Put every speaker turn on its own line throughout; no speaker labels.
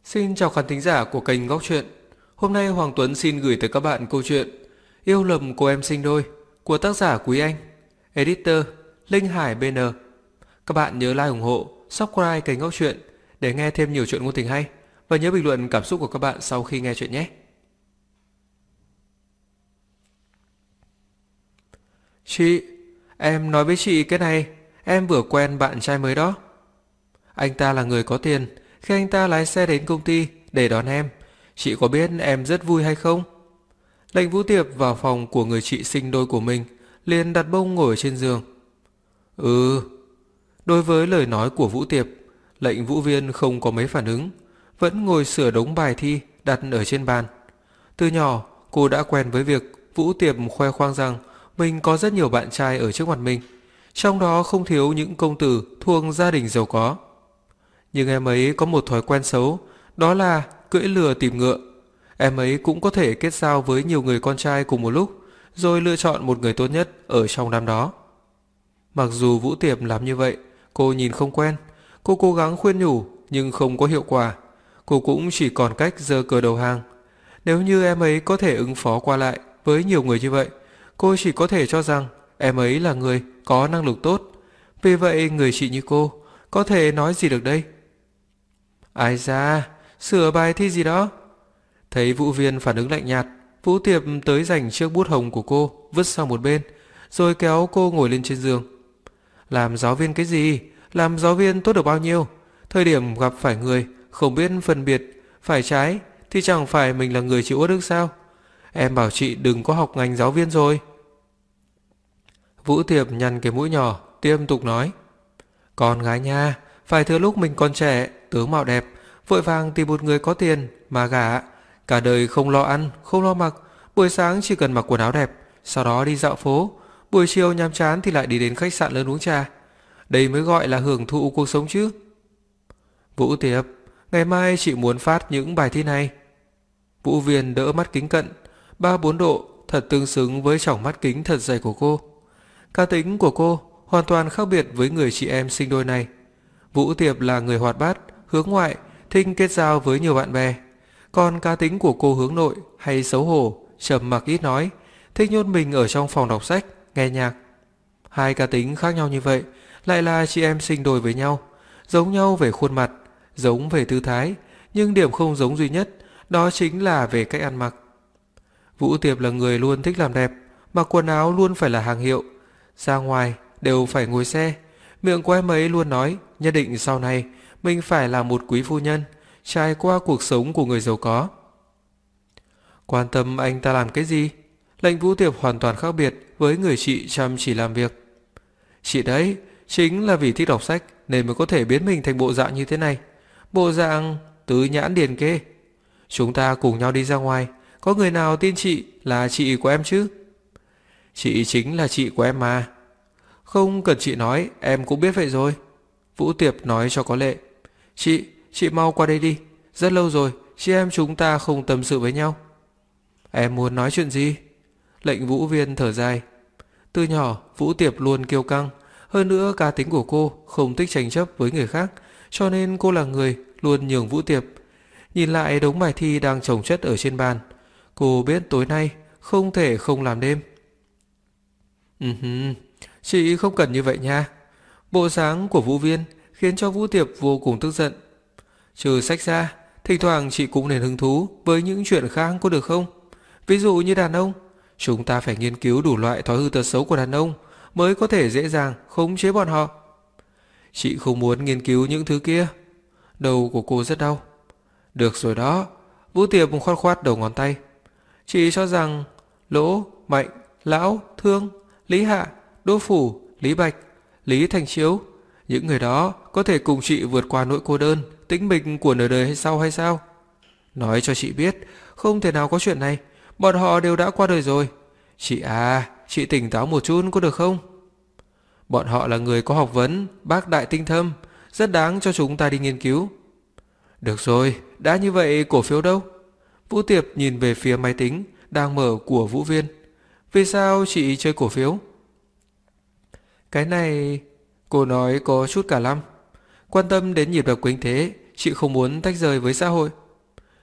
Xin chào khán thính giả của kênh Góc Truyện. Hôm nay Hoàng Tuấn xin gửi tới các bạn câu chuyện Yêu lầm cô em sinh đôi của tác giả Quý Anh, editor Linh Hải BN. Các bạn nhớ like ủng hộ, subscribe kênh Góc Truyện để nghe thêm nhiều chuyện ngôn tình hay và nhớ bình luận cảm xúc của các bạn sau khi nghe chuyện nhé. Chị, em nói với chị cái này, em vừa quen bạn trai mới đó. Anh ta là người có tiền. Khi anh ta lái xe đến công ty để đón em, chị có biết em rất vui hay không? Lệnh Vũ Tiệp vào phòng của người chị sinh đôi của mình, liền đặt bông ngồi trên giường. Đối với lời nói của Vũ Tiệp, Lệnh Vũ Viên không có mấy phản ứng, vẫn ngồi sửa đống bài thi đặt ở trên bàn. Từ nhỏ, cô đã quen với việc Vũ Tiệp khoe khoang rằng mình có rất nhiều bạn trai ở trước mặt mình, trong đó không thiếu những công tử thuộc gia đình giàu có. Nhưng em ấy có một thói quen xấu, đó là cưỡi lừa tìm ngựa. Em ấy cũng có thể kết giao với nhiều người con trai cùng một lúc, rồi lựa chọn một người tốt nhất ở trong đám đó. Mặc dù Vũ Tiệp làm như vậy, cô nhìn không quen. Cô cố gắng khuyên nhủ nhưng không có hiệu quả. Cô cũng chỉ còn cách giơ cờ đầu hàng. Nếu như em ấy có thể ứng phó qua lại với nhiều người như vậy, cô chỉ có thể cho rằng em ấy là người có năng lực tốt. Vì vậy người chị như cô có thể nói gì được đây? Ai da, sửa bài thi gì đó? Thấy Vũ Viên phản ứng lạnh nhạt, Vũ Tiệp tới giành chiếc bút hồng của cô, vứt sang một bên, rồi kéo cô ngồi lên trên giường. Làm giáo viên cái gì? Làm giáo viên tốt được bao nhiêu? Thời điểm gặp phải người không biết phân biệt phải trái thì chẳng phải mình là người chịu uất ức sao? Em bảo chị đừng có học ngành giáo viên rồi. Vũ Tiệp nhăn cái mũi nhỏ, tiếp tục nói. Con gái nha, phải thừa lúc mình còn trẻ, tướng mạo đẹp, vội vàng tìm một người có tiền mà gả. Cả đời không lo ăn, không lo mặc, buổi sáng chỉ cần mặc quần áo đẹp, sau đó đi dạo phố, buổi chiều nhàm chán thì lại đi đến khách sạn lớn uống trà. Đây mới gọi là hưởng thụ cuộc sống chứ. Vũ Tiệp, ngày mai chị muốn phát những bài thi này. Vũ Viên đỡ mắt kính cận, 3-4 độ, thật tương xứng với tròng mắt kính thật dày của cô. Cá tính của cô hoàn toàn khác biệt với người chị em sinh đôi này. Vũ Tiệp là người hoạt bát, hướng ngoại, thích kết giao với nhiều bạn bè. Còn cá tính của cô hướng nội, hay xấu hổ, trầm mặc ít nói, thích nhốt mình ở trong phòng đọc sách, nghe nhạc. Hai cá tính khác nhau như vậy, lại là chị em sinh đôi với nhau, giống nhau về khuôn mặt, giống về tư thái, nhưng điểm không giống duy nhất, đó chính là về cách ăn mặc. Vũ Tiệp là người luôn thích làm đẹp, mặc quần áo luôn phải là hàng hiệu, ra ngoài đều phải ngồi xe. Miệng của em ấy luôn nói nhất định sau này mình phải là một quý phu nhân, trải qua cuộc sống của người giàu có. Quan tâm anh ta làm cái gì? Lệnh Vũ Tiệp hoàn toàn khác biệt với người chị chăm chỉ làm việc. Chị đấy, chính là vì thích đọc sách nên mới có thể biến mình thành bộ dạng như thế này. Bộ dạng tứ nhãn điền kê. Chúng ta cùng nhau đi ra ngoài, có người nào tin chị là chị của em chứ? Chị chính là chị của em mà. Không cần chị nói, em cũng biết vậy rồi. Vũ Tiệp nói cho có lệ. Chị mau qua đây đi. Rất lâu rồi, chị em chúng ta không tâm sự với nhau. Em muốn nói chuyện gì? Lệnh Vũ Viên thở dài. Từ nhỏ, Vũ Tiệp luôn kiêu căng. Hơn nữa, cá tính của cô không thích tranh chấp với người khác, cho nên cô là người luôn nhường Vũ Tiệp. Nhìn lại đống bài thi đang chồng chất ở trên bàn, cô biết tối nay không thể không làm đêm. Chị không cần như vậy nha. Bộ dáng của Vũ Viên khiến cho Vũ Tiệp vô cùng tức giận. Trừ sách ra, thỉnh thoảng chị cũng nên hứng thú với những chuyện khác có được không? Ví dụ như đàn ông, chúng ta phải nghiên cứu đủ loại thói hư tật xấu của đàn ông mới có thể dễ dàng khống chế bọn họ. Chị không muốn nghiên cứu những thứ kia. Đầu của cô rất đau. Được rồi đó. Vũ Tiệp khoát khoát đầu ngón tay. Chị cho rằng Lỗ, Mạnh, Lão, Thương, Lý Hạ, Đỗ Phủ, Lý Bạch, Lý Thành Chiếu, những người đó có thể cùng chị vượt qua nỗi cô đơn, tĩnh mịch của nửa đời hay sao? Nói cho chị biết, không thể nào có chuyện này, bọn họ đều đã qua đời rồi. Chị à, chị tỉnh táo một chút có được không? Bọn họ là người có học vấn, bác đại tinh thâm, rất đáng cho chúng ta đi nghiên cứu. Được rồi, đã như vậy cổ phiếu đâu? Vũ Tiệp nhìn về phía máy tính đang mở của Vũ Viên. Vì sao chị chơi cổ phiếu? Cái này, cô nói có chút cả lăm. Quan tâm đến nhịp đập kinh tế, chị không muốn tách rời với xã hội.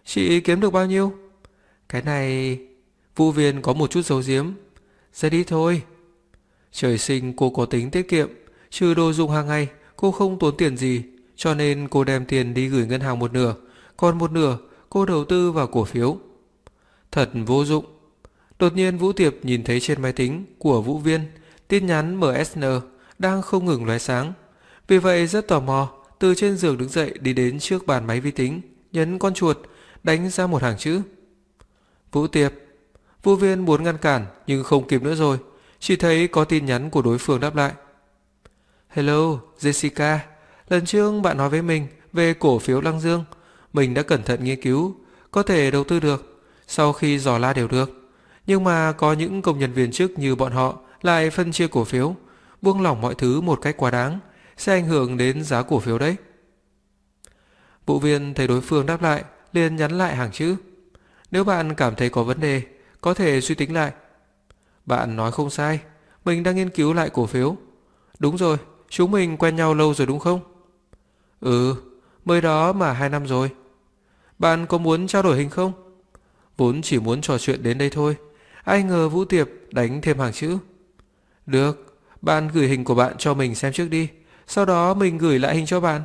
Chị kiếm được bao nhiêu? Cái này... Vũ Viên có một chút giấu giếm. Rất ít thôi. Trời sinh cô có tính tiết kiệm, trừ đồ dùng hàng ngày, cô không tốn tiền gì, cho nên cô đem tiền đi gửi ngân hàng một nửa, còn một nửa cô đầu tư vào cổ phiếu. Thật vô dụng. Đột nhiên Vũ Tiệp nhìn thấy trên máy tính của Vũ Viên tin nhắn MSN đang không ngừng lóe sáng. Vì vậy rất tò mò, từ trên giường đứng dậy đi đến trước bàn máy vi tính, nhấn con chuột, đánh ra một hàng chữ. Vũ Tiệp. Vũ Viên muốn ngăn cản nhưng không kịp nữa rồi, chỉ thấy có tin nhắn của đối phương đáp lại. Hello, Jessica. Lần trước bạn nói với mình về cổ phiếu Lăng Dương, mình đã cẩn thận nghiên cứu, có thể đầu tư được, sau khi dò la đều được. Nhưng mà có những công nhân viên chức như bọn họ lại phân chia cổ phiếu, buông lỏng mọi thứ một cách quá đáng, sẽ ảnh hưởng đến giá cổ phiếu đấy. Vụ viên thấy đối phương đáp lại, liền nhắn lại hàng chữ. Nếu bạn cảm thấy có vấn đề, có thể suy tính lại. Bạn nói không sai, mình đang nghiên cứu lại cổ phiếu. Đúng rồi, chúng mình quen nhau lâu rồi đúng không? Ừ, mới đó mà 2 năm rồi. Bạn có muốn trao đổi hình không? Vốn chỉ muốn trò chuyện đến đây thôi, ai ngờ Vũ Tiệp đánh thêm hàng chữ. Được, bạn gửi hình của bạn cho mình xem trước đi, sau đó mình gửi lại hình cho bạn.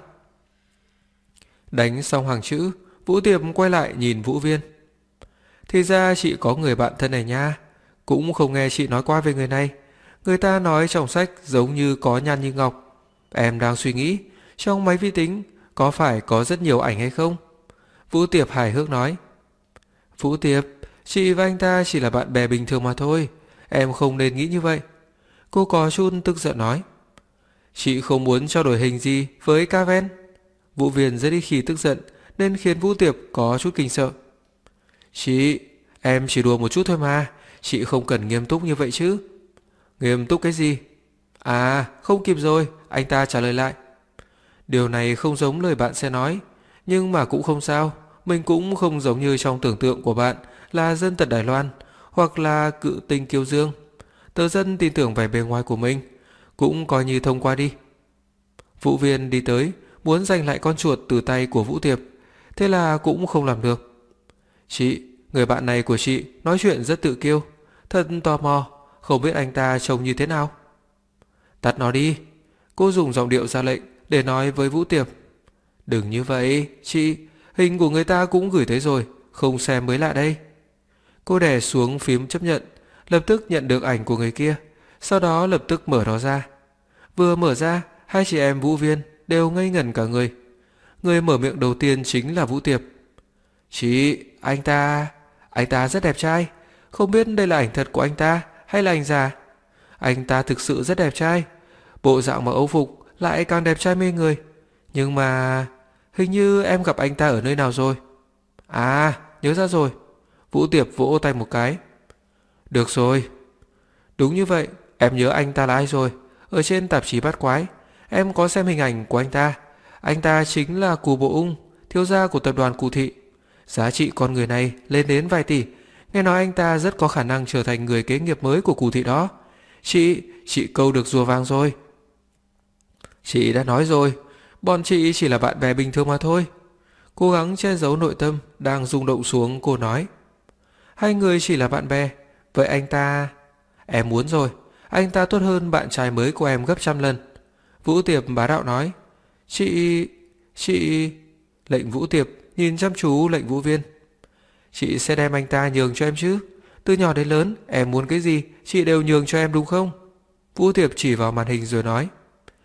Đánh xong hàng chữ, Vũ Tiệp quay lại nhìn Vũ Viên. Thì ra chị có người bạn thân này nha, cũng không nghe chị nói qua về người này. Người ta nói trong sách giống như có nhan như ngọc. Em đang suy nghĩ, trong máy vi tính có phải có rất nhiều ảnh hay không? Vũ Tiệp hài hước nói. Vũ Tiệp, chị và anh ta chỉ là bạn bè bình thường mà thôi, em không nên nghĩ như vậy. Cô có chút tức giận nói. Chị không muốn trao đổi hình gì với Caven. Vũ Viên rất ít khi tức giận nên khiến Vũ Tiệp có chút kinh sợ. Chị, em chỉ đùa một chút thôi mà, chị không cần nghiêm túc như vậy chứ. Nghiêm túc cái gì? À, không kịp rồi, anh ta trả lời lại. Điều này không giống lời bạn sẽ nói, nhưng mà cũng không sao. Mình cũng không giống như trong tưởng tượng của bạn là dân tật Đài Loan hoặc là cự tinh kiêu dương. Tờ dân tin tưởng vẻ bề ngoài của mình, cũng coi như thông qua đi. Vũ Viên đi tới, muốn giành lại con chuột từ tay của Vũ Tiệp, thế là cũng không làm được. Chị, người bạn này của chị nói chuyện rất tự kiêu, thật tò mò, không biết anh ta trông như thế nào. Tắt nó đi. Cô dùng giọng điệu ra lệnh để nói với Vũ Tiệp. Đừng như vậy, chị, hình của người ta cũng gửi tới rồi, không xem mới lạ đây. Cô đè xuống phím chấp nhận, lập tức nhận được ảnh của người kia, sau đó lập tức mở nó ra. Vừa mở ra, hai chị em Vũ Viên đều ngây ngẩn cả người. Người mở miệng đầu tiên chính là Vũ Tiệp. Chị, anh ta rất đẹp trai, không biết đây là ảnh thật của anh ta hay là ảnh giả. Anh ta thực sự rất đẹp trai, bộ dạng mặc âu phục lại càng đẹp trai mê người. Nhưng mà hình như em gặp anh ta ở nơi nào rồi. À, nhớ ra rồi. Vũ Tiệp vỗ tay một cái. Được rồi. Đúng như vậy, em nhớ anh ta là ai rồi. Ở trên tạp chí Bát Quái, em có xem hình ảnh của anh ta. Anh ta chính là Cù Bộ Ung, thiếu gia của tập đoàn Cù Thị. Giá trị con người này lên đến vài tỷ. Nghe nói anh ta rất có khả năng trở thành người kế nghiệp mới của Cù Thị đó. Chị câu được rùa vàng rồi. Chị đã nói rồi, bọn chị chỉ là bạn bè bình thường mà thôi. Cố gắng che giấu nội tâm đang rung động xuống, cô nói. Hai người chỉ là bạn bè. Vậy anh ta... Em muốn rồi, anh ta tốt hơn bạn trai mới của em gấp trăm lần. Vũ Tiệp bá đạo nói. Chị... Lệnh Vũ Tiệp nhìn chăm chú lệnh Vũ Viên. Chị sẽ đem anh ta nhường cho em chứ. Từ nhỏ đến lớn, em muốn cái gì chị đều nhường cho em đúng không? Vũ Tiệp chỉ vào màn hình rồi nói.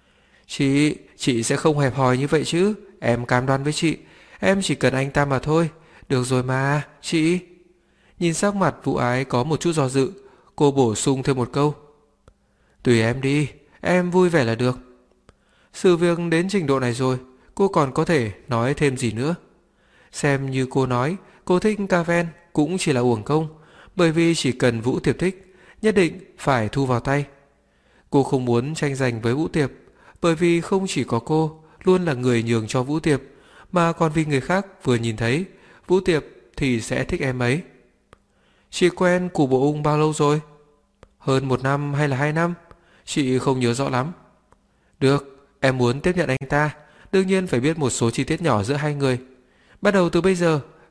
Chị sẽ không hẹp hòi như vậy chứ. Em cam đoan với chị, em chỉ cần anh ta mà thôi. Được rồi mà, chị. Nhìn sắc mặt Vũ Ái có một chút do dự, cô bổ sung thêm một câu. Tùy em đi, em vui vẻ là được. Sự việc đến trình độ này rồi, cô còn có thể nói thêm gì nữa. Xem như cô nói, cô thích Caven cũng chỉ là uổng công, bởi vì chỉ cần Vũ Tiệp thích, nhất định phải thu vào tay. Cô không muốn tranh giành với Vũ Tiệp, bởi vì không chỉ có cô luôn là người nhường cho Vũ Tiệp, mà còn vì người khác vừa nhìn thấy Vũ Tiệp thì sẽ thích em ấy. Chị quen Cù Bộ Ung bao lâu rồi? Hơn 1 năm hay là 2 năm? Chị không nhớ rõ lắm. Được, em muốn tiếp nhận anh ta, đương nhiên phải biết một số chi tiết nhỏ giữa hai người. Bắt đầu từ bây giờ,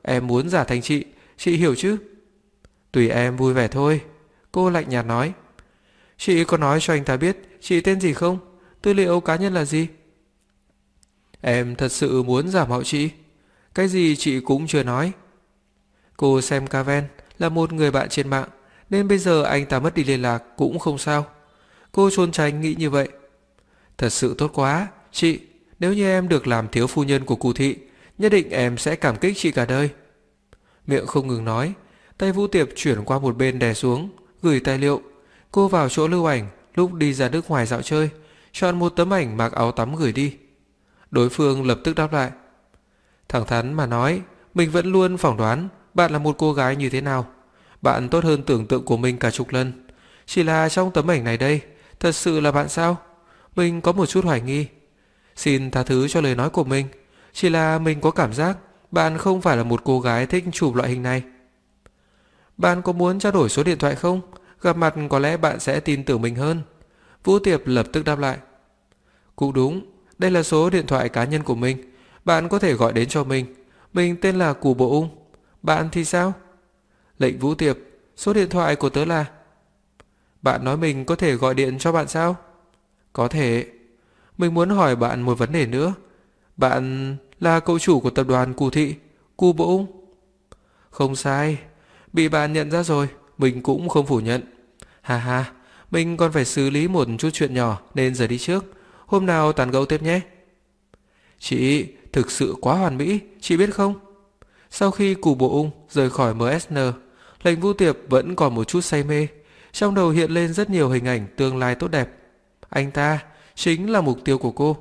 Em muốn giả thành chị hiểu chứ? Tùy em vui vẻ thôi, cô lạnh nhạt nói. Chị có nói cho anh ta biết chị tên gì không? Tư liệu cá nhân là gì? Em thật sự muốn giả mạo chị? Cái gì chị cũng chưa nói. Cô xem Caven là một người bạn trên mạng, nên bây giờ anh ta mất đi liên lạc cũng không sao. Cô trốn tránh nghĩ như vậy. Thật sự tốt quá, chị. Nếu như em được làm thiếu phu nhân của cụ thị, nhất định em sẽ cảm kích chị cả đời. Miệng không ngừng nói, tay Vũ Tiệp chuyển qua một bên đè xuống, gửi tài liệu. Cô vào chỗ lưu ảnh, lúc đi ra nước ngoài dạo chơi, chọn một tấm ảnh mặc áo tắm gửi đi. Đối phương lập tức đáp lại. Thẳng thắn mà nói, mình vẫn luôn phỏng đoán bạn là một cô gái như thế nào. Bạn tốt hơn tưởng tượng của mình cả chục lần. Chỉ là trong tấm ảnh này đây, thật sự là bạn sao? Mình có một chút hoài nghi. Xin tha thứ cho lời nói của mình. Chỉ là mình có cảm giác bạn không phải là một cô gái thích chụp loại hình này. Bạn có muốn trao đổi số điện thoại không? Gặp mặt có lẽ bạn sẽ tin tưởng mình hơn. Vũ Tiệp lập tức đáp lại. Cũng đúng, đây là số điện thoại cá nhân của mình. Bạn có thể gọi đến cho mình. Mình tên là Cù Bộ Ung. Bạn thì sao? Lệnh Vũ Tiệp, số điện thoại của tớ là... Bạn nói mình có thể gọi điện cho bạn sao? Có thể. Mình muốn hỏi bạn một vấn đề nữa. Bạn là cậu chủ của tập đoàn Cù Thị, Cù Bộ Ung? Không sai. Bị bạn nhận ra rồi, mình cũng không phủ nhận. Ha ha, mình còn phải xử lý một chút chuyện nhỏ nên giờ đi trước. Hôm nào tán gẫu tiếp nhé. Chị thực sự quá hoàn mỹ, chị biết không? Sau khi Cù Bộ Ung rời khỏi MSN, Lệnh Vũ Tiệp vẫn còn một chút say mê. Trong đầu hiện lên rất nhiều hình ảnh tương lai tốt đẹp. Anh ta chính là mục tiêu của cô.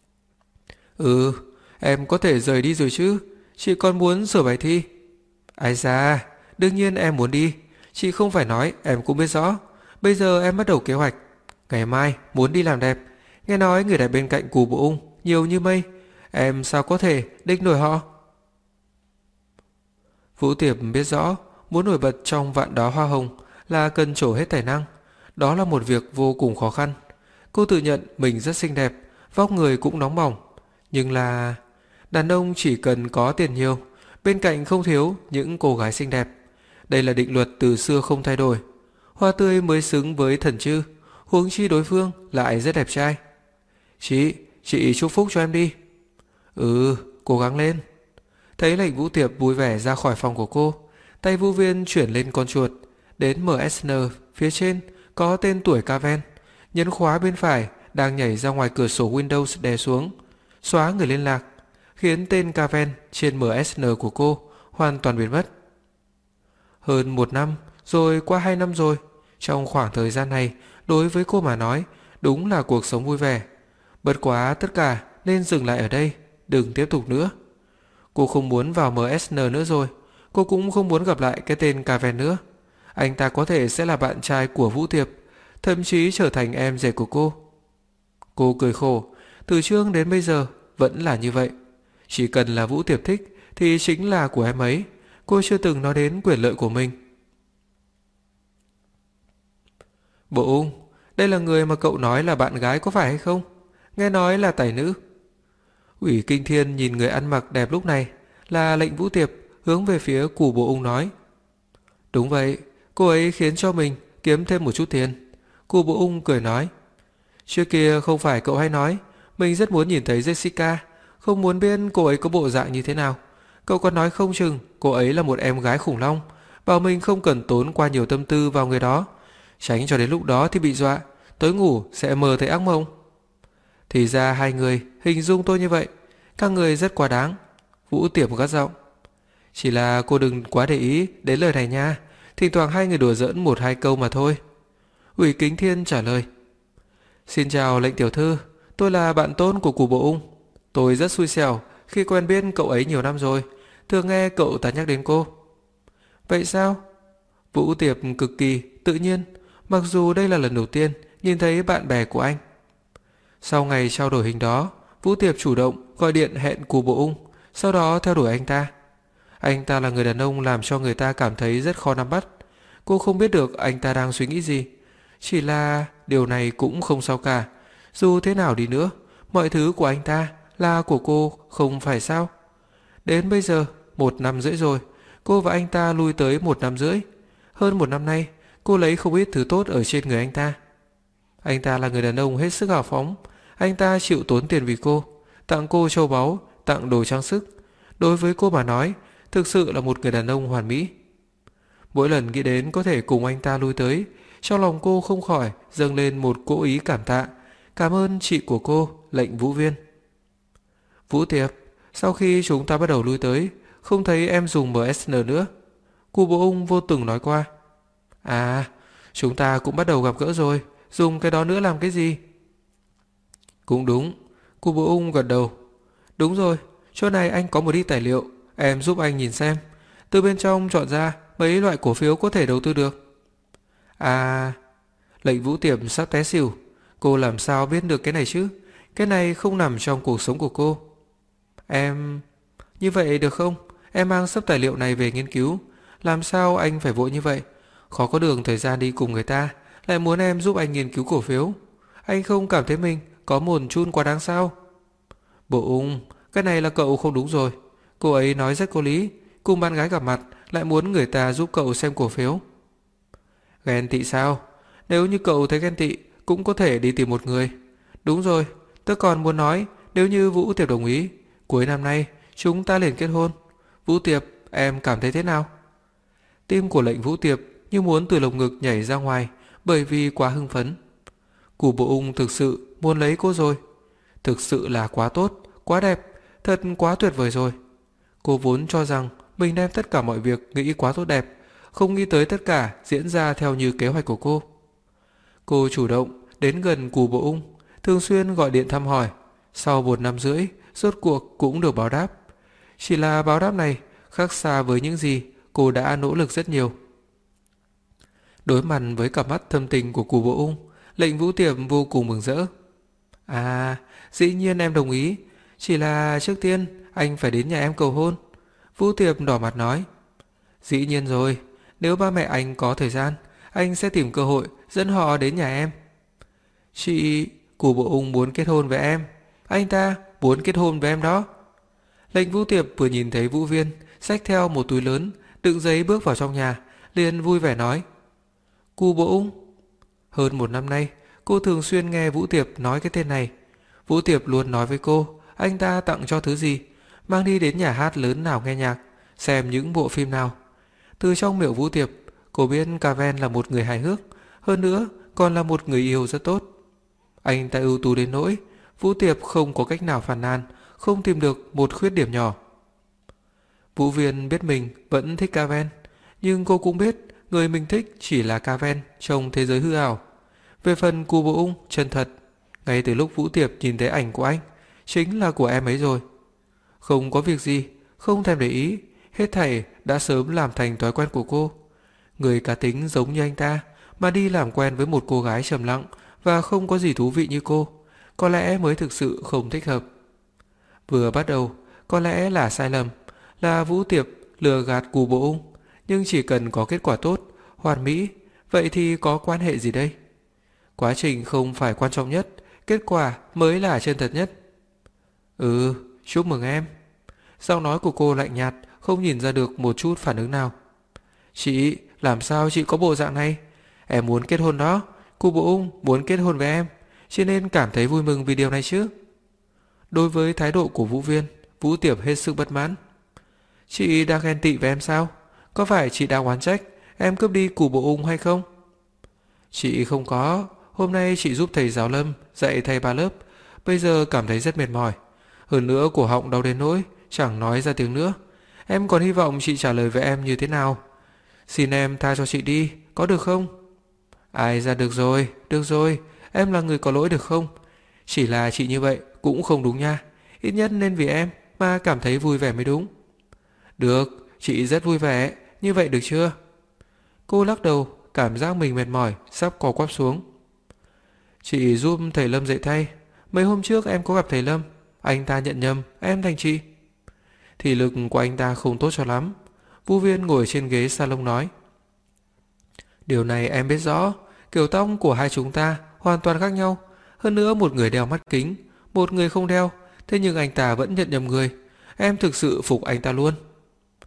Em có thể rời đi rồi chứ? Chị còn muốn sửa bài thi. Ai da, đương nhiên em muốn đi. Chị không phải nói, em cũng biết rõ. Bây giờ em bắt đầu kế hoạch. Ngày mai muốn đi làm đẹp. Nghe nói người đẹp bên cạnh Cù Bộ Ung nhiều như mây. Em sao có thể địch nổi họ? Vũ Tiệp biết rõ, muốn nổi bật trong vạn đóa hoa hồng là cần trổ hết tài năng. Đó là một việc vô cùng khó khăn. Cô tự nhận mình rất xinh đẹp, vóc người cũng nóng bỏng. Nhưng là... đàn ông chỉ cần có tiền nhiều, bên cạnh không thiếu những cô gái xinh đẹp. Đây là định luật từ xưa không thay đổi. Hoa tươi mới xứng với thần chư, huống chi đối phương lại rất đẹp trai. Chị chúc phúc cho em đi. Cố gắng lên. Thấy Lệnh Vũ Tiệp vui vẻ ra khỏi phòng của cô, tay Vũ Viên chuyển lên con chuột, đến MSN phía trên có tên tuổi Caven, nhấn khóa bên phải đang nhảy ra ngoài cửa sổ Windows đè xuống, xóa người liên lạc, khiến tên Caven trên MSN của cô hoàn toàn biến mất. Hơn 1 năm, rồi qua 2 năm rồi. Trong khoảng thời gian này, đối với cô mà nói, đúng là cuộc sống vui vẻ. Bất quá tất cả nên dừng lại ở đây, đừng tiếp tục nữa. Cô không muốn vào MSN nữa rồi. Cô cũng không muốn gặp lại cái tên Caven nữa. Anh ta có thể sẽ là bạn trai của Vũ Tiệp, thậm chí trở thành em rể của cô. Cô cười khổ, từ trước đến bây giờ vẫn là như vậy. Chỉ cần là Vũ Tiệp thích thì chính là của em ấy. Cô chưa từng nói đến quyền lợi của mình. Bộ Ung, đây là người mà cậu nói là bạn gái có phải hay không? Nghe nói là tài nữ. Ủy Kinh Thiên nhìn người ăn mặc đẹp lúc này là Lệnh Vũ Tiệp, hướng về phía Cù Bộ Ung nói. Đúng vậy, cô ấy khiến cho mình kiếm thêm một chút tiền. Cù Bộ Ung cười nói. Trước kia không phải cậu hay nói mình rất muốn nhìn thấy Jessica, không muốn biết cô ấy có bộ dạng như thế nào. Cậu còn nói không chừng cô ấy là một em gái khủng long, bảo mình không cần tốn qua nhiều tâm tư vào người đó, tránh cho đến lúc đó thì bị dọa, tối ngủ sẽ mơ thấy ác mộng. Thì ra hai người hình dung tôi như vậy, các người rất quá đáng. Vũ Tiệp gắt giọng. Chỉ là cô đừng quá để ý đến lời này nha, thỉnh thoảng hai người đùa giỡn 1-2 câu mà thôi. Ủy Kính Thiên trả lời. Xin chào Lệnh tiểu thư, tôi là bạn tốt của Cù Bộ Ung. Tôi rất xui xẻo khi quen biết cậu ấy nhiều năm rồi, thường nghe cậu ta nhắc đến cô. Vậy sao? Vũ Tiệp cực kỳ tự nhiên, mặc dù đây là lần đầu tiên nhìn thấy bạn bè của anh. Sau ngày trao đổi hình đó, Vũ Tiệp chủ động gọi điện hẹn Cù Bộ Ung, sau đó theo đuổi anh ta. Anh ta là người đàn ông làm cho người ta cảm thấy rất khó nắm bắt. Cô không biết được anh ta đang suy nghĩ gì. Chỉ là điều này cũng không sao cả. Dù thế nào đi nữa, mọi thứ của anh ta là của cô, không phải sao? Đến bây giờ 1 năm rưỡi rồi. Cô và anh ta lui tới 1 năm rưỡi. Hơn 1 năm nay, cô lấy không ít thứ tốt ở trên người anh ta. Anh ta là người đàn ông hết sức hào phóng. Anh ta chịu tốn tiền vì cô, tặng cô châu báu, tặng đồ trang sức. Đối với cô mà nói, thực sự là một người đàn ông hoàn mỹ. Mỗi lần nghĩ đến có thể cùng anh ta lui tới, trong lòng cô không khỏi dâng lên một cỗ ý cảm tạ. Cảm ơn chị của cô, Lệnh Vũ Viên. Vũ Tiệp, sau khi chúng ta bắt đầu lui tới, không thấy em dùng MSN nữa. Cụ Bộ Ung vô tình nói qua. À, chúng ta cũng bắt đầu gặp gỡ rồi, dùng cái đó nữa làm cái gì? Cũng đúng, Cụ Bộ Ung gật đầu. Đúng rồi, chỗ này anh có một ít tài liệu, em giúp anh nhìn xem. Từ bên trong chọn ra mấy loại cổ phiếu có thể đầu tư được. À, Lệnh Vũ Tiệp sắp té xỉu. Cô làm sao biết được cái này chứ? Cái này không nằm trong cuộc sống của cô. Em... Như vậy được không? Em mang sắp tài liệu này về nghiên cứu. Làm sao anh phải vội như vậy? Khó có đường thời gian đi cùng người ta, lại muốn em giúp anh nghiên cứu cổ phiếu. Anh không cảm thấy mình có một chút quá đáng sao? Bộ Ung, cái này là cậu không đúng rồi. Cô ấy nói rất có lý. Cùng bạn gái gặp mặt lại muốn người ta giúp cậu xem cổ phiếu. Ghen tị sao? Nếu như cậu thấy ghen tị, cũng có thể đi tìm một người. Đúng rồi, tớ còn muốn nói, nếu như Vũ Tiệp đồng ý, cuối năm nay chúng ta liền kết hôn. Vũ Tiệp, em cảm thấy thế nào? Tim của Lệnh Vũ Tiệp như muốn từ lồng ngực nhảy ra ngoài, bởi vì quá hưng phấn. Cụ Bộ Ung thực sự muốn lấy cô rồi. Thực sự là quá tốt, quá đẹp, thật quá tuyệt vời rồi. Cô vốn cho rằng mình đem tất cả mọi việc nghĩ quá tốt đẹp, không nghĩ tới tất cả diễn ra theo như kế hoạch của cô. Cô chủ động đến gần Cụ Bộ Ung, thường xuyên gọi điện thăm hỏi. Sau 1 năm rưỡi, rốt cuộc cũng được báo đáp. Chỉ là báo đáp này khác xa với những gì cô đã nỗ lực rất nhiều. Đối mặt với cặp mắt thâm tình của Cụ Bộ Ung, Lệnh Vũ Tiệp vô cùng mừng rỡ. À, dĩ nhiên em đồng ý. Chỉ là trước tiên anh phải đến nhà em cầu hôn. Vũ Tiệp đỏ mặt nói. Dĩ nhiên rồi, nếu ba mẹ anh có thời gian, anh sẽ tìm cơ hội dẫn họ đến nhà em. Chị, Cụ Bộ Ung muốn kết hôn với em. Anh ta muốn kết hôn với em đó. Lệnh Vũ Tiệp vừa nhìn thấy Vũ Viên xách theo một túi lớn, đựng giấy bước vào trong nhà, liền vui vẻ nói. Cụ Bộ Ung. Hơn 1 năm nay, cô thường xuyên nghe Vũ Tiệp nói cái tên này. Vũ Tiệp luôn nói với cô, anh ta tặng cho thứ gì, mang đi đến nhà hát lớn nào nghe nhạc, xem những bộ phim nào. Từ trong miệng Vũ Tiệp, cô biết Caven là một người hài hước, hơn nữa còn là một người yêu rất tốt. Anh ta ưu tú đến nỗi Vũ Tiệp không có cách nào phàn nàn, không tìm được một khuyết điểm nhỏ. Vũ Viên biết mình vẫn thích Caven, nhưng cô cũng biết người mình thích chỉ là Caven trong thế giới hư ảo. Về phần Cụ Bộ Ung chân thật, ngay từ lúc Vũ Tiệp nhìn thấy ảnh của anh, chính là của em ấy rồi. Không có việc gì, không thèm để ý, hết thảy đã sớm làm thành thói quen của cô. Người cá tính giống như anh ta mà đi làm quen với một cô gái trầm lặng và không có gì thú vị như cô, có lẽ mới thực sự không thích hợp. Vừa bắt đầu, có lẽ là sai lầm, là Vũ Tiệp lừa gạt Cụ Bộ Ung, nhưng chỉ cần có kết quả tốt, hoàn mỹ, vậy thì có quan hệ gì đây? Quá trình không phải quan trọng nhất, kết quả mới là chân thật nhất. Ừ, chúc mừng em. Giọng nói của cô lạnh nhạt, không nhìn ra được một chút phản ứng nào. Chị, làm sao chị có bộ dạng này? Em muốn kết hôn đó, Cụ Bộ Ung muốn kết hôn với em, cho nên cảm thấy vui mừng vì điều này chứ. Đối với thái độ của Vũ Viên, Vũ Tiệp hết sức bất mãn. Chị đang ghen tị với em sao? Có phải chị đang oán trách em cướp đi Cụ Bộ Ung hay không? Chị không có. Hôm nay chị giúp thầy giáo Lâm dạy thầy 3 lớp, bây giờ cảm thấy rất mệt mỏi. Hơn nữa cổ họng đau đến nỗi chẳng nói ra tiếng nữa. Em còn hy vọng chị trả lời với em như thế nào. Xin em tha cho chị đi, có được không? Ai ra được rồi, em là người có lỗi được không? Chỉ là chị như vậy cũng không đúng nha. Ít nhất nên vì em mà cảm thấy vui vẻ mới đúng. Được, chị rất vui vẻ, như vậy được chưa? Cô lắc đầu, cảm giác mình mệt mỏi, sắp co quắp xuống. Chị giúp thầy Lâm dạy thay. Mấy hôm trước em có gặp thầy Lâm, anh ta nhận nhầm em thành chị. Thì lực của anh ta không tốt cho lắm. Vũ Viên ngồi trên ghế salon nói. Điều này em biết rõ, kiểu tóc của hai chúng ta hoàn toàn khác nhau. Hơn nữa một người đeo mắt kính, một người không đeo, thế nhưng anh ta vẫn nhận nhầm người. Em thực sự phục anh ta luôn.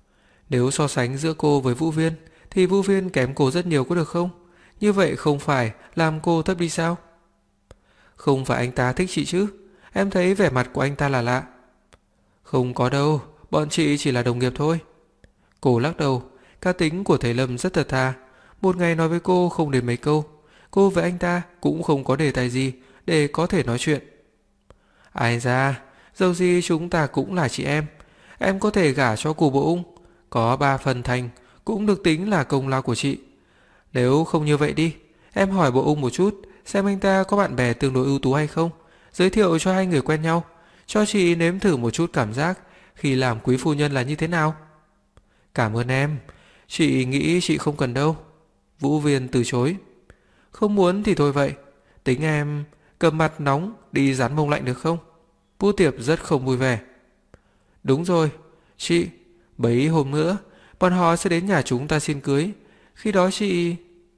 Nếu so sánh giữa cô với Vũ Viên thì Vũ Viên kém cô rất nhiều có được không? Như vậy không phải làm cô thấp đi sao? Không phải anh ta thích chị chứ? Em thấy vẻ mặt của anh ta là lạ. Không có đâu, bọn chị chỉ là đồng nghiệp thôi. Cô lắc đầu, cá tính của thầy Lâm rất thật thà. Một ngày nói với cô không đến mấy câu, cô với anh ta cũng không có đề tài gì để có thể nói chuyện. Ai ra, dẫu gì chúng ta cũng là chị em có thể gả cho cụ Bộ Ung, có 3 phần thành cũng được tính là công lao của chị. Nếu không như vậy đi, em hỏi Bộ Ung một chút, xem anh ta có bạn bè tương đối ưu tú hay không, giới thiệu cho hai người quen nhau, cho chị nếm thử một chút cảm giác khi làm quý phu nhân là như thế nào. Cảm ơn em, chị nghĩ chị không cần đâu. Vũ Viên từ chối. Không muốn thì thôi vậy, tính em cầm mặt nóng đi dán mông lạnh được không? Vũ Tiệp rất không vui vẻ. Đúng rồi, chị, mấy hôm nữa bọn họ sẽ đến nhà chúng ta xin cưới. Khi đó chị...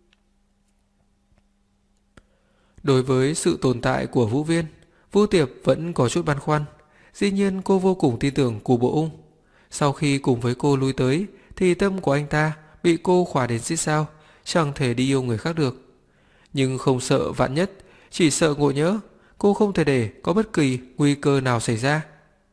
Đối với sự tồn tại của Vũ Viên, Vũ Tiệp vẫn có chút băn khoăn. Dĩ nhiên cô vô cùng tin tưởng cụ Bộ Ung. Sau khi cùng với cô lui tới thì tâm của anh ta bị cô khỏa đến xít sao, chẳng thể đi yêu người khác được. Nhưng không sợ vạn nhất, chỉ sợ ngộ nhỡ, cô không thể để có bất kỳ nguy cơ nào xảy ra.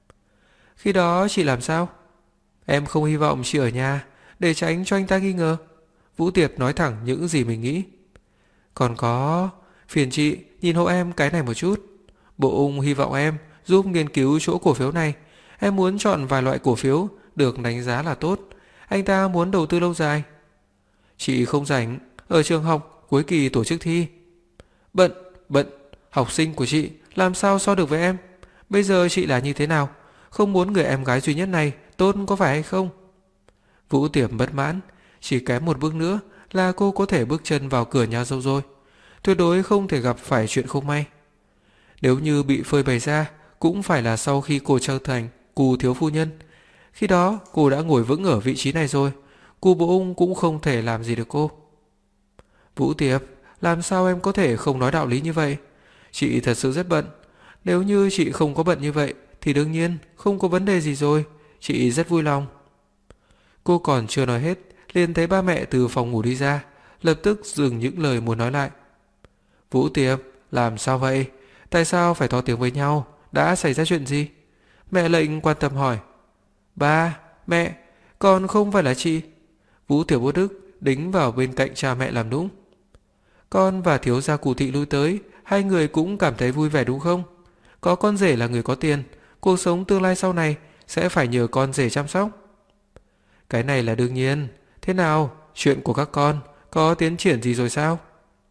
Khi đó chị làm sao? Em không hy vọng chị ở nhà để tránh cho anh ta nghi ngờ. Vũ Tiệp nói thẳng những gì mình nghĩ. Còn có, phiền chị nhìn hộ em cái này một chút. Bộ Ung hy vọng em giúp nghiên cứu chỗ cổ phiếu này. Em muốn chọn vài loại cổ phiếu được đánh giá là tốt. Anh ta muốn đầu tư lâu dài. Chị không rảnh, ở trường học cuối kỳ tổ chức thi. Bận, học sinh của chị làm sao so được với em? Bây giờ chị là như thế nào? Không muốn người em gái duy nhất này tốt có phải hay không? Vũ Tiệp bất mãn, chỉ kém một bước nữa là cô có thể bước chân vào cửa nhà dâu rồi. Tuyệt đối không thể gặp phải chuyện không may. Nếu như bị phơi bày ra, cũng phải là sau khi cô trở thành cụ thiếu phu nhân. Khi đó cô đã ngồi vững ở vị trí này rồi, cụ Bộ Ung cũng không thể làm gì được cô. Vũ Tiệp, làm sao em có thể không nói đạo lý như vậy? Chị thật sự rất bận. Nếu như chị không có bận như vậy thì đương nhiên không có vấn đề gì rồi. Chị rất vui lòng. Cô còn chưa nói hết, liền thấy ba mẹ từ phòng ngủ đi ra, lập tức dừng những lời muốn nói lại. Vũ Tiệp, làm sao vậy? Tại sao phải to tiếng với nhau? Đã xảy ra chuyện gì? Mẹ Lệnh quan tâm hỏi. Ba, mẹ, con không phải là chị. Vũ Tiệp vô đức đính vào bên cạnh cha mẹ làm nũng. Con và thiếu gia cụ thị lui tới, hai người cũng cảm thấy vui vẻ đúng không? Có con rể là người có tiền, cuộc sống tương lai sau này sẽ phải nhờ con rể chăm sóc. Cái này là đương nhiên. Thế nào, chuyện của các con có tiến triển gì rồi sao?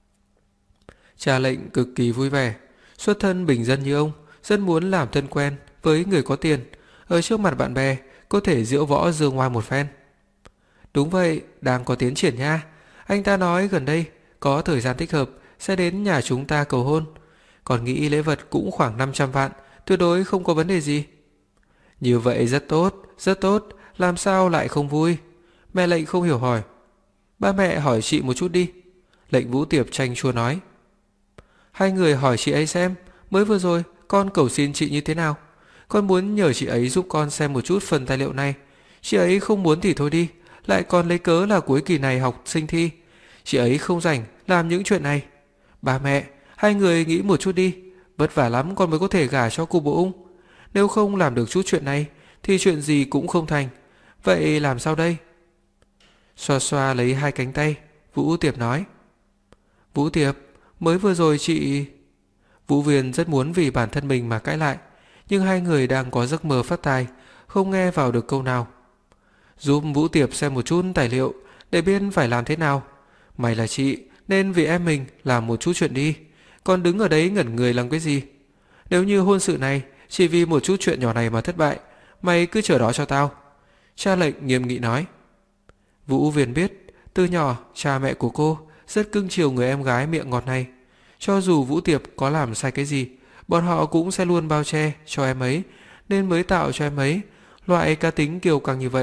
Cha Lệnh cực kỳ vui vẻ. Xuất thân bình dân như ông, rất muốn làm thân quen với người có tiền, ở trước mặt bạn bè có thể diễu võ dương ngoai một phen. Đúng vậy, đang có tiến triển nha. Anh ta nói gần đây có thời gian thích hợp sẽ đến nhà chúng ta cầu hôn. Còn nghĩ lễ vật cũng khoảng 500 vạn, tuyệt đối không có vấn đề gì. Như vậy rất tốt, làm sao lại không vui? Mẹ Lệnh không hiểu hỏi. Ba mẹ hỏi chị một chút đi. Lệnh Vũ Tiệp tranh chua nói. Hai người hỏi chị ấy xem, mới vừa rồi con cầu xin chị như thế nào. Con muốn nhờ chị ấy giúp con xem một chút phần tài liệu này. Chị ấy không muốn thì thôi đi, lại còn lấy cớ là cuối kỳ này học sinh thi. Chị ấy không rảnh làm những chuyện này. Ba mẹ, hai người nghĩ một chút đi. Vất vả lắm con mới có thể gả cho cụ Bộ Ung. Nếu không làm được chút chuyện này thì chuyện gì cũng không thành. Vậy làm sao đây? Xoa xoa lấy hai cánh tay, Vũ Tiệp nói. Vũ Tiệp, mới vừa rồi chị... Vũ Viên rất muốn vì bản thân mình mà cãi lại, nhưng hai người đang có giấc mơ phát tài, không nghe vào được câu nào. Giúp Vũ Tiệp xem một chút tài liệu để biết phải làm thế nào. Mày là chị nên vì em mình làm một chút chuyện đi. Còn đứng ở đấy ngẩn người làm cái gì? Nếu như hôn sự này chỉ vì một chút chuyện nhỏ này mà thất bại, mày cứ chờ đó cho tao. Cha Lệnh nghiêm nghị nói. Vũ Viên biết từ nhỏ cha mẹ của cô rất cưng chiều người em gái miệng ngọt này. Cho dù Vũ Tiệp có làm sai cái gì, bọn họ cũng sẽ luôn bao che cho em ấy, nên mới tạo cho em ấy loại cá tính kiêu căng như vậy.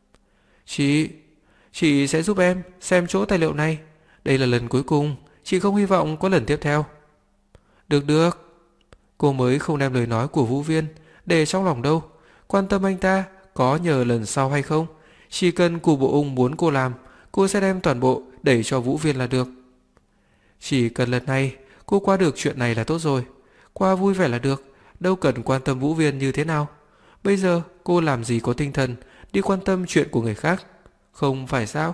Chị sẽ giúp em xem chỗ tài liệu này. Đây là lần cuối cùng, chị không hy vọng có lần tiếp theo. Được. Cô mới không đem lời nói của Vũ Viên để trong lòng đâu. Quan tâm anh ta có nhờ lần sau hay không, Chỉ cần Cù Bộ Ung muốn cô làm, cô sẽ đem toàn bộ đẩy cho Vũ Viên là được. Chỉ cần lần này cô qua được chuyện này là tốt rồi, qua vui vẻ là được, đâu cần quan tâm Vũ Viên như thế nào. Bây giờ cô làm gì có tinh thần đi quan tâm chuyện của người khác, không phải sao?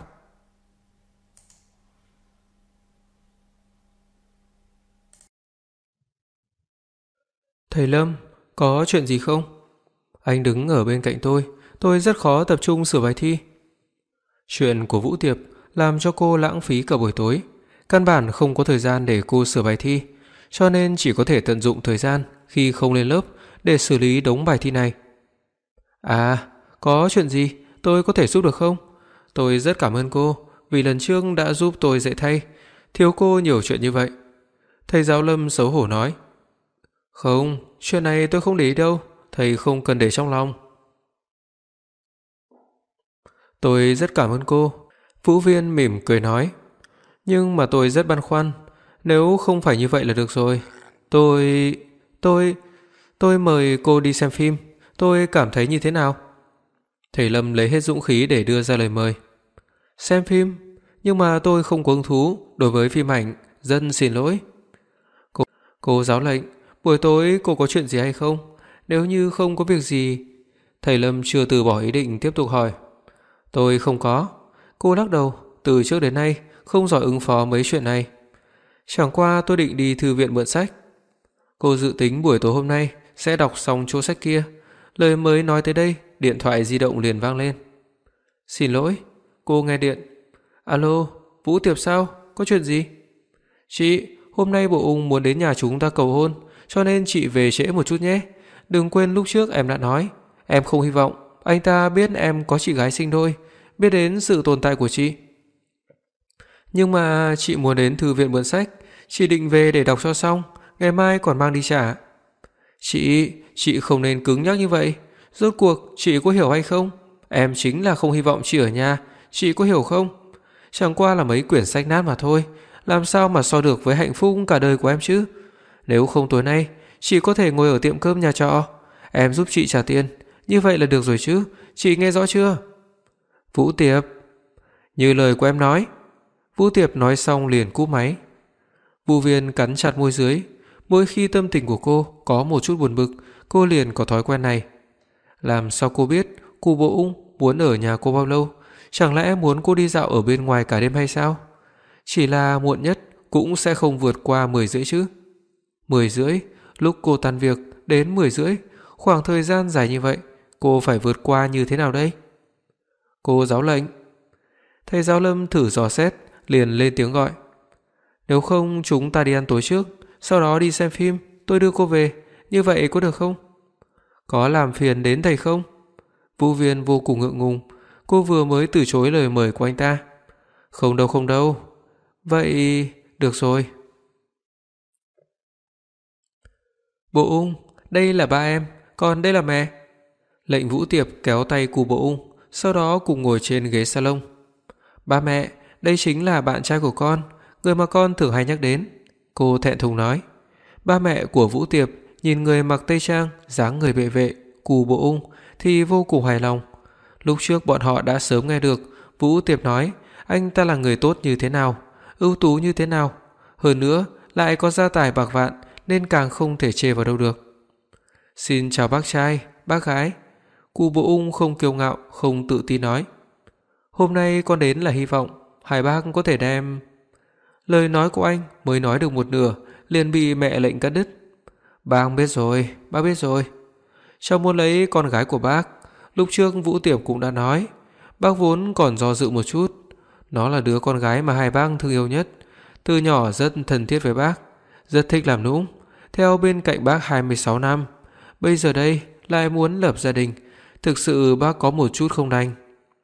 Thầy Lâm, có chuyện gì không? Anh đứng ở bên cạnh tôi rất khó tập trung sửa bài thi. Chuyện của Vũ Tiệp làm cho cô lãng phí cả buổi tối, căn bản không có thời gian để cô sửa bài thi, cho nên chỉ có thể tận dụng thời gian khi không lên lớp để xử lý đống bài thi này. À, có chuyện gì tôi có thể giúp được không? Tôi rất cảm ơn cô vì lần trước đã giúp tôi dạy thay, thiếu cô nhiều chuyện như vậy. Thầy giáo Lâm xấu hổ nói. Không, chuyện này tôi không để ý đâu, thầy không cần để trong lòng. Tôi rất cảm ơn cô. Vũ Viên mỉm cười nói. Nhưng mà tôi rất băn khoăn, nếu không phải như vậy là được rồi. Tôi mời cô đi xem phim, tôi cảm thấy như thế nào? Thầy Lâm lấy hết dũng khí để đưa ra lời mời. Xem phim? Nhưng mà tôi không có hứng thú đối với phim ảnh, rất xin lỗi. Cô giáo lệnh, buổi tối cô có chuyện gì hay không? Nếu như không có việc gì... Thầy Lâm chưa từ bỏ ý định tiếp tục hỏi. Tôi không có. Cô lắc đầu, từ trước đến nay không giỏi ứng phó mấy chuyện này. Chẳng qua tôi định đi thư viện mượn sách. Cô dự tính buổi tối hôm nay sẽ đọc xong chỗ sách kia. Lời mới nói tới đây, điện thoại di động liền vang lên. Xin lỗi, cô nghe điện. Alo, Vũ Tiệp sao? Có chuyện gì? Chị, hôm nay Bộ Ung muốn đến nhà chúng ta cầu hôn, cho nên chị về trễ một chút nhé. Đừng quên lúc trước em đã nói, em không hy vọng anh ta biết em có chị gái sinh đôi, biết đến sự tồn tại của chị. Nhưng mà chị muốn đến thư viện mượn sách, chị định về để đọc cho xong, ngày mai còn mang đi trả. Chị không nên cứng nhắc như vậy. Rốt cuộc chị có hiểu hay không? Em chính là không hy vọng chị ở nhà, chị có hiểu không? Chẳng qua là mấy quyển sách nát mà thôi, làm sao mà so được với hạnh phúc cả đời của em chứ? Nếu không tối nay, chị có thể ngồi ở tiệm cơm nhà trọ, em giúp chị trả tiền, như vậy là được rồi chứ, chị nghe rõ chưa? Vũ Tiệp, như lời của em nói. Vũ Tiệp nói xong liền cúp máy. Vũ Viên cắn chặt môi dưới, mỗi khi tâm tình của cô có một chút buồn bực, cô liền có thói quen này. Làm sao cô biết Cù Bộ Ung muốn ở nhà cô bao lâu? Chẳng lẽ muốn cô đi dạo ở bên ngoài cả đêm hay sao? Chỉ là muộn nhất cũng sẽ không vượt qua 10 rưỡi chứ. 10 rưỡi, lúc cô tan việc đến 10 rưỡi, khoảng thời gian dài như vậy, cô phải vượt qua như thế nào đây? Cô giáo lệnh. Thầy giáo Lâm thử dò xét, liền lên tiếng gọi. Nếu không chúng ta đi ăn tối trước, sau đó đi xem phim, tôi đưa cô về, như vậy có được không? Có làm phiền đến thầy không? Vũ Viên vô cùng ngượng ngùng, cô vừa mới từ chối lời mời của anh ta. Không đâu. Vậy, được rồi. Bộ Ung, đây là ba em, còn đây là mẹ. Lệnh Vũ Tiệp kéo tay Cù Bộ Ung, sau đó cùng ngồi trên ghế salon. Ba mẹ, đây chính là bạn trai của con, người mà con thường hay nhắc đến. Cô thẹn thùng nói. Ba mẹ của Vũ Tiệp nhìn người mặc tây trang, dáng người bệ vệ, Cù Bộ Ung thì vô cùng hài lòng. Lúc trước bọn họ đã sớm nghe được Vũ Tiệp nói anh ta là người tốt như thế nào, ưu tú như thế nào, hơn nữa lại có gia tài bạc vạn nên càng không thể chê vào đâu được. Xin chào bác trai, bác gái. Cù Bộ Ung không kiêu ngạo, không tự tin nói. Hôm nay con đến là hy vọng hai bác có thể đem... Lời nói của anh mới nói được một nửa liền bị mẹ lệnh cắt đứt. Bác biết rồi. Cháu muốn lấy con gái của bác. Lúc trước Vũ Tiệp cũng đã nói, bác vốn còn do dự một chút. Nó là đứa con gái mà hai bác thương yêu nhất, từ nhỏ rất thân thiết với bác, rất thích làm nũng, theo bên cạnh bác 26 năm. Bây giờ đây lại muốn lập gia đình, thực sự bác có một chút không đành.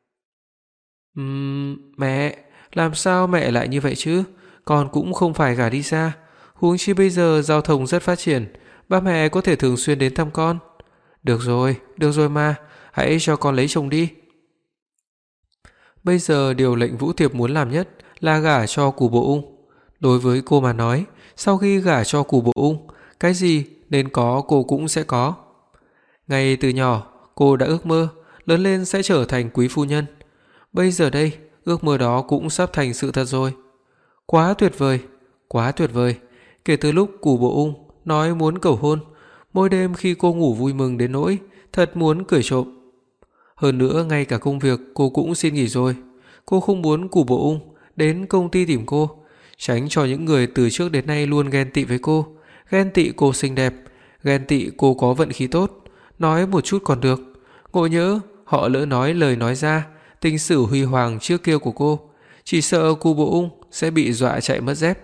Mẹ, làm sao mẹ lại như vậy chứ? Con cũng không phải gả đi xa, huống chi bây giờ giao thông rất phát triển, ba mẹ có thể thường xuyên đến thăm con. Được rồi mà, hãy cho con lấy chồng đi. Bây giờ điều lệnh Vũ Tiệp muốn làm nhất là gả cho Cù Bộ Ung. Đối với cô mà nói, sau khi gả cho Cù Bộ Ung, cái gì nên có cô cũng sẽ có. Ngay từ nhỏ, cô đã ước mơ lớn lên sẽ trở thành quý phu nhân, Bây giờ đây, ước mơ đó cũng sắp thành sự thật rồi. Quá tuyệt vời, quá tuyệt vời. Kể từ lúc Cù Bộ Ung nói muốn cầu hôn, mỗi đêm khi cô ngủ vui mừng đến nỗi thật muốn cười trộm. Hơn nữa ngay cả công việc cô cũng xin nghỉ rồi. Cô không muốn Cù Bộ Ung đến công ty tìm cô, tránh cho những người từ trước đến nay luôn ghen tị với cô, ghen tị cô xinh đẹp, ghen tị cô có vận khí tốt, nói một chút còn được, ngộ nhỡ họ lỡ nói lời nói ra tình sử huy hoàng trước kia của cô, chỉ sợ Cù Bộ Ung sẽ bị dọa chạy mất dép.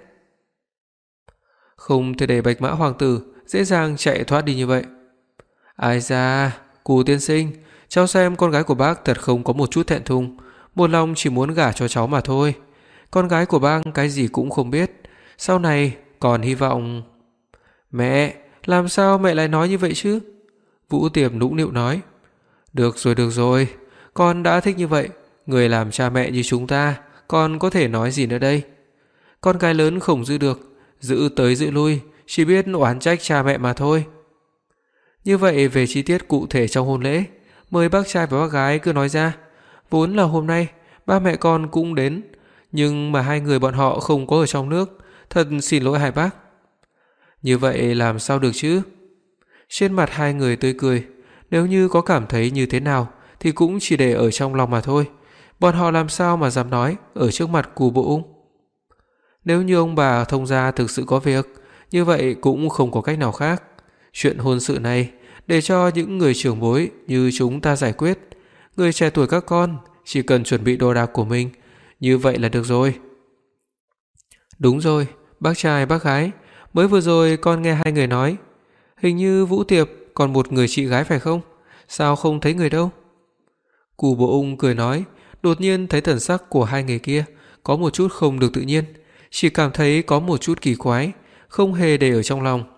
Không thể để Bạch Mã hoàng tử dễ dàng chạy thoát đi như vậy. Ai da, Cù tiên sinh, cháu xem con gái của bác thật không có một chút thẹn thùng, một lòng chỉ muốn gả cho cháu mà thôi. Con gái của bác cái gì cũng không biết, sau này còn hy vọng. Mẹ, làm sao mẹ lại nói như vậy chứ? Vũ Tiệp nũng nịu nói. Được rồi, con đã thích như vậy, người làm cha mẹ như chúng ta, con có thể nói gì nữa đây? Con gái lớn không giữ được, giữ tới giữ lui, chỉ biết oán trách cha mẹ mà thôi. Như vậy về chi tiết cụ thể trong hôn lễ, mời bác trai và bác gái cứ nói ra. Vốn là hôm nay ba mẹ con cũng đến, nhưng mà hai người bọn họ không có ở trong nước, thật xin lỗi hai bác. Như vậy làm sao được chứ? Trên mặt hai người tươi cười, nếu như có cảm thấy như thế nào thì cũng chỉ để ở trong lòng mà thôi. Bọn họ làm sao mà dám nói ở trước mặt Cù Bộ Ung. Nếu như ông bà thông gia thực sự có việc, như vậy cũng không có cách nào khác. Chuyện hôn sự này để cho những người trưởng bối như chúng ta giải quyết. Người trẻ tuổi các con chỉ cần chuẩn bị đồ đạc của mình, như vậy là được rồi. Đúng rồi, bác trai bác gái, mới vừa rồi con nghe hai người nói, hình như Vũ Tiệp còn một người chị gái phải không? Sao không thấy người đâu? Cù Bộ Ung cười nói, đột nhiên thấy thần sắc của hai người kia có một chút không được tự nhiên, chỉ cảm thấy có một chút kỳ quái, không hề để ở trong lòng.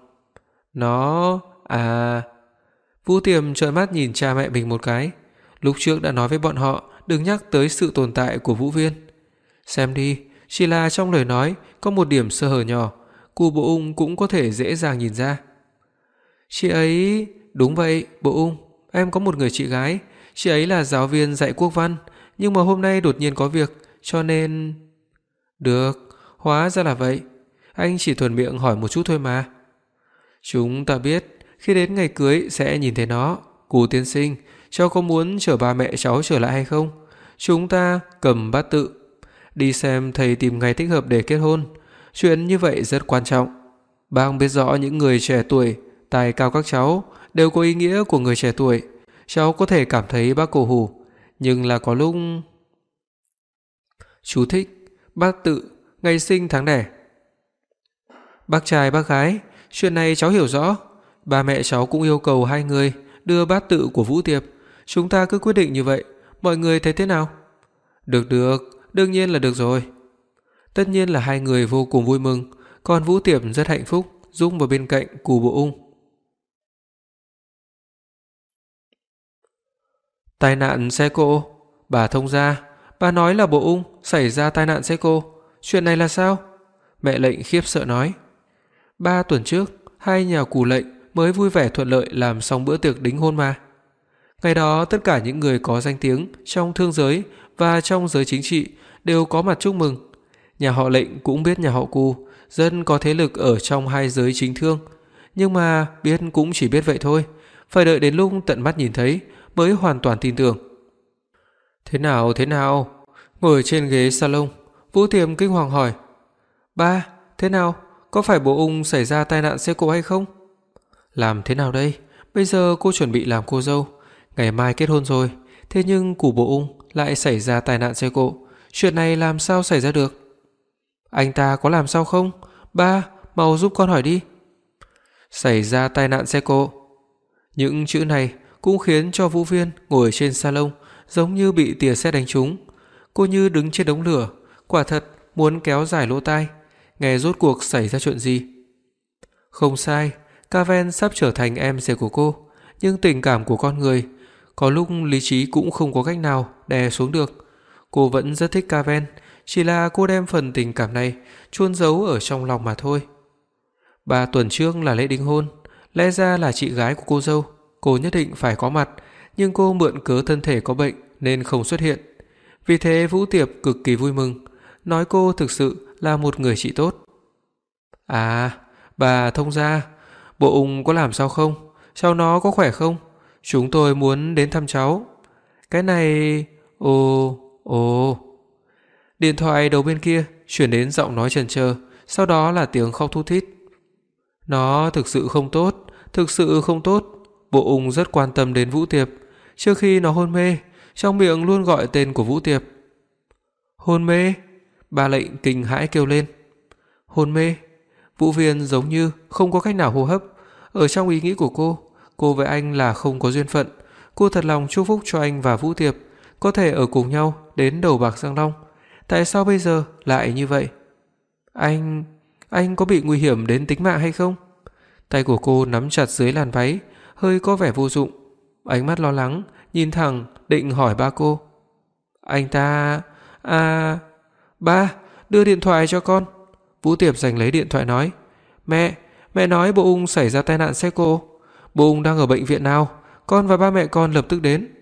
Vũ Tiềm trợn mắt nhìn cha mẹ mình một cái. Lúc trước đã nói với bọn họ đừng nhắc tới sự tồn tại của Vũ Viên. Xem đi, chỉ là trong lời nói có một điểm sơ hở nhỏ, Cù Bộ Ung cũng có thể dễ dàng nhìn ra. Chị ấy... Đúng vậy, Bộ Ung, em có một người chị gái, chị ấy là giáo viên dạy quốc văn, nhưng mà hôm nay đột nhiên có việc, cho nên... Được, hóa ra là vậy. Anh chỉ thuần miệng hỏi một chút thôi mà. Chúng ta biết khi đến ngày cưới sẽ nhìn thấy nó. Cù tiên sinh, cháu có muốn chở ba mẹ cháu trở lại hay không? Chúng ta cầm bát tự đi xem thầy tìm ngày thích hợp để kết hôn. Chuyện như vậy rất quan trọng. Bác biết rõ những người trẻ tuổi tài cao các cháu đều có ý nghĩa của người trẻ tuổi. Cháu có thể cảm thấy bác cổ hủ, nhưng là có lúc... Chú thích: bát tự, ngày sinh tháng đẻ. Bác trai bác gái, chuyện này cháu hiểu rõ. Ba mẹ cháu cũng yêu cầu hai người đưa bát tự của Vũ Tiệp. Chúng ta cứ quyết định như vậy, mọi người thấy thế nào? Được, đương nhiên là được rồi. Tất nhiên là hai người vô cùng vui mừng, còn Vũ Tiệp rất hạnh phúc dũng vào bên cạnh Cù Bộ Ung. Tai nạn xe cộ, bà thông gia, bà nói là Bộ Ung xảy ra tai nạn xe cộ, chuyện này là sao? Mẹ Lệnh khiếp sợ nói. 3 tuần trước, hai nhà Cù Lệnh mới vui vẻ thuận lợi làm xong bữa tiệc đính hôn mà. Ngày đó tất cả những người có danh tiếng trong thương giới và trong giới chính trị đều có mặt chúc mừng. Nhà họ Lệnh cũng biết nhà họ Cù rất có thế lực ở trong hai giới chính thương, nhưng mà biết cũng chỉ biết vậy thôi, phải đợi đến lúc tận mắt nhìn thấy mới hoàn toàn tin tưởng. Thế nào? Ngồi trên ghế salon, Vũ Tiềm kinh hoàng hỏi. Ba, thế nào? Có phải Bộ Ung xảy ra tai nạn xe cộ hay không? Làm thế nào đây? Bây giờ cô chuẩn bị làm cô dâu, ngày mai kết hôn rồi, thế nhưng Cù Bộ Ung lại xảy ra tai nạn xe cộ, chuyện này làm sao xảy ra được? Anh ta có làm sao không? Ba, mau giúp con hỏi đi. Xảy ra tai nạn xe cộ. Những chữ này cũng khiến cho Vũ Viên ngồi trên salon giống như bị tia sét đánh trúng. Cô như đứng trên đống lửa, quả thật muốn kéo dài lỗ tai, nghe rốt cuộc xảy ra chuyện gì. Không sai, Caven sắp trở thành em rể của cô, nhưng tình cảm của con người, có lúc lý trí cũng không có cách nào đè xuống được. Cô vẫn rất thích Caven, chỉ là cô đem phần tình cảm này chôn giấu ở trong lòng mà thôi. 3 tuần trước là lễ đính hôn, lẽ ra là chị gái của cô dâu, cô nhất định phải có mặt, nhưng cô mượn cớ thân thể có bệnh nên không xuất hiện. Vì thế Vũ Tiệp cực kỳ vui mừng, nói cô thực sự là một người chị tốt. À, bà thông gia, bộ ung có làm sao không? Cháu nó có khỏe không? Chúng tôi muốn đến thăm cháu. Cái này... Ồ... Điện thoại đầu bên kia chuyển đến giọng nói chần chờ, sau đó là tiếng khóc thút thít. Nó thực sự không tốt, thực sự không tốt. Bộ ung rất quan tâm đến Vũ Tiệp. Trước khi nó hôn mê, trong miệng luôn gọi tên của Vũ Tiệp. Hôn mê? Bà Lệnh kinh hãi kêu lên. Hôn mê? Vũ Viên giống như không có cách nào hô hấp. Ở trong ý nghĩ của cô với anh là không có duyên phận. Cô thật lòng chúc phúc cho anh và Vũ Tiệp có thể ở cùng nhau đến đầu bạc răng long. Tại sao bây giờ lại như vậy? Anh có bị nguy hiểm đến tính mạng hay không? Tay của cô nắm chặt dưới làn váy, hơi có vẻ vô dụng. Ánh mắt lo lắng nhìn thẳng định hỏi ba cô. Anh ta... ba, đưa điện thoại cho con. Vũ Tiệp giành lấy điện thoại nói. Mẹ nói bộ ung xảy ra tai nạn xe cộ. Bộ ung đang ở bệnh viện nào? Con và ba mẹ con lập tức đến.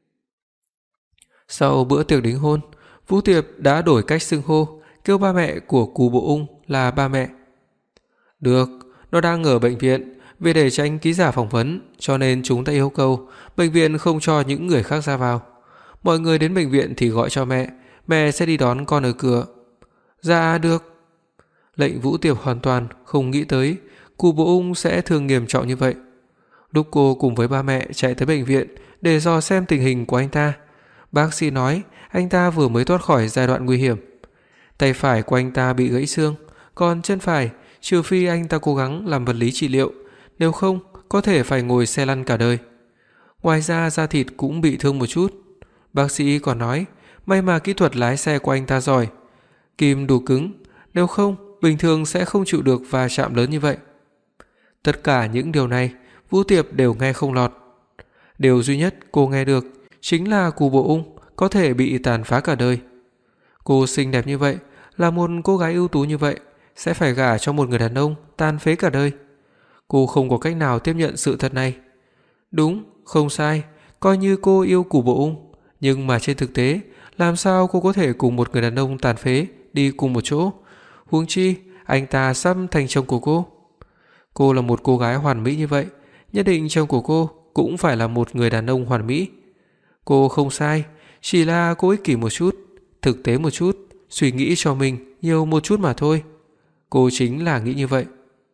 Sau bữa tiệc đính hôn, Vũ Tiệp đã đổi cách xưng hô, kêu ba mẹ của Cù Bộ Ung là ba mẹ. Được, nó đang ở bệnh viện, vì để tránh ký giả phỏng vấn, cho nên chúng ta yêu cầu bệnh viện không cho những người khác ra vào. Mọi người đến bệnh viện thì gọi cho mẹ sẽ đi đón con ở cửa. Dạ được. Lệnh Vũ Tiệp hoàn toàn không nghĩ tới Cù Bộ Ung sẽ thương nghiêm trọng như vậy. Lúc cô cùng với ba mẹ chạy tới bệnh viện để dò xem tình hình của anh ta, bác sĩ nói anh ta vừa mới thoát khỏi giai đoạn nguy hiểm. Tay phải của anh ta bị gãy xương, còn chân phải trừ phi anh ta cố gắng làm vật lý trị liệu, nếu không có thể phải ngồi xe lăn cả đời. Ngoài ra da thịt cũng bị thương một chút. Bác sĩ còn nói may mà kỹ thuật lái xe của anh ta giỏi, kim đủ cứng, nếu không bình thường sẽ không chịu được va chạm lớn như vậy. Tất cả những điều này Vũ Tiệp đều nghe không lọt. Điều duy nhất cô nghe được chính là Cù Bộ Ung có thể bị tàn phá cả đời. Cô xinh đẹp như vậy, là một cô gái ưu tú như vậy, sẽ phải gả cho một người đàn ông tàn phế cả đời. Cô không có cách nào tiếp nhận sự thật này. Đúng, không sai, coi như cô yêu Cù Bộ Ung, nhưng mà trên thực tế, làm sao cô có thể cùng một người đàn ông tàn phế đi cùng một chỗ? Huống chi, anh ta sắp thành chồng của cô. Cô là một cô gái hoàn mỹ như vậy, nhất định chồng của cô cũng phải là một người đàn ông hoàn mỹ. Cô không sai, chỉ là cô ích kỷ một chút, thực tế một chút, suy nghĩ cho mình nhiều một chút mà thôi. Cô chính là nghĩ như vậy.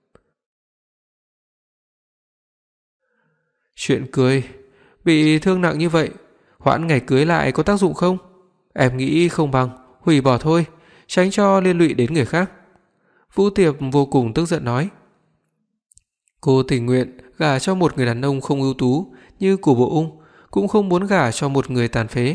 Chuyện cười, bị thương nặng như vậy, hoãn ngày cưới lại có tác dụng không? Em nghĩ không bằng hủy bỏ thôi, tránh cho liên lụy đến người khác. Vũ Tiệp vô cùng tức giận nói. Cô tình nguyện gả cho một người đàn ông không ưu tú như Cù Bộ Ung, cũng không muốn gả cho một người tàn phế.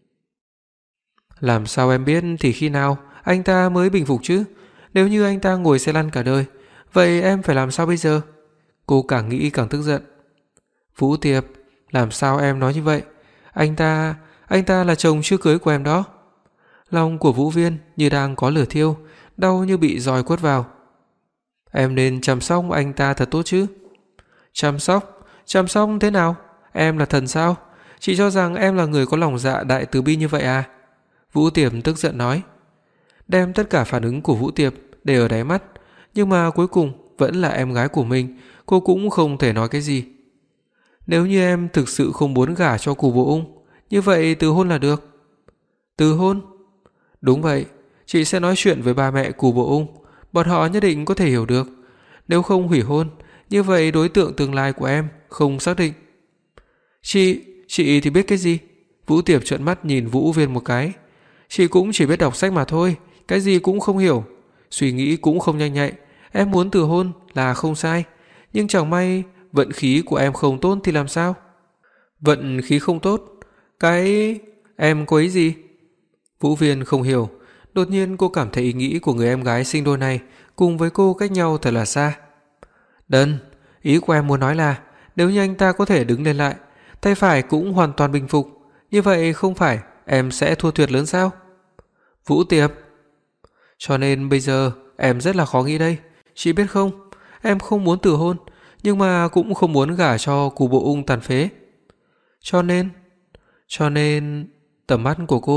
Làm sao em biết thì khi nào anh ta mới bình phục chứ? Nếu như anh ta ngồi xe lăn cả đời, vậy em phải làm sao bây giờ? Cô càng nghĩ càng tức giận. Vũ Tiệp, làm sao em nói như vậy? Anh ta là chồng chưa cưới của em đó. Lòng của Vũ Viên như đang có lửa thiêu, đau như bị roi quất vào. Em nên chăm sóc anh ta thật tốt chứ. Chăm sóc thế nào? Em là thần sao? Chị cho rằng em là người có lòng dạ đại từ bi như vậy à? Vũ Tiệp tức giận nói. Đem tất cả phản ứng của Vũ Tiệp để ở đáy mắt, nhưng mà cuối cùng vẫn là em gái của mình, cô cũng không thể nói cái gì. Nếu như em thực sự không muốn gả cho Cù Bộ Ung, như vậy từ hôn là được. Từ hôn? Đúng vậy, chị sẽ nói chuyện với ba mẹ Cù Bộ Ung, bọn họ nhất định có thể hiểu được. Nếu không hủy hôn, như vậy đối tượng tương lai của em không xác định. Chị thì biết cái gì? Vũ Tiệp trợn mắt nhìn Vũ Viên một cái. Chị cũng chỉ biết đọc sách mà thôi, cái gì cũng không hiểu, suy nghĩ cũng không nhanh nhạy. Em muốn từ hôn là không sai, nhưng chẳng may vận khí của em không tốt thì làm sao? Vận khí không tốt? Cái... em có ý gì? Vũ Viên không hiểu. Đột nhiên cô cảm thấy ý nghĩ của người em gái sinh đôi này cùng với cô cách nhau thật là xa. Đần, ý của em muốn nói là nếu như anh ta có thể đứng lên lại, tay phải cũng hoàn toàn bình phục, như vậy không phải em sẽ thua thiệt lớn sao? Vũ Tiệp, cho nên bây giờ em rất là khó nghĩ đây. Chị biết không, em không muốn từ hôn, nhưng mà cũng không muốn gả cho Cù Bộ Ung tàn phế. Cho nên tầm mắt của cô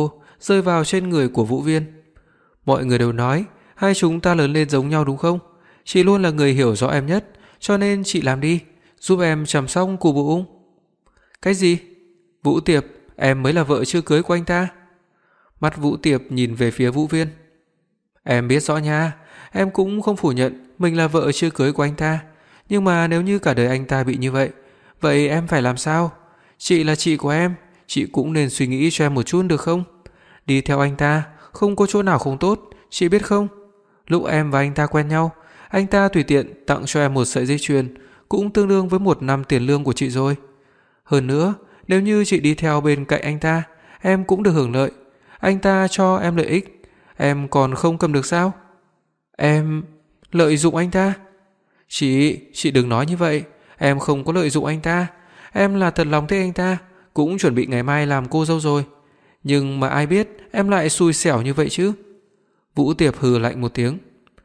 rơi vào trên người của Vũ Viên. Mọi người đều nói hai chúng ta lớn lên giống nhau đúng không? Chị luôn là người hiểu rõ em nhất, cho nên chị làm đi, giúp em chăm sóc Cù Bộ Ung. Cái gì? Vũ Tiệp, em mới là vợ chưa cưới của anh ta. Mắt Vũ Tiệp nhìn về phía Vũ Viên. Em biết rõ nha, em cũng không phủ nhận mình là vợ chưa cưới của anh ta, nhưng mà nếu như cả đời anh ta bị như vậy, vậy em phải làm sao? Chị là chị của em, chị cũng nên suy nghĩ cho em một chút được không? Đi theo anh ta không có chỗ nào không tốt, chị biết không? Lúc em và anh ta quen nhau, anh ta tùy tiện tặng cho em một sợi dây chuyền, cũng tương đương với 1 năm tiền lương của chị rồi. Hơn nữa, nếu như chị đi theo bên cạnh anh ta, em cũng được hưởng lợi. Anh ta cho em lợi ích, em còn không cầm được sao? Em lợi dụng anh ta? Chị đừng nói như vậy, em không có lợi dụng anh ta, em là thật lòng thích anh ta, cũng chuẩn bị ngày mai làm cô dâu rồi. Nhưng mà ai biết em lại xui xẻo như vậy chứ? Vũ Tiệp hừ lạnh một tiếng.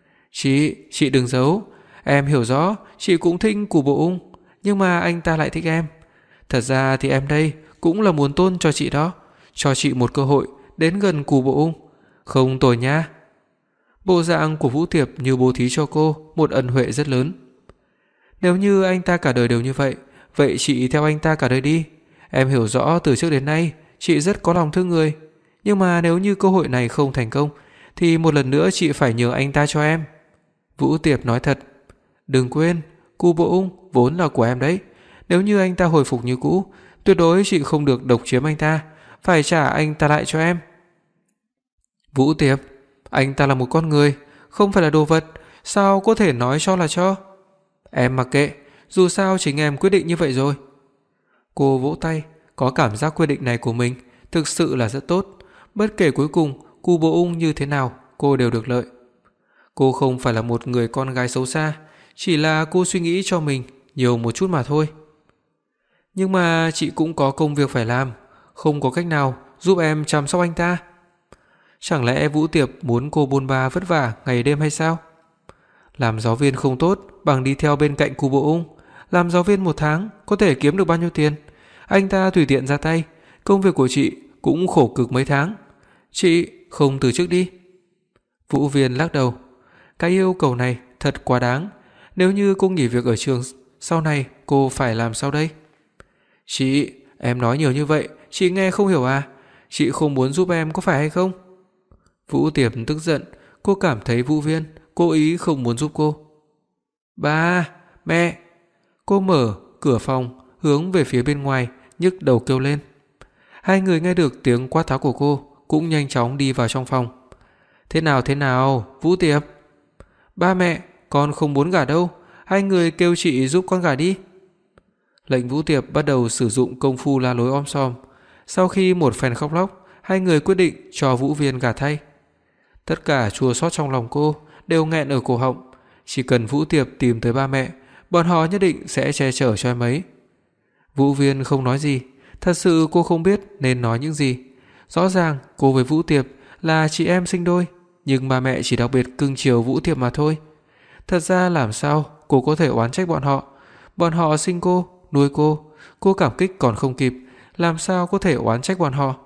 Chị đừng giấu, em hiểu rõ chị cũng thích Cù Bộ Ung, nhưng mà anh ta lại thích em. Thật ra thì em đây cũng là muốn tôn cho chị đó, cho chị một cơ hội đến gần Cù Bộ Ung. Không tồi nha. Bộ dạng của Vũ Tiệp như bố thí cho cô một ân huệ rất lớn. Nếu như anh ta cả đời đều như vậy, vậy chị theo anh ta cả đời đi. Em hiểu rõ từ trước đến nay chị rất có lòng thương người, nhưng mà nếu như cơ hội này không thành công thì một lần nữa chị phải nhường anh ta cho em. Vũ Tiệp nói thật. Đừng quên, Cù Bộ Ung vốn là của em đấy. Nếu như anh ta hồi phục như cũ, tuyệt đối chị không được độc chiếm anh ta, phải trả anh ta lại cho em. Vũ Tiệp, anh ta là một con người, không phải là đồ vật, sao có thể nói cho là cho? Em mặc kệ, dù sao chính em quyết định như vậy rồi. Cô vỗ tay, có cảm giác quyết định này của mình thực sự là rất tốt, bất kể cuối cùng Cù Bộ Ung như thế nào, cô đều được lợi. Cô không phải là một người con gái xấu xa, chỉ là cô suy nghĩ cho mình nhiều một chút mà thôi. Nhưng mà chị cũng có công việc phải làm, không có cách nào giúp em chăm sóc anh ta. Chẳng lẽ Vũ Tiệp muốn cô bôn ba vất vả ngày đêm hay sao? Làm giáo viên không tốt bằng đi theo bên cạnh Cù Bộ Ung. Làm giáo viên 1 tháng có thể kiếm được bao nhiêu tiền? Anh ta tùy tiện ra tay, công việc của chị cũng khổ cực mấy tháng. Chị không từ chức đi. Vũ Viên lắc đầu. Cái yêu cầu này thật quá đáng. Nếu như cô nghỉ việc ở trường, sau này cô phải làm sao đây? Chị, em nói nhiều như vậy, chị nghe không hiểu à? Chị không muốn giúp em có phải hay không? Vũ Tiệp tức giận, cô cảm thấy Vũ Viên cố ý không muốn giúp cô. Ba, mẹ. Cô mở cửa phòng hướng về phía bên ngoài, nhức đầu kêu lên. Hai người nghe được tiếng quát tháo của cô cũng nhanh chóng đi vào trong phòng. Thế nào, Vũ Tiệp? Ba mẹ, con không muốn gả đâu, hai người kêu chị giúp con gả đi. Lệnh Vũ Tiệp bắt đầu sử dụng công phu la lối om sòm. Sau khi một phen khóc lóc, hai người quyết định cho Vũ Viên gả thay. Tất cả chua xót trong lòng cô đều nghẹn ở cổ họng, chỉ cần Vũ Tiệp tìm tới ba mẹ, bọn họ nhất định sẽ che chở cho em ấy. Vũ Viên không nói gì, thật sự cô không biết nên nói những gì. Rõ ràng cô với Vũ Tiệp là chị em sinh đôi, nhưng ba mẹ chỉ đặc biệt cưng chiều Vũ Tiệp mà thôi. Thật ra làm sao cô có thể oán trách bọn họ? Bọn họ sinh cô, nuôi cô cảm kích còn không kịp, làm sao có thể oán trách bọn họ?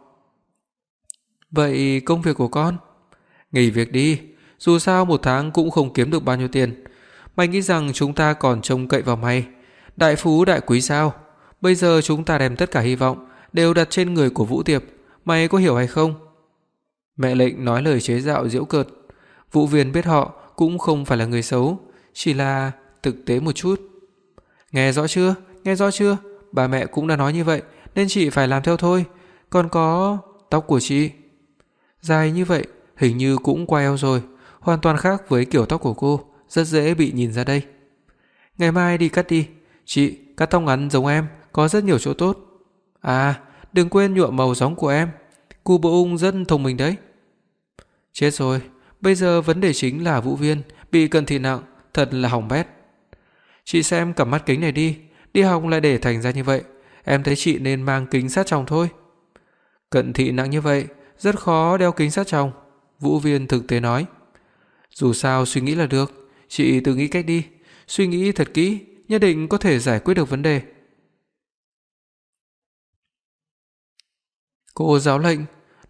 Vậy công việc của con? Nghỉ việc đi, dù sao 1 tháng cũng không kiếm được bao nhiêu tiền. Mày nghĩ rằng chúng ta còn trông cậy vào mày, đại phú đại quý sao? Bây giờ chúng ta đem tất cả hy vọng đều đặt trên người của Vũ Tiệp, mày có hiểu hay không? Mẹ Lệnh nói lời chế giễu giễu cợt. Vũ Viên biết họ cũng không phải là người xấu, chỉ là thực tế một chút. Nghe rõ chưa? Nghe rõ chưa? Bà mẹ cũng đã nói như vậy, nên chị phải làm theo thôi. Còn có tóc của chị dài như vậy, hình như cũng qua eo rồi, hoàn toàn khác với kiểu tóc của cô, rất dễ bị nhìn ra đây. Ngày mai đi cắt đi, chị cắt tóc ngắn giống em, có rất nhiều chỗ tốt. À, đừng quên nhuộm màu giống của em, Cù Bộ Ung rất thông minh đấy. Chết rồi, bây giờ vấn đề chính là Vũ Viên bị cận thị nặng, thật là hỏng bét. Chị xem cặp mắt kính này đi học lại để thành ra như vậy, em thấy chị nên mang kính sát tròng thôi. Cận thị nặng như vậy, rất khó đeo kính sát tròng, Vũ Viên thực tế nói. Dù sao suy nghĩ là được, chị tự nghĩ cách đi, suy nghĩ thật kỹ, nhất định có thể giải quyết được vấn đề. Cô giáo Lệnh,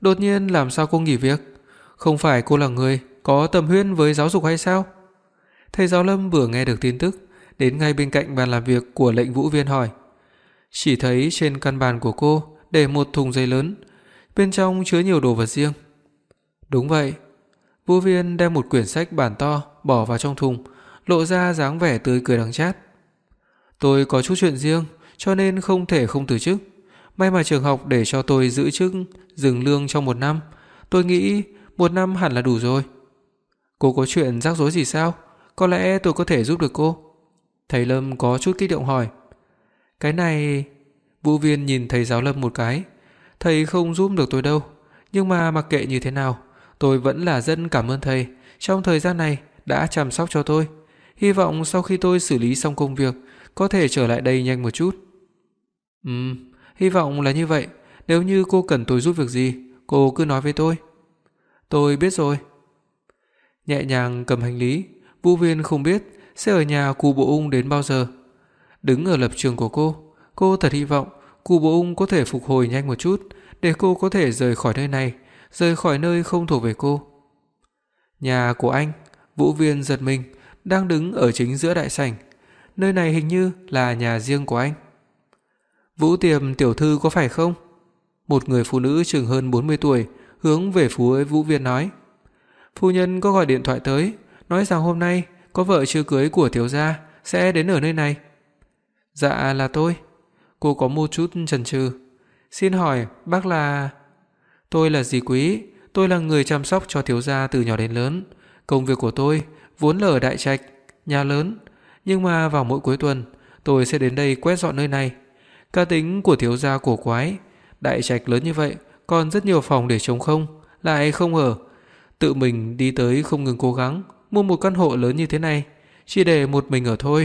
Đột nhiên làm sao cô nghỉ việc? Không phải cô là người có tâm huyết với giáo dục hay sao? Thầy giáo Lâm vừa nghe được tin tức, đến ngay bên cạnh bàn làm việc của lệnh Vũ Viên hỏi. Chỉ thấy trên căn bàn của cô để một thùng giấy lớn, bên trong chứa nhiều đồ vật riêng. Đúng vậy. Vũ Viên đem một quyển sách bản to bỏ vào trong thùng, lộ ra dáng vẻ tươi cười đắng chát. Tôi có chút chuyện riêng, cho nên không thể không từ chức. May mà trường học để cho tôi giữ chức dừng lương trong 1 năm. Tôi nghĩ 1 năm hẳn là đủ rồi. Cô có chuyện rắc rối gì sao? Có lẽ tôi có thể giúp được cô. Thầy Lâm có chút kích động hỏi. Cái này... Vũ Viên nhìn thầy giáo Lâm một cái. Thầy không giúp được tôi đâu. Nhưng mà mặc kệ như thế nào, tôi vẫn là rất cảm ơn thầy trong thời gian này đã chăm sóc cho tôi. Hy vọng sau khi tôi xử lý xong công việc có thể trở lại đây nhanh một chút. Hy vọng là như vậy. Nếu như cô cần tôi giúp việc gì, cô cứ nói với tôi. Tôi biết rồi. Nhẹ nhàng cầm hành lý, Vũ Viên không biết sẽ ở nhà Cù Bộ Ung đến bao giờ. Đứng ở lập trường của cô thật hy vọng Cù Bộ Ung có thể phục hồi nhanh một chút để cô có thể rời khỏi nơi này, rời khỏi nơi không thuộc về cô. Nhà của anh, Vũ Viên giật mình, đang đứng ở chính giữa đại sảnh. Nơi này hình như là nhà riêng của anh. Vũ Tiềm tiểu thư có phải không? Một người phụ nữ chừng hơn 40 tuổi hướng về phía Vũ Viên nói. Phu nhân có gọi điện thoại tới, nói rằng hôm nay có vợ chưa cưới của thiếu gia sẽ đến ở nơi này. Dạ là tôi. Cô có một chút chần chừ. Xin hỏi bác là... Tôi là Dì Quý, tôi là người chăm sóc cho thiếu gia từ nhỏ đến lớn. Công việc của tôi vốn là ở đại trạch, nhà lớn, nhưng mà vào mỗi cuối tuần tôi sẽ đến đây quét dọn nơi này. Cá tính của thiếu gia cổ quái, đại trạch lớn như vậy còn rất nhiều phòng để trống không, lại không ở. Tự mình đi tới không ngừng cố gắng mua một căn hộ lớn như thế này, chỉ để một mình ở thôi.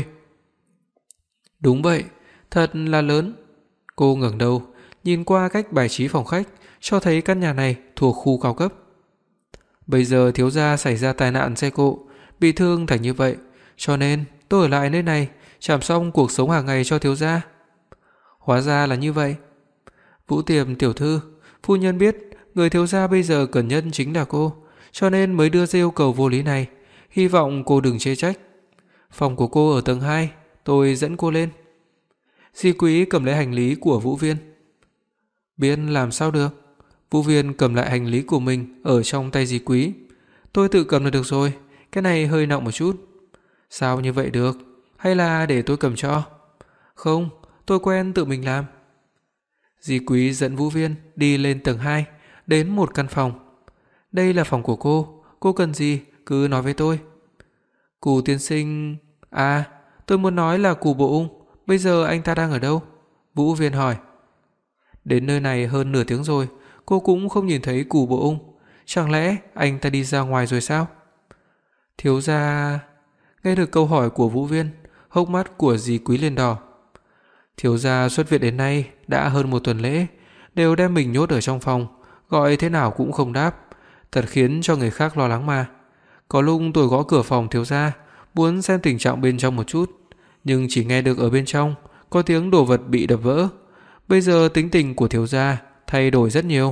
Đúng vậy, thật là lớn. Cô ngẩng đầu, nhìn qua cách bài trí phòng khách, cho thấy căn nhà này thuộc khu cao cấp. Bây giờ thiếu gia xảy ra tai nạn xe cộ, bị thương thành như vậy, cho nên tôi ở lại nơi này chăm sóc cuộc sống hàng ngày cho thiếu gia. Hóa ra là như vậy. Vũ Tiềm tiểu thư, phu nhân biết người thiếu gia bây giờ cần nhất chính là cô, cho nên mới đưa ra yêu cầu vô lý này, hy vọng cô đừng chê trách. Phòng của cô ở tầng 2, tôi dẫn cô lên. Di Quý cầm lấy hành lý của Vũ Viên. Biết làm sao được? Vũ Viên cầm lại hành lý của mình ở trong tay Di Quý. Tôi tự cầm là được rồi, cái này hơi nặng một chút. Sao như vậy được? Hay là để tôi cầm cho? Không, tôi quen tự mình làm. Di Quý dẫn Vũ Viên đi lên tầng 2, đến một căn phòng. Đây là phòng của cô cần gì cứ nói với tôi. Cù tiên sinh... À, tôi muốn nói là Cù Bộ Ung, bây giờ anh ta đang ở đâu? Vũ Viên hỏi. Đến nơi này hơn nửa tiếng rồi, cô cũng không nhìn thấy Cù Bộ Ung. Chẳng lẽ anh ta đi ra ngoài rồi sao? Thiếu gia... Nghe được câu hỏi của Vũ Viên, hốc mắt của Dì Quý lên đỏ. Thiếu gia xuất viện đến nay đã hơn 1 tuần lễ, đều đem mình nhốt ở trong phòng, gọi thế nào cũng không đáp, thật khiến cho người khác lo lắng mà. Có lúc tôi gõ cửa phòng thiếu gia, muốn xem tình trạng bên trong một chút, nhưng chỉ nghe được ở bên trong có tiếng đồ vật bị đập vỡ. Bây giờ tính tình của thiếu gia thay đổi rất nhiều.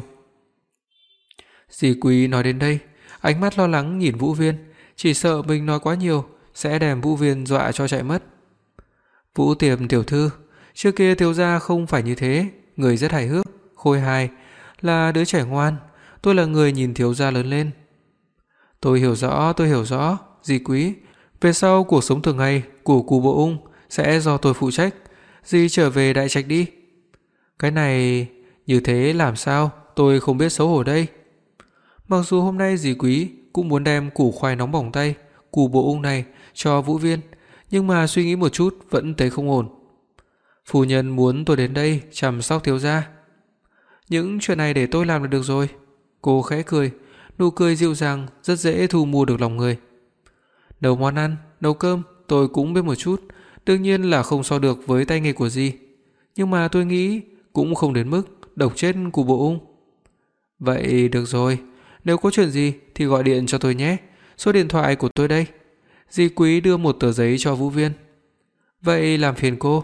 Dì Quý nói đến đây, ánh mắt lo lắng nhìn Vũ Viên, chỉ sợ mình nói quá nhiều sẽ đem Vũ Viên dọa cho chạy mất. Vũ Tiềm tiểu thư, trước kia thiếu gia không phải như thế, người rất hài hước, khôi hài, là đứa trẻ ngoan, tôi là người nhìn thiếu gia lớn lên. Tôi hiểu rõ, Dì Quý, về sau cuộc sống thường ngày của Cù Bộ Ung sẽ do tôi phụ trách, dì trở về đại trạch đi. Cái này, như thế làm sao, tôi không biết xấu hổ đây. Mặc dù hôm nay Dì Quý cũng muốn đem củ khoai nóng bỏng tay Cù Bộ Ung này cho Vũ Viên, nhưng mà suy nghĩ một chút vẫn thấy không ổn. Phu nhân muốn tôi đến đây chăm sóc thiếu gia. Những chuyện này để tôi làm là được rồi. Cô khẽ cười, nụ cười dịu dàng rất dễ thu mua được lòng người. Nấu món ăn, nấu cơm tôi cũng biết một chút, đương nhiên là không so được với tay nghề của dì, nhưng mà tôi nghĩ cũng không đến mức độc chết Cù Bộ Ung. Vậy được rồi, nếu có chuyện gì thì gọi điện cho tôi nhé, số điện thoại của tôi đây. Dì Quý đưa một tờ giấy cho Vũ Viên. Vậy làm phiền cô.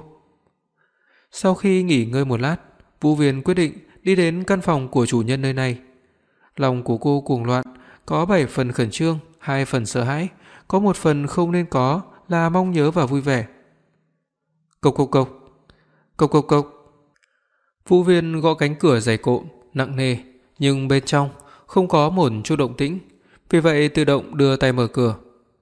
Sau khi nghỉ ngơi một lát, Vũ Viên quyết định đi đến căn phòng của chủ nhân nơi này. Lòng của cô cuồng loạn, có 7 phần khẩn trương, 2 phần sợ hãi, có 1 phần không nên có là mong nhớ và vui vẻ. Cộc cộc cộc, cộc cộc cộc. Vũ Viên gõ cánh cửa dày cộm, nặng nề, nhưng bên trong không có một chút động tĩnh, vì vậy tự động đưa tay mở cửa.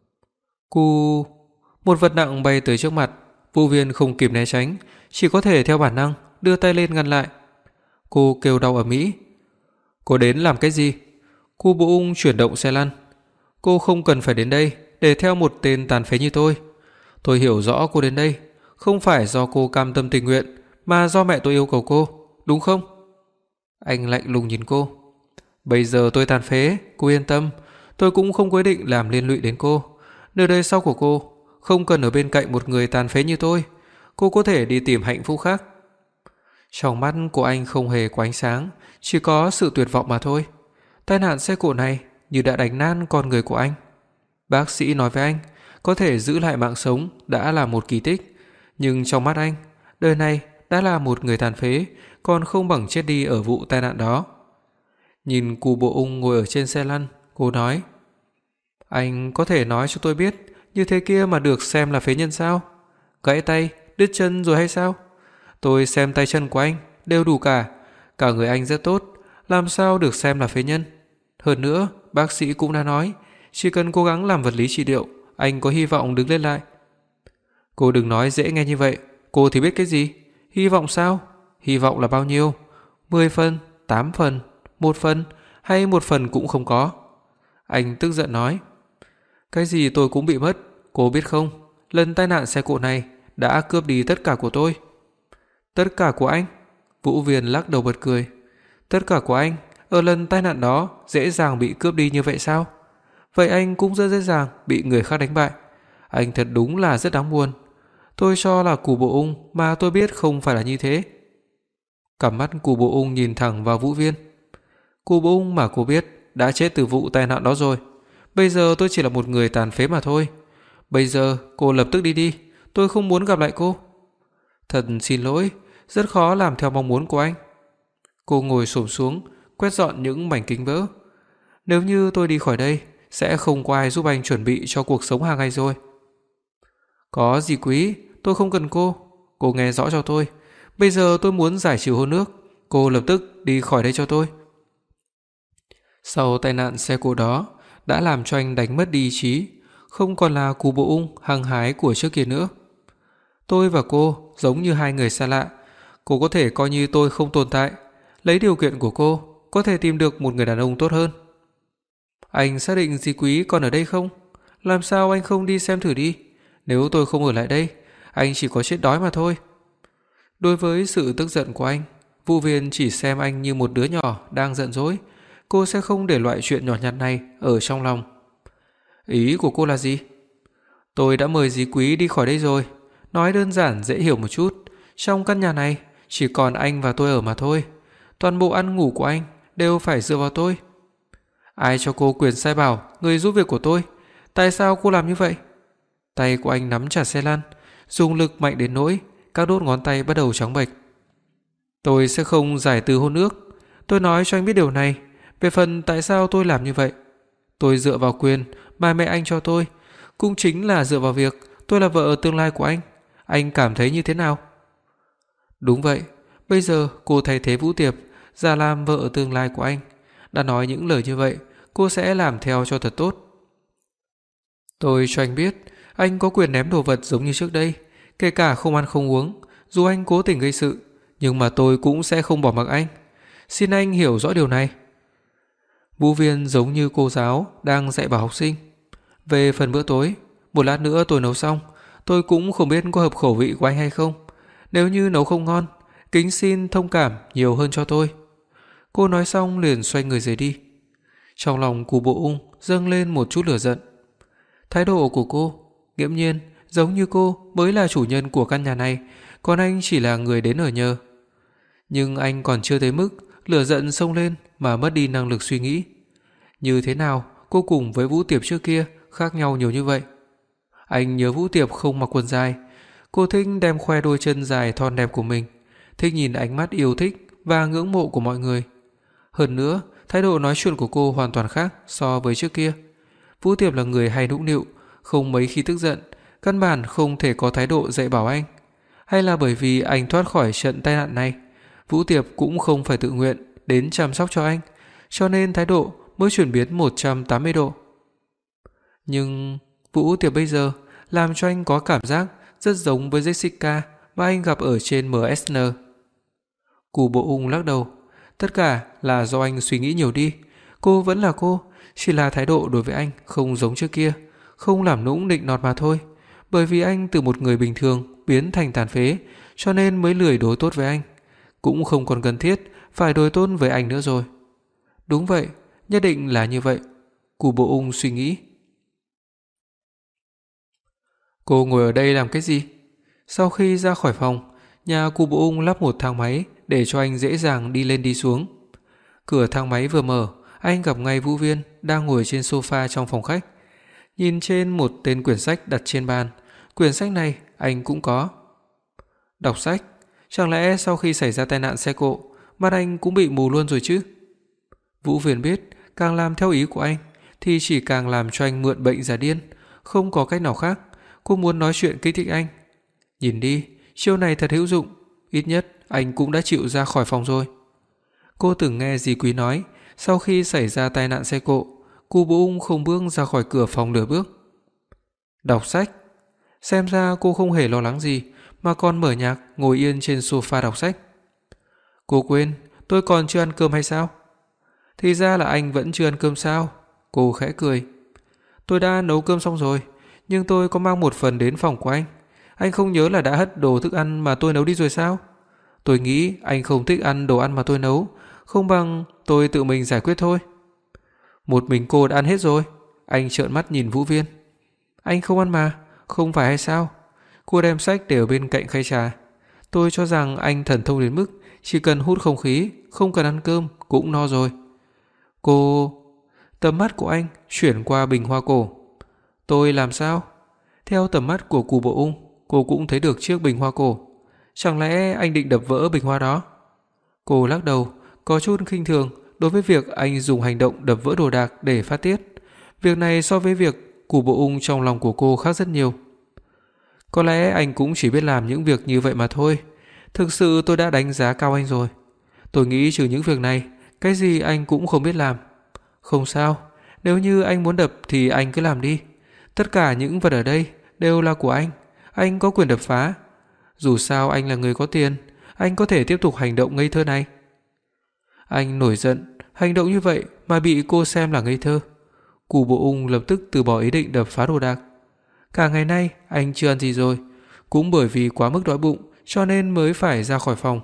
Cu, một vật nặng bay tới trước mặt, Vũ Viên không kịp né tránh, chỉ có thể theo bản năng đưa tay lên ngăn lại. Cô kêu đau ầm ĩ. Cô đến làm cái gì? Cu Bộ Ung chuyển động xe lăn. Cô không cần phải đến đây để theo một tên tàn phế như tôi. Tôi hiểu rõ cô đến đây không phải do cô cam tâm tình nguyện, mà do mẹ tôi yêu cầu cô, đúng không? Anh lạnh lùng nhìn cô. Bây giờ tôi tàn phế, cô yên tâm, tôi cũng không quyết định làm liên lụy đến cô. Nơi đời sau của cô không cần ở bên cạnh một người tàn phế như tôi, cô có thể đi tìm hạnh phúc khác. Trong mắt của anh không hề có ánh sáng, chỉ có sự tuyệt vọng mà thôi. Tai nạn xe cộ này như đã đánh nát con người của anh. Bác sĩ nói với anh, có thể giữ lại mạng sống đã là một kỳ tích, nhưng trong mắt anh, đời này đã là một người tàn phế, còn không bằng chết đi ở vụ tai nạn đó. Nhìn Cu Bộ Ung ngồi ở trên xe lăn, cô nói: Anh có thể nói cho tôi biết, như thế kia mà được xem là phế nhân sao? Gãy tay, đứt chân rồi hay sao? Tôi xem tay chân của anh đều đủ cả người anh rất tốt, làm sao được xem là phế nhân? Hơn nữa, bác sĩ cũng đã nói, chỉ cần cố gắng làm vật lý trị liệu, anh có hy vọng đứng lên lại. Cô đừng nói dễ nghe như vậy, cô thì biết cái gì? Hy vọng sao? Hy vọng là bao nhiêu? 10 phần, 8 phần, 1 phần hay 1 phần cũng không có. Anh tức giận nói. Cái gì tôi cũng bị mất, cô biết không? Lần tai nạn xe cộ này đã cướp đi tất cả của tôi. Tất cả của anh? Vũ Viên lắc đầu bật cười. Tất cả của anh ở lần tai nạn đó dễ dàng bị cướp đi như vậy sao? Vậy anh cũng rất dễ dàng bị người khác đánh bại. Anh thật đúng là rất đáng buồn. Tôi cho là Cù Bộ Ung mà tôi biết không phải là như thế. Cặp mắt Cù Bộ Ung nhìn thẳng vào Vũ Viên. Cù Bộ Ung mà cô biết đã chết từ vụ tai nạn đó rồi. Bây giờ tôi chỉ là một người tàn phế mà thôi. Bây giờ cô lập tức đi đi, tôi không muốn gặp lại cô. Thật xin lỗi, rất khó làm theo mong muốn của anh. Cô ngồi xổm xuống, quét dọn những mảnh kính vỡ. Nếu như tôi đi khỏi đây, sẽ không có ai giúp anh chuẩn bị cho cuộc sống hàng ngày rồi. Có gì quý, tôi không cần cô. Cô nghe rõ cho tôi. Bây giờ tôi muốn giải trừ hôn ước. Cô lập tức đi khỏi đây cho tôi. Sau tai nạn xe cộ đó đã làm cho anh đánh mất đi ý chí, không còn là Cù Bộ Ung hăng hái của trước kia nữa. Tôi và cô giống như hai người xa lạ. Cô có thể coi như tôi không tồn tại. Lấy điều kiện của cô, có thể tìm được một người đàn ông tốt hơn. Anh xác định Di Quý còn ở đây không? Làm sao anh không đi xem thử đi? Nếu tôi không ở lại đây, anh chỉ có chết đói mà thôi. Đối với sự tức giận của anh, Vũ Viên chỉ xem anh như một đứa nhỏ đang giận dỗi. Cô sẽ không để loại chuyện nhỏ nhặt này ở trong lòng. Ý của cô là gì? Tôi đã mời Di Quý đi khỏi đây rồi. Nói đơn giản dễ hiểu một chút, trong căn nhà này chỉ còn anh và tôi ở mà thôi. Toàn bộ ăn ngủ của anh đều phải dựa vào tôi. Ai cho cô quyền sai bảo người giúp việc của tôi? Tại sao cô làm như vậy? Tay của anh nắm chặt xe lăn, dùng lực mạnh đến nỗi các đốt ngón tay bắt đầu trắng bệch. Tôi sẽ không giải trừ hôn ước. Tôi nói cho anh biết điều này. Về phần tại sao tôi làm như vậy, tôi dựa vào quyền mà mẹ anh cho tôi, cũng chính là dựa vào việc tôi là vợ tương lai của anh. Anh cảm thấy như thế nào? Đúng vậy, bây giờ cô thay thế Vũ Tiệp ra làm vợ tương lai của anh. Đã nói những lời như vậy, cô sẽ làm theo cho thật tốt. Tôi cho anh biết, anh có quyền ném đồ vật giống như trước đây, kể cả không ăn không uống. Dù anh cố tình gây sự, nhưng mà tôi cũng sẽ không bỏ mặc anh. Xin anh hiểu rõ điều này. Vũ Viên giống như cô giáo đang dạy bảo học sinh. Về phần bữa tối, một lát nữa tôi nấu xong, tôi cũng không biết có hợp khẩu vị của anh hay không. Nếu như nấu không ngon, kính xin thông cảm nhiều hơn cho tôi. Cô nói xong liền xoay người rời đi. Trong lòng Cù Bộ Ung dâng lên một chút lửa giận. Thái độ của cô nghiễm nhiên giống như cô mới là chủ nhân của căn nhà này, còn anh chỉ là người đến ở nhờ. Nhưng anh còn chưa tới mức lửa giận xông lên mà mất đi năng lực suy nghĩ. Như thế nào cô cùng với Vũ Tiệp trước kia khác nhau nhiều như vậy? Anh nhớ Vũ Tiệp không mặc quần dài. Cô thích đem khoe đôi chân dài thon đẹp của mình, thích nhìn ánh mắt yêu thích và ngưỡng mộ của mọi người. Hơn nữa, thái độ nói chuyện của cô hoàn toàn khác so với trước kia. Vũ Tiệp là người hay nũng nịu, không mấy khi tức giận, căn bản không thể có thái độ dạy bảo anh. Hay là bởi vì anh thoát khỏi trận tai nạn này, Vũ Tiệp cũng không phải tự nguyện đến chăm sóc cho anh, cho nên thái độ mới chuyển biến 180 độ. Nhưng Vũ Tiệp bây giờ làm cho anh có cảm giác rất giống với Jessica mà anh gặp ở trên MSN. Cù Bộ Ung lắc đầu, tất cả là do anh suy nghĩ nhiều đi, cô vẫn là cô, chỉ là thái độ đối với anh không giống trước kia, không làm nũng nịnh nọt mà thôi, bởi vì anh từ một người bình thường biến thành tàn phế, cho nên mới lười đối tốt với anh, cũng không còn cần thiết phải đối tốt với anh nữa rồi. Đúng vậy, nhất định là như vậy, Cù Bộ Ung suy nghĩ. Cô ngồi ở đây làm cái gì? Sau khi ra khỏi phòng, nhà Cù Bộ Ung lắp một thang máy để cho anh dễ dàng đi lên đi xuống. Cửa thang máy vừa mở, anh gặp ngay Vũ Viên đang ngồi trên sofa trong phòng khách, nhìn trên một tên quyển sách đặt trên bàn. Quyển sách này anh cũng có. Đọc sách? Chẳng lẽ sau khi xảy ra tai nạn xe cộ, mắt anh cũng bị mù luôn rồi chứ? Vũ Viên biết càng làm theo ý của anh thì chỉ càng làm cho anh mượn bệnh giả điên, không có cách nào khác. Cô muốn nói chuyện kích thích anh. Nhìn đi, chiêu này thật hữu dụng, ít nhất anh cũng đã chịu ra khỏi phòng rồi. Cô từng nghe dì Quý nói, sau khi xảy ra tai nạn xe cộ, Cù Bộ Ung không bước ra khỏi cửa phòng nửa bước. Đọc sách? Xem ra cô không hề lo lắng gì, mà còn mở nhạc ngồi yên trên sofa đọc sách. Cô quên, tôi còn chưa ăn cơm hay sao? Thì ra là anh vẫn chưa ăn cơm sao? Cô khẽ cười. Tôi đã nấu cơm xong rồi, nhưng tôi có mang một phần đến phòng của anh. Anh không nhớ là đã hất đồ thức ăn mà tôi nấu đi rồi sao? Tôi nghĩ anh không thích ăn đồ ăn mà tôi nấu, không bằng tôi tự mình giải quyết thôi. Một mình cô đã ăn hết rồi. Anh trợn mắt nhìn Vũ Viên. Anh không ăn mà, không phải hay sao? Cô đem sách để ở bên cạnh khay trà. Tôi cho rằng anh thần thông đến mức chỉ cần hút không khí, không cần ăn cơm cũng no rồi. Cô... Tầm mắt của anh chuyển qua bình hoa cổ. Tôi làm sao? Theo tầm mắt của Cù Bộ Ung, cô cũng thấy được chiếc bình hoa cổ. Chẳng lẽ anh định đập vỡ bình hoa đó? Cô lắc đầu, có chút khinh thường đối với việc anh dùng hành động đập vỡ đồ đạc để phát tiết. Việc này so với việc Cù Bộ Ung trong lòng của cô khác rất nhiều. Có lẽ anh cũng chỉ biết làm những việc như vậy mà thôi. Thực sự tôi đã đánh giá cao anh rồi. Tôi nghĩ trừ những việc này, cái gì anh cũng không biết làm. Không sao, nếu như anh muốn đập thì anh cứ làm đi. Tất cả những vật ở đây đều là của anh có quyền đập phá. Dù sao anh là người có tiền, anh có thể tiếp tục hành động ngây thơ này. Anh nổi giận, hành động như vậy mà bị cô xem là ngây thơ. Cù Bộ Ung lập tức từ bỏ ý định đập phá đồ đạc. Cả ngày nay anh chưa ăn gì rồi, cũng bởi vì quá mức đói bụng cho nên mới phải ra khỏi phòng.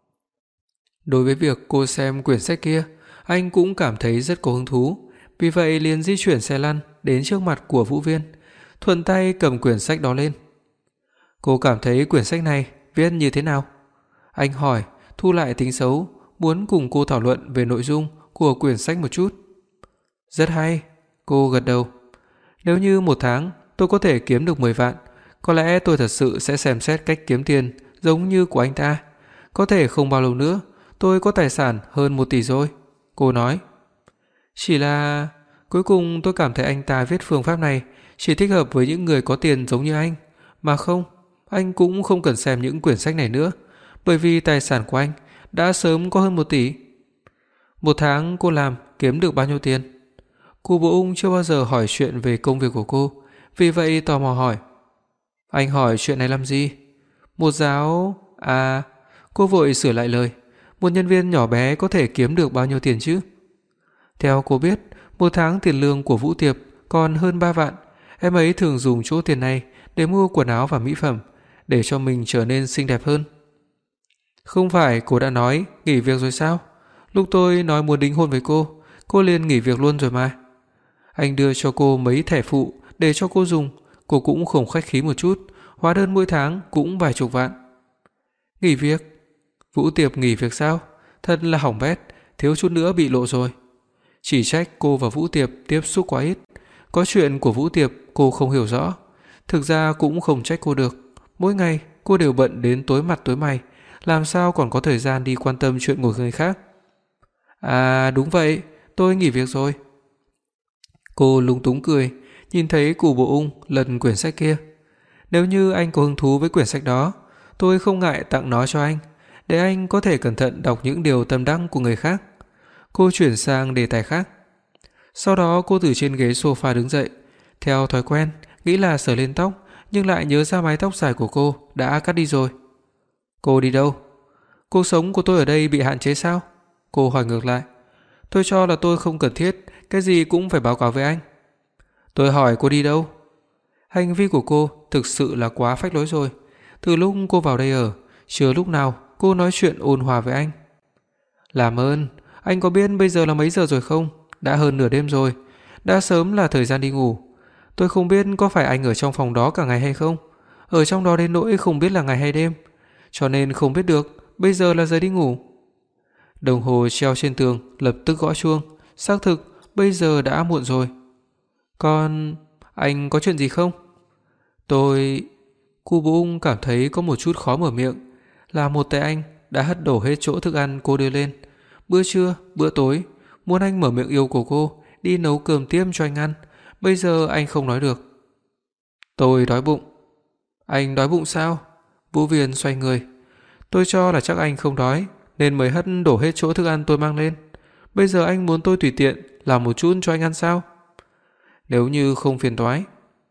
Đối với việc cô xem quyển sách kia, anh cũng cảm thấy rất có hứng thú, vì vậy liền di chuyển xe lăn đến trước mặt của Vũ Viên, thuận tay cầm quyển sách đó lên. Cô cảm thấy quyển sách này viết như thế nào? Anh hỏi, thu lại tính xấu, muốn cùng cô thảo luận về nội dung của quyển sách một chút. Rất hay, cô gật đầu. Nếu như một tháng tôi có thể kiếm được 10 vạn, có lẽ tôi thật sự sẽ xem xét cách kiếm tiền giống như của anh ta. Có thể không bao lâu nữa, tôi có tài sản hơn 1 tỷ rồi, cô nói. Chỉ là cuối cùng tôi cảm thấy anh ta viết phương pháp này chỉ thích hợp với những người có tiền giống như anh. Mà không, anh cũng không cần xem những quyển sách này nữa, bởi vì tài sản của anh đã sớm có hơn 1 tỷ. Một tháng cô làm kiếm được bao nhiêu tiền? Cù Bộ Ung chưa bao giờ hỏi chuyện về công việc của cô, vì vậy tò mò hỏi. Anh hỏi chuyện này làm gì? Một giáo... À... Cô vội sửa lại lời. Một nhân viên nhỏ bé có thể kiếm được bao nhiêu tiền chứ? Theo cô biết, một tháng tiền lương của Vũ Tiệp còn hơn 3 vạn. Em ấy thường dùng chỗ tiền này để mua quần áo và mỹ phẩm, để cho mình trở nên xinh đẹp hơn. Không phải cô đã nói nghỉ việc rồi sao? Lúc tôi nói muốn đính hôn với cô liền nghỉ việc luôn rồi mà. Anh đưa cho cô mấy thẻ phụ để cho cô dùng, cô cũng không khách khí một chút, hóa đơn mỗi tháng cũng vài chục vạn. Nghỉ việc? Vũ Tiệp nghỉ việc sao? Thật là hỏng bét, thiếu chút nữa bị lộ rồi. Chỉ trách cô và Vũ Tiệp tiếp xúc quá ít, có chuyện của Vũ Tiệp cô không hiểu rõ. Thực ra cũng không trách cô được, mỗi ngày cô đều bận đến tối mặt tối mày, làm sao còn có thời gian đi quan tâm chuyện của người khác. À đúng vậy, tôi nghỉ việc rồi." Cô lúng túng cười, nhìn thấy Cù Bộ Ung lật quyển sách kia. "Nếu như anh có hứng thú với quyển sách đó, tôi không ngại tặng nó cho anh, để anh có thể cẩn thận đọc những điều tâm đắc của người khác." Cô chuyển sang đề tài khác. Sau đó cô từ trên ghế sofa đứng dậy, theo thói quen, nghĩ là sờ lên tóc, nhưng lại nhớ ra mái tóc dài của cô đã cắt đi rồi. "Cô đi đâu? Cuộc sống của tôi ở đây bị hạn chế sao?" Cô hỏi ngược lại. "Tôi cho là tôi không cần thiết cái gì cũng phải báo cáo với anh." "Tôi hỏi cô đi đâu?" Hành vi của cô thực sự là quá phách lối rồi. Từ lúc cô vào đây ở, chưa lúc nào cô nói chuyện ôn hòa với anh. "Làm ơn, anh có biết bây giờ là mấy giờ rồi không? Đã hơn nửa đêm rồi, đã sớm là thời gian đi ngủ. Tôi không biết có phải anh ở trong phòng đó cả ngày hay không, ở trong đó đến nỗi không biết là ngày hay đêm, cho nên không biết được bây giờ là giờ đi ngủ." Đồng hồ treo trên tường lập tức gõ chuông, xác thực bây giờ đã muộn rồi. "Còn anh có chuyện gì không?" Cô Bố Ung cảm thấy có một chút khó mở miệng, là một tay anh đã hất đổ hết chỗ thức ăn cô đưa lên. Bữa trưa, bữa tối, muốn anh mở miệng yêu của cô, đi nấu cơm tiếp cho anh ăn, bây giờ anh không nói được. "Tôi đói bụng." "Anh đói bụng sao?" Vũ Viên xoay người. "Tôi cho là chắc anh không đói, nên mới hất đổ hết chỗ thức ăn tôi mang lên. Bây giờ anh muốn tôi tùy tiện làm một chút cho anh ăn sao?" "Nếu như không phiền toái."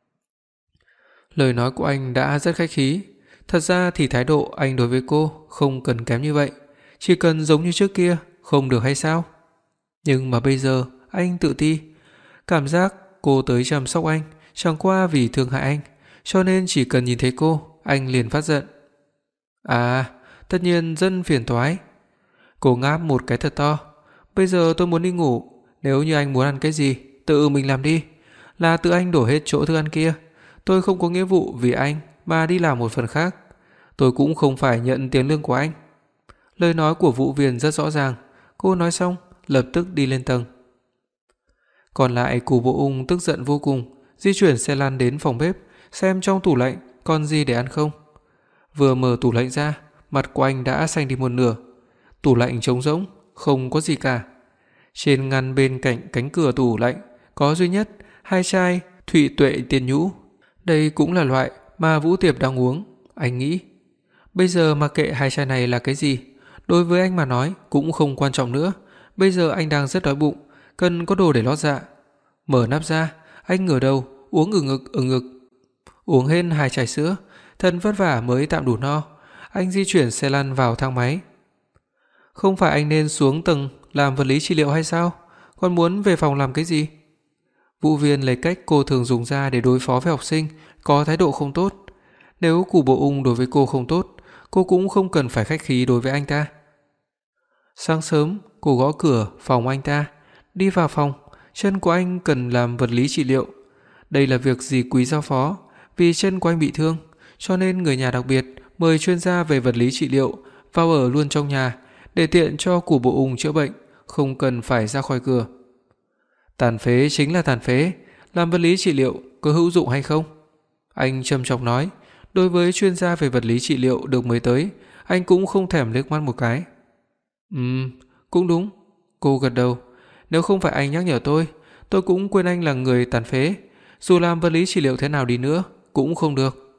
Lời nói của anh đã rất khách khí. Thật ra thì thái độ anh đối với cô không cần kém như vậy, chỉ cần giống như trước kia, không được hay sao? Nhưng mà bây giờ anh tự ti, cảm giác cô tới chăm sóc anh chẳng qua vì thương hại anh, cho nên chỉ cần nhìn thấy cô, anh liền phát giận. "À, tất nhiên rất phiền toái." Cô ngáp một cái thật to. "Bây giờ tôi muốn đi ngủ, nếu như anh muốn ăn cái gì, tự mình làm đi, là tự anh đổ hết chỗ thức ăn kia. Tôi không có nghĩa vụ vì anh mà đi làm một phần khác. Tôi cũng không phải nhận tiền lương của anh." Lời nói của Vũ Viên rất rõ ràng. Cô nói xong lập tức đi lên tầng. Còn lại Cù Bộ Ung tức giận vô cùng, di chuyển xe lăn đến phòng bếp, xem trong tủ lạnh còn gì để ăn không. Vừa mở tủ lạnh ra, mặt của anh đã xanh đi một nửa. Tủ lạnh trống rỗng, không có gì cả. Trên ngăn bên cạnh cánh cửa tủ lạnh có duy nhất 2 chai Thụy Tuệ Tiên Nhũ. Đây cũng là loại mà Vũ Tiệp đang uống, anh nghĩ. Bây giờ mặc kệ 2 chai này là cái gì, đối với anh mà nói cũng không quan trọng nữa. Bây giờ anh đang rất đói bụng, cần có đồ để lót dạ. Mở nắp ra, anh ngửa đầu uống ngực. Uống hết 2 chai sữa, thật vất vả mới tạm đủ no. Anh di chuyển xe lăn vào thang máy. Không phải anh nên xuống tầng làm vật lý trị liệu hay sao? Còn muốn về phòng làm cái gì? Vũ Viên lấy cách cô thường dùng ra để đối phó với học sinh có thái độ không tốt. Nếu Cù Bộ Ung đối với cô không tốt, cô cũng không cần phải khách khí đối với anh ta. Sáng sớm, cô gõ cửa phòng anh ta. Đi vào phòng, chân của anh cần làm vật lý trị liệu. Đây là việc dì Quý giao phó, vì chân của anh bị thương, cho nên người nhà đặc biệt mời chuyên gia về vật lý trị liệu vào ở luôn trong nhà, để tiện cho Cù Bộ Ung chữa bệnh, không cần phải ra khỏi cửa. Tàn phế chính là tàn phế, làm vật lý trị liệu có hữu dụng hay không? Anh trầm trọng nói. Đối với chuyên gia về vật lý trị liệu được mời tới, anh cũng không thèm liếc mắt một cái. Cũng đúng. Cô gật đầu. Nếu không phải anh nhắc nhở tôi cũng quên anh là người tàn phế. Dù làm vật lý trị liệu thế nào đi nữa cũng không được.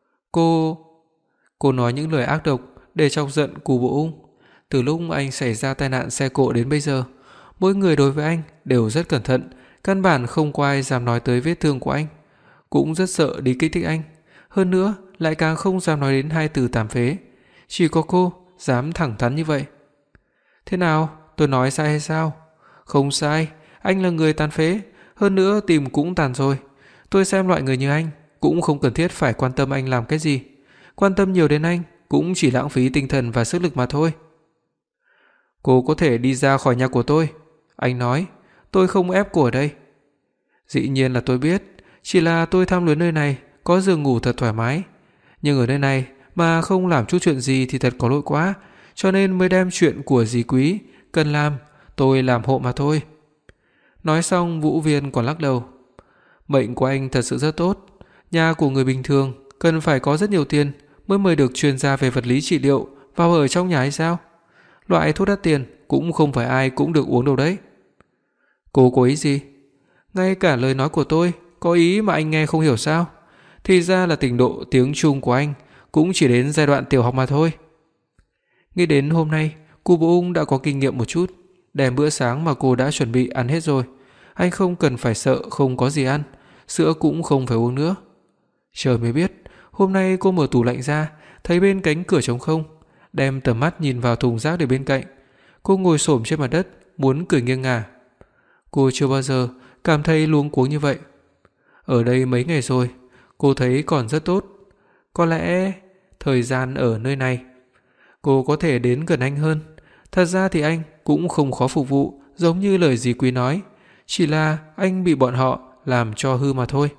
Cô nói những lời ác độc để chọc giận Cù Bộ Ung. Từ lúc anh xảy ra tai nạn xe cộ đến bây giờ, mỗi người đối với anh đều rất cẩn thận, căn bản không có ai dám nói tới vết thương của anh, cũng rất sợ đi kích thích anh. Hơn nữa lại càng không dám nói đến 2 từ tàn phế. Chỉ có cô dám thẳng thắn như vậy. Thế nào, tôi nói sai hay sao? Không sai, anh là người tàn phế, hơn nữa tim cũng tàn rồi. Tôi xem loại người như anh cũng không cần thiết phải quan tâm anh làm cái gì. Quan tâm nhiều đến anh cũng chỉ lãng phí tinh thần và sức lực mà thôi. Cô có thể đi ra khỏi nhà của tôi. Anh nói, tôi không ép cô ở đây. Dĩ nhiên là tôi biết, chỉ là tôi tham luyến nơi này có giường ngủ thật thoải mái. Nhưng ở nơi này mà không làm chút chuyện gì thì thật có lỗi quá, cho nên mới đem chuyện của dì Quý cần làm, tôi làm hộ mà thôi. Nói xong Vũ Viên còn lắc đầu. Mệnh của anh thật sự rất tốt. Nhà của người bình thường cần phải có rất nhiều tiền mới mời được chuyên gia về vật lý trị liệu vào ở trong nhà hay sao? Loại thuốc đắt tiền cũng không phải ai cũng được uống đâu đấy. Cô có ý gì? Ngay cả lời nói của tôi có ý mà anh nghe không hiểu sao? Thì ra là trình độ tiếng Trung của anh cũng chỉ đến giai đoạn tiểu học mà thôi. Nghĩ đến hôm nay, Cu Bộ Ung đã có kinh nghiệm một chút, đem bữa sáng mà cô đã chuẩn bị ăn hết rồi. Anh không cần phải sợ không có gì ăn, sữa cũng không phải uống nữa. Trời mới biết, hôm nay cô mở tủ lạnh ra, thấy bên cánh cửa trống không, đem tầm mắt nhìn vào thùng rác để bên cạnh. Cô ngồi xổm trên mặt đất, muốn cười nghiêng ngả. Cô chưa bao giờ cảm thấy luống cuống như vậy. Ở đây mấy ngày rồi, cô thấy còn rất tốt. Có lẽ thời gian ở nơi này, cô có thể đến gần anh hơn. Thật ra thì anh cũng không khó phục vụ, giống như lời dì Quý nói, chỉ là anh bị bọn họ làm cho hư mà thôi.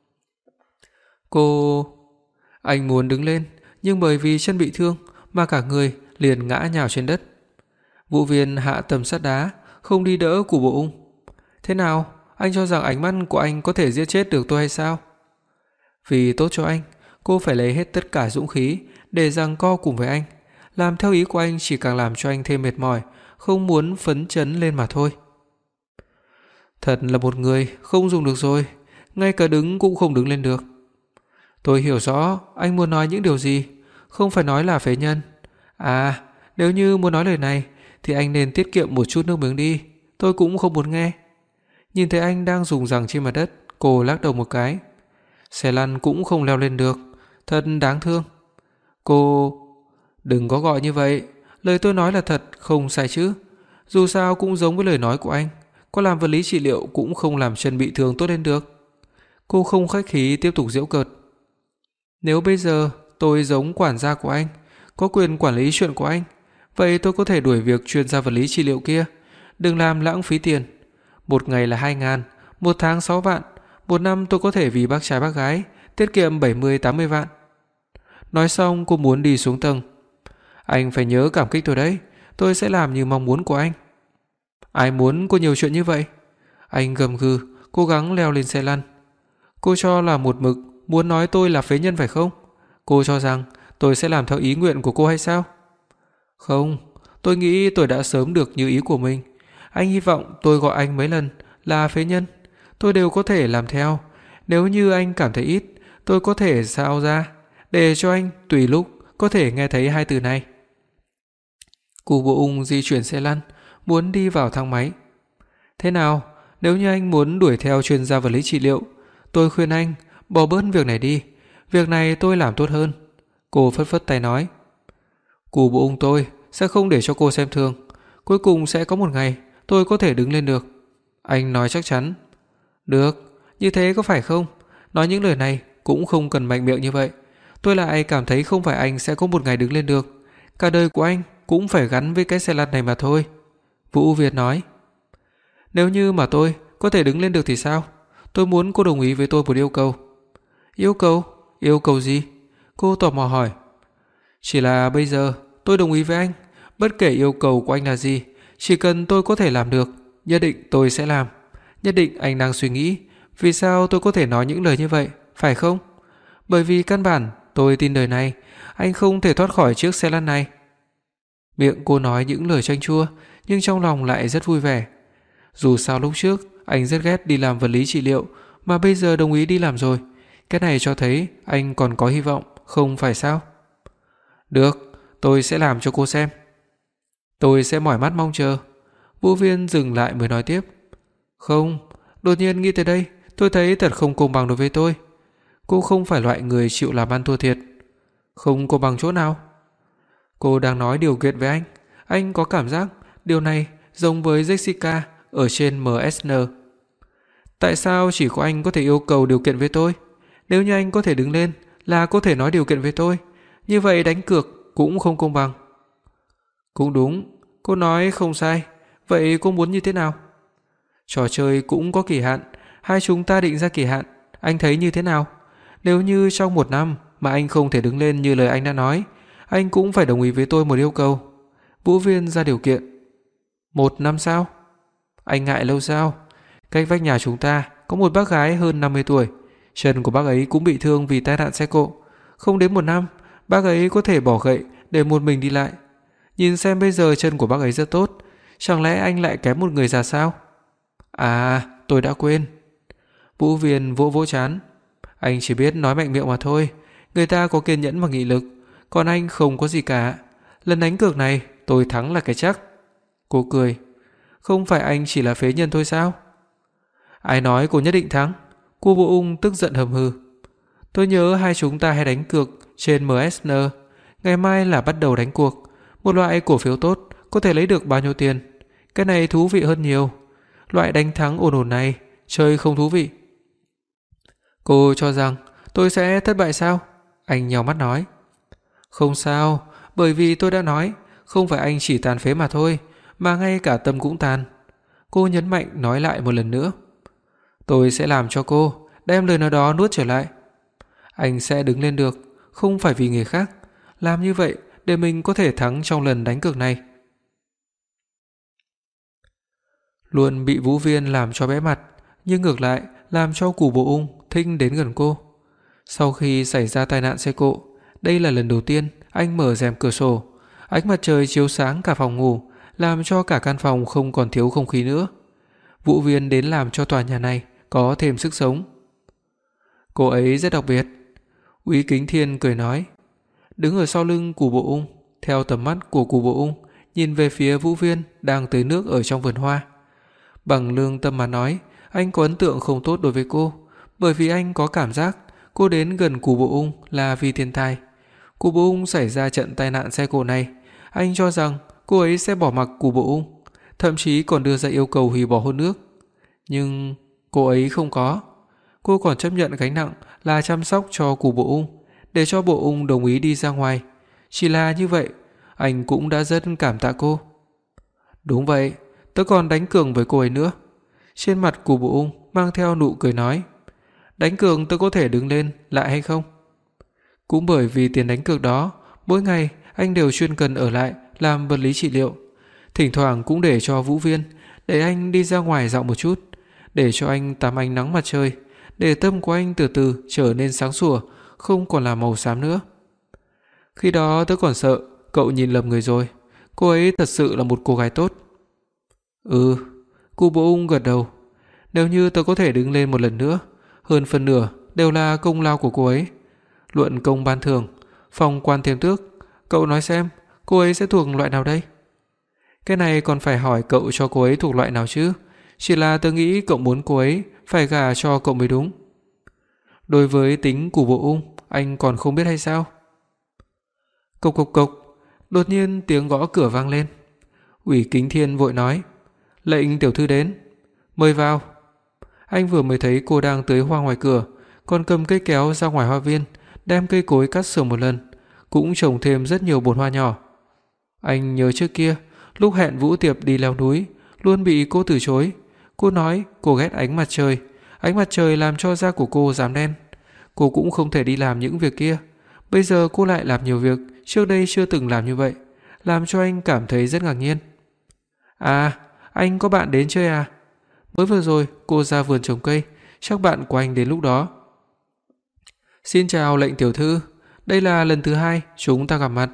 Anh muốn đứng lên, nhưng bởi vì chân bị thương mà cả người liền ngã nhào trên đất. Vũ Viên hạ tầm sắt đá, không đi đỡ Cu Bộ Ung. Thế nào, anh cho rằng ánh mắt của anh có thể giết chết được tôi hay sao? Vì tốt cho anh, cô phải lấy hết tất cả dũng khí để giằng co cùng với anh. Làm theo ý của anh chỉ càng làm cho anh thêm mệt mỏi, không muốn phấn chấn lên mà thôi. Thật là một người không dùng được rồi, ngay cả đứng cũng không đứng lên được. Tôi hiểu rõ anh muốn nói những điều gì, không phải nói là phế nhân. À, nếu như muốn nói lời này thì anh nên tiết kiệm một chút nước miếng đi, tôi cũng không muốn nghe. Nhìn thấy anh đang dùng giằng trên mặt đất, cô lắc đầu một cái. Xe lăn cũng không leo lên được, thật đáng thương. Cô đừng có gọi như vậy, lời tôi nói là thật không sai chứ? Dù sao cũng giống với lời nói của anh, có làm vật lý trị liệu cũng không làm chân bị thương tốt lên được. Cô không khách khí tiếp tục giễu cợt. Nếu bây giờ tôi giống quản gia của anh, có quyền quản lý chuyện của anh, vậy tôi có thể đuổi việc chuyên gia vật lý trị liệu kia, đừng làm lãng phí tiền. Một ngày là 2.000, một tháng 6 vạn, một năm tôi có thể vì bác trai bác gái tiết kiệm 70-80 vạn. Nói xong cô muốn đi xuống tầng. Anh phải nhớ cảm kích tôi đấy, tôi sẽ làm như mong muốn của anh. Ai muốn cô nhiều chuyện như vậy? Anh gầm gừ, cố gắng leo lên xe lăn. Cô cho là một mực muốn nói tôi là phế nhân phải không? Cô cho rằng tôi sẽ làm theo ý nguyện của cô hay sao? Không, tôi nghĩ tôi đã sớm được như ý của mình. Anh hy vọng tôi gọi anh mấy lần là phế nhân, tôi đều có thể làm theo. Nếu như anh cảm thấy ít, tôi có thể sao ra để cho anh tùy lúc có thể nghe thấy hai từ này. Cu Bộ Ung di chuyển xe lăn, muốn đi vào thang máy. Thế nào, nếu như anh muốn đuổi theo chuyên gia vật lý trị liệu, tôi khuyên anh bỏ bớt việc này đi, việc này tôi làm tốt hơn. Cô phất phất tay nói. Cu Bộ Ung tôi sẽ không để cho cô xem thường, cuối cùng sẽ có một ngày tôi có thể đứng lên được. Anh nói chắc chắn. Được, như thế có phải không? Nói những lời này cũng không cần mạnh miệng như vậy. Tôi lại cảm thấy không phải anh sẽ có một ngày đứng lên được, cả đời của anh cũng phải gắn với cái xe lăn này mà thôi. Vũ Việt nói. Nếu như mà tôi có thể đứng lên được thì sao? Tôi muốn cô đồng ý với tôi một yêu cầu. Yêu cầu? Yêu cầu gì? Cô tò mò hỏi. Chỉ là bây giờ tôi đồng ý với anh, bất kể yêu cầu của anh là gì, chỉ cần tôi có thể làm được, nhất định tôi sẽ làm. Nhất định anh đang suy nghĩ vì sao tôi có thể nói những lời như vậy, phải không? Bởi vì căn bản tôi tin đời này anh không thể thoát khỏi chiếc xe lăn này. Miệng cô nói những lời chanh chua, nhưng trong lòng lại rất vui vẻ. Dù sao lúc trước anh rất ghét đi làm vật lý trị liệu, mà bây giờ đồng ý đi làm rồi, cái này cho thấy anh còn có hy vọng, không phải sao? Được, tôi sẽ làm cho cô xem. Tôi sẽ mỏi mắt mong chờ. Vũ Viên dừng lại mới nói tiếp. Không, đột nhiên nghĩ tới đây, tôi thấy thật không công bằng đối với tôi. Cô không phải loại người chịu làm ăn thua thiệt. Không công bằng chỗ nào? Cô đang nói điều kiện với anh có cảm giác điều này giống với Jessica ở trên MSN. Tại sao chỉ có anh có thể yêu cầu điều kiện với tôi? Nếu như anh có thể đứng lên là có thể nói điều kiện với tôi, như vậy đánh cược cũng không công bằng. Cũng đúng, cô nói không sai. Vậy cô muốn như thế nào? Trò chơi cũng có kỳ hạn, hai chúng ta định ra kỳ hạn, anh thấy như thế nào? Nếu như trong 1 năm mà anh không thể đứng lên như lời anh đã nói, anh cũng phải đồng ý với tôi một yêu cầu. Vũ Viên ra điều kiện. 1 năm sao? Anh ngại lâu sao? Cách vách nhà chúng ta có một bác gái hơn 50 tuổi, chân của bác ấy cũng bị thương vì tai nạn xe cộ. Không đến 1 năm, bác ấy có thể bỏ gậy để một mình đi lại. Nhìn xem bây giờ chân của bác ấy rất tốt, chẳng lẽ anh lại kém một người già sao? À, tôi đã quên. Vũ Viên vỗ vỗ trán. Anh chỉ biết nói mạnh miệng mà thôi. Người ta có kiên nhẫn và nghị lực, còn anh không có gì cả. Lần đánh cược này tôi thắng là cái chắc. Cô cười. Không phải anh chỉ là phế nhân thôi sao? Ai nói cô nhất định thắng? Cô Bộ Ung tức giận hầm hừ. Tôi nhớ hai chúng ta hay đánh cược trên MSN. Ngày mai là bắt đầu đánh cuộc. Một loại cổ phiếu tốt có thể lấy được bao nhiêu tiền? Cái này thú vị hơn nhiều. Loại đánh thắng ồn ồn này chơi không thú vị. Cô cho rằng tôi sẽ thất bại sao? Anh nhíu mắt nói. Không sao, bởi vì tôi đã nói, không phải anh chỉ tàn phế mà thôi, mà ngay cả tâm cũng tàn. Cô nhấn mạnh nói lại một lần nữa. Tôi sẽ làm cho cô đem lời nói đó nuốt trở lại. Anh sẽ đứng lên được, không phải vì người khác. Làm như vậy để mình có thể thắng trong lần đánh cược này. Luôn bị Vũ Viên làm cho bẽ mặt, nhưng ngược lại làm cho Cù Bộ Ung thích đến gần cô. Sau khi xảy ra tai nạn xe cộ, đây là lần đầu tiên anh mở rèm cửa sổ. Ánh mặt trời chiếu sáng cả phòng ngủ, làm cho cả căn phòng không còn thiếu không khí nữa. Vũ Viên đến làm cho tòa nhà này có thêm sức sống. Cô ấy rất đặc biệt. Úy Kính Thiên cười nói. Đứng ở sau lưng Cù Bộ Ung, theo tầm mắt của Cù Bộ Ung nhìn về phía Vũ Viên đang tưới nước ở trong vườn hoa. Bằng lương tâm mà nói, anh có ấn tượng không tốt đối với cô, bởi vì anh có cảm giác cô đến gần Cù Bộ Ung là vì thiên tai. Cù Bộ Ung xảy ra trận tai nạn xe cộ này, anh cho rằng cô ấy sẽ bỏ mặc Cù Bộ Ung, thậm chí còn đưa ra yêu cầu hủy bỏ hôn ước. Nhưng cô ấy không có. Cô còn chấp nhận gánh nặng là chăm sóc cho Cù Bộ Ung, để cho Bộ Ung đồng ý đi ra ngoài. Chỉ là như vậy, anh cũng đã rất cảm tạ cô. Đúng vậy, tớ còn đánh cược với cô ấy nữa. Trên mặt Cù Bộ Ung mang theo nụ cười nói. Đánh cược tớ có thể đứng lên lại hay không? Cũng bởi vì tiền đánh cược đó, mỗi ngày anh đều chuyên cần ở lại làm vật lý trị liệu. Thỉnh thoảng cũng để cho Vũ Viên để anh đi ra ngoài dạo một chút, để cho anh tắm ánh nắng mặt trời, để tâm của anh từ từ trở nên sáng sủa, không còn là màu xám nữa. Khi đó tớ còn sợ cậu nhìn lầm người rồi. Cô ấy thật sự là một cô gái tốt. Ừ, Cù Bộ Ung gật đầu. Nếu như tớ có thể đứng lên một lần nữa, hơn phần nửa đều là công lao của cô ấy. Luận công ban thưởng, phong quan thêm tước, cậu nói xem, cô ấy sẽ thuộc loại nào đây? Cái này còn phải hỏi cậu cho cô ấy thuộc loại nào chứ. Chỉ là tớ nghĩ cậu muốn cô ấy phải gả cho cậu mới đúng. Đối với tính Cù Bộ Ung, anh còn không biết hay sao? Cộc cộc cộc, đột nhiên tiếng gõ cửa vang lên. Ủy Kính Thiên vội nói, lệnh tiểu thư đến. Mời vào. Anh vừa mới thấy cô đang tưới hoa ngoài cửa, còn cầm cây kéo ra ngoài hoa viên, đem cây cối cắt sửa một lần, cũng trồng thêm rất nhiều bồn hoa nhỏ. Anh nhớ trước kia, lúc hẹn Vũ Tiệp đi leo núi, luôn bị cô từ chối. Cô nói cô ghét ánh mặt trời làm cho da của cô rám đen. Cô cũng không thể đi làm những việc kia. Bây giờ cô lại làm nhiều việc trước đây chưa từng làm như vậy, làm cho anh cảm thấy rất ngạc nhiên. À, anh có bạn đến chơi à? Mới vừa rồi cô ra vườn trồng cây, chắc bạn của anh đến lúc đó. Xin chào lệnh tiểu thư, đây là lần thứ 2 chúng ta gặp mặt.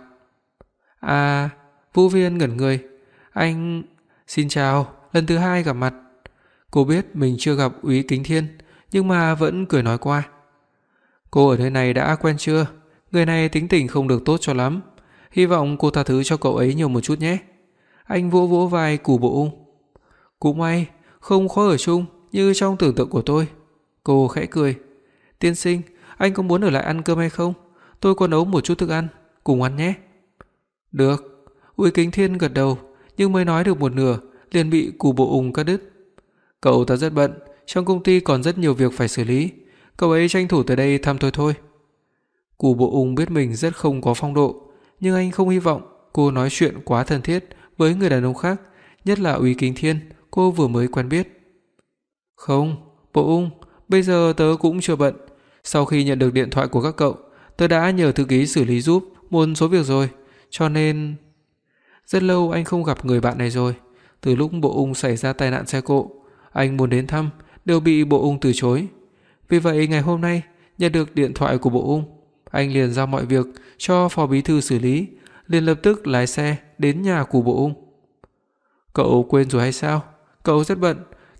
À, Vũ Viên ngẩn người. Anh... Xin chào, lần thứ 2 gặp mặt. Cô biết mình chưa gặp Úy Kính Thiên, nhưng mà vẫn cười nói qua. Cô ở nơi này đã quen chưa? Người này tính tình không được tốt cho lắm. Hy vọng cô tha thứ cho cậu ấy nhiều một chút nhé. Anh vỗ vỗ vai Cù Bộ Ung. Cũng may, không khó ở chung như trong tưởng tượng của tôi. Cô khẽ cười. Tiên sinh, anh có muốn ở lại ăn cơm hay không? Tôi có nấu một chút thức ăn, cùng ăn nhé. Được. Úy Kính Thiên gật đầu, nhưng mới nói được một nửa liền bị Cù Bộ Ung cắt đứt. Cậu ta rất bận, trong công ty còn rất nhiều việc phải xử lý. Cậu ấy tranh thủ tới đây thăm tôi thôi. Cù Bộ Ung biết mình rất không có phong độ, nhưng anh không hy vọng cô nói chuyện quá thân thiết với người đàn ông khác, nhất là Úy Kính Thiên cô vừa mới quen biết. Không, Bộ Ung, bây giờ tớ cũng chưa bận. Sau khi nhận được điện thoại của các cậu, tớ đã nhờ thư ký xử lý giúp một số việc rồi, cho nên... Rất lâu anh không gặp người bạn này rồi. Từ lúc Bộ Ung xảy ra tai nạn xe cộ, anh muốn đến thăm đều bị Bộ Ung từ chối. Vì vậy ngày hôm nay nhận được điện thoại của Bộ Ung, anh liền giao mọi việc cho phó bí thư xử lý, liền lập tức lái xe đến nhà của Bộ Ung. Cậu quên rồi hay sao? Cậu rất bận,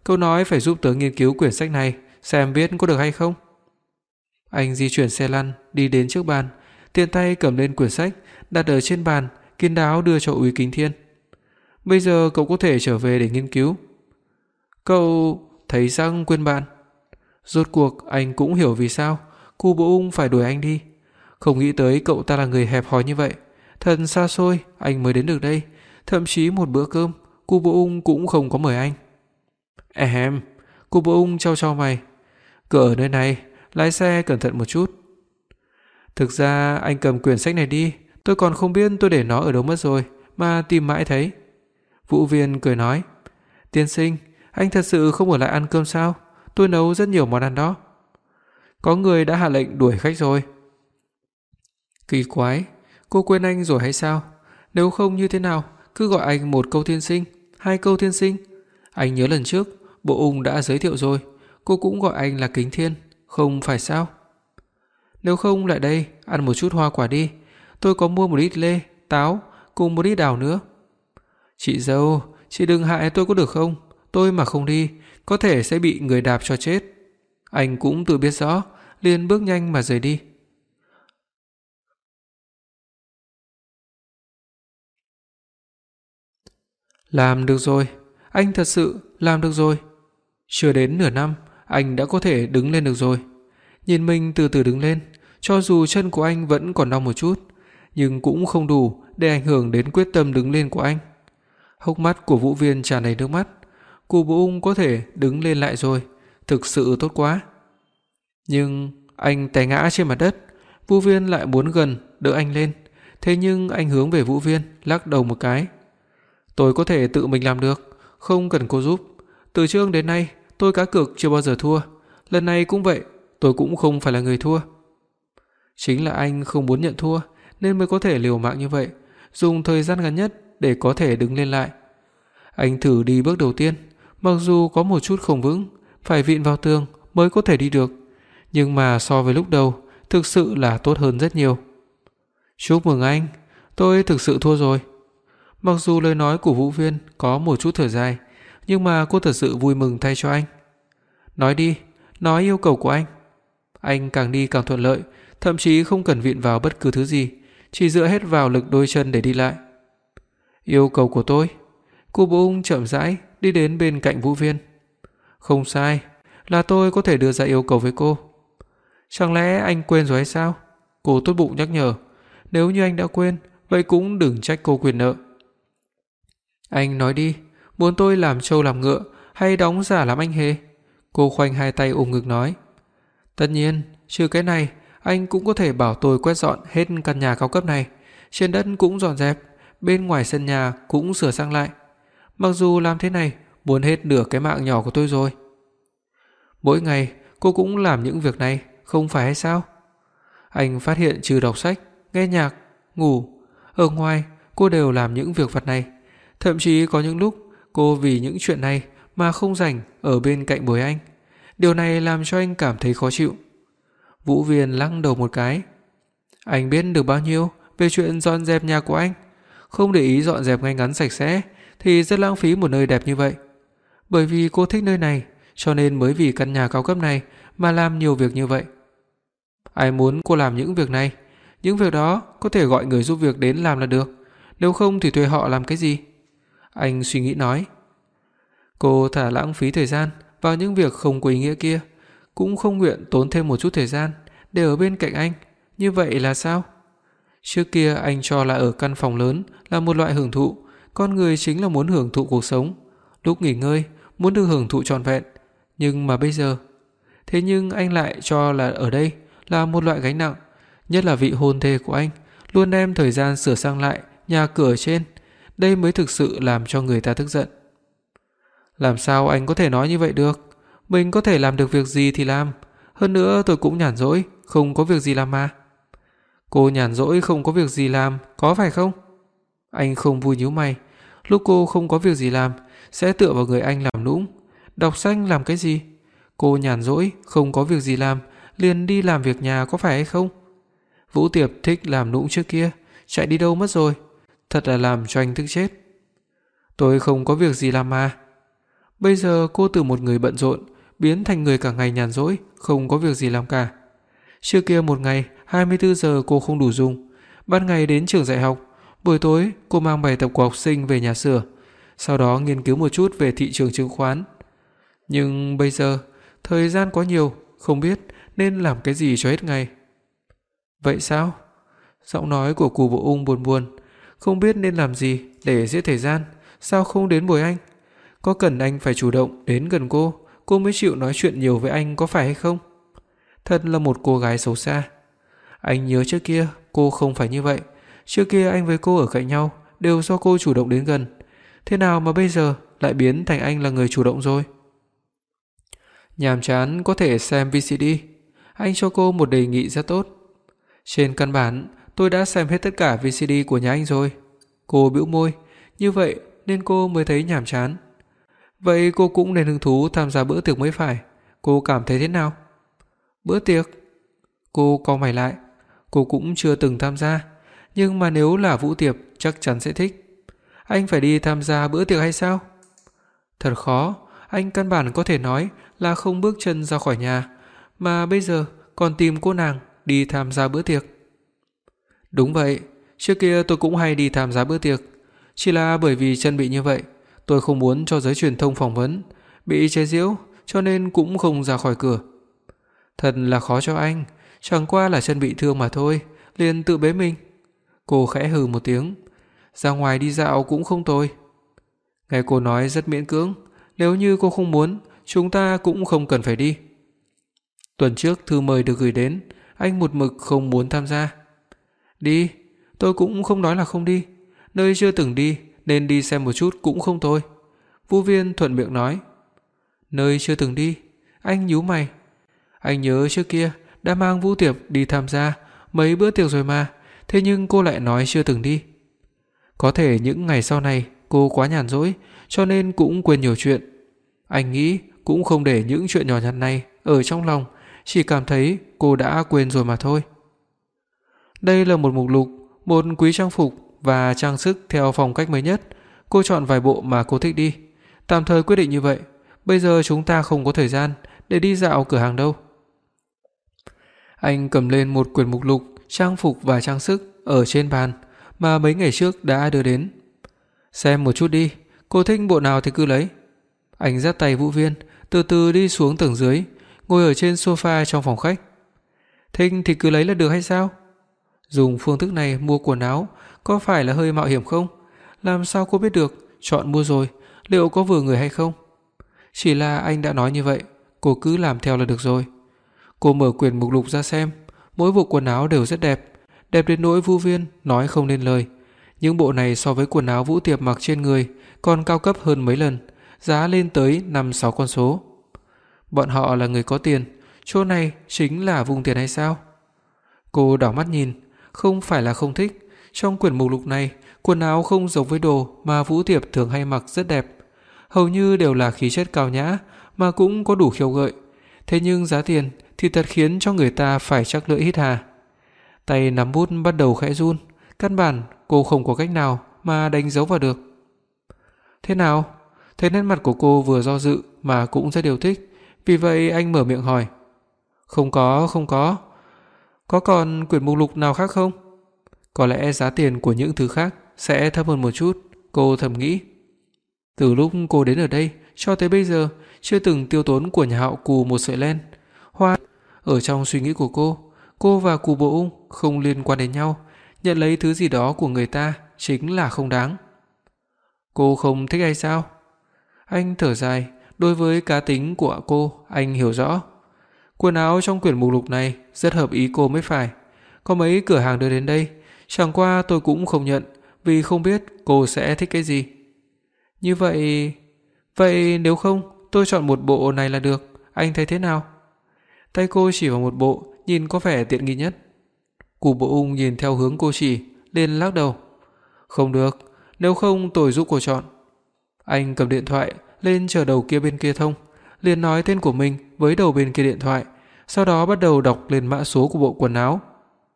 Cậu nói phải giúp tớ nghiên cứu quyển sách này, xem biết có được hay không. Anh di chuyển xe lăn đi đến trước bàn, tiện tay cầm lên quyển sách đặt ở trên bàn, kín đáo đưa cho Úy Kính Thiên. Bây giờ cậu có thể trở về để nghiên cứu. Cậu thấy răng quên bạn. Rốt cuộc anh cũng hiểu vì sao Cu Bộ Ung phải đuổi anh đi. Không nghĩ tới cậu ta là người hẹp hòi như vậy. Thật xa xôi anh mới đến được đây, thậm chí một bữa cơm Cu Bộ Ung cũng không có mời anh. Cu Bộ Ung chau chau mày. Cứ ở nơi này, lái xe cẩn thận một chút. Thực ra anh cầm quyển sách này đi, tôi còn không biết tôi để nó ở đâu mất rồi mà tìm mãi thấy. Vũ Viên cười nói, tiên sinh, anh thật sự không ở lại ăn cơm sao? Tôi nấu rất nhiều món ăn đó. Có người đã hạ lệnh đuổi khách rồi. Kỳ quái, cô quên anh rồi hay sao? Nếu không như thế nào, cứ gọi anh một câu tiên sinh, hai câu tiên sinh. Anh nhớ lần trước, Bộ Ung đã giới thiệu rồi, cô cũng gọi anh là Kính Thiên, không phải sao? Nếu không lại đây, ăn một chút hoa quả đi. Tôi có mua một ít lê, táo, cùng một ít đào nữa. Chị dâu, chị đừng hại tôi có được không? Tôi mà không đi, có thể sẽ bị người đạp cho chết. Anh cũng tự biết rõ, liền bước nhanh mà rời đi. Làm được rồi, anh thật sự làm được rồi. Chưa đến nửa năm, anh đã có thể đứng lên được rồi. Nhìn mình từ từ đứng lên, cho dù chân của anh vẫn còn đau một chút, nhưng cũng không đủ để ảnh hưởng đến quyết tâm đứng lên của anh. Hốc mắt của Vũ Viên tràn đầy nước mắt. Cu Bộ Ung có thể đứng lên lại rồi, thực sự tốt quá. Nhưng anh té ngã trên mặt đất, Vũ Viên lại muốn gần đỡ anh lên, thế nhưng anh hướng về Vũ Viên lắc đầu một cái. Tôi có thể tự mình làm được, không cần cô giúp. Từ trước đến nay, tôi cá cược chưa bao giờ thua, lần này cũng vậy, tôi cũng không phải là người thua. Chính là anh không muốn nhận thua nên mới có thể liều mạng như vậy, dùng thời gian ngắn nhất để có thể đứng lên lại. Anh thử đi bước đầu tiên, mặc dù có một chút không vững, phải vịn vào tường mới có thể đi được, nhưng mà so với lúc đầu, thực sự là tốt hơn rất nhiều. Chúc mừng anh, tôi thực sự thua rồi. Mặc dù lời nói của Vũ Viên có một chút thở dài, nhưng mà cô thật sự vui mừng thay cho anh. Nói đi, nói yêu cầu của anh. Anh càng đi càng thuận lợi, thậm chí không cần vịn vào bất cứ thứ gì, chỉ dựa hết vào lực đôi chân để đi lại. Yêu cầu của tôi. Cô Bộ Ung chậm rãi đi đến bên cạnh Vũ Viên. Không sai, là tôi có thể đưa ra yêu cầu với cô. Chẳng lẽ anh quên rồi hay sao? Cô tốt bụng nhắc nhở. Nếu như anh đã quên, vậy cũng đừng trách cô quyền nợ. Anh nói đi, muốn tôi làm trâu làm ngựa hay đóng giả làm anh hề? Cô khoanh hai tay ôm ngực nói. Tất nhiên, trừ cái này, anh cũng có thể bảo tôi quét dọn hết căn nhà cao cấp này, trên đất cũng dọn dẹp, bên ngoài sân nhà cũng sửa sang lại. Mặc dù làm thế này muốn hết nửa cái mạng nhỏ của tôi rồi. Mỗi ngày cô cũng làm những việc này, không phải hay sao? Anh phát hiện trừ đọc sách, nghe nhạc, ngủ, ở ngoài cô đều làm những việc vặt này. Thậm chí có những lúc cô vì những chuyện này mà không rảnh ở bên cạnh bồi anh. Điều này làm cho anh cảm thấy khó chịu. Vũ Viên lắc đầu một cái. Anh biết được bao nhiêu về chuyện dọn dẹp nhà của anh? Không để ý dọn dẹp ngay ngắn sạch sẽ thì rất lãng phí một nơi đẹp như vậy. Bởi vì cô thích nơi này, cho nên mới vì căn nhà cao cấp này mà làm nhiều việc như vậy. Ai muốn cô làm những việc này, những việc đó có thể gọi người giúp việc đến làm là được, nếu không thì thuê họ làm cái gì? Anh suy nghĩ nói. Cô thả lãng phí thời gian vào những việc không có ý nghĩa kia, cũng không nguyện tốn thêm một chút thời gian để ở bên cạnh anh, như vậy là sao? Trước kia anh cho là ở căn phòng lớn là một loại hưởng thụ, con người chính là muốn hưởng thụ cuộc sống, lúc nghỉ ngơi muốn được hưởng thụ trọn vẹn, nhưng mà bây giờ, thế nhưng anh lại cho là ở đây là một loại gánh nặng, nhất là vị hôn thê của anh luôn đem thời gian sửa sang lại nhà cửa trên, đây mới thực sự làm cho người ta tức giận. Làm sao anh có thể nói như vậy được? Mình có thể làm được việc gì thì làm, hơn nữa tôi cũng nhàn rỗi, không có việc gì làm mà. Cô nhàn rỗi không có việc gì làm, có phải không? Anh không vui nhíu mày, lúc cô không có việc gì làm sẽ tựa vào người anh làm nũng, đọc sách làm cái gì? Cô nhàn rỗi không có việc gì làm liền đi làm việc nhà có phải hay không? Vũ Tiệp thích làm nũng trước kia, chạy đi đâu mất rồi? Thật là làm cho anh tức chết. Tôi không có việc gì làm mà. Bây giờ cô từ một người bận rộn biến thành người cả ngày nhàn rỗi, không có việc gì làm cả. Trước kia một ngày 24 giờ cô không đủ dùng, ban ngày đến trường dạy học, buổi tối cô mang bài tập của học sinh về nhà sửa, sau đó nghiên cứu một chút về thị trường chứng khoán. Nhưng bây giờ, thời gian quá nhiều, không biết nên làm cái gì cho hết ngày. Vậy sao? Giọng nói của Cù Bộ Ung buồn buồn, không biết nên làm gì để giết thời gian, sao không đến bồi anh? Có cần anh phải chủ động đến gần cô mới chịu nói chuyện nhiều với anh có phải hay không? Thật là một cô gái xấu xa. Anh nhớ trước kia cô không phải như vậy, trước kia anh với cô ở cạnh nhau đều do cô chủ động đến gần, thế nào mà bây giờ lại biến thành anh là người chủ động rồi? Nhàm chán có thể xem VCD, anh cho cô một đề nghị rất tốt. Trên căn bản, tôi đã xem hết tất cả VCD của nhà anh rồi. Cô bĩu môi, như vậy nên cô mới thấy nhàm chán. Vậy cô cũng nên hứng thú tham gia bữa tiệc mới phải. Cô cảm thấy thế nào? Bữa tiệc? Cô cau mày lại. Cô cũng chưa từng tham gia, nhưng mà nếu là Vũ Tiệp chắc chắn sẽ thích. Anh phải đi tham gia bữa tiệc hay sao? Thật khó, anh căn bản có thể nói là không bước chân ra khỏi nhà, mà bây giờ còn tìm cô nàng đi tham gia bữa tiệc. Đúng vậy, trước kia tôi cũng hay đi tham gia bữa tiệc, chỉ là bởi vì chân bị như vậy, tôi không muốn cho giới truyền thông phỏng vấn, bị chế giễu cho nên cũng không ra khỏi cửa. Thật là khó cho anh, chẳng qua là chân bị thương mà thôi, liền tự bế mình. Cô khẽ hừ một tiếng, ra ngoài đi dạo cũng không tồi. Nghe cô nói rất miễn cưỡng, nếu như cô không muốn, chúng ta cũng không cần phải đi. Tuần trước thư mời được gửi đến, anh một mực không muốn tham gia. Đi, tôi cũng không nói là không đi, nơi chưa từng đi nên đi xem một chút cũng không tồi. Vũ Viên thuận miệng nói. Nơi chưa từng đi? Anh nhíu mày. Anh nhớ trước kia đã mang Vũ Tiệp đi tham gia mấy bữa tiệc rồi mà, thế nhưng cô lại nói chưa từng đi. Có thể những ngày sau này cô quá nhàn rỗi cho nên cũng quên nhiều chuyện. Anh nghĩ cũng không để những chuyện nhỏ nhặt này ở trong lòng, chỉ cảm thấy cô đã quên rồi mà thôi. Đây là một mục lục, một quý trang phục và trang sức theo phong cách mới nhất. Cô chọn vài bộ mà cô thích đi. Tạm thời quyết định như vậy. Bây giờ chúng ta không có thời gian để đi dạo cửa hàng đâu. Anh cầm lên một quyển mục lục trang phục và trang sức ở trên bàn mà mấy ngày trước đã đưa đến. Xem một chút đi, cô thích bộ nào thì cứ lấy. Anh dắt tay Vũ Viên, từ từ đi xuống tầng dưới, ngồi ở trên sofa trong phòng khách. Thích thì cứ lấy là được hay sao? Dùng phương thức này mua quần áo có phải là hơi mạo hiểm không? Làm sao cô biết được chọn mua rồi liệu có vừa người hay không? Chỉ là anh đã nói như vậy, cô cứ làm theo là được rồi. Cô mở quyển mục lục ra xem, mỗi bộ quần áo đều rất đẹp, đẹp đến nỗi Vũ Viên nói không nên lời. Những bộ này so với quần áo Vũ Tiệp mặc trên người còn cao cấp hơn mấy lần, giá lên tới 5-6 con số. Bọn họ là người có tiền, chỗ này chính là vùng tiền hay sao? Cô đảo mắt nhìn, không phải là không thích, trong quyển mục lục này, quần áo không giống với đồ mà Vũ Tiệp thường hay mặc rất đẹp, hầu như đều là khí chất cao nhã mà cũng có đủ khiêu gợi. Thế nhưng giá tiền thì thật khiến cho người ta phải chắc lưỡi hít hà. Tay nắm bút bắt đầu khẽ run, căn bản cô không có cách nào mà đánh dấu vào được. Thế nào? Thấy nét mặt của cô vừa do dự mà cũng rất điều thích, vì vậy anh mở miệng hỏi. Không có. Có còn quyển mục lục nào khác không? Có lẽ giá tiền của những thứ khác sẽ thấp hơn một chút, cô thầm nghĩ. Từ lúc cô đến ở đây cho tới bây giờ chưa từng tiêu tốn của nhà họ Cù một sợi len. Hoa ở trong suy nghĩ của cô và Cù Bộ Ung không liên quan đến nhau, nhận lấy thứ gì đó của người ta chính là không đáng. Cô không thích hay sao? Anh thở dài, đối với cá tính của cô anh hiểu rõ. Quần áo trong quyển mục lục này rất hợp ý cô mới phải. Có mấy cửa hàng đưa đến đây, chẳng qua tôi cũng không nhận vì không biết cô sẽ thích cái gì. Như vậy nếu không tôi chọn một bộ này là được, anh thấy thế nào? Tay cô chỉ vào một bộ nhìn có vẻ tiện nghi nhất. Cù Bộ Ung nhìn theo hướng cô chỉ, liền lắc đầu. Không được, nếu không tôi giúp cô chọn. Anh cầm điện thoại lên chờ đầu kia bên kia thông, liền nói tên của mình với đầu bên kia điện thoại, sau đó bắt đầu đọc lên mã số của bộ quần áo.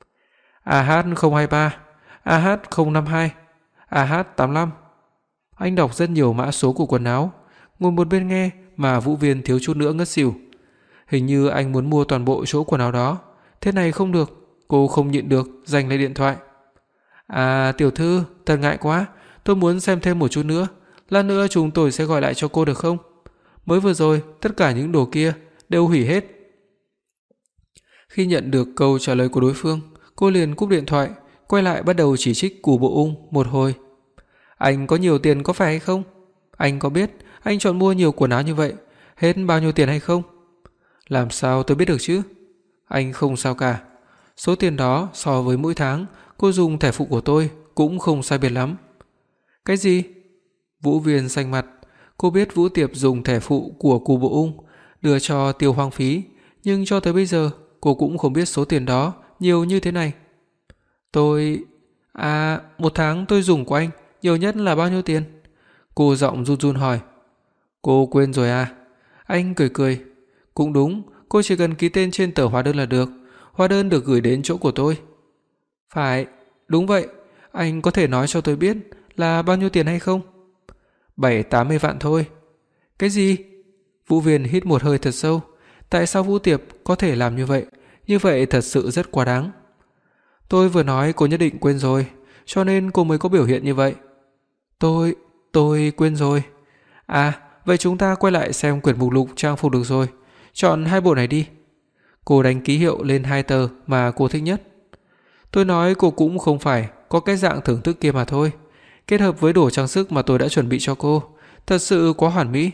AH023, AH052, AH85. Anh đọc rất nhiều mã số của quần áo, ngồi một bên nghe mà Vũ Viên thiếu chút nữa ngất xỉu. Hình như anh muốn mua toàn bộ chỗ quần áo đó. Thế này không được, cô không nhịn được giành lấy điện thoại. À tiểu thư, thật ngại quá, tôi muốn xem thêm một chút nữa, lát nữa chúng tôi sẽ gọi lại cho cô được không? Mới vừa rồi tất cả những đồ kia đều hủy hết. Khi nhận được câu trả lời của đối phương, cô liền cúp điện thoại, quay lại bắt đầu chỉ trích Cù Bộ Ung một hồi. Anh có nhiều tiền có phải hay không? Anh có biết anh chọn mua nhiều quần áo như vậy hết bao nhiêu tiền hay không? Làm sao tôi biết được chứ? Anh không sao cả. Số tiền đó so với mỗi tháng cô dùng thẻ phụ của tôi cũng không sai biệt lắm. Cái gì? Vũ Viên xanh mặt. Cô biết Vũ Tiệp dùng thẻ phụ của Cù Bộ Ung đưa cho Tiêu Hoang Phí, nhưng cho tới bây giờ cô cũng không biết số tiền đó nhiều như thế này. Một tháng tôi dùng của anh nhiều nhất là bao nhiêu tiền? Cô giọng run run hỏi. Cô quên rồi à? Anh cười cười. Cũng đúng, cô chỉ cần ký tên trên tờ hóa đơn là được. Hóa đơn được gửi đến chỗ của tôi. Phải, đúng vậy. Anh có thể nói cho tôi biết là bao nhiêu tiền hay không? 7-80 vạn thôi. Cái gì? Vũ Viên hít một hơi thật sâu. Tại sao Vũ Tiệp có thể làm như vậy? Như vậy thật sự rất quá đáng. Tôi vừa nói cô nhất định quên rồi, cho nên cô mới có biểu hiện như vậy. Tôi quên rồi. À, vậy chúng ta quay lại xem quyển mục lục trang phục được rồi. Chọn 2 bộ này đi. Cô đánh ký hiệu lên 2 tờ mà cô thích nhất. Tôi nói cô cũng không phải có cái dạng thưởng thức kia mà thôi. Kết hợp với đồ trang sức mà tôi đã chuẩn bị cho cô, thật sự quá hoàn mỹ.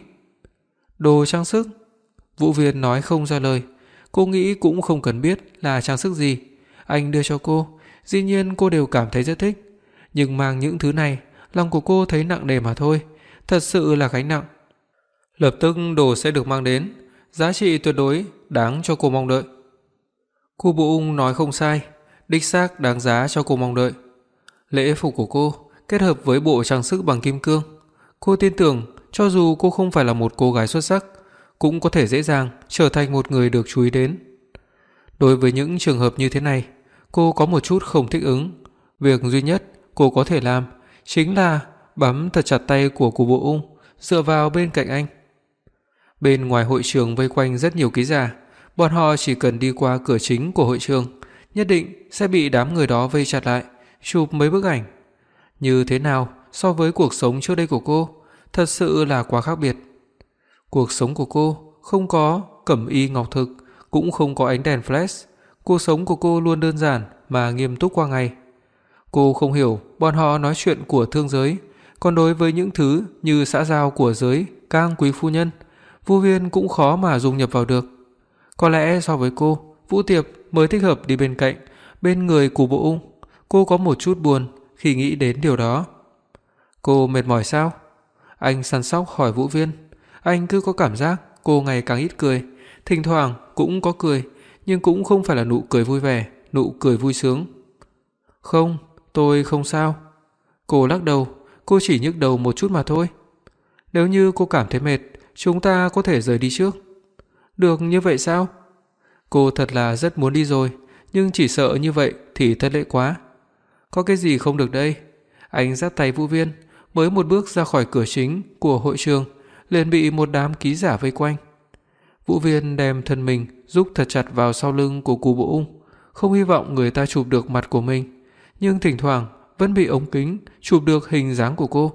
Đồ trang sức? Vũ Viên nói không ra lời. Cô nghĩ cũng không cần biết là trang sức gì. Anh đưa cho cô, dĩ nhiên cô đều cảm thấy rất thích. Nhưng mang những thứ này, lòng của cô thấy nặng nề mà thôi. Thật sự là gánh nặng. Lập tức đồ sẽ được mang đến, giá trị tuyệt đối đáng cho cô mong đợi. Cù Bộ Ung nói không sai, đích xác đáng giá cho cô mong đợi. Lễ phục của cô kết hợp với bộ trang sức bằng kim cương, cô tin tưởng cho dù cô không phải là một cô gái xuất sắc, cũng có thể dễ dàng trở thành một người được chú ý đến. Đối với những trường hợp như thế này, cô có một chút không thích ứng. Việc duy nhất cô có thể làm chính là bám thật chặt tay của Cù Bộ Ung, dựa vào bên cạnh anh. Bên ngoài hội trường vây quanh rất nhiều ký giả, bọn họ chỉ cần đi qua cửa chính của hội trường, nhất định sẽ bị đám người đó vây chặt lại, chụp mấy bức ảnh. Như thế nào so với cuộc sống trước đây của cô, thật sự là quá khác biệt. Cuộc sống của cô không có cẩm y ngọc thực, cũng không có ánh đèn flash. Cuộc sống của cô luôn đơn giản mà nghiêm túc qua ngày. Cô không hiểu bọn họ nói chuyện của thương giới, còn đối với những thứ như xã giao của giới cang quý phu nhân, Vũ Viên cũng khó mà dung nhập vào được. Có lẽ so với cô, Vũ Tiệp mới thích hợp đi bên cạnh, bên người Cù Bộ Ung. Cô có một chút buồn khi nghĩ đến điều đó. Cô mệt mỏi sao? Anh săn sóc hỏi Vũ Viên. Anh cứ có cảm giác cô ngày càng ít cười, thỉnh thoảng cũng có cười, nhưng cũng không phải là nụ cười vui vẻ, nụ cười vui sướng. Không, tôi không sao. Cô lắc đầu, cô chỉ nhức đầu một chút mà thôi. Nếu như cô cảm thấy mệt, chúng ta có thể rời đi trước. Được như vậy sao? Cô thật là rất muốn đi rồi, nhưng chỉ sợ như vậy thì thất lễ quá. Có cái gì không được đây? Anh dắt tay Vũ Viên, mới một bước ra khỏi cửa chính của hội trường, liền bị một đám ký giả vây quanh. Vũ Viên đem thân mình rúc thật chặt vào sau lưng của Cù Bộ Ung, không hy vọng người ta chụp được mặt của mình, nhưng thỉnh thoảng vẫn bị ống kính chụp được hình dáng của cô.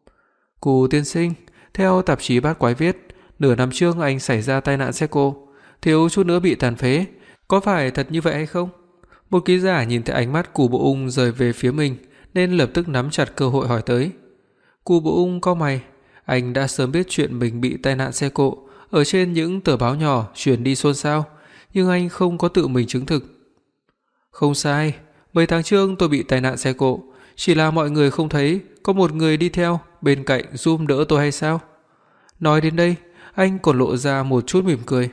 Cù tiên sinh, theo tạp chí Bát Quái viết, nửa năm trước anh xảy ra tai nạn xe cộ, thiếu chút nữa bị tàn phế, có phải thật như vậy hay không? Một ký giả nhìn thấy ánh mắt Cù Bộ Ung rời về phía mình nên lập tức nắm chặt cơ hội hỏi tới. Cù Bộ Ung cau mày, anh đã sớm biết chuyện mình bị tai nạn xe cộ, ở trên những tờ báo nhỏ truyền đi xôn xao, nhưng anh không có tự mình chứng thực. Không sai, mấy tháng trước tôi bị tai nạn xe cộ, chỉ là mọi người không thấy có một người đi theo bên cạnh giúp đỡ tôi hay sao? Nói đến đây, anh còn lộ ra một chút mỉm cười.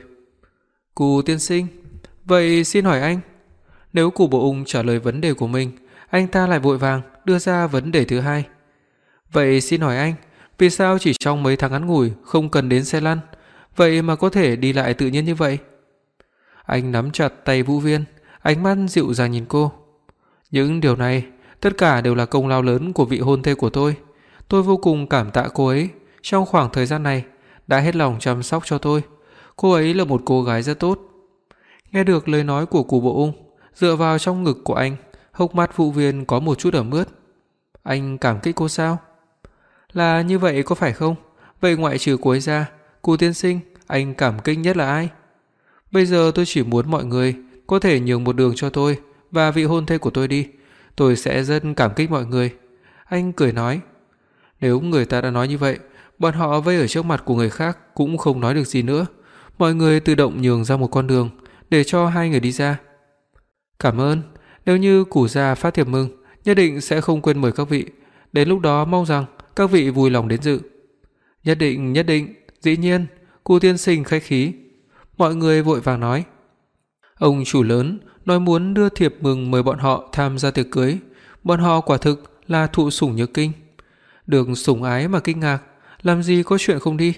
Cù tiên sinh, vậy xin hỏi anh. Nếu Cù Bộ Ung trả lời vấn đề của mình, anh ta lại vội vàng đưa ra vấn đề thứ hai. Vậy xin hỏi anh, vì sao chỉ trong mấy tháng ngắn ngủi không cần đến xe lăn, vậy mà có thể đi lại tự nhiên như vậy? Anh nắm chặt tay Vũ Viên, ánh mắt dịu dàng nhìn cô. Những điều này tất cả đều là công lao lớn của vị hôn thê của tôi. Tôi vô cùng cảm tạ cô ấy. Trong khoảng thời gian này, đã hết lòng chăm sóc cho tôi. Cô ấy là một cô gái rất tốt. Nghe được lời nói của Cù Bộ Ung, dựa vào trong ngực của anh, hốc mắt Vũ Viên có một chút ẩm ướt. Anh cảm kích cô sao? Là như vậy có phải không? Vậy ngoại trừ cô ấy ra, Cù tiên sinh, anh cảm kích nhất là ai? Bây giờ tôi chỉ muốn mọi người có thể nhường một đường cho tôi và vị hôn thê của tôi đi. Tôi sẽ rất cảm kích mọi người. Anh cười nói. Nếu người ta đã nói như vậy, bọn họ vây ở trước mặt của người khác cũng không nói được gì nữa. Mọi người tự động nhường ra một con đường để cho hai người đi ra. Cảm ơn. Nếu như Cù gia phát thiệp mừng, nhất định sẽ không quên mời các vị. Đến lúc đó mong rằng các vị vui lòng đến dự. Nhất định, dĩ nhiên, Cù tiên sinh khách khí. Mọi người vội vàng nói. Ông chủ lớn nói muốn đưa thiệp mừng mời bọn họ tham gia tiệc cưới. Bọn họ quả thực là thụ sủng nhược kinh. Được sủng ái mà kinh ngạc, làm gì có chuyện không đi.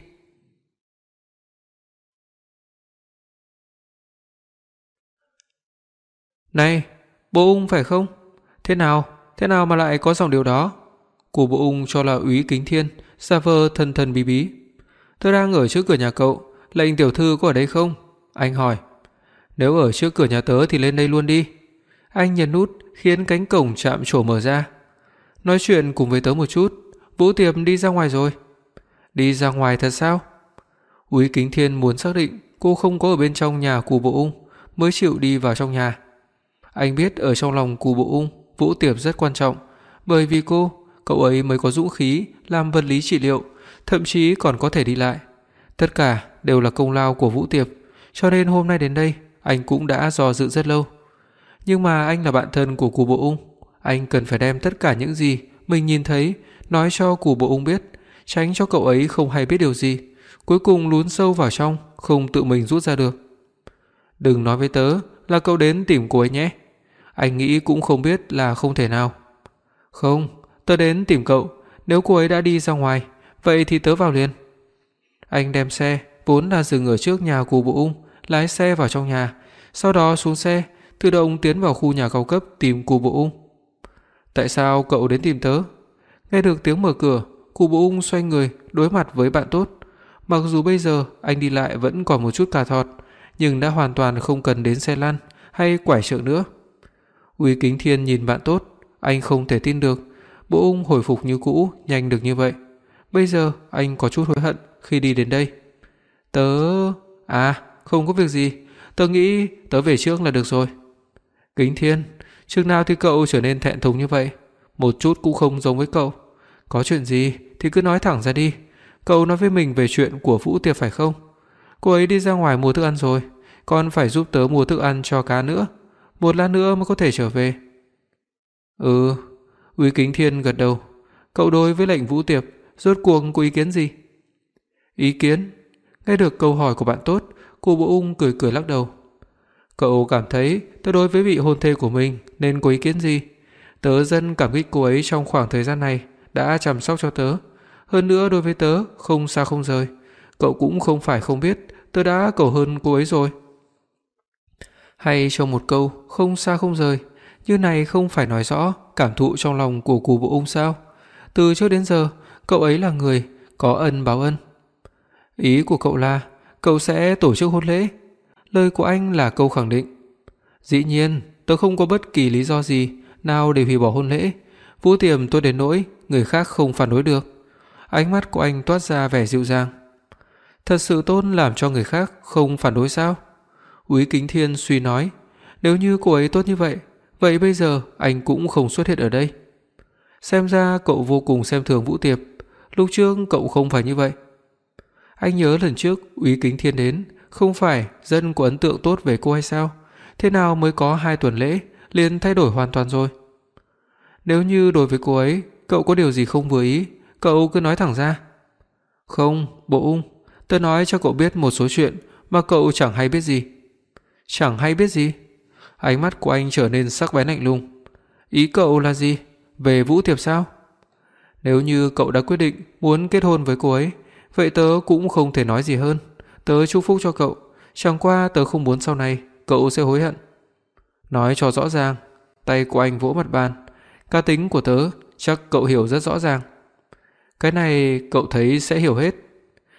Này, Bộ Ung phải không? Thế nào mà lại có giọng điều đó? Của Bộ Ung cho là Úy Kính Thiên, giả vờ thần thần bí bí. Tôi đang ở trước cửa nhà cậu, lệnh tiểu thư có ở đây không? Anh hỏi. Nếu ở trước cửa nhà tớ thì lên đây luôn đi. Anh nhấn nút khiến cánh cổng chạm trổ mở ra. Nói chuyện cùng với tớ một chút, Vũ Tiệp đi ra ngoài rồi. Đi ra ngoài thật sao? Úy Kính Thiên muốn xác định cô không có ở bên trong nhà Cù Bộ Ung mới chịu đi vào trong nhà. Anh biết ở trong lòng Cù Bộ Ung, Vũ Tiệp rất quan trọng, bởi vì cậu ấy mới có dũng khí làm vật lý trị liệu, thậm chí còn có thể đi lại. Tất cả đều là công lao của Vũ Tiệp, cho nên hôm nay đến đây, anh cũng đã do dự rất lâu. Nhưng mà anh là bạn thân của Cù Bộ Ung, anh cần phải đem tất cả những gì mình nhìn thấy nói cho Cù Bộ Ung biết, tránh cho cậu ấy không hay biết điều gì, cuối cùng lún sâu vào trong, không tự mình rút ra được. Đừng nói với tớ là cậu đến tìm cô ấy nhé. Anh nghĩ cũng không biết là không thể nào. Không, tớ đến tìm cậu, nếu cô ấy đã đi ra ngoài, vậy thì tớ vào liền. Anh đem xe vốn là dừng ở trước nhà Cù Bộ Ung, lái xe vào trong nhà, sau đó xuống xe, tự động tiến vào khu nhà cao cấp tìm Cù Bộ Ung. Tại sao cậu đến tìm tớ? Nghe được tiếng mở cửa, Cù Bộ Ung xoay người đối mặt với bạn tốt. Mặc dù bây giờ anh đi lại vẫn còn một chút cà thọt, nhưng đã hoàn toàn không cần đến xe lăn hay quải trượng nữa. Úy Kính Thiên nhìn bạn tốt, anh không thể tin được Bộ Ung hồi phục như cũ nhanh được như vậy. Bây giờ anh có chút hối hận khi đi đến đây. Không có việc gì, tớ nghĩ tớ về trước là được rồi. Kính Thiên, chừng nào thì cậu trở nên thẹn thùng như vậy? Một chút cũng không giống với cậu. Có chuyện gì thì cứ nói thẳng ra đi. Cậu nói với mình về chuyện của Vũ Tiệp phải không? Cô ấy đi ra ngoài mua thức ăn rồi, còn phải giúp tớ mua thức ăn cho cá nữa. Một lát nữa mới có thể trở về. Úy Kính Thiên gật đầu. Cậu đối với lệnh Vũ Tiệp rốt cuộc có ý kiến gì? Ý kiến? Nghe được câu hỏi của bạn tốt, cô Bộ Ung cười cười lắc đầu. Cậu cảm thấy tớ đối với vị hôn thê của mình nên có ý kiến gì? Tớ rất cảm kích cô ấy trong khoảng thời gian này đã chăm sóc cho tớ. Hơn nữa đối với tớ không xa không rời. Cậu cũng không phải không biết tớ đã cầu hơn cô ấy rồi. Hay cho một câu không xa không rời, như này không phải nói rõ cảm thụ trong lòng của Cù Bộ Ung sao? Từ trước đến giờ, cậu ấy là người có ân báo ân. Ý của cậu là cậu sẽ tổ chức hôn lễ? Lời của anh là câu khẳng định. Dĩ nhiên, tớ không có bất kỳ lý do gì nào để hủy bỏ hôn lễ. Vũ Tiệp tôi đến nỗi người khác không phản đối được. Ánh mắt của anh toát ra vẻ dịu dàng. Thật sự tốt làm cho người khác không phản đối sao? Úy Kính Thiên suy nói. Nếu như cô ấy tốt như vậy, vậy bây giờ anh cũng không xuất hiện ở đây. Xem ra cậu vô cùng xem thường Vũ Tiệp. Lúc trước cậu không phải như vậy. Anh nhớ lần trước Úy Kính Thiên đến, không phải dân có ấn tượng tốt về cô hay sao? Thế nào mới có 2 tuần lễ liền thay đổi hoàn toàn rồi? Nếu như đối với cô ấy cậu có điều gì không vừa ý, cậu cứ nói thẳng ra. Không, Bộ Ung, tớ nói cho cậu biết một số chuyện mà cậu chẳng hay biết gì. Chẳng hay biết gì? Ánh mắt của anh trở nên sắc bén lạnh lùng. Ý cậu là gì? Về Vũ Tiệp sao? Nếu như cậu đã quyết định muốn kết hôn với cô ấy, vậy tớ cũng không thể nói gì hơn. Tớ chúc phúc cho cậu, chẳng qua tớ không muốn sau này cậu sẽ hối hận. Nói cho rõ ràng. Tay của anh vỗ mặt bàn. Cá tính của tớ chắc cậu hiểu rất rõ ràng. Cái này cậu thấy sẽ hiểu hết.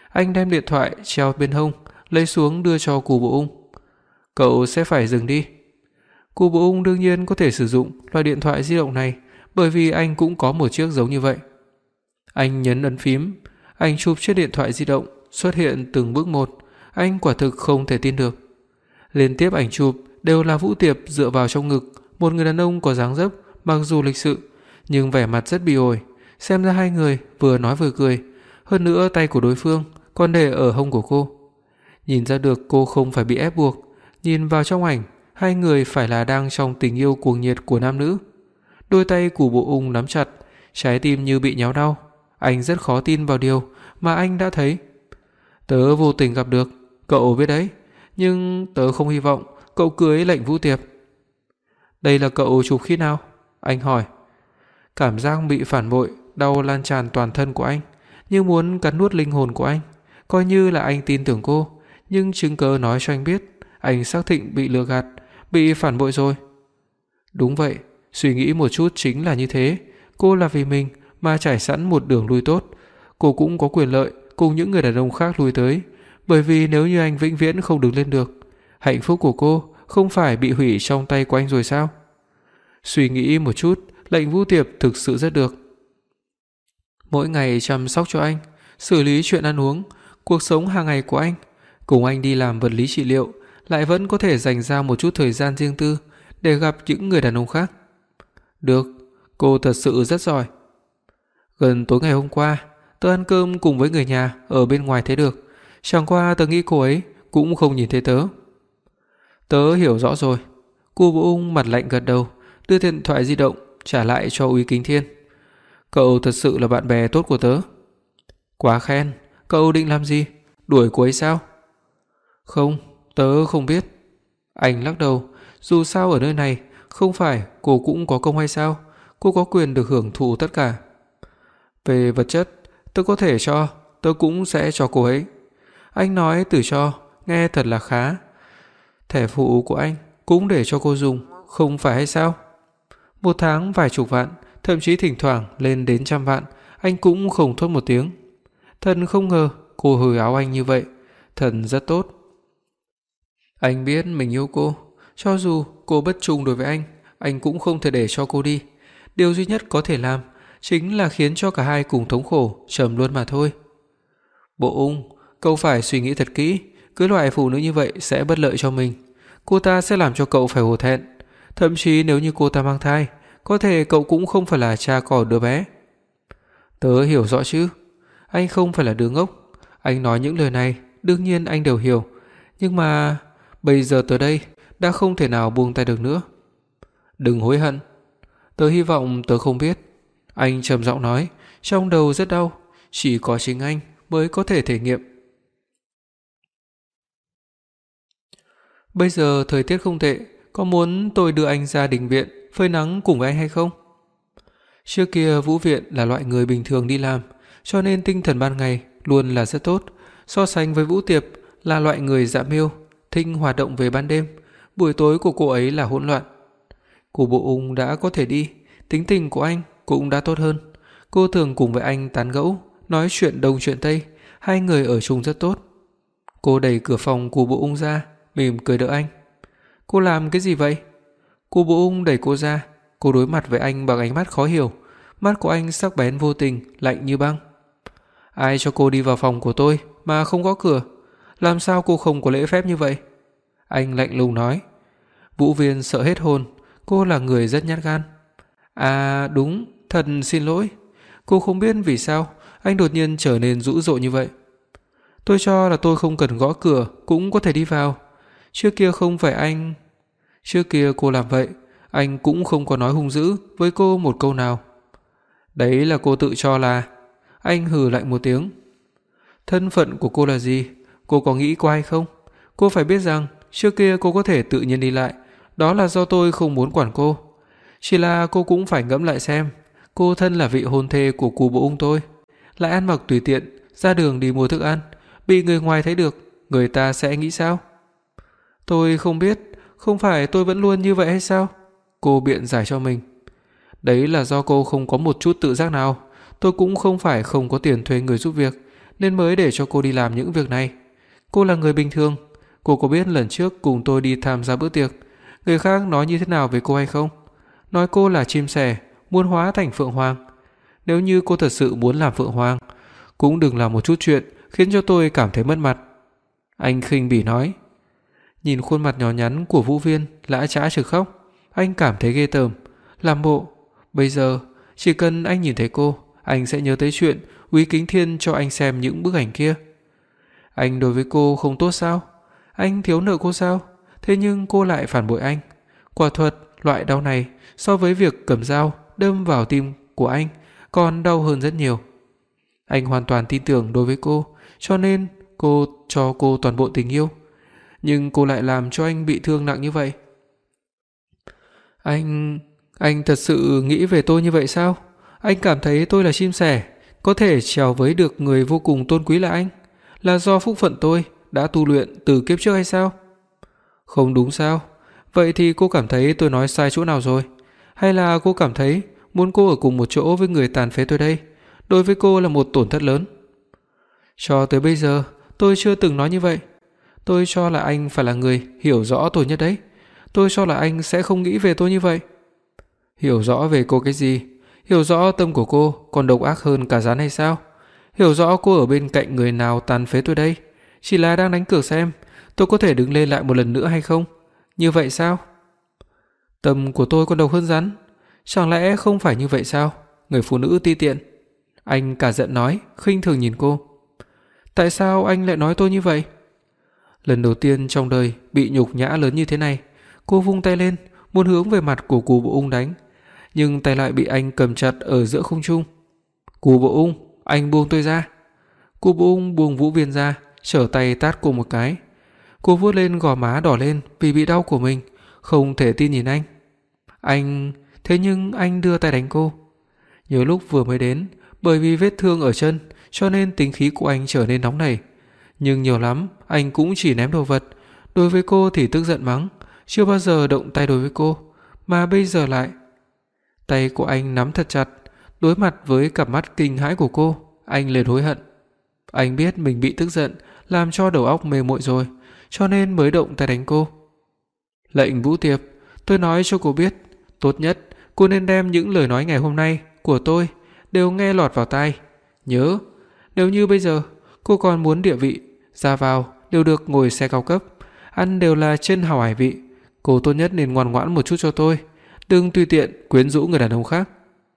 Anh đem điện thoại treo bên hông, lấy xuống đưa cho Cù Bộ Ung. Cậu sẽ phải dừng đi. Cù Bộ Ung đương nhiên có thể sử dụng loại điện thoại di động này, bởi vì anh cũng có một chiếc giống như vậy. Anh nhấn ấn phím, ảnh chụp trên điện thoại di động xuất hiện từng bước một, anh quả thực không thể tin được. Liên tiếp ảnh chụp đều là Vũ Tiệp dựa vào trong ngực một người đàn ông có dáng dấp mặc dù lịch sự, nhưng vẻ mặt rất bị ổi, xem ra hai người vừa nói vừa cười, hơn nữa tay của đối phương còn để ở hông của cô. Nhìn ra được cô không phải bị ép buộc, nhìn vào trong ảnh, hai người phải là đang trong tình yêu cuồng nhiệt của nam nữ. Đôi tay của Bộ Ung nắm chặt, trái tim như bị nhéo đau. Anh rất khó tin vào điều mà anh đã thấy. Tớ vô tình gặp được, cậu biết đấy, nhưng tớ không hy vọng cậu cưới Lệnh Vũ Tiệp. Đây là cậu chụp khi nào? Anh hỏi. Cảm giác bị phản bội, đau lan tràn toàn thân của anh, như muốn cắn nuốt linh hồn của anh. Coi như là anh tin tưởng cô, nhưng chứng cớ nói cho anh biết anh xác định bị lừa gạt, bị phản bội rồi. Đúng vậy, suy nghĩ một chút chính là như thế. Cô là vì mình mà trải sẵn một đường lui tốt. Cô cũng có quyền lợi cùng những người đàn ông khác lui tới, bởi vì nếu như anh vĩnh viễn không đứng lên được, hạnh phúc của cô không phải bị hủy trong tay của anh rồi sao? Suy nghĩ một chút, Lệnh Vũ Tiệp thực sự rất được. Mỗi ngày chăm sóc cho anh, xử lý chuyện ăn uống, cuộc sống hàng ngày của anh, cùng anh đi làm vật lý trị liệu, lại vẫn có thể dành ra một chút thời gian riêng tư để gặp những người đàn ông khác. Được, cô thật sự rất giỏi. Gần tối ngày hôm qua, tớ ăn cơm cùng với người nhà ở bên ngoài thấy được, chẳng qua tớ nghĩ cô ấy cũng không nhìn thấy tớ. Tớ hiểu rõ rồi. Cô Vũ Ung mặt lạnh gật đầu, đưa điện thoại di động trả lại cho Uy Kính Thiên. Cậu thật sự là bạn bè tốt của tớ. Quá khen, cậu định làm gì? Đuổi cô ấy sao? Không, tớ không biết. Anh lắc đầu, dù sao ở nơi này không phải cô cũng có công hay sao? Cô có quyền được hưởng thụ tất cả. Về vật chất, tớ có thể cho, tớ cũng sẽ cho cô ấy. Anh nói từ cho, nghe thật là khá. Thẻ phụ của anh cũng để cho cô dùng, không phải hay sao? Một tháng vài chục vạn, thậm chí thỉnh thoảng lên đến 100 vạn, anh cũng không thốt một tiếng. Thật không ngờ cô hời áo anh như vậy, thật rất tốt. Anh biết mình yêu cô, cho dù cô bất trung đối với anh cũng không thể để cho cô đi. Điều duy nhất có thể làm chính là khiến cho cả hai cùng thống khổ, trầm luôn mà thôi. Bộ Ung, cậu phải suy nghĩ thật kỹ, cưới loại phụ nữ như vậy sẽ bất lợi cho mình. Cô ta sẽ làm cho cậu phải hổ thẹn. Thậm chí nếu như cô ta mang thai, có thể cậu cũng không phải là cha của đứa bé. Tớ hiểu rõ chứ. Anh không phải là đứa ngốc. Anh nói những lời này, đương nhiên anh đều hiểu. Nhưng mà bây giờ tớ đây đã không thể nào buông tay được nữa. Đừng hối hận. Tớ hy vọng tớ không biết. Anh trầm giọng nói, trong đầu rất đau. Chỉ có chính anh mới có thể thể nghiệm. Bây giờ thời tiết không tệ, có muốn tôi đưa anh ra đình viện phơi nắng cùng với anh hay không? Trước kia Vũ Viện là loại người bình thường đi làm, cho nên tinh thần ban ngày luôn là rất tốt. So sánh với Vũ Tiệp là loại người dạ miêu, thích hoạt động về ban đêm, buổi tối của cô ấy là hỗn loạn. Cô Bộ Ung đã có thể đi, tính tình của anh cũng đã tốt hơn. Cô thường cùng với anh tán gẫu, nói chuyện đông chuyện tây, hai người ở chung rất tốt. Cô đẩy cửa phòng của Bộ Ung ra, mỉm cười đỡ anh. Cô làm cái gì vậy? Cô Bộ Ung đẩy cô ra, cô đối mặt với anh bằng ánh mắt khó hiểu, mắt của anh sắc bén vô tình, lạnh như băng. Ai cho cô đi vào phòng của tôi mà không gõ cửa? Làm sao cô không có lễ phép như vậy? Anh lạnh lùng nói. Vũ Viên sợ hết hồn, cô là người rất nhát gan. À đúng, thật xin lỗi. Cô không biết vì sao anh đột nhiên trở nên dữ dội như vậy. Tôi cho là tôi không cần gõ cửa cũng có thể đi vào. Trước kia không phải anh... Trước kia cô làm vậy, anh cũng không có nói hung dữ với cô một câu nào. Đấy là cô tự cho là... Anh hừ lạnh một tiếng. Thân phận của cô là gì? Cô có nghĩ qua hay không? Cô phải biết rằng trước kia cô có thể tự nhiên đi lại, đó là do tôi không muốn quản cô. Chỉ là cô cũng phải ngẫm lại xem, cô thân là vị hôn thê của cụ Bộ Ung tôi, lại ăn mặc tùy tiện, ra đường đi mua thức ăn, bị người ngoài thấy được, người ta sẽ nghĩ sao? Tôi không biết, không phải tôi vẫn luôn như vậy hay sao? Cô biện giải cho mình. Đấy là do cô không có một chút tự giác nào. Tôi cũng không phải không có tiền thuê người giúp việc, nên mới để cho cô đi làm những việc này. Cô là người bình thường, cô có biết lần trước cùng tôi đi tham gia bữa tiệc, người khác nói như thế nào về cô hay không? Nói cô là chim sẻ, muốn hóa thành phượng hoàng. Nếu như cô thật sự muốn làm phượng hoàng, cũng đừng làm một chút chuyện khiến cho tôi cảm thấy mất mặt." Anh khinh bỉ nói. Nhìn khuôn mặt nhỏ nhắn của Vũ Viên lã chã trực khóc, anh cảm thấy ghê tởm, làm bộ. Bây giờ, chỉ cần anh nhìn thấy cô, anh sẽ nhớ tới chuyện Úy Kính Thiên cho anh xem những bức ảnh kia. Anh đối với cô không tốt sao? Anh thiếu nợ cô sao? Thế nhưng cô lại phản bội anh. Quả thật, loại đau này so với việc cầm dao đâm vào tim của anh còn đau hơn rất nhiều. Anh hoàn toàn tin tưởng đối với cô, cho nên cô cho cô toàn bộ tình yêu. Nhưng cô lại làm cho anh bị thương nặng như vậy. Anh thật sự nghĩ về tôi như vậy sao? Anh cảm thấy tôi là chim sẻ, có thể trèo với được người vô cùng tôn quý là anh, là do phúc phận tôi đã tu luyện từ kiếp trước hay sao? Không đúng sao? Vậy thì cô cảm thấy tôi nói sai chỗ nào rồi? Hay là cô cảm thấy muốn cô ở cùng một chỗ với người tàn phế tôi đây, đối với cô là một tổn thất lớn? Cho tới bây giờ, tôi chưa từng nói như vậy. Tôi cho là anh phải là người hiểu rõ tôi nhất đấy. Tôi cho là anh sẽ không nghĩ về tôi như vậy. Hiểu rõ về cô cái gì? Hiểu rõ tâm của cô còn độc ác hơn cả rắn hay sao? Hiểu rõ cô ở bên cạnh người nào tàn phế tôi đây? Chỉ là đang đánh cược xem tôi có thể đứng lên lại một lần nữa hay không? Như vậy sao? Tâm của tôi còn độc hơn rắn? Chẳng lẽ không phải như vậy sao? Người phụ nữ ti tiện. Anh cả giận nói, khinh thường nhìn cô. Tại sao anh lại nói tôi như vậy? Lần đầu tiên trong đời bị nhục nhã lớn như thế này, cô vung tay lên, muốn hướng về mặt của Cù Bộ Ung đánh, nhưng tay lại bị anh cầm chặt ở giữa không trung. "Cù Bộ Ung, anh buông tôi ra." Cù Bộ Ung buông Vũ Viên ra, trở tay tát cô một cái. Cô vuốt lên gò má đỏ lên vì bị đau của mình, không thể tin nhìn anh. Thế nhưng anh đưa tay đánh cô. Nhớ lúc vừa mới đến, bởi vì vết thương ở chân, cho nên tính khí của anh trở nên nóng nảy. Nhưng nhiều lắm, anh cũng chỉ ném đồ vật, đối với cô thì tức giận mắng, chưa bao giờ động tay đối với cô, mà bây giờ lại. Tay của anh nắm thật chặt, đối mặt với cặp mắt kinh hãi của cô, anh liền hối hận. Anh biết mình bị tức giận, làm cho đầu óc mê muội rồi, cho nên mới động tay đánh cô. "Lệnh Vũ Tiệp, tôi nói cho cô biết, tốt nhất cô nên đem những lời nói ngày hôm nay của tôi đều nghe lọt vào tai. Nhớ, nếu như bây giờ cô còn muốn địa vị, ra vào đều được ngồi xe cao cấp, ăn đều là chân hào hải vị, cô tốt nhất nên ngoan ngoãn một chút cho tôi, đừng tùy tiện quyến rũ người đàn ông khác."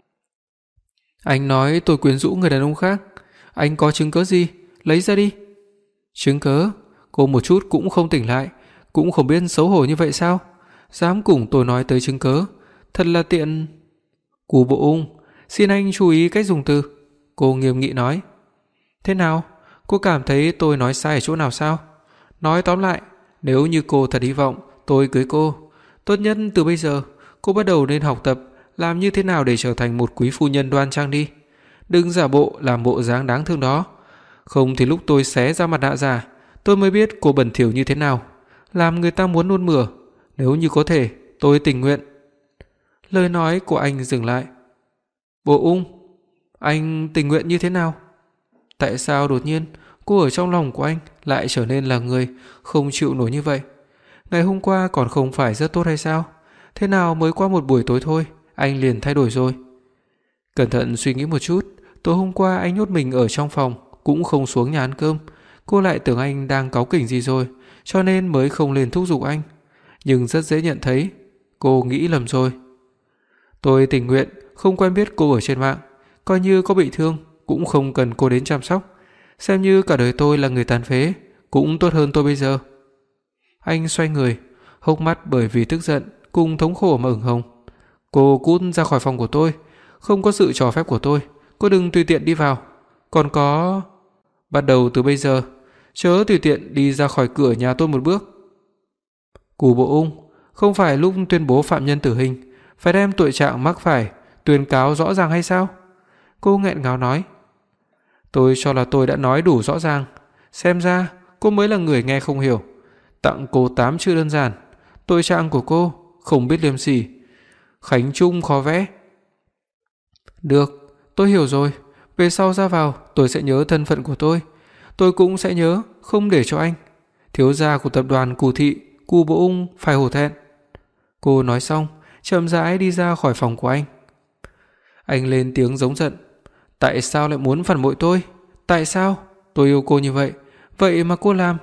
Anh nói tôi quyến rũ người đàn ông khác? Anh có chứng cứ gì? Lấy ra đi. Chứng cứ? Cô một chút cũng không tỉnh lại, cũng không biết xấu hổ như vậy sao? Dám cùng tôi nói tới chứng cứ, thật là tiện. Cù Bộ Ung, xin anh chú ý cách dùng từ. Cô nghiêm nghị nói. Thế nào? Cô cảm thấy tôi nói sai ở chỗ nào sao? Nói tóm lại, nếu như cô thật hy vọng tôi cưới cô, tốt nhất từ bây giờ cô bắt đầu nên học tập làm như thế nào để trở thành một quý phu nhân đoan trang đi. Đừng giả bộ làm bộ dáng đáng thương đó. Không thì lúc tôi xé ra mặt nạ giả, tôi mới biết cô bẩn thỉu như thế nào, làm người ta muốn nôn mửa. Nếu như có thể, tôi tình nguyện. Lời nói của anh dừng lại. Bộ Ung, anh tình nguyện như thế nào? Tại sao đột nhiên cô ở trong lòng của anh lại trở nên là người không chịu nổi như vậy? Ngày hôm qua còn không phải rất tốt hay sao? Thế nào mới qua một buổi tối thôi, anh liền thay đổi rồi? Cẩn thận suy nghĩ một chút, tối hôm qua anh nhốt mình ở trong phòng, cũng không xuống nhà ăn cơm. Cô lại tưởng anh đang cáu kỉnh gì rồi, cho nên mới không lên thúc giục anh. Nhưng rất dễ nhận thấy, cô nghĩ lầm rồi. Tôi tình nguyện không quen biết cô ở trên mạng, coi như có bị thương cũng không cần cô đến chăm sóc, xem như cả đời tôi là người tàn phế cũng tốt hơn tôi bây giờ. Anh xoay người, hốc mắt bởi vì tức giận cùng thống khổ mà ửng hồng. Cô cút ra khỏi phòng của tôi, không có sự cho phép của tôi, cô đừng tùy tiện đi vào. Còn có, bắt đầu từ bây giờ, chớ tùy tiện đi ra khỏi cửa nhà tôi một bước. Cù Bộ Ung, không phải lúc tuyên bố phạm nhân tử hình phải đem tội trạng mắc phải tuyên cáo rõ ràng hay sao? Cô nghẹn ngào nói. Tôi cho là tôi đã nói đủ rõ ràng, xem ra cô mới là người nghe không hiểu. Tặng cô 8 chữ đơn giản, tội trạng của cô không biết liêm sỉ, Khánh Trung khó vẽ. Được, tôi hiểu rồi, Về sau ra vào tôi sẽ nhớ thân phận của tôi cũng sẽ nhớ không để cho anh, thiếu gia của tập đoàn Cù Thị, Cù Bộ Ung phải hổ thẹn." Cô nói xong, chậm rãi đi ra khỏi phòng của anh. Anh lên tiếng giống giận: "Tại sao lại muốn phản bội tôi? Tại sao? Tôi yêu cô như vậy, vậy mà cô làm?"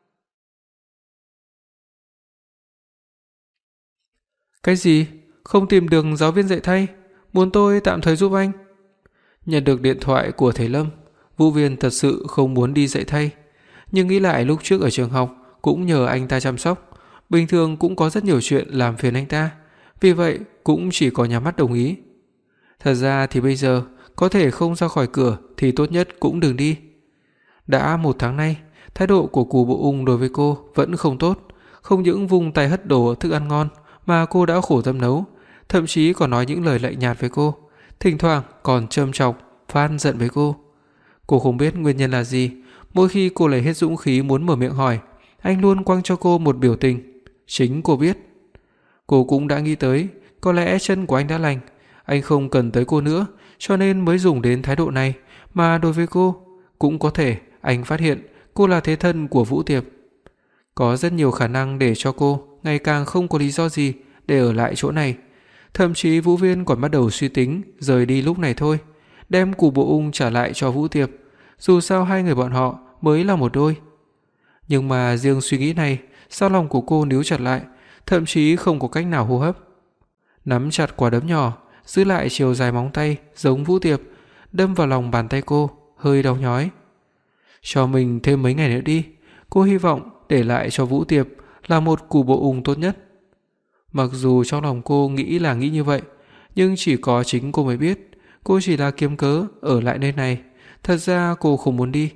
"Cái gì? Không tìm được giáo viên dạy thay, muốn tôi tạm thời giúp anh?" Nhận được điện thoại của thầy Lâm, Vũ Viên thật sự không muốn đi dạy thay, nhưng nghĩ lại lúc trước ở trường học cũng nhờ anh ta chăm sóc, bình thường cũng có rất nhiều chuyện làm phiền anh ta, vì vậy cũng chỉ có nhắm mắt đồng ý. Thật ra thì bây giờ có thể không ra khỏi cửa thì tốt nhất cũng đừng đi. Đã 1 tháng nay, thái độ của Cù Bộ Ung đối với cô vẫn không tốt, không những vung tay hất đổ thức ăn ngon mà cô đã khổ tâm nấu, thậm chí còn nói những lời lạnh nhạt với cô, thỉnh thoảng còn châm chọc, phan giận với cô. Cô không biết nguyên nhân là gì, mỗi khi cô lấy hết dũng khí muốn mở miệng hỏi, anh luôn quăng cho cô một biểu tình. Chính cô biết. Cô cũng đã nghĩ tới, có lẽ chân của anh đã lành, anh không cần tới cô nữa, cho nên mới dùng đến thái độ này, mà đối với cô, cũng có thể anh phát hiện cô là thế thân của Vũ Tiệp. Có rất nhiều khả năng để cho cô ngày càng không có lý do gì để ở lại chỗ này. Thậm chí Vũ Viên còn bắt đầu suy tính rời đi lúc này thôi, đem Cù Bộ Ung trả lại cho Vũ Tiệp, dù sao hai người bọn họ mới là một đôi. Nhưng mà riêng suy nghĩ này, sao lòng của cô níu chặt lại, thậm chí không có cách nào hô hấp. Nắm chặt quả đấm nhỏ, giữ lại chiều dài móng tay giống Vũ Tiệp, đâm vào lòng bàn tay cô, hơi đau nhói. Cho mình thêm mấy ngày nữa đi, cô hy vọng để lại cho Vũ Tiệp là một Cù Bộ Ung tốt nhất. Mặc dù trong lòng cô nghĩ là nghĩ như vậy, nhưng chỉ có chính cô mới biết, cô chỉ là kiếm cớ ở lại nơi này, thật ra cô không muốn đi.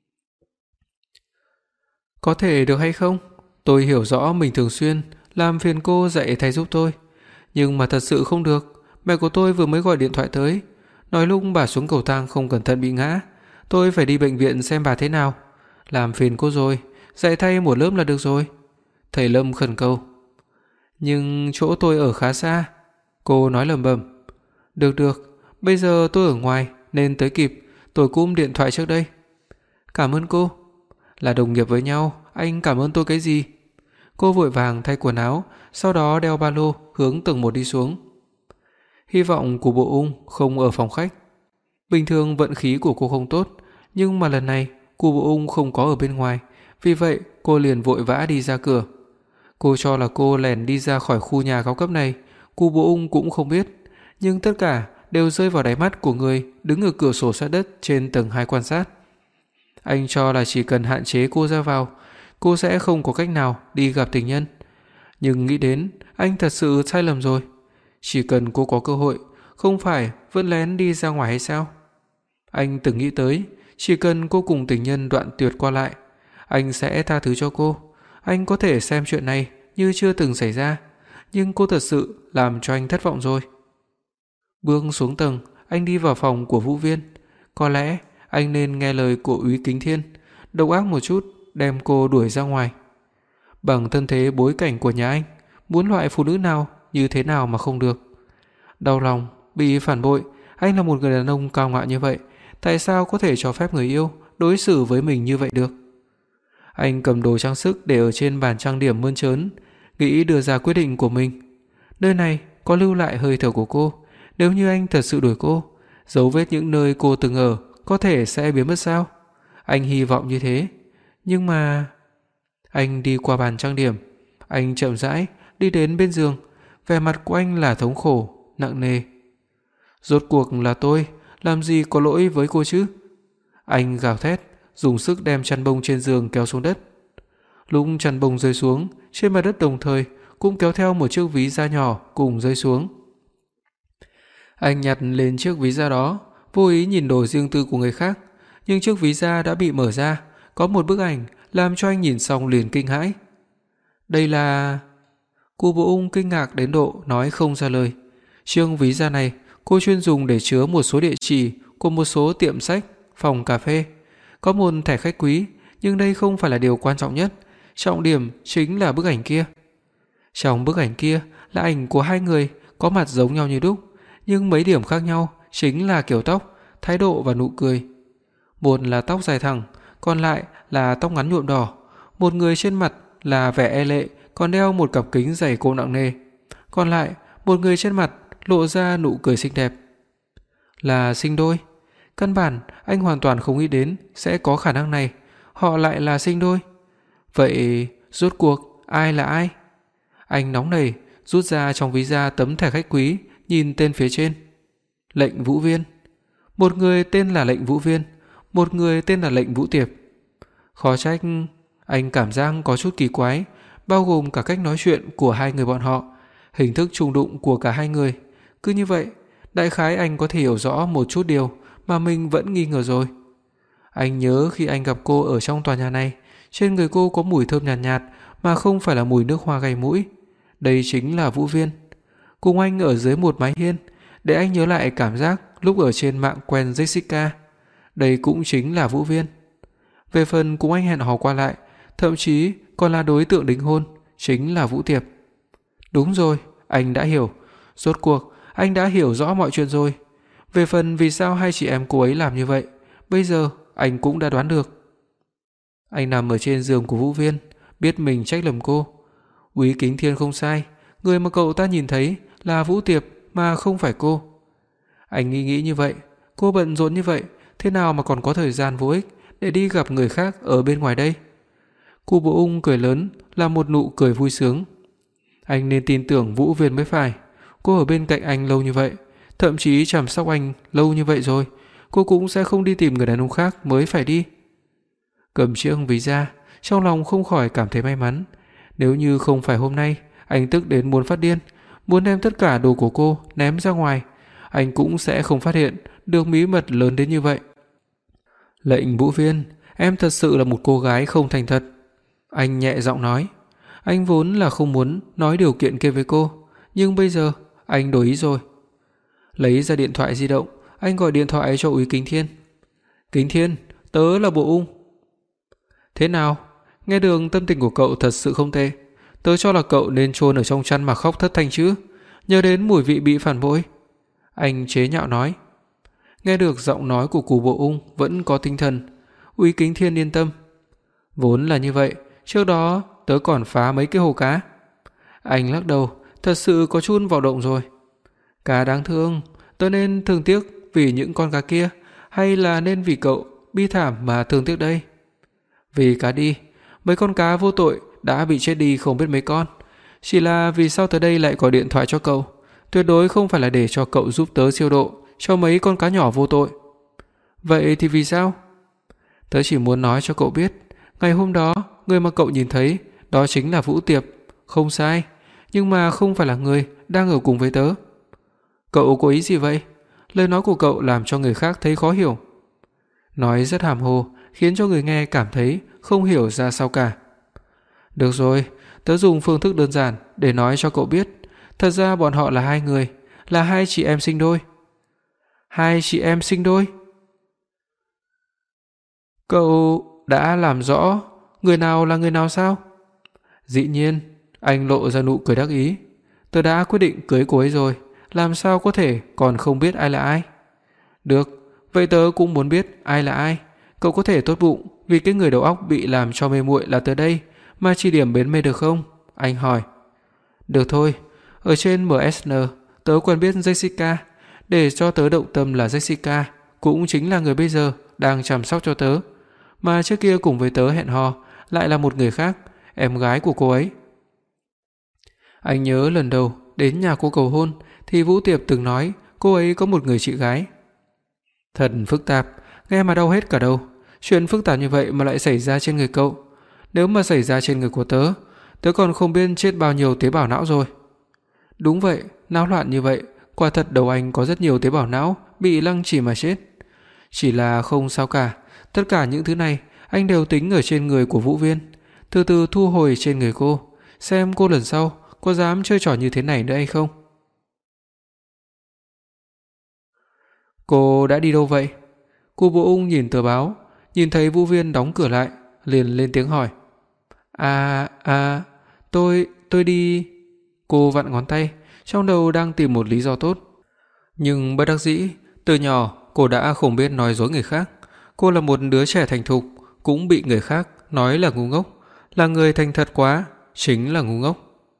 "Có thể được hay không? Tôi hiểu rõ mình thường xuyên làm phiền cô dạy thay giúp tôi, nhưng mà thật sự không được. Mẹ của tôi vừa mới gọi điện thoại tới, nói lúc bà xuống cầu thang không cẩn thận bị ngã, tôi phải đi bệnh viện xem bà thế nào. Làm phiền cô rồi, dạy thay một lớp là được rồi." Thầy Lâm khẩn cầu. "Nhưng chỗ tôi ở khá xa." Cô nói lẩm bẩm. Được được, bây giờ tôi ở ngoài nên tới kịp, tôi cúp điện thoại trước đây." "Cảm ơn cô." "Là đồng nghiệp với nhau, anh cảm ơn tôi cái gì?" Cô vội vàng thay quần áo, sau đó đeo ba lô hướng tầng 1 đi xuống. Hy vọng của Bộ Ung không ở phòng khách. Bình thường vận khí của cô không tốt, nhưng mà lần này của Bộ Ung không có ở bên ngoài, vì vậy cô liền vội vã đi ra cửa. Cô cho là cô lẻn đi ra khỏi khu nhà cao cấp này, Cù Bộ Ung cũng không biết, nhưng tất cả đều rơi vào đáy mắt của người đứng ở cửa sổ sát đất trên tầng 2 quan sát. Anh cho là chỉ cần hạn chế cô ra vào, cô sẽ không có cách nào đi gặp tình nhân. Nhưng nghĩ đến, anh thật sự sai lầm rồi. Chỉ cần cô có cơ hội, không phải vẫn lén đi ra ngoài hay sao? Anh từng nghĩ tới, chỉ cần cô cùng tình nhân đoạn tuyệt qua lại, anh sẽ tha thứ cho cô. Anh có thể xem chuyện này như chưa từng xảy ra, nhưng cô thật sự làm cho anh thất vọng rồi. Bước xuống tầng, anh đi vào phòng của Vũ Viên. Có lẽ anh nên nghe lời của Úy Kính Thiên, độc ác một chút, đem cô đuổi ra ngoài. Bằng thân thế bối cảnh của nhà anh, muốn loại phụ nữ nào như thế nào mà không được. Đau lòng, bị phản bội, anh là một người đàn ông cao ngạo như vậy, tại sao có thể cho phép người yêu đối xử với mình như vậy được? Anh cầm đồ trang sức để ở trên bàn trang điểm mơn trớn, nghĩ đưa ra quyết định của mình. Nơi này có lưu lại hơi thở của cô, nếu như anh thật sự đuổi cô, dấu vết những nơi cô từng ở có thể sẽ biến mất sao? Anh hy vọng như thế, nhưng mà... Anh đi qua bàn trang điểm, anh chậm rãi đi đến bên giường, vẻ mặt của anh là thống khổ, nặng nề. Rốt cuộc là tôi, làm gì có lỗi với cô chứ? Anh gào thét, dùng sức đem chăn bông trên giường kéo xuống đất. Lúc chăn bông rơi xuống, trên mặt đất đồng thời cũng kéo theo một chiếc ví da nhỏ cùng rơi xuống. Anh nhặt lên chiếc ví da đó, vô ý nhìn đồ riêng tư của người khác, nhưng chiếc ví da đã bị mở ra, có một bức ảnh làm cho anh nhìn xong liền kinh hãi. Đây là... Cô Bộ Ung kinh ngạc đến độ nói không ra lời. Chiếc ví da này cô chuyên dùng để chứa một số địa chỉ của một số tiệm sách, phòng cà phê. Có một thẻ khách quý, nhưng đây không phải là điều quan trọng nhất, trọng điểm chính là bức ảnh kia. Trong bức ảnh kia là ảnh của hai người có mặt giống nhau như đúc, nhưng mấy điểm khác nhau chính là kiểu tóc, thái độ và nụ cười. Một là tóc dài thẳng, còn lại là tóc ngắn nhuộm đỏ. Một người trên mặt là vẻ e lệ, còn đeo một cặp kính dày cộm nặng nề. Còn lại, một người trên mặt lộ ra nụ cười xinh đẹp. Là sinh đôi. Căn bản anh hoàn toàn không nghĩ đến sẽ có khả năng này, họ lại là sinh đôi. Vậy rốt cuộc ai là ai? Anh nóng nảy rút ra trong ví da tấm thẻ khách quý, nhìn tên phía trên. Lệnh Vũ Viên. Một người tên là Lệnh Vũ Viên, một người tên là Lệnh Vũ Tiệp. Khó trách anh cảm giác có chút kỳ quái, bao gồm cả cách nói chuyện của hai người bọn họ, hình thức trùng đụng của cả hai người. Cứ như vậy, đại khái anh có thể hiểu rõ một chút điều mà mình vẫn nghi ngờ rồi. Anh nhớ khi anh gặp cô ở trong tòa nhà này, trên người cô có mùi thơm nhàn nhạt, mà không phải là mùi nước hoa gây mũi. Đây chính là Vũ Viên. Cùng anh ở dưới một mái hiên, để anh nhớ lại cảm giác lúc ở trên mạng quen Jessica. Đây cũng chính là Vũ Viên. Về phần cùng anh hẹn hò qua lại, thậm chí còn là đối tượng đính hôn, chính là Vũ Tiệp. Đúng rồi, anh đã hiểu. Rốt cuộc anh đã hiểu rõ mọi chuyện rồi. Về phần vì sao hai chị em cô ấy làm như vậy, bây giờ anh cũng đã đoán được. Anh nằm ở trên giường của Vũ Viên, biết mình trách lầm cô. Úy Kính Thiên không sai, người mà cậu ta nhìn thấy là Vũ Tiệp mà không phải cô. Anh nghĩ như vậy, cô bận rộn như vậy, thế nào mà còn có thời gian vô ích để đi gặp người khác ở bên ngoài đây? Cô Bộ Ung cười lớn là một nụ cười vui sướng. Anh nên tin tưởng Vũ Viên mới phải. Cô ở bên cạnh anh lâu như vậy, thậm chí chăm sóc anh lâu như vậy rồi, cô cũng sẽ không đi tìm người đàn ông khác mới phải đi. Cầm chiếc ví ra, trong lòng không khỏi cảm thấy may mắn. Nếu như không phải hôm nay, anh tức đến muốn phát điên, muốn đem tất cả đồ của cô ném ra ngoài, anh cũng sẽ không phát hiện được bí mật lớn đến như vậy. Lệnh Vũ Viên, em thật sự là một cô gái không thành thật. Anh nhẹ giọng nói. Anh vốn là không muốn nói điều kiện kia với cô, nhưng bây giờ anh đổi ý rồi. Lấy ra điện thoại di động, anh gọi điện thoại cho Úy Kính Thiên. Kính Thiên, tớ là Bộ Ung. Thế nào? Nghe được tâm tình của cậu thật sự không tệ. Tớ cho là cậu nên chôn ở trong chăn mà khóc thất thanh chứ. Nhớ đến mùi vị bị phản bội. Anh chế nhạo nói. Nghe được giọng nói của cụ Bộ Ung vẫn có tinh thần, Úy Kính Thiên yên tâm. Vốn là như vậy, trước đó tớ còn phá mấy cái hồ cá. Anh lắc đầu, thật sự có chút vào động rồi. Cá đáng thương, tớ nên thương tiếc vì những con cá kia, hay là nên vì cậu bi thảm mà thương tiếc đây? Vì cá đi, mấy con cá vô tội đã bị chết đi không biết mấy con. Chỉ là vì sao tớ đây lại gọi điện thoại cho cậu, tuyệt đối không phải là để cho cậu giúp tớ siêu độ cho mấy con cá nhỏ vô tội. Vậy thì vì sao? Tớ chỉ muốn nói cho cậu biết, ngày hôm đó người mà cậu nhìn thấy đó chính là Vũ Tiệp, không sai, nhưng mà không phải là người đang ở cùng với tớ. Cậu có ý gì vậy? Lời nói của cậu làm cho người khác thấy khó hiểu. Nói rất hàm hồ, khiến cho người nghe cảm thấy không hiểu ra sao cả. Được rồi, tớ dùng phương thức đơn giản để nói cho cậu biết, thật ra bọn họ là hai người, là hai chị em sinh đôi. Hai chị em sinh đôi? Cậu đã làm rõ người nào là người nào sao? Dĩ nhiên, anh lộ ra nụ cười đắc ý. Tớ đã quyết định cưới cô ấy rồi, làm sao có thể còn không biết ai là ai? Được, vậy tớ cũng muốn biết ai là ai. Cậu có thể tốt bụng vì cái người đầu óc bị làm cho mê muội là tớ đây mà chỉ điểm bến mê được không? Anh hỏi. Được thôi, ở trên MSN tớ quen biết Jessica, để cho tớ động tâm là Jessica cũng chính là người bây giờ đang chăm sóc cho tớ, mà trước kia cùng với tớ hẹn hò lại là một người khác, em gái của cô ấy. Anh nhớ lần đầu đến nhà cô cầu hôn thì Vũ Tiệp từng nói cô ấy có một người chị gái. Thật phức tạp, nghe mà đau hết cả đầu. Chuyện phức tạp như vậy mà lại xảy ra trên người cậu. Nếu mà xảy ra trên người của tớ, tớ còn không biết chết bao nhiêu tế bào não rồi. Đúng vậy, não loạn như vậy, quả thật đầu anh có rất nhiều tế bào não bị lăng trì mà chết. Chỉ là không sao cả, tất cả những thứ này anh đều tính ở trên người của Vũ Viên, từ từ thu hồi trên người cô, xem cô lần sau có dám chơi trò như thế này nữa hay không. Cô đã đi đâu vậy? Cô Bộ Ung nhìn tờ báo, nhìn thấy Vũ Viên đóng cửa lại, liền lên tiếng hỏi. Tôi đi... Cô vặn ngón tay, trong đầu đang tìm một lý do tốt. Nhưng bất đắc dĩ, từ nhỏ cô đã không biết nói dối người khác. Cô là một đứa trẻ thành thục, cũng bị người khác nói là ngu ngốc, là người thành thật quá, chính là ngu ngốc.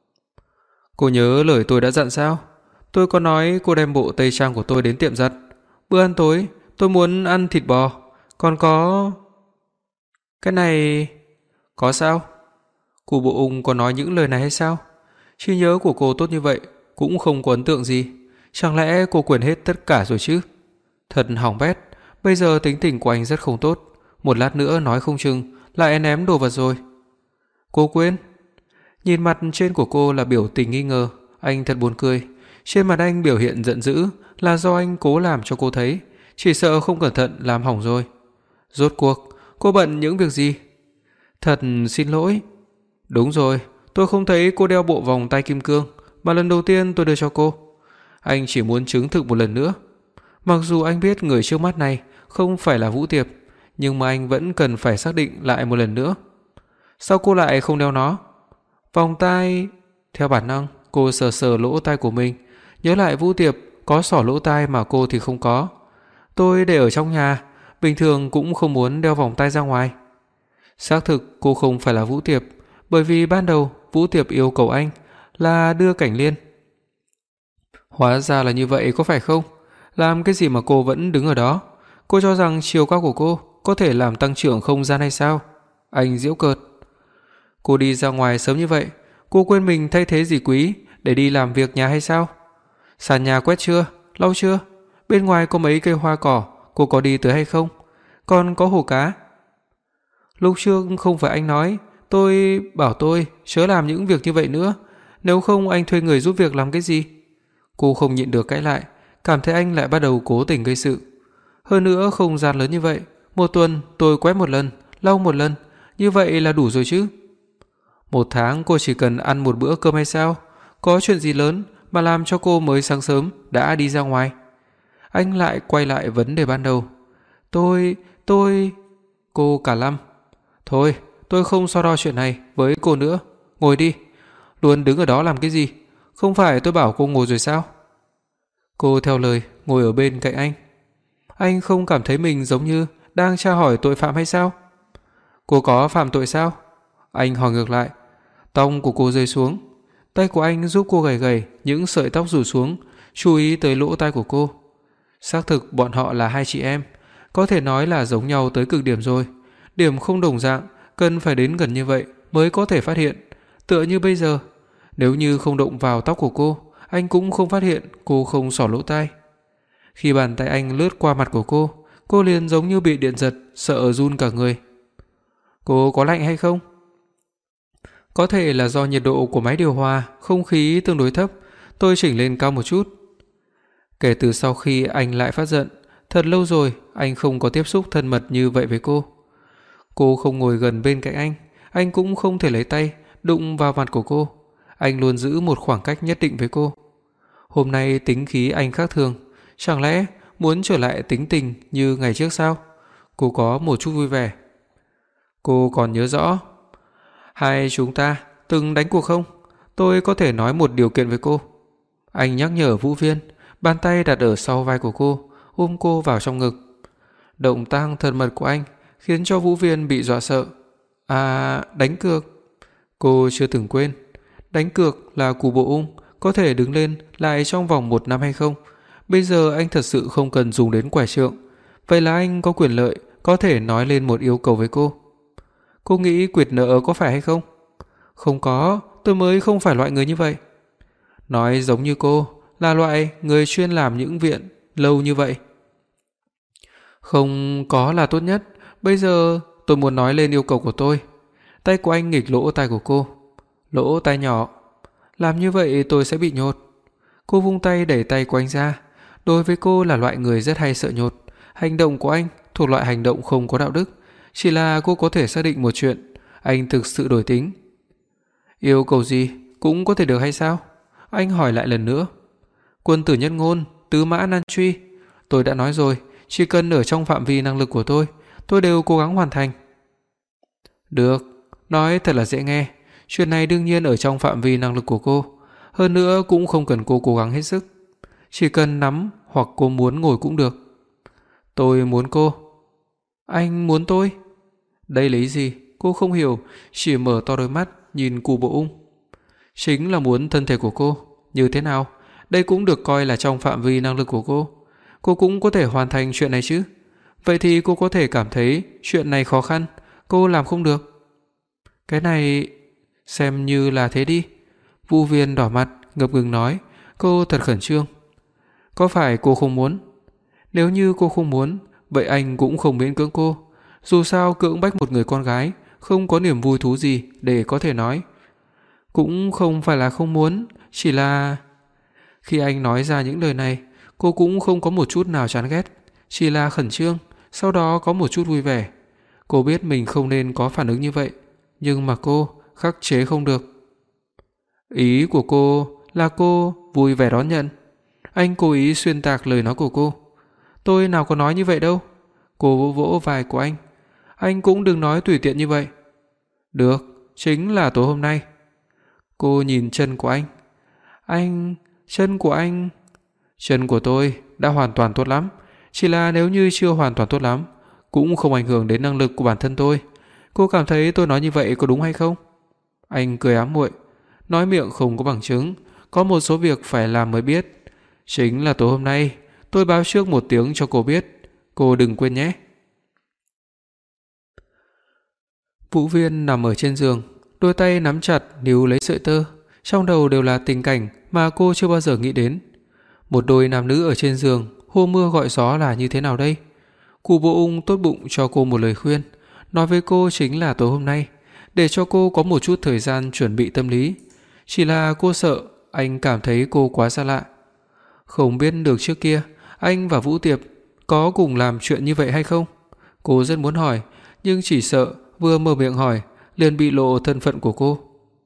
Cô nhớ lời tôi đã dặn sao? Tôi có nói cô đem bộ tây trang của tôi đến tiệm giặt. Bữa ăn tối tôi muốn ăn thịt bò, còn có cái này. Có sao? Cụ Bộ Ung có nói những lời này hay sao? Trí nhớ của cô tốt như vậy, cũng không có ấn tượng gì. Chẳng lẽ cô quên hết tất cả rồi chứ? Thật hỏng bét, bây giờ tính tình của anh rất không tốt. Một lát nữa nói không chừng lại ném đồ vật rồi. Cô quên? Nhìn mặt trên của cô là biểu tình nghi ngờ, anh thật buồn cười. Trên mặt anh biểu hiện giận dữ là do anh cố làm cho cô thấy, chỉ sợ không cẩn thận làm hỏng rồi. Rốt cuộc, cô bận những việc gì? Thật xin lỗi. Đúng rồi, tôi không thấy cô đeo bộ vòng tay kim cương mà lần đầu tiên tôi đưa cho cô. Anh chỉ muốn chứng thực một lần nữa. Mặc dù anh biết người trước mắt này không phải là Vũ Tiệp, nhưng mà anh vẫn cần phải xác định lại một lần nữa. Sao cô lại không đeo nó? Vòng tai... Theo bản năng, cô sờ sờ lỗ tai của mình, nhớ lại Vũ Tiệp có xỏ lỗ tai mà cô thì không có. Tôi để ở trong nhà, bình thường cũng không muốn đeo vòng tai ra ngoài. Xác thực cô không phải là Vũ Tiệp, bởi vì ban đầu Vũ Tiệp yêu cầu anh là đưa Cảnh Liên. Hóa ra là như vậy có phải không? Làm cái gì mà cô vẫn đứng ở đó? Cô cho rằng chiều cao của cô có thể làm tăng trưởng không gian hay sao? Anh giễu cợt. Cô đi ra ngoài sớm như vậy, cô quên mình thay thế dì Quý để đi làm việc nhà hay sao? Sàn nhà quét chưa? Lau chưa? Bên ngoài có mấy cây hoa cỏ, cô có đi tới hay không? Còn có hồ cá. Lúc trước không phải anh nói, tôi bảo tôi chớ làm những việc như vậy nữa, nếu không anh thuê người giúp việc làm cái gì? Cô không nhịn được cãi lại, cảm thấy anh lại bắt đầu cố tình gây sự. Hơn nữa không gian lớn như vậy, một tuần tôi quét một lần, lau một lần, như vậy là đủ rồi chứ. Một tháng cô chỉ cần ăn một bữa cơm hay sao? Có chuyện gì lớn mà làm cho cô mới sáng sớm đã đi ra ngoài? Anh lại quay lại vấn đề ban đầu. Tôi... Cô cả lăm. Thôi, tôi không so đo chuyện này với cô nữa. Ngồi đi. Luôn đứng ở đó làm cái gì? Không phải tôi bảo cô ngồi rồi sao? Cô theo lời ngồi ở bên cạnh anh. Anh không cảm thấy mình giống như đang tra hỏi tội phạm hay sao? Cô có phạm tội sao? Anh hỏi ngược lại. Tóc của cô rơi xuống. Tay của anh giúp cô gẩy gẩy những sợi tóc rủ xuống, chú ý tới lỗ tai của cô. Xác thực bọn họ là hai chị em, có thể nói là giống nhau tới cực điểm rồi. Điểm không đồng dạng, cần phải đến gần như vậy mới có thể phát hiện. Tựa như bây giờ, nếu như không động vào tóc của cô, anh cũng không phát hiện cô không xỏ lỗ tai. Khi bàn tay anh lướt qua mặt của cô liền giống như bị điện giật, sợ run cả người. Cô có lạnh hay không? Có thể là do nhiệt độ của máy điều hòa, không khí tương đối thấp, tôi chỉnh lên cao một chút. Kể từ sau khi anh lại phát giận, thật lâu rồi anh không có tiếp xúc thân mật như vậy với cô. Cô không ngồi gần bên cạnh anh cũng không thể lấy tay đụng vào mặt của cô. Anh luôn giữ một khoảng cách nhất định với cô. Hôm nay tính khí anh khác thường, chẳng lẽ muốn trở lại tính tình như ngày trước sao? Cô có một chút vui vẻ. Cô còn nhớ rõ hai chúng ta từng đánh cuộc không? Tôi có thể nói một điều kiện với cô. Anh nhắc nhở Vũ Viên, bàn tay đặt ở sau vai của cô, ôm cô vào trong ngực. Động tác thân mật của anh khiến cho Vũ Viên bị dọa sợ. À, đánh cược. Cô chưa từng quên. Đánh cược là Cù Bộ Ung có thể đứng lên lại trong vòng 1 năm hay không. Bây giờ anh thật sự không cần dùng đến quẻ trượng. Vậy là anh có quyền lợi có thể nói lên một yêu cầu với cô. Cô nghĩ quyệt nợ có phải hay không? Không có, tôi mới không phải loại người như vậy. Nói giống như cô là loại người chuyên làm những viện lâu như vậy. Không có là tốt nhất. Bây giờ tôi muốn nói lên yêu cầu của tôi. Tay của anh nghịch lỗ tai của cô. Lỗ tai nhỏ. Làm như vậy tôi sẽ bị nhột. Cô vung tay đẩy tay của anh ra. Đối với cô là loại người rất hay sợ nhột. Hành động của anh thuộc loại hành động không có đạo đức. Chỉ là cô có thể xác định một chuyện, anh thực sự đổi tính. Yêu cầu gì cũng có thể được hay sao? Anh hỏi lại lần nữa. Quân tử nhất ngôn, tứ mã nan truy. Tôi đã nói rồi, chỉ cần ở trong phạm vi năng lực của tôi đều cố gắng hoàn thành. Được, nói thật là dễ nghe. Chuyện này đương nhiên ở trong phạm vi năng lực của cô. Hơn nữa cũng không cần cô cố gắng hết sức. Chỉ cần nắm hoặc cô muốn ngồi cũng được. Tôi muốn cô. Anh muốn tôi? Đây là ý gì? Cô không hiểu, chỉ mở to đôi mắt nhìn Cù Bộ Ung. Chính là muốn thân thể của cô. Như thế nào? Đây cũng được coi là trong phạm vi năng lực của cô. Cô cũng có thể hoàn thành chuyện này chứ? Vậy thì cô có thể cảm thấy chuyện này khó khăn, cô làm không được. Cái này xem như là thế đi. Vũ Viên đỏ mặt, ngập ngừng nói, cô thật khẩn trương. Có phải cô không muốn? Nếu như cô không muốn, vậy anh cũng không miễn cưỡng cô. Dù sao cưỡng bách một người con gái không có niềm vui thú gì để có thể nói. Cũng không phải là không muốn, chỉ là... Khi anh nói ra những lời này, cô cũng không có một chút nào chán ghét, chỉ là khẩn trương, sau đó có một chút vui vẻ. Cô biết mình không nên có phản ứng như vậy, nhưng mà cô khắc chế không được. Ý của cô là cô vui vẻ đón nhận. Anh cố ý xuyên tạc lời nói của cô. Tôi nào có nói như vậy đâu. Cô vỗ vỗ vai của anh. Anh cũng đừng nói tùy tiện như vậy. Được, chính là tối hôm nay. Cô nhìn chân của anh. Chân của anh... Chân của tôi đã hoàn toàn tốt lắm. Chỉ là nếu như chưa hoàn toàn tốt lắm, cũng không ảnh hưởng đến năng lực của bản thân tôi. Cô cảm thấy tôi nói như vậy có đúng hay không? Anh cười ám muội. Nói miệng không có bằng chứng, có một số việc phải làm mới biết. Chính là tối hôm nay, tôi báo trước một tiếng cho cô biết. Cô đừng quên nhé. Vũ Viên nằm ở trên giường, đôi tay nắm chặt níu lấy sợi tơ. Trong đầu đều là tình cảnh mà cô chưa bao giờ nghĩ đến. Một đôi nam nữ ở trên giường, hô mưa gọi gió là như thế nào đây? Cù Bộ Ung tốt bụng cho cô một lời khuyên, nói với cô chính là tối hôm nay, để cho cô có một chút thời gian chuẩn bị tâm lý. Chỉ là cô sợ anh cảm thấy cô quá xa lạ. Không biết được trước kia anh và Vũ Tiệp có cùng làm chuyện như vậy hay không? Cô rất muốn hỏi, nhưng chỉ sợ vừa mở miệng hỏi liền bị lộ thân phận của cô.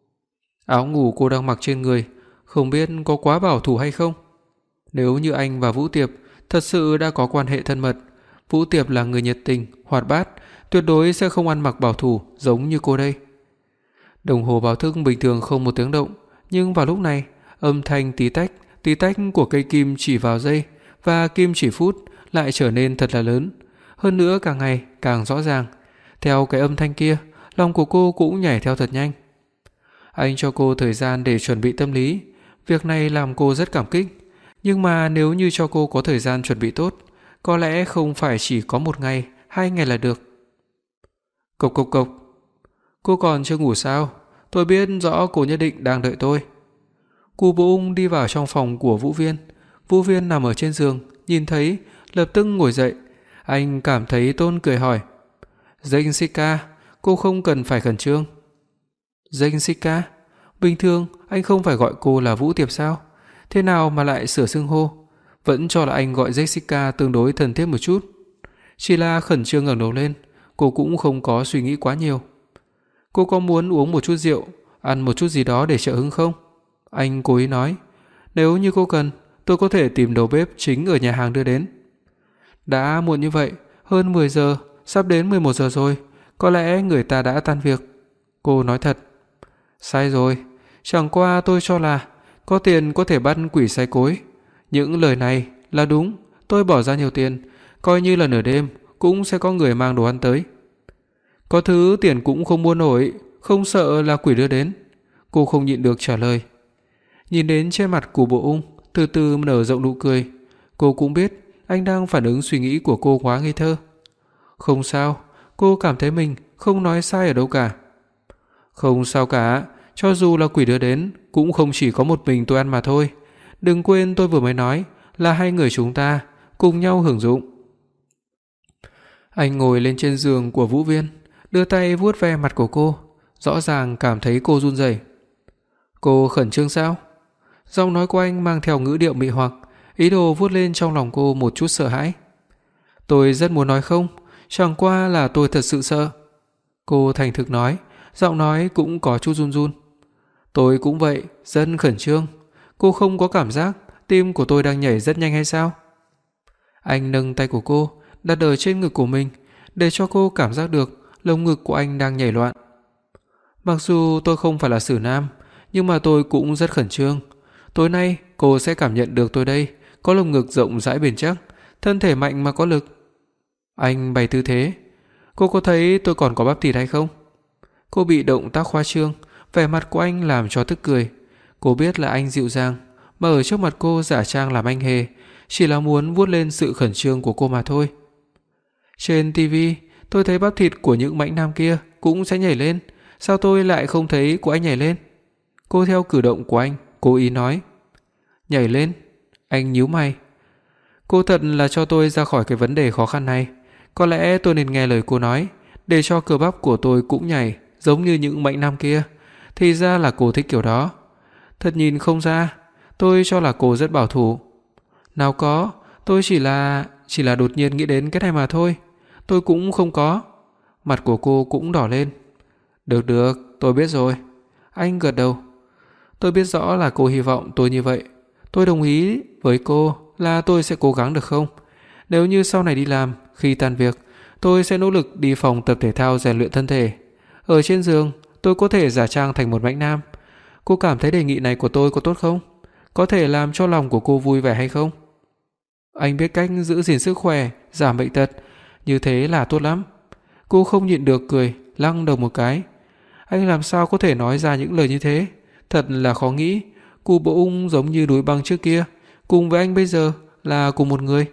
Áo ngủ cô đang mặc trên người, không biết có quá bảo thủ hay không? Nếu như anh và Vũ Tiệp thật sự đã có quan hệ thân mật, Vũ Tiệp là người nhiệt tình, hoạt bát, tuyệt đối sẽ không ăn mặc bảo thủ giống như cô đây. Đồng hồ báo thức bình thường không một tiếng động, nhưng vào lúc này, âm thanh tí tách của cây kim chỉ vào giây và kim chỉ phút lại trở nên thật là lớn, hơn nữa càng ngày càng rõ ràng. Theo cái âm thanh kia, lòng của cô cũng nhảy theo thật nhanh. Anh cho cô thời gian để chuẩn bị tâm lý, việc này làm cô rất cảm kích. Nhưng mà nếu như cho cô có thời gian chuẩn bị tốt, có lẽ không phải chỉ có 1 ngày, 2 ngày là được. Cộc cộc cộc. Cô còn chưa ngủ sao? Tôi biết rõ cô nhất định đang đợi tôi. Cù Bộ Ung đi vào trong phòng của Vũ Viên. Vũ Viên nằm ở trên giường, nhìn thấy, lập tức ngồi dậy. Anh cảm thấy tôn cười hỏi. Jessica, cô không cần phải khẩn trương. Jessica? Bình thường anh không phải gọi cô là Vũ Tiệp sao? Thế nào mà lại sửa xưng hô? Vẫn cho là anh gọi Jessica tương đối thân thiết một chút. Chỉ là khẩn trương ngẩng đầu lên, cô cũng không có suy nghĩ quá nhiều. Cô có muốn uống một chút rượu, ăn một chút gì đó để trợ hứng không? Anh cố ý nói. Nếu như cô cần, tôi có thể tìm đầu bếp chính ở nhà hàng đưa đến. Đã muộn như vậy, hơn 10 giờ, sắp đến 11 giờ rồi, có lẽ người ta đã tan việc. Cô nói thật. Sai rồi, chẳng qua tôi cho là có tiền có thể bắt quỷ sai cối. Những lời này là đúng, tôi bỏ ra nhiều tiền, coi như là nửa đêm cũng sẽ có người mang đồ ăn tới. Có thứ tiền cũng không mua nổi, không sợ là quỷ đưa đến. Cô không nhịn được trả lời. Nhìn đến trên mặt của Bộ Ung từ từ nở rộng nụ cười, cô cũng biết anh đang phản ứng suy nghĩ của cô quá ngây thơ. Không sao, cô cảm thấy mình không nói sai ở đâu cả. Không sao cả, cho dù là quỷ đưa đến cũng không chỉ có một mình tôi ăn mà thôi. Đừng quên tôi vừa mới nói là 2 người chúng ta cùng nhau hưởng dụng. Anh ngồi lên trên giường của Vũ Viên, đưa tay vuốt ve mặt của cô, rõ ràng cảm thấy cô run rẩy. Cô khẩn trương sao? Giọng nói của anh mang theo ngữ điệu mị hoặc, ý đồ vuốt lên trong lòng cô một chút sợ hãi. Tôi rất muốn nói không, chẳng qua là tôi thật sự sợ. Cô thành thực nói, giọng nói cũng có chút run run. Tôi cũng vậy, rất khẩn trương. Cô không có cảm giác tim của tôi đang nhảy rất nhanh hay sao? Anh nâng tay của cô đặt ở trên ngực của mình, để cho cô cảm giác được lồng ngực của anh đang nhảy loạn. Mặc dù tôi không phải là xử nam, nhưng mà tôi cũng rất khẩn trương. Tối nay cô sẽ cảm nhận được tôi đây, có lồng ngực rộng rãi bền chắc, thân thể mạnh mà có lực. Anh bày tư thế. Cô có thấy tôi còn có bắp thịt hay không? Cô bị động tác khoa trương, vẻ mặt của anh làm cho tức cười. Cô biết là anh dịu dàng, mà ở trước mặt cô giả trang làm anh hề, chỉ là muốn vuốt lên sự khẩn trương của cô mà thôi. Trên tivi, tôi thấy bắp thịt của những mãnh nam kia cũng sẽ nhảy lên, sao tôi lại không thấy của anh nhảy lên? Cô theo cử động của anh, cố ý nói. Nhảy lên? Anh nhíu mày. Cô thật là cho tôi ra khỏi cái vấn đề khó khăn này. Có lẽ tôi nên nghe lời cô nói, để cho cơ bắp của tôi cũng nhảy giống như những mãnh nam kia. Thì ra là cô thích kiểu đó. Thật nhìn không ra, tôi cho là cô rất bảo thủ. Nào có, tôi chỉ là đột nhiên nghĩ đến cái này mà thôi. Tôi cũng không có. Mặt của cô cũng đỏ lên. Được được, tôi biết rồi. Anh gật đầu. Tôi biết rõ là cô hy vọng tôi như vậy. Tôi đồng ý với cô là tôi sẽ cố gắng được không? Nếu như sau này đi làm, khi tan việc, tôi sẽ nỗ lực đi phòng tập thể thao rèn luyện thân thể. Ở trên giường, tôi có thể giả trang thành một mãnh nam. Cô cảm thấy đề nghị này của tôi có tốt không? Có thể làm cho lòng của cô vui vẻ hay không? Anh biết cách giữ gìn sức khỏe, giảm bệnh tật, như thế là tốt lắm. Cô không nhịn được cười, lắc đầu một cái. Anh làm sao có thể nói ra những lời như thế? Thật là khó nghĩ. Cụ Bộ Ung giống như núi băng trước kia, cùng với anh bây giờ là cùng một người.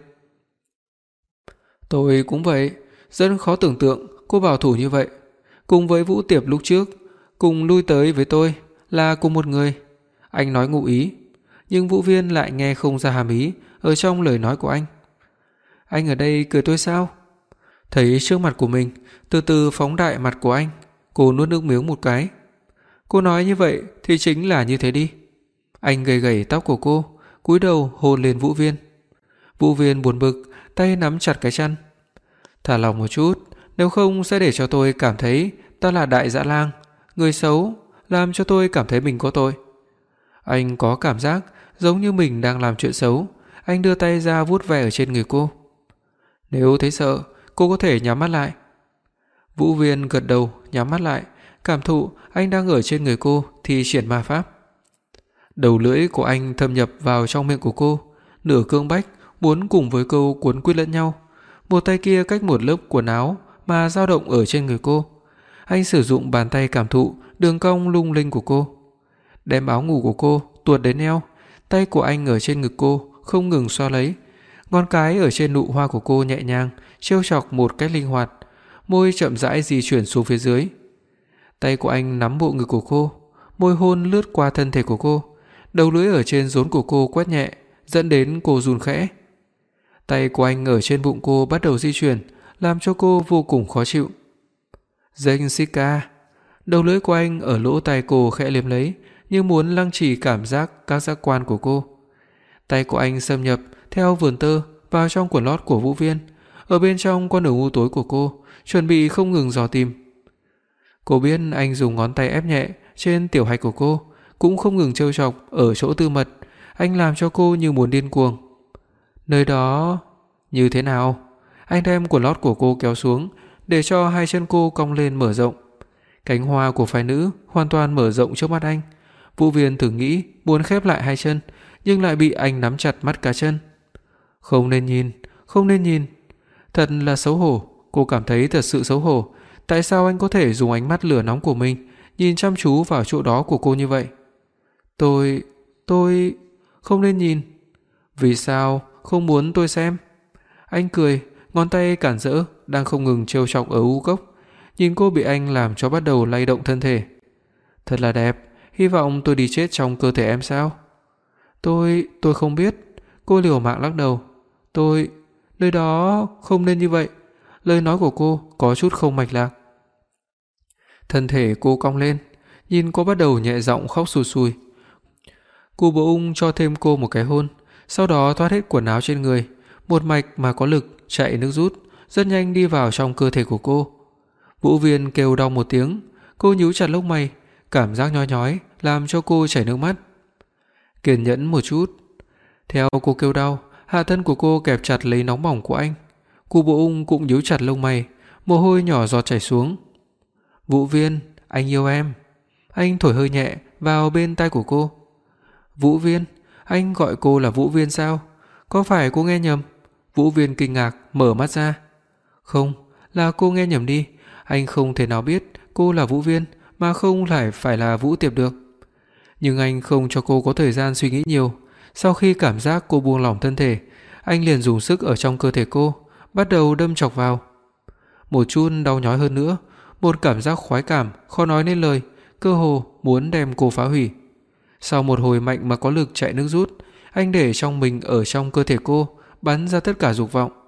Tôi cũng vậy, rất khó tưởng tượng cô bảo thủ như vậy. Cùng với Vũ Tiệp lúc trước, cùng lui tới với tôi là cùng một người. Anh nói ngụ ý, nhưng Vũ Viên lại nghe không ra hàm ý ở trong lời nói của anh. Anh ở đây cười tôi sao? Thấy trước mặt của mình từ từ phóng đại mặt của anh, cô nuốt nước miếng một cái. Cô nói như vậy thì chính là như thế đi. Anh gầy gầy tóc của cô, cúi đầu hôn lên Vũ Viên. Vũ Viên buồn bực, tay nắm chặt cái chăn. Thả lòng một chút, nếu không sẽ để cho tôi cảm thấy ta là đại dã lang, người xấu, làm cho tôi cảm thấy mình có tội. Anh có cảm giác giống như mình đang làm chuyện xấu. Anh đưa tay ra vuốt ve ở trên người cô. Nếu thấy sợ, cô có thể nhắm mắt lại. Vũ Viên gật đầu, nhắm mắt lại, cảm thụ anh đang ở trên người cô thì triển ma pháp. Đầu lưỡi của anh thâm nhập vào trong miệng của cô, nửa cưỡng bách muốn cùng với cô cuốn quýt lẫn nhau. Một tay kia cách một lớp quần áo mà dao động ở trên người cô. Anh sử dụng bàn tay cảm thụ đường cong lung linh của cô, đem áo ngủ của cô tuột đến eo. Tay của anh ở trên ngực cô không ngừng xoa lấy, ngón cái ở trên nụ hoa của cô nhẹ nhàng trêu chọc một cách linh hoạt, môi chậm rãi di chuyển xuống phía dưới. Tay của anh nắm bộ ngực của cô, môi hôn lướt qua thân thể của cô, đầu lưỡi ở trên rốn của cô quét nhẹ, dẫn đến cô run khẽ. Tay của anh ở trên bụng cô bắt đầu di chuyển, làm cho cô vô cùng khó chịu. Jessica, đầu lưỡi của anh ở lỗ tai cô khẽ liếm lấy, như muốn lăng trì cảm giác các giác quan của cô. Tay của anh xâm nhập theo vườn tơ vào trong quần lót của Vũ Viên, ở bên trong con đường u tối của cô, chuẩn bị không ngừng dò tìm. Cô biết anh dùng ngón tay ép nhẹ trên tiểu hạch của cô, cũng không ngừng trêu chọc ở chỗ tư mật. Anh làm cho cô như muốn điên cuồng. Nơi đó như thế nào? Anh đem quần lót của cô kéo xuống, để cho hai chân cô cong lên mở rộng. Cánh hoa của phái nữ hoàn toàn mở rộng trước mắt anh. Vũ Viên thử nghĩ muốn khép lại hai chân, nhưng lại bị anh nắm chặt mắt cá chân. Không nên nhìn, không nên nhìn. Thật là xấu hổ, cô cảm thấy thật sự xấu hổ. Tại sao anh có thể dùng ánh mắt lửa nóng của mình nhìn chăm chú vào chỗ đó của cô như vậy? Tôi không nên nhìn. Vì sao không muốn tôi xem? Anh cười, ngón tay cản rỡ đang không ngừng trêu chọc ở u cốc, nhìn cô bị anh làm cho bắt đầu lay động thân thể. Thật là đẹp, hy vọng tôi đi chết trong cơ thể em sao? Tôi không biết. Cô liều mạng lắc đầu. Nơi đó không nên như vậy. Lời nói của cô có chút không mạch lạc. Thân thể cô cong lên, nhìn cô bắt đầu nhẹ giọng khóc sùi sùi. Cụ Bộ Ung cho thêm cô một cái hôn, sau đó thoát hết quần áo trên người, một mạch mà có lực chạy nước rút, rất nhanh đi vào trong cơ thể của cô. Vũ Viên kêu đau một tiếng, cô nhíu chặt lông mày, cảm giác nhói nhói làm cho cô chảy nước mắt. Kiên nhẫn một chút. Theo cô kêu đau, hạ thân của cô kẹp chặt lấy nóng bỏng của anh. Cụ Bộ Ung cũng nhíu chặt lông mày, mồ hôi nhỏ giọt chảy xuống. Vũ Viên, anh yêu em. Anh thổi hơi nhẹ vào bên tai của cô. Vũ Viên, anh gọi cô là Vũ Viên sao? Có phải cô nghe nhầm? Vũ Viên kinh ngạc mở mắt ra. Không, là cô nghe nhầm đi, anh không thể nào biết cô là Vũ Viên mà không phải là Vũ Tiệp được. Nhưng anh không cho cô có thời gian suy nghĩ nhiều. Sau khi cảm giác cô buông lỏng thân thể, anh liền dùng sức ở trong cơ thể cô, bắt đầu đâm chọc vào. Một chút đau nhói hơn nữa, một cảm giác khoái cảm khó nói nên lời, cơ hồ muốn đem cô phá hủy. Sau một hồi mạnh mà có lực chạy nước rút, anh để trong mình ở trong cơ thể cô, bắn ra tất cả dục vọng.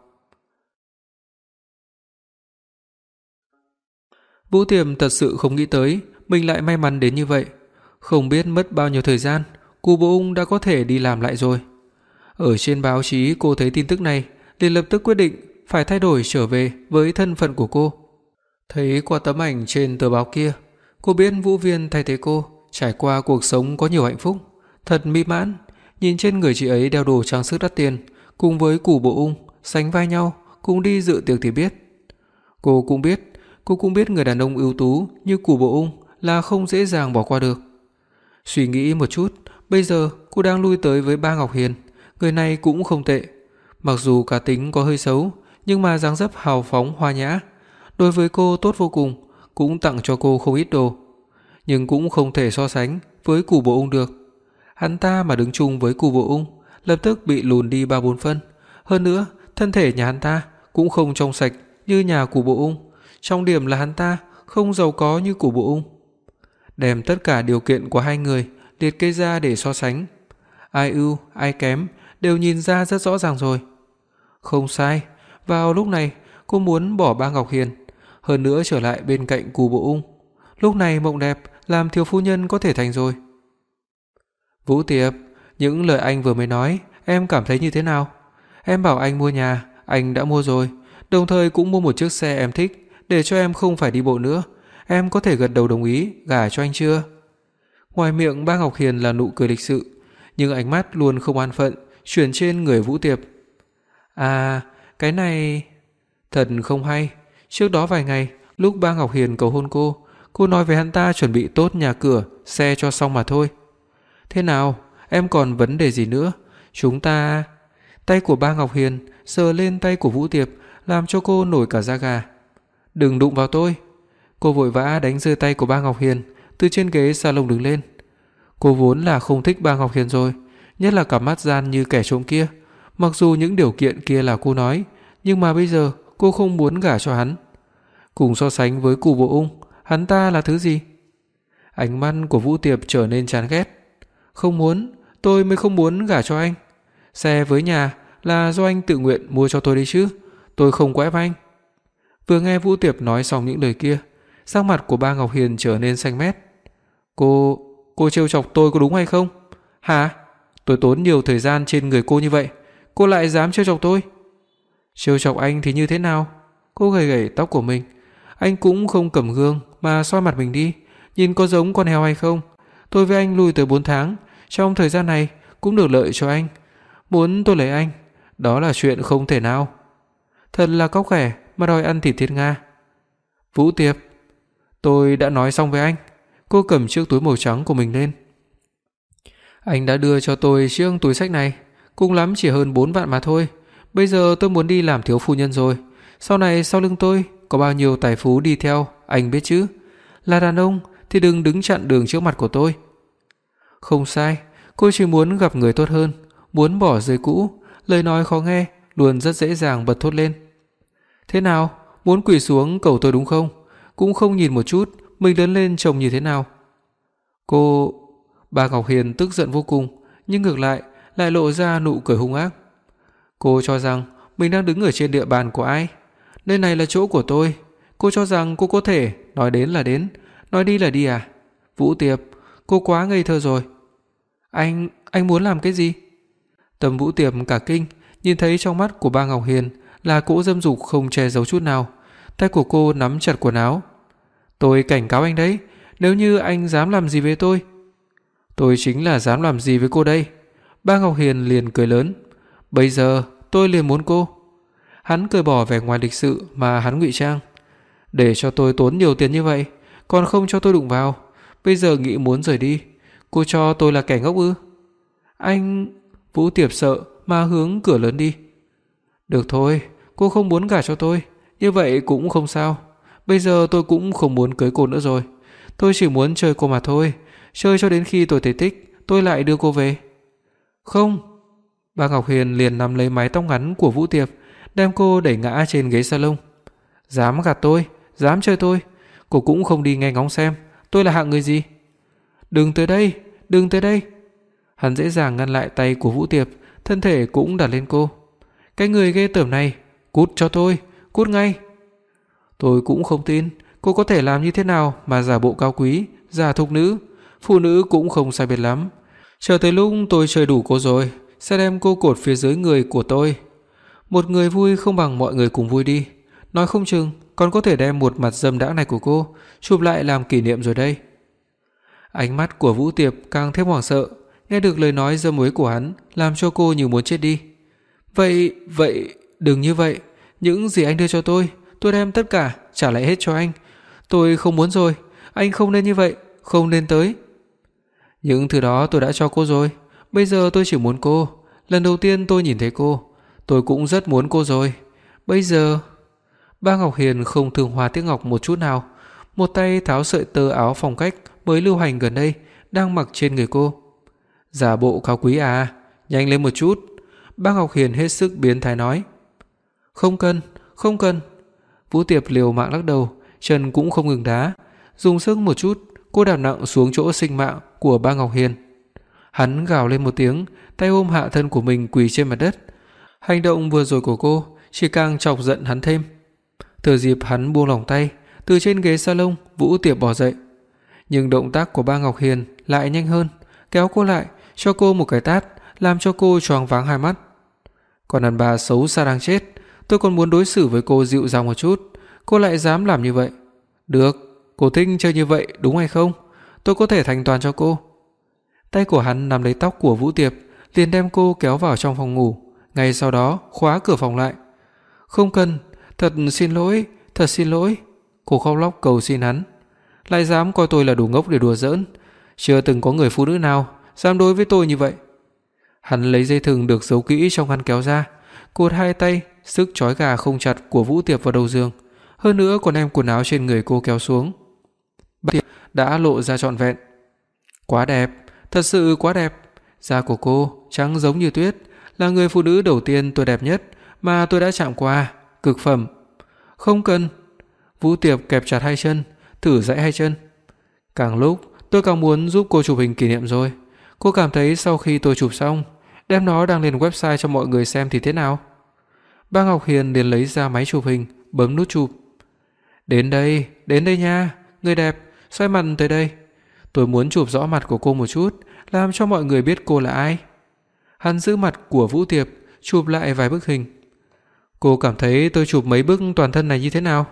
Vũ Tiềm thật sự không nghĩ tới mình lại may mắn đến như vậy. Không biết mất bao nhiêu thời gian, Cù Bộ Ung đã có thể đi làm lại rồi. Ở trên báo chí cô thấy tin tức này, liền lập tức quyết định phải thay đổi trở về với thân phận của cô. Thấy qua tấm ảnh trên tờ báo kia, cô biết Vũ Viên thay thế cô trải qua cuộc sống có nhiều hạnh phúc, thật mỹ mãn. Nhìn trên người chị ấy đeo đồ trang sức đắt tiền, cùng với Cù Bộ Ung sánh vai nhau cùng đi dự tiệc thì biết. Cô cũng biết người đàn ông ưu tú như Cù Bộ Ung là không dễ dàng bỏ qua được. Suy nghĩ một chút, bây giờ cô đang lui tới với Ba Ngọc Hiền, người này cũng không tệ. Mặc dù cá tính có hơi xấu, nhưng mà dáng dấp hào phóng hoa nhã, đối với cô tốt vô cùng, cũng tặng cho cô không ít đồ. Nhưng cũng không thể so sánh với Cù Bộ Ung được. Hắn ta mà đứng chung với Cù Bộ Ung, lập tức bị lùn đi 3-4 phân. Hơn nữa, thân thể nhà hắn ta cũng không trong sạch như nhà Cù Bộ Ung. Trong điểm là hắn ta không giàu có như Cù Bộ Ung. Đem tất cả điều kiện của hai người liệt kê ra để so sánh, ai ưu ai kém đều nhìn ra rất rõ ràng rồi. Không sai, vào lúc này cô muốn bỏ Ba Ngọc Hiền, hơn nữa trở lại bên cạnh Cù Bộ Ung. Lúc này mộng đẹp làm thiếu phu nhân có thể thành rồi. Vũ Tiệp, những lời anh vừa mới nói, em cảm thấy như thế nào? Em bảo anh mua nhà, anh đã mua rồi, đồng thời cũng mua một chiếc xe em thích để cho em không phải đi bộ nữa. Em có thể gật đầu đồng ý gả cho anh chưa? Ngoài miệng Ba Ngọc Hiền là nụ cười lịch sự, nhưng ánh mắt luôn không an phận chuyển trên người Vũ Tiệp. À, cái này thật không hay. Trước đó vài ngày, lúc Ba Ngọc Hiền cầu hôn cô nói với hắn ta chuẩn bị tốt nhà cửa, xe cho xong mà thôi. Thế nào, em còn vấn đề gì nữa? Chúng ta... Tay của Ba Ngọc Hiền sờ lên tay của Vũ Tiệp, làm cho cô nổi cả da gà. Đừng đụng vào tôi. Cô vội vã đánh rơi tay của Ba Ngọc Hiền, từ trên ghế salon đứng lên. Cô vốn là không thích Ba Ngọc Hiền rồi, nhất là cặp mắt gian như kẻ trộm kia. Mặc dù những điều kiện kia là cô nói, nhưng mà bây giờ cô không muốn gả cho hắn. Cùng so sánh với Cù Bộ Ung, hắn ta là thứ gì? Ánh mắt của Vũ Tiệp trở nên chán ghét. Không muốn, tôi mới không muốn gả cho anh. Xe với nhà là do anh tự nguyện mua cho tôi đấy chứ, tôi không có ép anh. Vừa nghe Vũ Tiệp nói xong những lời kia, sắc mặt của Ba Ngọc Hiền trở nên xanh mét. Cô trêu chọc tôi có đúng hay không? Hả? Tôi tốn nhiều thời gian trên người cô như vậy, cô lại dám trêu chọc tôi? Trêu chọc anh thì như thế nào? Cô gầy gầy tóc của mình. Anh cũng không cầm gương mà soi mặt mình đi, nhìn có giống con heo hay không? Tôi với anh lui tới 4 tháng, trong thời gian này cũng được lợi cho anh. Muốn tôi lấy anh, đó là chuyện không thể nào. Thật là cóc ghẻ mà đòi ăn thịt thiên nga. Vũ Tiệp, tôi đã nói xong với anh. Cô cầm chiếc túi màu trắng của mình lên. Anh đã đưa cho tôi chiếc túi xách này, cùng lắm chỉ hơn 4 vạn mà thôi. Bây giờ tôi muốn đi làm thiếu phu nhân rồi. Sau này sau lưng tôi có bao nhiêu tài phú đi theo, anh biết chứ. Là đàn ông thì đừng đứng chặn đường trước mặt của tôi. Không sai, cô chỉ muốn gặp người tốt hơn, muốn bỏ rơi cũ. Lời nói khó nghe luôn rất dễ dàng bật thốt lên. Thế nào, muốn quỳ xuống cầu tôi đúng không? Cũng không nhìn một chút mình lớn lên trông như thế nào. Cô... Bà Ngọc Hiền tức giận vô cùng, nhưng ngược lại lộ ra nụ cười hung ác. Cô cho rằng mình đang đứng ở trên địa bàn của ai? Nơi này là chỗ của tôi. Cô cho rằng cô có thể nói đến là đến, nói đi là đi à? Vũ Tiệp, cô quá ngây thơ rồi. Anh muốn làm cái gì? Tâm Vũ Tiệp cả kinh, nhìn thấy trong mắt của Ba Ngọc Hiền là cỗ dâm dục không che giấu chút nào. Tay của cô nắm chặt quần áo. Tôi cảnh cáo anh đấy, nếu như anh dám làm gì với tôi chính là dám làm gì với cô đây. Ba Ngọc Hiền liền cười lớn. Bây giờ tôi liền muốn cô. Hắn cởi bỏ vẻ ngoài lịch sự mà hắn ngụy trang. Để cho tôi tốn nhiều tiền như vậy, còn không cho tôi đụng vào. Bây giờ nghĩ muốn rời đi, cô cho tôi là kẻ ngốc ư? Anh... Vũ Tiệp sợ mà hướng cửa lớn đi. Được thôi, cô không muốn gả cho tôi, Như vậy cũng không sao. Bây giờ tôi cũng không muốn cưới cô nữa rồi. Tôi chỉ muốn chơi cô mà thôi. Chơi cho đến khi tôi thấy thích, tôi lại đưa cô về. Không. Bà Ngọc Hiền liền nắm lấy mái tóc ngắn của Vũ Tiệp, đem cô đẩy ngã trên ghế salon. Dám gạt tôi, dám chơi tôi. Cô cũng không đi nghe ngóng xem tôi là hạng người gì. Đừng tới đây, đừng tới đây. Hắn dễ dàng ngăn lại tay của Vũ Tiệp, thân thể cũng đặt lên cô. Cái người ghê tởm này, cút cho tôi, cút ngay. Tôi cũng không tin cô có thể làm như thế nào mà giả bộ cao quý, giả thục nữ, phụ nữ cũng không sai biệt lắm. Chờ tới lúc tôi chơi đủ cô rồi, sẽ đem cô cột phía dưới người của tôi. Một người vui không bằng mọi người cùng vui đi. Nói không chừng còn có thể đem một mặt dâm đãng này của cô chụp lại làm kỷ niệm rồi đây. Ánh mắt của Vũ Tiệp càng thêm hoảng sợ, nghe được lời nói dâm uế của hắn làm cho cô như muốn chết đi. Vậy, đừng như vậy. Những gì anh đưa cho tôi đem tất cả trả lại hết cho anh. Tôi không muốn rồi, anh không nên như vậy, không nên tới. Những thứ đó tôi đã cho cô rồi, bây giờ tôi chỉ muốn cô. Lần đầu tiên tôi nhìn thấy cô, tôi cũng rất muốn cô rồi. Bây giờ... Ba Ngọc Hiền không thương Hoa Tiếc Ngọc một chút nào, một tay tháo sợi tơ áo phong cách mới lưu hành gần đây đang mặc trên người cô. Giả bộ cao quý à, nhanh lên một chút. Ba Ngọc Hiền hết sức biến thái nói. Không cần, không cần. Vũ Tiệp liều mạng lắc đầu, chân cũng không ngừng đá, dùng sức một chút, cô đạp nặng xuống chỗ sinh mạng của Ba Ngọc Hiền. Hắn gào lên một tiếng, tay ôm hạ thân của mình quỳ trên mặt đất. Hành động vừa rồi của cô chỉ càng chọc giận hắn thêm. Thừa dịp hắn buông lỏng tay, từ trên ghế salon Vũ Tiệp bò dậy. Nhưng động tác của Ba Ngọc Hiền lại nhanh hơn, kéo cô lại, cho cô một cái tát, làm cho cô choáng váng hai mắt. Còn đàn bà xấu xa đang chết, tôi còn muốn đối xử với cô dịu dàng một chút, cô lại dám làm như vậy. Được, cô thích chơi như vậy đúng hay không? Tôi có thể thành toàn cho cô. Tay của hắn nắm lấy tóc của Vũ Tiệp, liền đem cô kéo vào trong phòng ngủ, ngay sau đó khóa cửa phòng lại. Không cần, thật xin lỗi, thật xin lỗi. Cô khóc lóc cầu xin hắn. Lại dám coi tôi là đồ ngốc để đùa giỡn. Chưa từng có người phụ nữ nào dám đối với tôi như vậy. Hắn lấy dây thừng được giấu kỹ trong ngăn kéo ra, cột hai tay sức trói gà không chặt của Vũ Tiệp vào đầu giường, hơn nữa còn đem quần áo trên người cô kéo xuống. Bà Tiệp đã lộ ra trọn vẹn. Quá đẹp, thật sự quá đẹp. Da của cô trắng giống như tuyết, là người phụ nữ đầu tiên tôi đẹp nhất mà tôi đã chạm qua, cực phẩm. Không cần. Vũ Tiệp kẹp chặt hai chân, thử giãy hai chân. Càng lúc tôi càng muốn giúp cô chụp hình kỷ niệm rồi. Cô cảm thấy sau khi tôi chụp xong, đem nó đăng lên website cho mọi người xem thì thế nào? Ba Ngọc Hiền liền lấy ra máy chụp hình, bấm nút chụp. Đến đây nha, người đẹp, xoay mặt tới đây. Tôi muốn chụp rõ mặt của cô một chút, làm cho mọi người biết cô là ai. Hắn giữ mặt của Vũ Tiệp, chụp lại vài bức hình. Cô cảm thấy tôi chụp mấy bức toàn thân này như thế nào?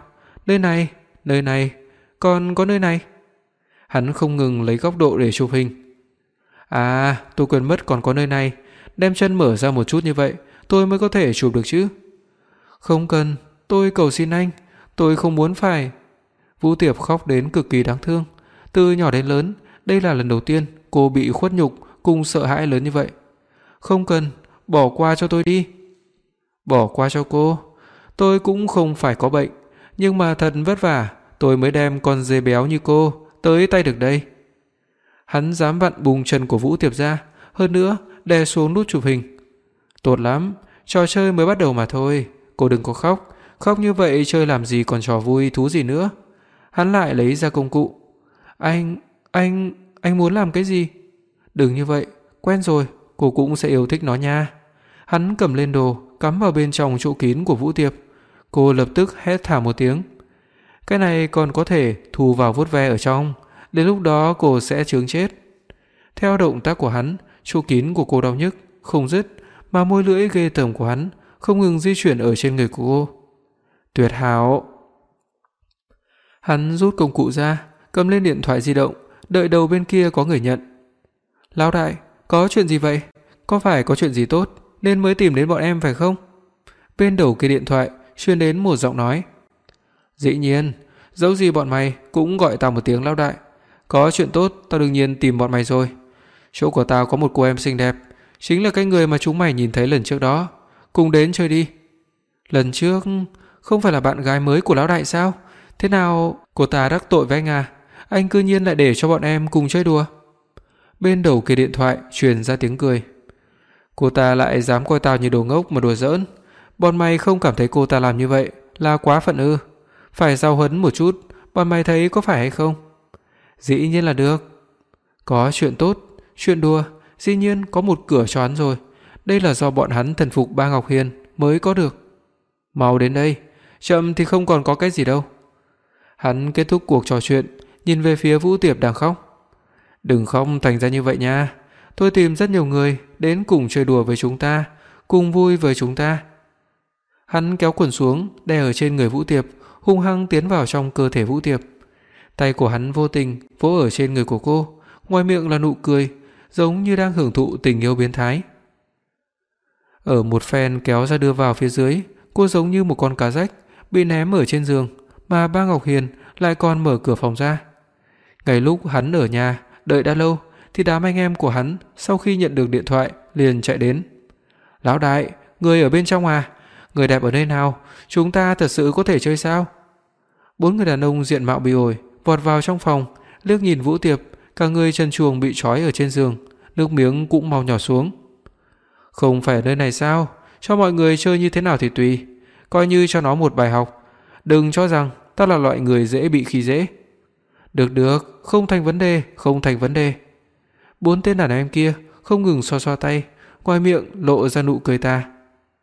Nơi này, còn có nơi này. Hắn không ngừng lấy góc độ để chụp hình. À, tôi quên mất còn có nơi này, đem chân mở ra một chút như vậy, tôi mới có thể chụp được chứ. Không cần, tôi cầu xin anh, tôi không muốn phải. Vũ Tiệp khóc đến cực kỳ đáng thương. Từ nhỏ đến lớn, đây là lần đầu tiên cô bị khuất nhục cùng sợ hãi lớn như vậy. Không cần, bỏ qua cho tôi đi. Bỏ qua cho cô? Tôi cũng không phải có bệnh, nhưng mà thật vất vả tôi mới đem con dê béo như cô tới tay được đây. Hắn dám vặn bùng chân của Vũ Tiệp ra, hơn nữa đè xuống nút chụp hình. Tốt lắm, trò chơi mới bắt đầu mà thôi, cô đừng có khóc, khóc như vậy chơi làm gì còn trò vui thú gì nữa. Hắn lại lấy ra công cụ. Anh muốn làm cái gì? Đừng như vậy, quen rồi, cô cũng sẽ yêu thích nó nha. Hắn cầm lên đồ, cắm vào bên trong chỗ kín của Vũ Tiệp. Cô lập tức hét thảm một tiếng. Cái này còn có thể thu vào vuốt ve ở trong, đến lúc đó cô sẽ chướng chết. Theo động tác của hắn, chỗ kín của cô đau nhức không dứt, mà môi lưỡi ghê tởm của hắn không ngừng di chuyển ở trên người của cô. Tuyệt hảo. Hắn rút công cụ ra, cầm lên điện thoại di động, đợi đầu bên kia có người nhận. Lão đại, có chuyện gì vậy? Có phải có chuyện gì tốt nên mới tìm đến bọn em phải không? Bên đầu kia điện thoại truyền đến một giọng nói. Dĩ nhiên, dẫu gì bọn mày cũng gọi tao một tiếng lão đại. Có chuyện tốt tao đương nhiên tìm bọn mày rồi. Chỗ của tao có một cô em xinh đẹp, chính là cái người mà chúng mày nhìn thấy lần trước đó. Cùng đến chơi đi. Lần trước không phải là bạn gái mới của lão đại sao? Thế nào cô ta đắc tội với anh à? Anh cư nhiên lại để cho bọn em cùng chơi đùa." Bên đầu kia điện thoại truyền ra tiếng cười. "Cô ta lại dám coi tao như đồ ngốc mà đùa giỡn. Bọn mày không cảm thấy cô ta làm như vậy là quá phận ư? Phải giao huấn một chút, bọn mày thấy có phải hay không?" "Dĩ nhiên là được. Có chuyện tốt, chuyện đùa, dĩ nhiên có một cửa cho hắn rồi. Đây là do bọn hắn thần phục Ba Ngọc Hiên mới có được. Mau đến đây, chậm thì không còn có cái gì đâu." Hắn kết thúc cuộc trò chuyện, nhìn về phía Vũ Tiệp đang khóc. "Đừng khóc thành ra như vậy nha. Tôi tìm rất nhiều người đến cùng chơi đùa với chúng ta, cùng vui với chúng ta." Hắn kéo quần xuống, đè ở trên người Vũ Tiệp, hung hăng tiến vào trong cơ thể Vũ Tiệp. Tay của hắn vô tình vỗ ở trên người của cô, ngoài miệng là nụ cười, giống như đang hưởng thụ tình yêu biến thái. Ở một phen kéo ra đưa vào phía dưới, cô giống như một con cá rách bị ném ở trên giường, mà Ba Ngọc Hiền lại còn mở cửa phòng ra. Ngay lúc hắn ở nhà đợi đã lâu thì đám anh em của hắn sau khi nhận được điện thoại liền chạy đến. "Lão đại, người ở bên trong à? Người đẹp ở nơi nào? Chúng ta thật sự có thể chơi sao?" Bốn người đàn ông diện mạo bị ổi vọt vào trong phòng, liếc nhìn Vũ Tiệp, cả người trần truồng bị trói ở trên giường, nước miếng cũng mau nhỏ xuống. "Không phải ở nơi này sao? Cho mọi người chơi như thế nào thì tùy, coi như cho nó một bài học. Đừng cho rằng ta là loại người dễ bị khi dễ." "Được được, không thành vấn đề, không thành vấn đề." Bốn tên đàn em kia không ngừng xoa xoa tay, ngoài miệng lộ ra nụ cười ta.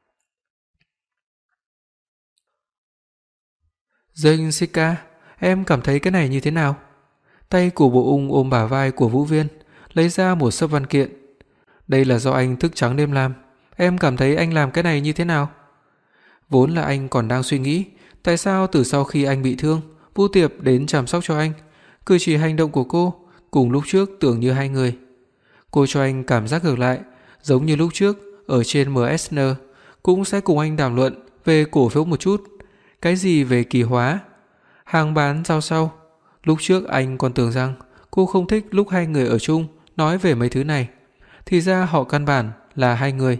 "Jessica, em cảm thấy cái này như thế nào?" Tay của Bộ Ung ôm bả vai của Vũ Viên, lấy ra một xấp văn kiện. "Đây là do anh thức trắng đêm làm, em cảm thấy anh làm cái này như thế nào?" Vốn là anh còn đang suy nghĩ, tại sao từ sau khi anh bị thương, Vũ Tiệp đến chăm sóc cho anh, cử chỉ hành động của cô cùng lúc trước tưởng như hai người. Cô cho anh cảm giác ngược lại, giống như lúc trước ở trên MSN cũng sẽ cùng anh đàm luận về cổ phiếu một chút, cái gì về kỳ hóa, hàng bán giao sau. Lúc trước anh còn tưởng rằng cô không thích lúc hai người ở chung nói về mấy thứ này, thì ra họ căn bản là hai người.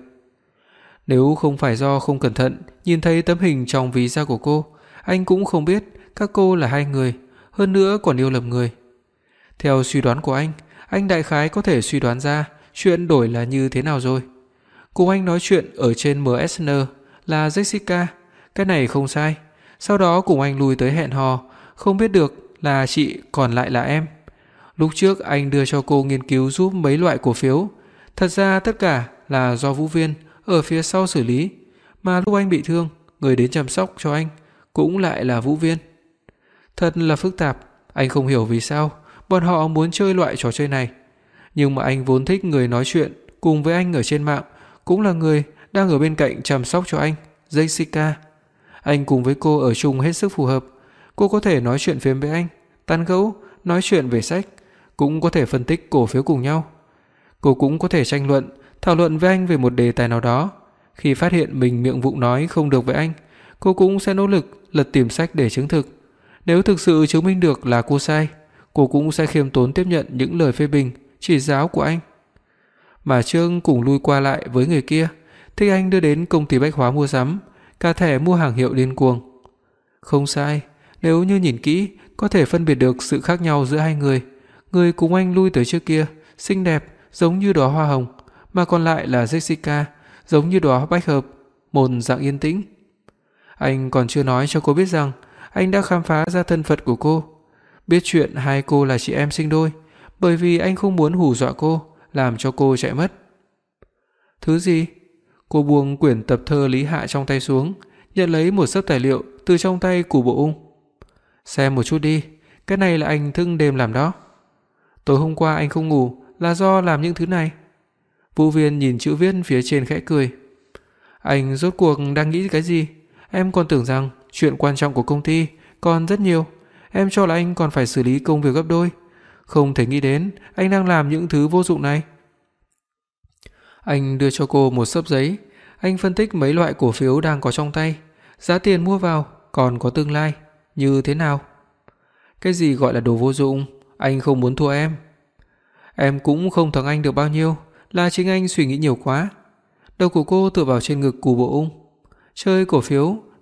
Nếu không phải do không cẩn thận nhìn thấy tấm hình trong ví da của cô, anh cũng không biết các cô là hai người, hơn nữa còn yêu lầm người. Theo suy đoán của anh đại khái có thể suy đoán ra chuyện đổi là như thế nào rồi. Cùng anh nói chuyện ở trên MSN là Jessica, cái này không sai. Sau đó cùng anh lui tới hẹn hò, không biết được là chị còn lại là em. Lúc trước anh đưa cho cô nghiên cứu giúp mấy loại cổ phiếu, thật ra tất cả là do Vũ Viên ở phía sau xử lý, mà lúc anh bị thương, người đến chăm sóc cho anh cũng lại là Vũ Viên. Thật là phức tạp, anh không hiểu vì sao bọn họ muốn chơi loại trò chơi này. Nhưng mà anh vốn thích người nói chuyện cùng với anh ở trên mạng, cũng là người đang ở bên cạnh chăm sóc cho anh, Jessica. Anh cùng với cô ở chung hết sức phù hợp. Cô có thể nói chuyện phiếm với anh, tán gẫu, nói chuyện về sách, cũng có thể phân tích cổ phiếu cùng nhau. Cô cũng có thể tranh luận, thảo luận với anh về một đề tài nào đó. Khi phát hiện mình miệng vụng nói không được với anh, cô cũng sẽ nỗ lực lật tìm sách để chứng thực. Nếu thực sự chứng minh được là cô sai, cô cũng sẽ khiêm tốn tiếp nhận những lời phê bình, chỉ giáo của anh. Mà Trương cùng lui qua lại với người kia, thích anh đưa đến công ty bách hóa mua sắm, cả thẻ mua hàng hiệu điên cuồng. Không sai, nếu như nhìn kỹ, có thể phân biệt được sự khác nhau giữa hai người. Người cùng anh lui tới trước kia, xinh đẹp, giống như đóa hoa hồng, mà còn lại là Jessica, giống như đóa bách hợp, một dạng yên tĩnh. Anh còn chưa nói cho cô biết rằng anh đã khám phá ra thân phận của cô, biết chuyện hai cô là chị em sinh đôi, bởi vì anh không muốn hù dọa cô, làm cho cô chạy mất. Thứ gì? Cô buông quyển tập thơ Lý Hạ trong tay xuống, nhận lấy một xấp tài liệu từ trong tay của Bộ Ung. Xem một chút đi, cái này là anh thức đêm làm đó. Tối hôm qua anh không ngủ là do làm những thứ này. Vũ Viên nhìn chữ viết phía trên khẽ cười. Anh rốt cuộc đang nghĩ cái gì? Em còn tưởng rằng chuyện quan trọng của công ty còn rất nhiều. Em cho là anh còn phải xử lý công việc gấp đôi. Không thể nghĩ đến anh đang làm những thứ vô dụng này. Anh đưa cho cô một xấp giấy. Anh phân tích mấy loại cổ phiếu đang có trong tay, giá tiền mua vào, còn có tương lai như thế nào. Cái gì gọi là đồ vô dụng? Anh không muốn thua em. Em cũng không thắng anh được bao nhiêu, là chính anh suy nghĩ nhiều quá. Đầu của cô tựa vào trên ngực của Bộ Ung. Chơi cổ phiếu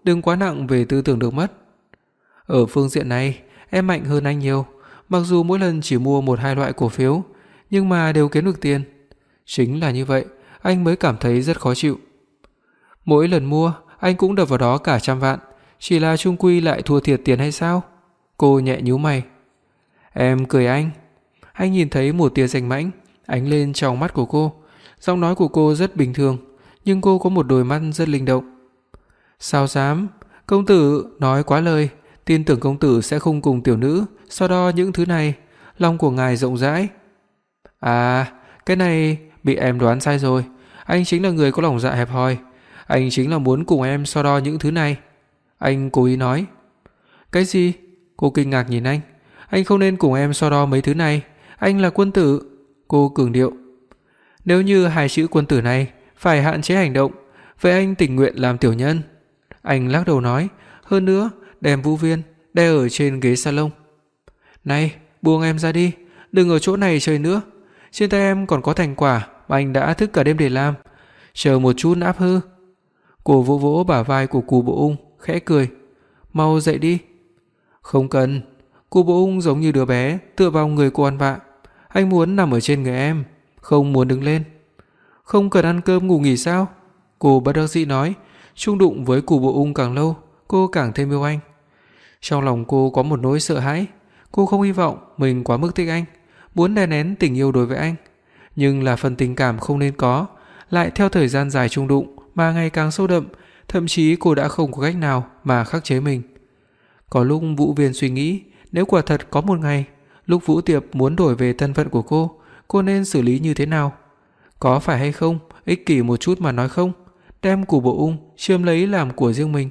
đừng quá nặng về tư tưởng được mất. Ở phương diện này, em mạnh hơn anh nhiều, mặc dù mỗi lần chỉ mua 1-2 loại cổ phiếu, nhưng mà đều kiếm được tiền. Chính là như vậy, anh mới cảm thấy rất khó chịu. Mỗi lần mua, anh cũng đập vào đó cả trăm vạn, chỉ là chung quy lại thua thiệt tiền hay sao? Cô nhẹ nhíu mày. Em cười anh. Anh nhìn thấy một tia danh mãnh ánh lên trong mắt của cô. Giọng nói của cô rất bình thường, nhưng cô có một đôi mắt rất linh động. Sao dám, công tử nói quá lời, tin tưởng công tử sẽ không cùng tiểu nữ so đo những thứ này, lòng của ngài rộng rãi. À, cái này bị em đoán sai rồi, anh chính là người có lòng dạ hẹp hòi, anh chính là muốn cùng em so đo những thứ này. Anh cố ý nói. Cái gì? Cô kinh ngạc nhìn anh không nên cùng em so đo mấy thứ này, anh là quân tử. Cô cường điệu. Nếu như hai chữ quân tử này phải hạn chế hành động, vậy anh tình nguyện làm tiểu nhân. Anh lắc đầu nói, hơn nữa đem Vũ Viên đè ở trên ghế salon. Này, buông em ra đi, đừng ở chỗ này chơi nữa. Trên tay em còn có thành quả mà anh đã thức cả đêm để làm. Chờ một chút áp hư. Cô vỗ vỗ bả vai của Cù Bộ Ung, khẽ cười. Mau dậy đi. Không cần. Cù Bộ Ung giống như đứa bé tựa vào người cô ăn vạ. Anh muốn nằm ở trên người em, không muốn đứng lên. Không cần ăn cơm ngủ nghỉ sao? Cô bất đắc dĩ nói. Chung đụng với Cù Bộ Ung càng lâu, cô càng thêm yêu anh. Trong lòng cô có một nỗi sợ hãi. Cô không hy vọng mình quá mức thích anh, muốn đè nén tình yêu đối với anh, nhưng là phần tình cảm không nên có, lại theo thời gian dài chung đụng mà ngày càng sâu đậm, thậm chí cô đã không có cách nào mà khắc chế mình. Có lúc Vũ Viên suy nghĩ, nếu quả thật có một ngày, lúc Vũ Tiệp muốn đổi về thân phận của cô nên xử lý như thế nào? Có phải hay không, ích kỷ một chút mà nói không, đem Cù Bộ Ung chiếm lấy làm của riêng mình.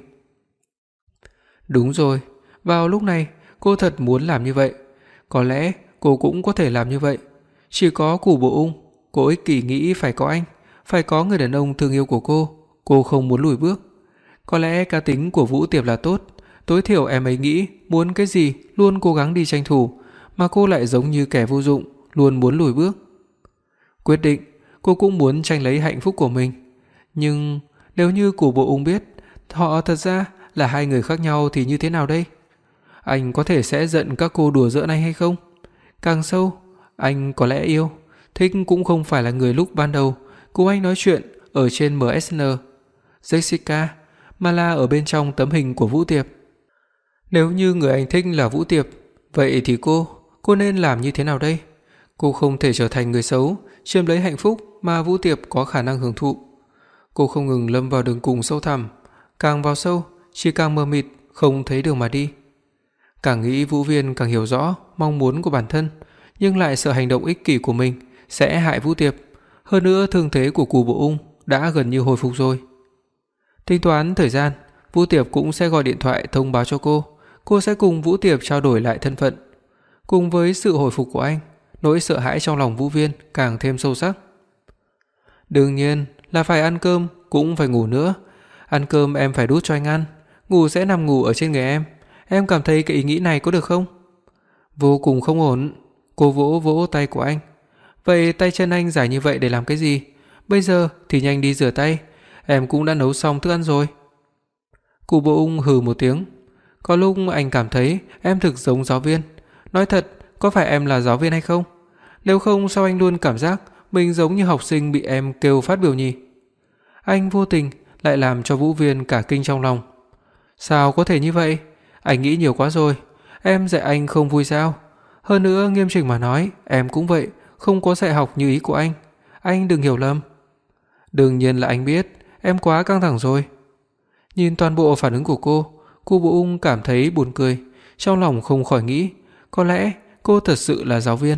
Đúng rồi, vào lúc này cô thật muốn làm như vậy. Có lẽ cô cũng có thể làm như vậy. Chỉ có Cù Bộ Ung, cô ích kỷ nghĩ phải có anh, phải có người đàn ông thương yêu của cô không muốn lùi bước. Có lẽ cá tính của Vũ Tiệp là tốt, tối thiểu em ấy nghĩ muốn cái gì luôn cố gắng đi tranh thủ, mà cô lại giống như kẻ vô dụng, luôn muốn lùi bước. Quyết định, cô cũng muốn tranh lấy hạnh phúc của mình. Nhưng nếu như Cù Bộ Ung biết họ thật ra là hai người khác nhau thì như thế nào đây? Anh có thể sẽ giận các cô đùa giỡn anh hay không? Càng sâu, anh có lẽ yêu, thích cũng không phải là người lúc ban đầu cùng anh nói chuyện ở trên MSN, Jessica, mà là ở bên trong tấm hình của Vũ Tiệp. Nếu như người anh thích là Vũ Tiệp, vậy thì cô nên làm như thế nào đây? Cô không thể trở thành người xấu, chiếm lấy hạnh phúc mà Vũ Tiệp có khả năng hưởng thụ. Cô không ngừng lâm vào đường cùng sâu thẳm, càng vào sâu, chỉ càng mờ mịt, không thấy đường mà đi. Càng nghĩ Vũ Viên càng hiểu rõ mong muốn của bản thân, nhưng lại sợ hành động ích kỷ của mình sẽ hại Vũ Tiệp. Hơn nữa thương thế của Cù Bộ Ung đã gần như hồi phục rồi. Tính toán thời gian, Vũ Tiệp cũng sẽ gọi điện thoại thông báo cho cô sẽ cùng Vũ Tiệp trao đổi lại thân phận. Cùng với sự hồi phục của anh, nỗi sợ hãi trong lòng Vũ Viên càng thêm sâu sắc. Đương nhiên là phải ăn cơm, cũng phải ngủ nữa. Ăn cơm em phải đút cho anh ăn, ngủ sẽ nằm ngủ ở trên người em. Em cảm thấy cái ý nghĩ này có được không? Vô cùng không ổn. Cô vỗ vỗ tay của anh. Vậy tay chân anh dài như vậy để làm cái gì? Bây giờ thì nhanh đi rửa tay, em cũng đã nấu xong thức ăn rồi. Cù Bộ Ung hừ một tiếng. Có lúc anh cảm thấy em thực giống giáo viên. Nói thật, có phải em là giáo viên hay không? Nếu không sao anh luôn cảm giác mình giống như học sinh bị em kêu phát biểu nhỉ? Anh vô tình lại làm cho Vũ Viên cả kinh trong lòng. Sao có thể như vậy? Anh nghĩ nhiều quá rồi. Em dạy anh không vui sao? Hơn nữa nghiêm chỉnh mà nói, em cũng vậy, không có dạy học như ý của anh. Anh đừng hiểu lầm. Đương nhiên là anh biết, em quá căng thẳng rồi. Nhìn toàn bộ phản ứng của Cù Bộ Ung cảm thấy buồn cười, trong lòng không khỏi nghĩ, có lẽ cô thật sự là giáo viên.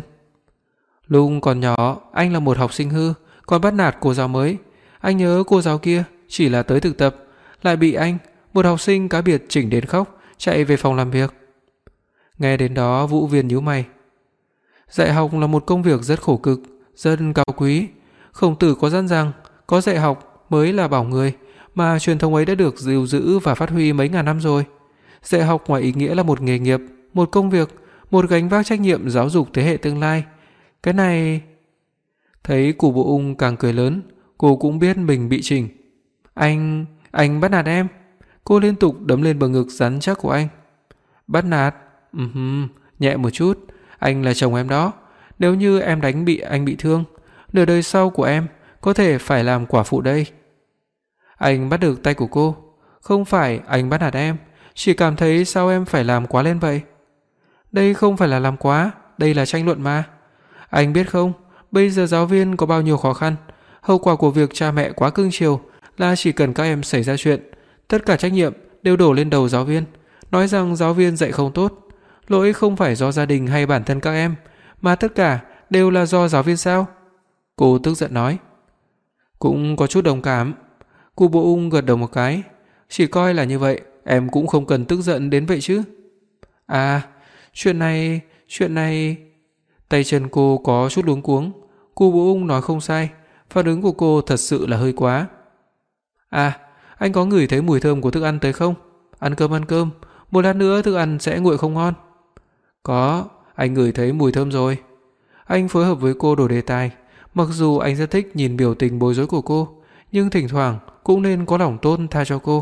Lúc còn nhỏ, anh là một học sinh hư, còn bắt nạt cô giáo mới. Anh nhớ cô giáo kia chỉ là tới thực tập, lại bị anh, một học sinh cá biệt chỉnh đến khóc, chạy về phòng làm việc. Nghe đến đó Vũ Viên nhíu mày. Dạy học là một công việc rất khổ cực, rất cao quý. Khổng Tử có dặn rằng có dạy học mới là bảo người, mà truyền thống ấy đã được lưu giữ và phát huy mấy ngàn năm rồi. Dạy học ngoài ý nghĩa là một nghề nghiệp, một công việc, một gánh vác trách nhiệm giáo dục thế hệ tương lai. Cái này... Thấy Cù Bộ Ung càng cười lớn, cô cũng biết mình bị chỉnh. Anh bắt nạt em. Cô liên tục đấm lên bờ ngực rắn chắc của anh. Bắt nạt? Nhẹ một chút, anh là chồng em đó. Nếu như em đánh anh bị thương, nửa đời sau của em có thể phải làm quả phụ đây. Anh bắt được tay của cô. Không phải anh bắt nạt em, chỉ cảm thấy sao em phải làm quá lên vậy. Đây không phải là làm quá, đây là tranh luận mà. Anh biết không, bây giờ giáo viên có bao nhiêu khó khăn. Hậu quả của việc cha mẹ quá cưng chiều là chỉ cần các em xảy ra chuyện, tất cả trách nhiệm đều đổ lên đầu giáo viên, nói rằng giáo viên dạy không tốt. Lỗi không phải do gia đình hay bản thân các em, mà tất cả đều là do giáo viên sao? Cô tức giận nói. Cũng có chút đồng cảm. Cụ Bộ Ung gật đầu một cái. Chỉ coi là như vậy, em cũng không cần tức giận đến vậy chứ. À, chuyện này... Tay chân cô có chút luống cuống. Cụ Bộ Ung nói không sai, phản ứng của cô thật sự là hơi quá. À, anh có ngửi thấy mùi thơm của thức ăn tới không? Ăn cơm, một lát nữa thức ăn sẽ nguội không ngon. Có, anh ngửi thấy mùi thơm rồi. Anh phối hợp với cô đổi đề tài, mặc dù anh rất thích nhìn biểu tình bối rối của cô, nhưng thỉnh thoảng cũng nên có lòng tốt tha cho cô.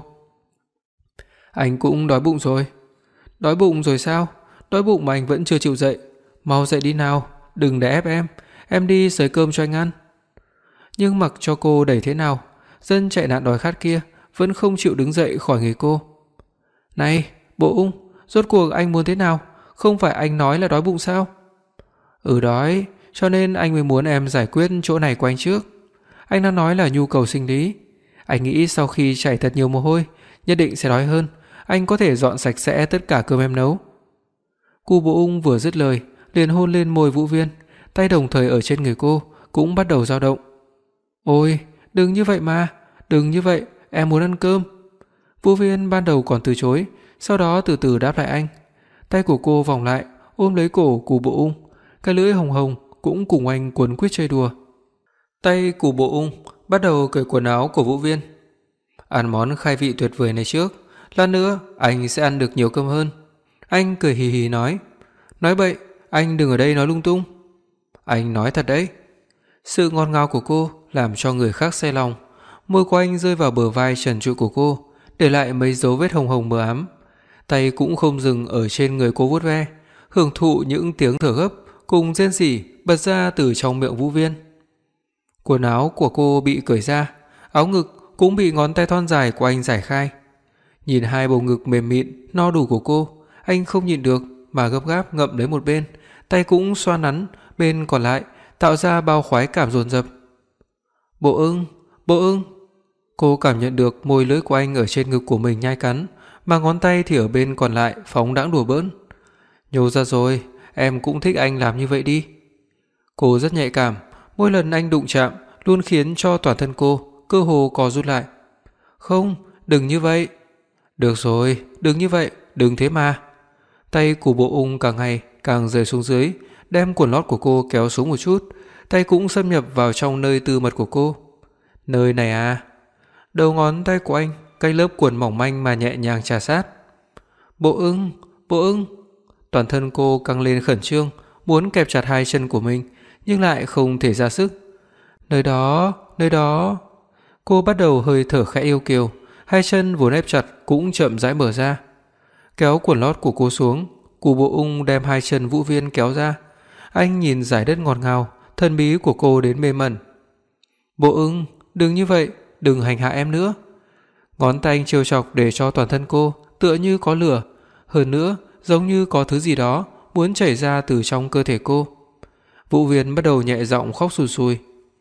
Anh cũng đói bụng rồi. Đói bụng rồi sao? Đói bụng mà anh vẫn chưa chịu dậy. Mau dậy đi nào, đừng để ép em đi xới cơm cho anh ăn. Nhưng mặc cho cô đẩy thế nào, dân chạy nạn đói khát kia vẫn không chịu đứng dậy khỏi người cô. Này, Bộ Ung, rốt cuộc anh muốn thế nào? Không phải anh nói là đói bụng sao? Đói, cho nên anh mới muốn em giải quyết chỗ này của anh trước. Anh đang nói là nhu cầu sinh lý. Anh nghĩ sau khi chảy thật nhiều mồ hôi, nhất định sẽ đói hơn, anh có thể dọn sạch sẽ tất cả cơm em nấu. Cụ Bộ Ung vừa dứt lời, liền hôn lên môi Vũ Viên, tay đồng thời ở trên người cô cũng bắt đầu dao động. Ôi, đừng như vậy mà, đừng như vậy, em muốn ăn cơm. Vũ Viên ban đầu còn từ chối, sau đó từ từ đáp lại anh. Tay của cô vòng lại, ôm lấy cổ Cụ Bộ Ung, cái lưỡi hồng hồng cũng cùng anh quấn quýt chơi đùa. Tay Cụ Bộ Ung bắt đầu cởi quần áo của Vũ Viên. Ăn món khai vị tuyệt vời này trước, lát nữa anh sẽ ăn được nhiều cơm hơn. Anh cười hì hì nói. Nói bậy, anh đừng ở đây nói lung tung. Anh nói thật đấy. Sự ngọt ngào của cô làm cho người khác say lòng. Môi của anh rơi vào bờ vai trần trụi của cô, để lại mấy dấu vết hồng hồng mờ ám. Tay cũng không dừng ở trên người cô vuốt ve, hưởng thụ những tiếng thở gấp cùng rên rỉ bật ra từ trong miệng Vũ Viên. Quần áo của cô bị cởi ra, áo ngực cũng bị ngón tay thon dài của anh giải khai. Nhìn hai bầu ngực mềm mịn no đủ của cô, anh không nhịn được mà gấp gáp ngậm lấy một bên, tay cũng xoa nắn bên còn lại, tạo ra bao khoái cảm dồn dập. Bộ Ưng. Cô cảm nhận được môi lưỡi của anh ở trên ngực của mình nhai cắn, mà ngón tay thì ở bên còn lại phóng đãng đùa bỡn. Nhô ra rồi, em cũng thích anh làm như vậy đi. Cô rất nhạy cảm, mỗi lần anh đụng chạm luôn khiến cho toàn thân cô cơ hồ co rút lại. Không, đừng như vậy. Được rồi, đừng như vậy, đừng thế mà. Tay của Bộ Ung càng ngày càng rời xuống dưới, đem quần lót của cô kéo xuống một chút, tay cũng xâm nhập vào trong nơi tư mật của cô. Nơi này à? Đầu ngón tay của anh cách lớp quần mỏng manh mà nhẹ nhàng chà sát. Bộ Ưng. Toàn thân cô căng lên khẩn trương, muốn kẹp chặt hai chân của mình, nhưng lại không thể ra sức. Nơi đó. Cô bắt đầu hơi thở khẽ yêu kiều, hai chân vốn ép chặt cũng chậm rãi mở ra. Kéo quần lót của cô xuống, Cụ Bộ Ung đem hai chân Vũ Viên kéo ra. Anh nhìn dải đất ngọt ngào, thân bí của cô đến mê mẩn. Bộ Ưng, đừng như vậy, đừng hành hạ em nữa. Ngón tay anh trêu chọc để cho toàn thân cô tựa như có lửa, hơn nữa giống như có thứ gì đó muốn chảy ra từ trong cơ thể cô. Vũ Viên bắt đầu nhẹ giọng khóc sùi sùi.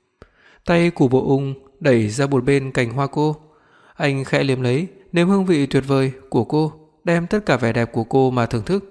Tay của Bộ Ung đẩy ra một bên cành hoa cô. Anh khẽ liếm lấy, nếm hương vị tuyệt vời của cô, đem tất cả vẻ đẹp của cô mà thưởng thức.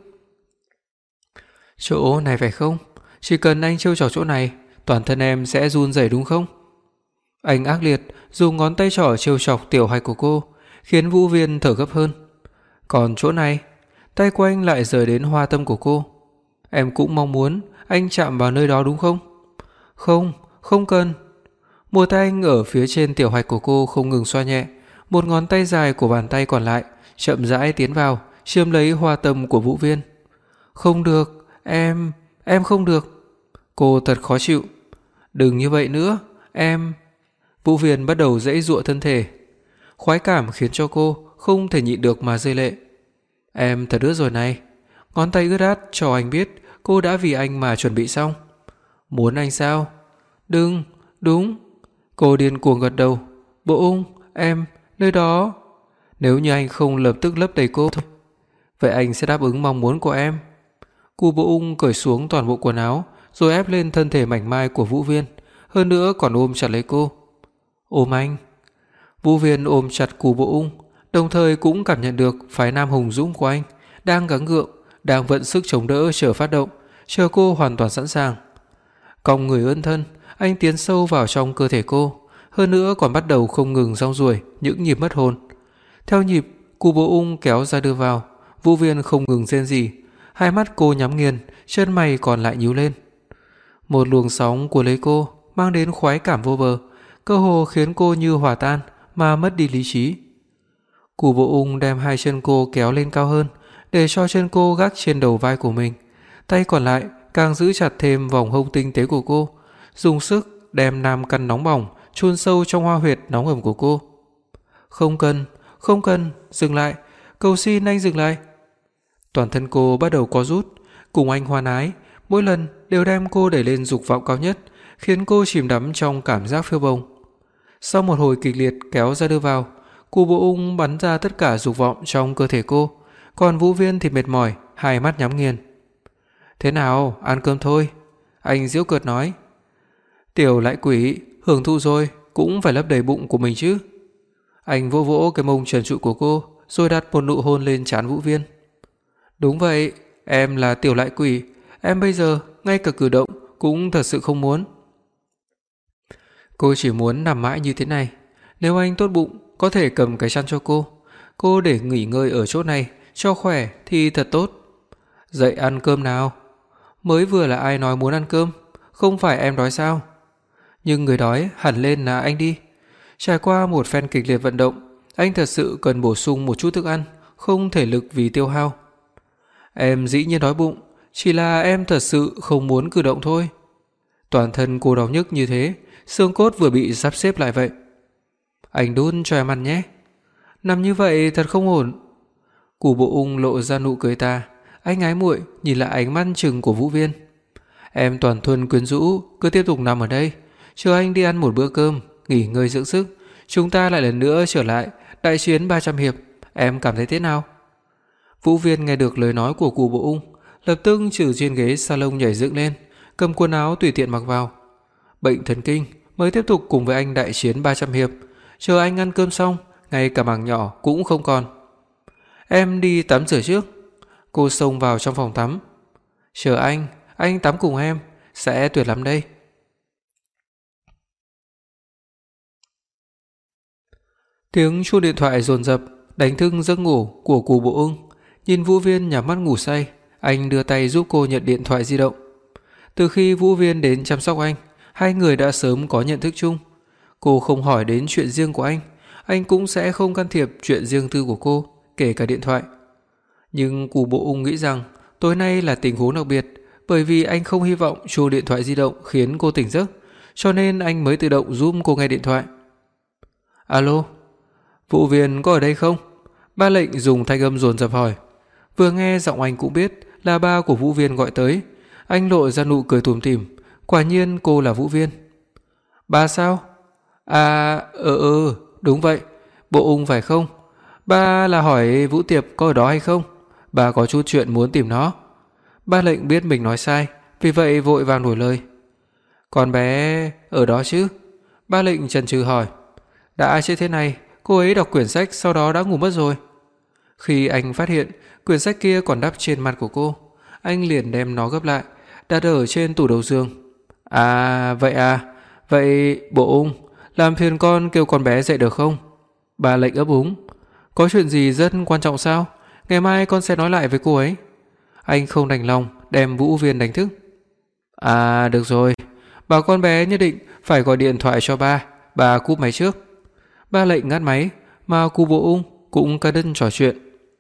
Chỗ này phải không? Chỉ cần anh trêu chọc chỗ này, toàn thân em sẽ run rẩy đúng không? Anh ác liệt dùng ngón tay trỏ trêu chọc tiểu hạch của cô, khiến Vũ Viên thở gấp hơn. Còn chỗ này, tay của anh lại rời đến hoa tâm của cô. Em cũng mong muốn anh chạm vào nơi đó đúng không? Không, không cần. Một tay anh ở phía trên tiểu hạch của cô không ngừng xoa nhẹ, một ngón tay dài của bàn tay còn lại chậm rãi tiến vào, chiếm lấy hoa tâm của Vũ Viên. Không được, em không được. Cô thật khó chịu. Đừng như vậy nữa, em. Vũ Viên bắt đầu giãy giụa thân thể. Khoái cảm khiến cho cô không thể nhịn được mà rơi lệ. Em thật ướt rồi này. Ngón tay ướt át cho anh biết cô đã vì anh mà chuẩn bị xong. Muốn anh sao? Đừng, đúng. Cô điên cuồng gật đầu. Bộ Ung, em, nơi đó. Nếu như anh không lập tức lấp đầy cô thôi, vậy anh sẽ đáp ứng mong muốn của em. Cụ Bộ Ung cởi xuống toàn bộ quần áo, rồi ép lên thân thể mảnh mai của Vũ Viên, hơn nữa còn ôm chặt lấy cô. Ôm anh. Vũ Viên ôm chặt Cụ Bộ Ung, đồng thời cũng cảm nhận được phái nam hùng dũng của anh đang gắng gượng, đang vận sức chống đỡ chờ phát động, chờ cô hoàn toàn sẵn sàng. Cong người ươn thân, anh tiến sâu vào trong cơ thể cô, hơn nữa còn bắt đầu không ngừng rong ruổi những nhịp mất hồn. Theo nhịp, Cụ Bộ Ung kéo ra đưa vào, Vũ Viên không ngừng rên rỉ, hai mắt cô nhắm nghiền, chân mày còn lại nhíu lên. Một luồng sóng cuốn lấy cô, mang đến khoái cảm vô bờ, cơ hồ khiến cô như hòa tan mà mất đi lý trí. Cụ Bộ Ung đem hai chân cô kéo lên cao hơn, để cho chân cô gác trên đầu vai của mình, tay còn lại càng giữ chặt thêm vòng hông tinh tế của cô, dùng sức đem nam căn nóng bỏng chôn sâu trong hoa huyệt nóng ẩm của cô. Không cần, dừng lại, cầu xin anh dừng lại. Toàn thân cô bắt đầu co rút, cùng anh hoan ái, mỗi lần đều đem cô đẩy lên dục vọng cao nhất, khiến cô chìm đắm trong cảm giác phiêu bồng. Sau một hồi kịch liệt kéo ra đưa vào, Cụ Bộ Ung bắn ra tất cả dục vọng trong cơ thể cô, còn Vũ Viên thì mệt mỏi, hai mắt nhắm nghiền. Thế nào, ăn cơm thôi, anh giễu cợt nói. Tiểu lại quỷ, hưởng thụ rồi cũng phải lấp đầy bụng của mình chứ. Anh vỗ vỗ cái mông trần trụi của cô, rồi đặt một nụ hôn lên trán Vũ Viên. Đúng vậy, em là tiểu lại quỷ, em bây giờ ngay cả cử động cũng thật sự không muốn. Cô chỉ muốn nằm mãi như thế này, nếu anh tốt bụng có thể cầm cái chăn cho cô để nghỉ ngơi ở chỗ này cho khỏe thì thật tốt. Dậy ăn cơm nào. Mới vừa là ai nói muốn ăn cơm, không phải em đói sao? Nhưng người đói hẳn lên là anh đi. Trải qua một phen kịch liệt vận động, anh thật sự cần bổ sung một chút thức ăn, không thể lực vì tiêu hao. Em dĩ nhiên đói bụng, chỉ là em thật sự không muốn cử động thôi. Toàn thân cô đau nhức như thế, xương cốt vừa bị sắp xếp lại vậy. Anh đun cho em ăn nhé. Nằm như vậy thật không ổn. Cụ Bộ Ung lộ ra nụ cười ta, anh ái muội nhìn lại ánh mắt trừng của Vũ Viên. Em toàn thuần quyến rũ, cứ tiếp tục nằm ở đây, chờ anh đi ăn một bữa cơm, nghỉ ngơi dưỡng sức, chúng ta lại lần nữa trở lại đại chiến 300 hiệp, em cảm thấy thế nào? Vũ Viên nghe được lời nói của Cụ Bộ Ung, lập tức từ trên ghế salon nhảy dựng lên, cầm quần áo tùy tiện mặc vào. Bệnh thần kinh mới tiếp tục cùng với anh đại chiến 300 hiệp, chờ anh ăn cơm xong, ngay cả mảng nhỏ cũng không còn. Em đi tắm rửa trước. Cô xông vào trong phòng tắm. Chờ anh tắm cùng em, sẽ tuyệt lắm đây. Tiếng chuông điện thoại dồn dập đánh thức giấc ngủ của Cụ Bộ Ung. Nhìn Vũ Viên nhắm mắt ngủ say, anh đưa tay giúp cô nhận điện thoại di động. Từ khi Vũ Viên đến chăm sóc anh, hai người đã sớm có nhận thức chung. Cô không hỏi đến chuyện riêng của anh cũng sẽ không can thiệp chuyện riêng tư của cô, kể cả điện thoại. Nhưng Cụ Bộ Ung nghĩ rằng tối nay là tình huống đặc biệt, bởi vì anh không hy vọng chuông điện thoại di động khiến cô tỉnh giấc, cho nên anh mới tự động giúp cô nghe điện thoại. Alo, Vũ Viên có ở đây không? Ba Lệnh dùng thanh âm dồn dập hỏi. Vừa nghe giọng anh cũng biết là ba của Vũ Viên gọi tới. Anh lộ ra nụ cười tủm tỉm, quả nhiên cô là Vũ Viên. Ba sao? À, đúng vậy, Bộ Ung phải không? Ba là hỏi Vũ Tiệp có ở đó hay không? Ba có chút chuyện muốn tìm nó. Ba Lệnh biết mình nói sai, vì vậy vội vàng đổi lời. Con bé ở đó chứ? Ba Lệnh chần chừ hỏi. Đã chết thế này, cô ấy đọc quyển sách sau đó đã ngủ mất rồi. Khi anh phát hiện quyển sách kia còn đắp trên mặt của cô, anh liền đem nó gấp lại, đặt ở trên tủ đầu giường. Vậy Bộ Ung, làm phiền con kêu con bé dậy được không? Ba Lệnh ấp úng. Có chuyện gì rất quan trọng sao? Ngày mai con sẽ nói lại với cô ấy. Anh không đành lòng đem Vũ Viên đánh thức. À được rồi, bảo con bé nhất định phải gọi điện thoại cho ba cúp máy trước. Ba Lệnh ngắt máy, mà Cụ Bộ Ung cũng cắt đứt trò chuyện.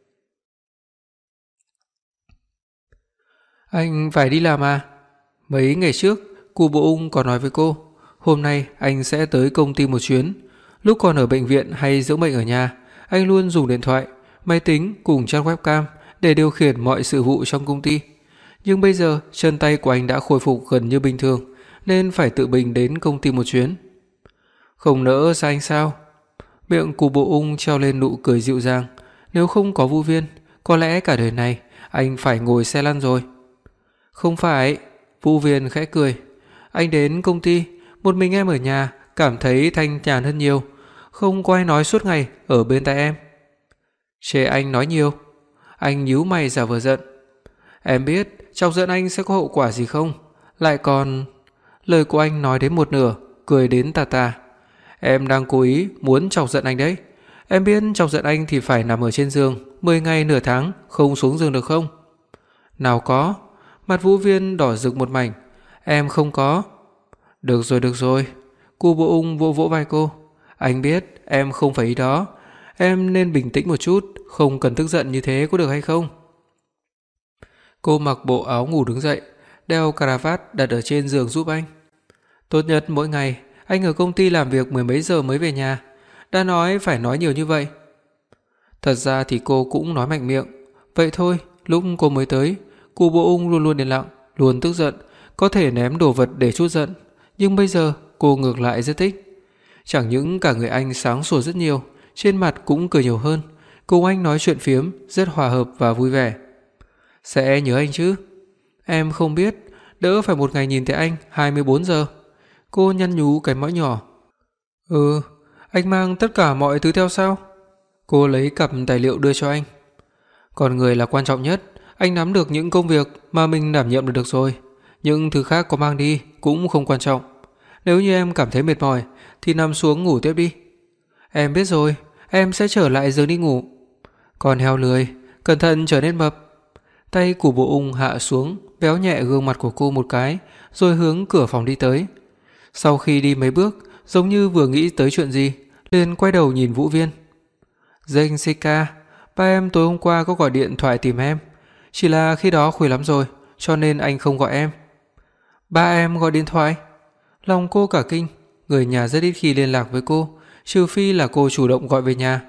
Anh phải đi làm à? Mấy ngày trước, Cụ Bộ Ung còn nói với cô, hôm nay anh sẽ tới công ty một chuyến. Lúc còn ở bệnh viện hay dưỡng bệnh ở nhà, anh luôn dùng điện thoại, máy tính cùng trang webcam để điều khiển mọi sự vụ trong công ty. Nhưng bây giờ chân tay của anh đã khôi phục gần như bình thường, nên phải tự mình đến công ty một chuyến. Không nỡ xa anh sao? Miệng của Bộ Ung treo lên nụ cười dịu dàng. Nếu không có Vũ Viên, có lẽ cả đời này anh phải ngồi xe lăn rồi. Không phải, Vũ Viên khẽ cười. Anh đến công ty, một mình em ở nhà, cảm thấy thanh nhàn hơn nhiều. Không có ai nói suốt ngày ở bên tai em. Chê anh nói nhiều. Anh nhíu mày giả vờ giận. Em biết chọc giận anh sẽ có hậu quả gì không? Lại còn... Lời của anh nói đến một nửa, cười đến tà tà. Em đang cố ý muốn chọc giận anh đấy. Em biết chọc giận anh thì phải nằm ở trên giường 10 ngày nửa tháng không xuống giường được không? Nào có. Mặt Vũ Viên đỏ rực một mảnh. Em không có. Được rồi. Cô Bộ Ung vỗ vỗ vai cô. Anh biết em không phải ý đó. Em nên bình tĩnh một chút, không cần tức giận như thế có được hay không? Cô mặc bộ áo ngủ đứng dậy, đeo cravat đặt ở trên giường giúp anh. Tốt nhất mỗi ngày anh ở công ty làm việc mười mấy giờ mới về nhà. Đã nói phải nói nhiều như vậy. Thật ra thì cô cũng nói mạnh miệng. Vậy thôi, lúc cô mới tới, cô Bộ Ung luôn luôn yên lặng, luôn tức giận, có thể ném đồ vật để trút giận. Nhưng bây giờ cô ngược lại rất thích. Chẳng những cả người anh sáng sủa rất nhiều, trên mặt cũng cười nhiều hơn. Cùng anh nói chuyện phiếm rất hòa hợp và vui vẻ. Sẽ nhớ anh chứ? Em không biết, đỡ phải một ngày nhìn thấy anh 24 giờ. Cô nhăn nhú cái mõi nhỏ. Anh mang tất cả mọi thứ theo sao? Cô lấy cặp tài liệu đưa cho anh. Con người là quan trọng nhất, anh nắm được những công việc mà mình đảm nhiệm được rồi. Những thứ khác có mang đi cũng không quan trọng. Nếu như em cảm thấy mệt mỏi thì nằm xuống ngủ tiếp đi. Em biết rồi, em sẽ trở lại giường đi ngủ. Còn heo lười, cẩn thận trở nên mập. Tay của Bộ Ung hạ xuống, véo nhẹ gương mặt của cô một cái, rồi hướng cửa phòng đi tới. Sau khi đi mấy bước, giống như vừa nghĩ tới chuyện gì, liền quay đầu nhìn Vũ Viên. Jessica, ba em tối hôm qua có gọi điện thoại tìm em. Chỉ là khi đó khuya lắm rồi, cho nên anh không gọi em. Ba em gọi điện thoại? Lòng cô cả kinh, người nhà rất ít khi liên lạc với cô, trừ phi là cô chủ động gọi về nhà.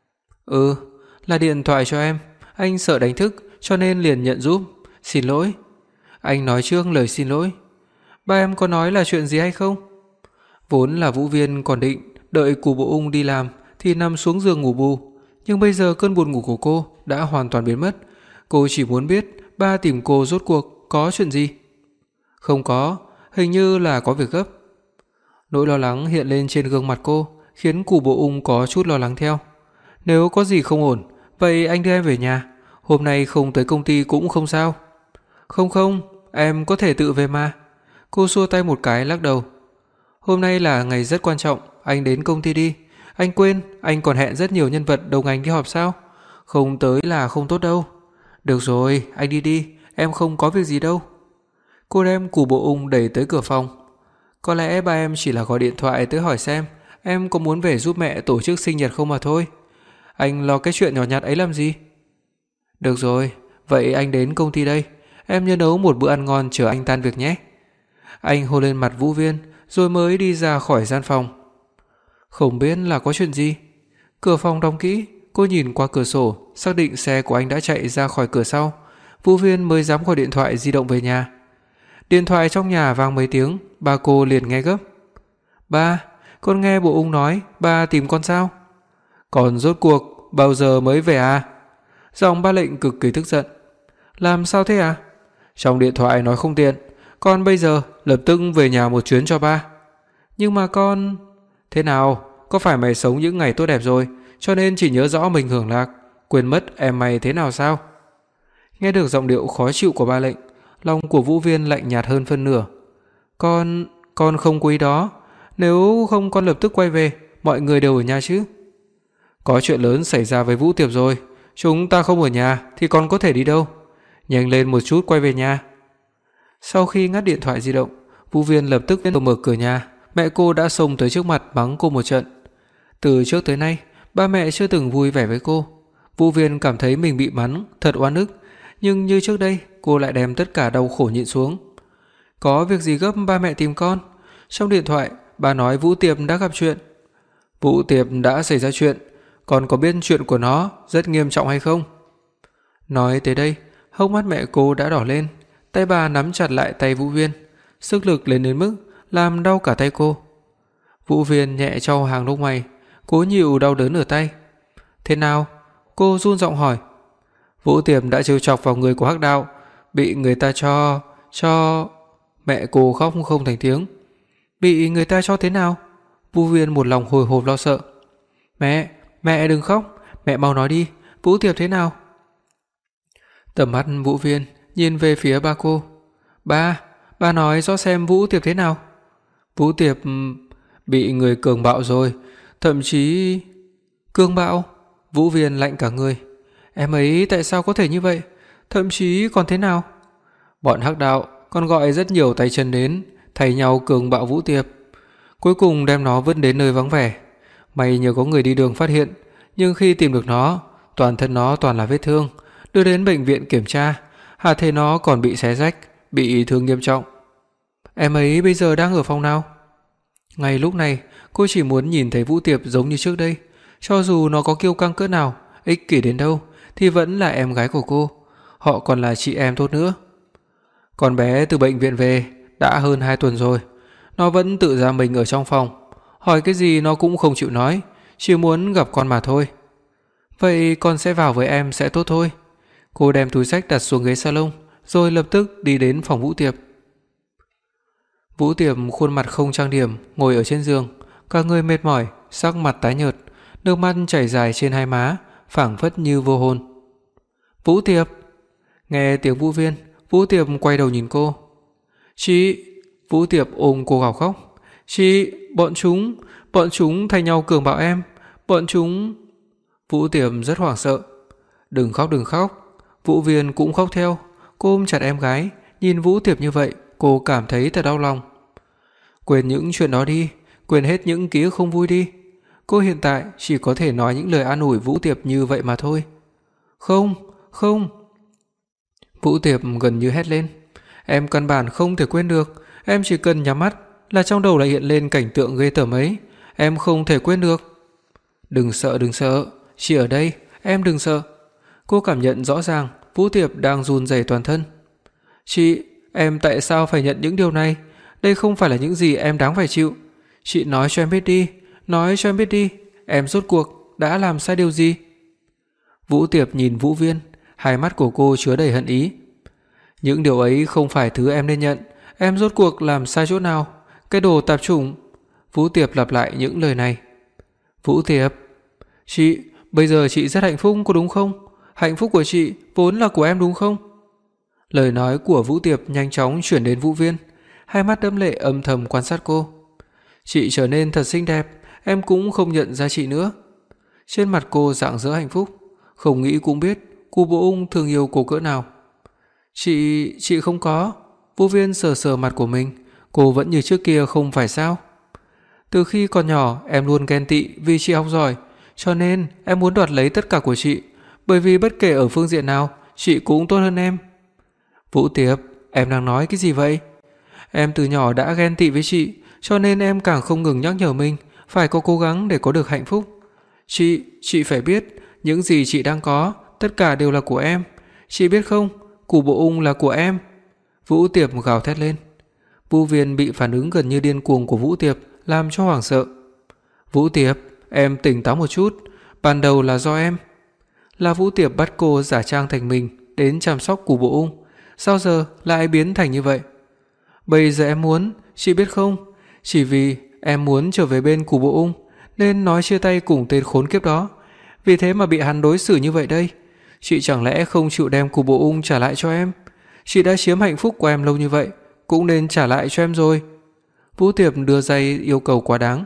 Là điện thoại cho em, anh sợ đánh thức cho nên liền nhận giúp. Xin lỗi. Anh nói trước lời xin lỗi. Ba em có nói là chuyện gì hay không? Vốn là Vũ Viên còn định đợi cụ Bộ Ung đi làm thì nằm xuống giường ngủ bù, nhưng bây giờ cơn buồn ngủ của cô đã hoàn toàn biến mất. Cô chỉ muốn biết ba tìm cô rốt cuộc có chuyện gì. Không có, hình như là có việc gấp. Nỗi lo lắng hiện lên trên gương mặt cô, khiến cụ Bộ Ung có chút lo lắng theo. Nếu có gì không ổn, vậy anh đưa em về nhà. Hôm nay không tới công ty cũng không sao. Không, em có thể tự về mà. Cô xua tay một cái lắc đầu. Hôm nay là ngày rất quan trọng, anh đến công ty đi. Anh quên, anh còn hẹn rất nhiều nhân vật đầu ngành đi họp sao? Không tới là không tốt đâu. Được rồi, anh đi, em không có việc gì đâu. Cô đem cụ Bộ Ung đẩy tới cửa phòng. Có lẽ ba em chỉ là gọi điện thoại tới hỏi xem em có muốn về giúp mẹ tổ chức sinh nhật không mà thôi. Anh lo cái chuyện nhỏ nhặt ấy làm gì? Được rồi, vậy anh đến công ty đây. Em nhớ nấu một bữa ăn ngon chờ anh tan việc nhé. Anh hôn lên mặt Vũ Viên rồi mới đi ra khỏi gian phòng. Không biết là có chuyện gì. Cửa phòng đóng kỹ, cô nhìn qua cửa sổ, xác định xe của anh đã chạy ra khỏi cửa sau. Vũ Viên mới dám gọi điện thoại di động về nhà. Điện thoại trong nhà vang mấy tiếng, ba cô liền nghe gấp. Ba, con nghe Bộ Ung nói ba tìm con sao? Còn rốt cuộc bao giờ mới về à? Giọng ba Lệnh cực kỳ tức giận. Làm sao thế à? Trong điện thoại nói không tiện, con bây giờ lập tức về nhà một chuyến cho ba. Nhưng mà con... Thế nào? Có phải mày sống những ngày tốt đẹp rồi, cho nên chỉ nhớ rõ mình hưởng lạc, quên mất em mày thế nào sao? Nghe được giọng điệu khó chịu của ba Lệnh, lòng của Vũ Viên lạnh nhạt hơn phân nửa. Con không có ý đó. Nếu không con lập tức quay về, mọi người đều ở nhà chứ. Có chuyện lớn xảy ra với Vũ Tiệp rồi, chúng ta không ở nhà thì con có thể đi đâu? Nhanh lên một chút quay về nhà. Sau khi ngắt điện thoại di động, Vũ Viên lập tức mở cửa nhà. Mẹ cô đã xông tới trước mặt mắng cô một trận. Từ trước tới nay, ba mẹ chưa từng vui vẻ với cô. Vũ Viên cảm thấy mình bị mắng thật oan ức, nhưng như trước đây, cô lại đem tất cả đau khổ nhịn xuống. Có việc gì gấp ba mẹ tìm con? Trong điện thoại, bà nói Vũ Tiệp đã gặp chuyện. Vũ Tiệp đã xảy ra chuyện, Con có biết chuyện của nó rất nghiêm trọng hay không? Nói tới đây, hốc mắt mẹ cô đã đỏ lên, tay bà nắm chặt lại tay Vũ Viên, sức lực lên đến mức làm đau cả tay cô. Vũ Viên nhẹ chau hàng lông mày, cố nhịu đau đớn ở tay. Thế nào? Cô run giọng hỏi. Vũ Tiệp đã trêu chọc vào người của Hắc Đạo, bị người ta cho... Mẹ cô khóc không thành tiếng. Bị người ta cho thế nào? Vũ Viên một lòng hồi hộp lo sợ. Mẹ đừng khóc, mẹ mau nói đi, Vũ Tiệp thế nào? Tầm mắt Vũ Viên nhìn về phía ba cô. Ba nói rõ xem Vũ Tiệp thế nào. Vũ Tiệp bị người cường bạo rồi, thậm chí... Cường bạo? Vũ Viên lạnh cả người. Em ấy tại sao có thể như vậy? Thậm chí còn thế nào? Bọn Hắc Đạo còn gọi rất nhiều tay chân đến, thay nhau cường bạo Vũ Tiệp. Cuối cùng đem nó vứt đến nơi vắng vẻ. May nhờ có người đi đường phát hiện, nhưng khi tìm được nó, toàn thân nó toàn là vết thương, đưa đến bệnh viện kiểm tra, hạ thể nó còn bị xé rách, bị thương nghiêm trọng. Em ấy bây giờ đang ở phòng nào? Ngay lúc này, cô chỉ muốn nhìn thấy Vũ Tiệp giống như trước đây, cho dù nó có kiêu căng cỡ nào, ích kỷ đến đâu thì vẫn là em gái của cô, họ còn là chị em tốt nữa. Con bé từ bệnh viện về đã hơn 2 tuần rồi, nó vẫn tự ra mình ở trong phòng, hỏi cái gì nó cũng không chịu nói, chỉ muốn gặp con mà thôi. Vậy con sẽ vào với em sẽ tốt thôi. Cô đem túi xách đặt xuống ghế salon, rồi lập tức đi đến phòng Vũ Tiệp. Vũ Tiệp khuôn mặt không trang điểm, ngồi ở trên giường, cả người mệt mỏi, sắc mặt tái nhợt, nước mắt chảy dài trên hai má, phảng phất như vô hồn. Vũ Tiệp! Nghe tiếng Vũ Viên, Vũ Tiệp quay đầu nhìn cô. Chị! Vũ Tiệp ôm cô gào khóc. Chị! Bọn chúng thay nhau cường bạo em. Bọn chúng... Vũ Tiệp rất hoảng sợ. Đừng khóc. Vũ Viên cũng khóc theo. Cô ôm chặt em gái, nhìn Vũ Tiệp như vậy, cô cảm thấy thật đau lòng. Quên những chuyện đó đi, quên hết những ký ức không vui đi. Cô hiện tại chỉ có thể nói những lời an ủi Vũ Tiệp như vậy mà thôi. Không. Vũ Tiệp gần như hét lên. Em căn bản không thể quên được, em chỉ cần nhắm mắt là trong đầu lại hiện lên cảnh tượng ghê tởm ấy, em không thể quên được. Đừng sợ, chị ở đây, em đừng sợ. Cô cảm nhận rõ ràng Vũ Tiệp đang run rẩy toàn thân. Chị, em tại sao phải nhận những điều này? Đây không phải là những gì em đáng phải chịu. Chị nói cho em biết đi, em rốt cuộc đã làm sai điều gì? Vũ Tiệp nhìn Vũ Viên, hai mắt của cô chứa đầy hận ý. Những điều ấy không phải thứ em nên nhận, em rốt cuộc làm sai chỗ nào? Cái đồ tạp chủng. Vũ Tiệp lặp lại những lời này. Vũ Tiệp, chị, bây giờ chị rất hạnh phúc có đúng không? Hạnh phúc của chị vốn là của em đúng không? Lời nói của Vũ Tiệp nhanh chóng chuyển đến Vũ Viên, hai mắt đẫm lệ âm thầm quan sát cô. Chị trở nên thật xinh đẹp, em cũng không nhận ra chị nữa. Trên mặt cô rạng rỡ hạnh phúc, không nghĩ cũng biết Cù Bộ Ung thương yêu cô cỡ nào. Chị không có. Vũ Viên sờ mặt của mình, cô vẫn như trước kia không phải sao? Từ khi còn nhỏ em luôn ghen tị vì chị học giỏi, cho nên em muốn đoạt lấy tất cả của chị, bởi vì bất kể ở phương diện nào, chị cũng tốt hơn em. Vũ Tiệp, em đang nói cái gì vậy? Em từ nhỏ đã ghen tị với chị, cho nên em càng không ngừng nhắc nhở mình phải có cố gắng để có được hạnh phúc. Chị phải biết, những gì chị đang có, tất cả đều là của em. Chị biết không, Cù Bộ Ung là của em. Vũ Tiệp gào thét lên. Vũ Viên bị phản ứng gần như điên cuồng của Vũ Tiệp làm cho hoảng sợ. Vũ Tiệp, em tỉnh táo một chút, ban đầu là do em. Là Vũ Tiệp bắt cô giả trang thành mình đến chăm sóc Cù Bộ Ung, sao giờ lại biến thành như vậy? Bây giờ em muốn, chị biết không, chỉ vì em muốn trở về bên Cù Bộ Ung nên nói chia tay cùng tên khốn kiếp đó, vì thế mà bị hắn đối xử như vậy đây. Chị chẳng lẽ không chịu đem Cù Bộ Ung trả lại cho em? Chị đã chiếm hạnh phúc của em lâu như vậy, cũng nên trả lại cho em rồi. Vũ Tiệp đưa ra yêu cầu quá đáng.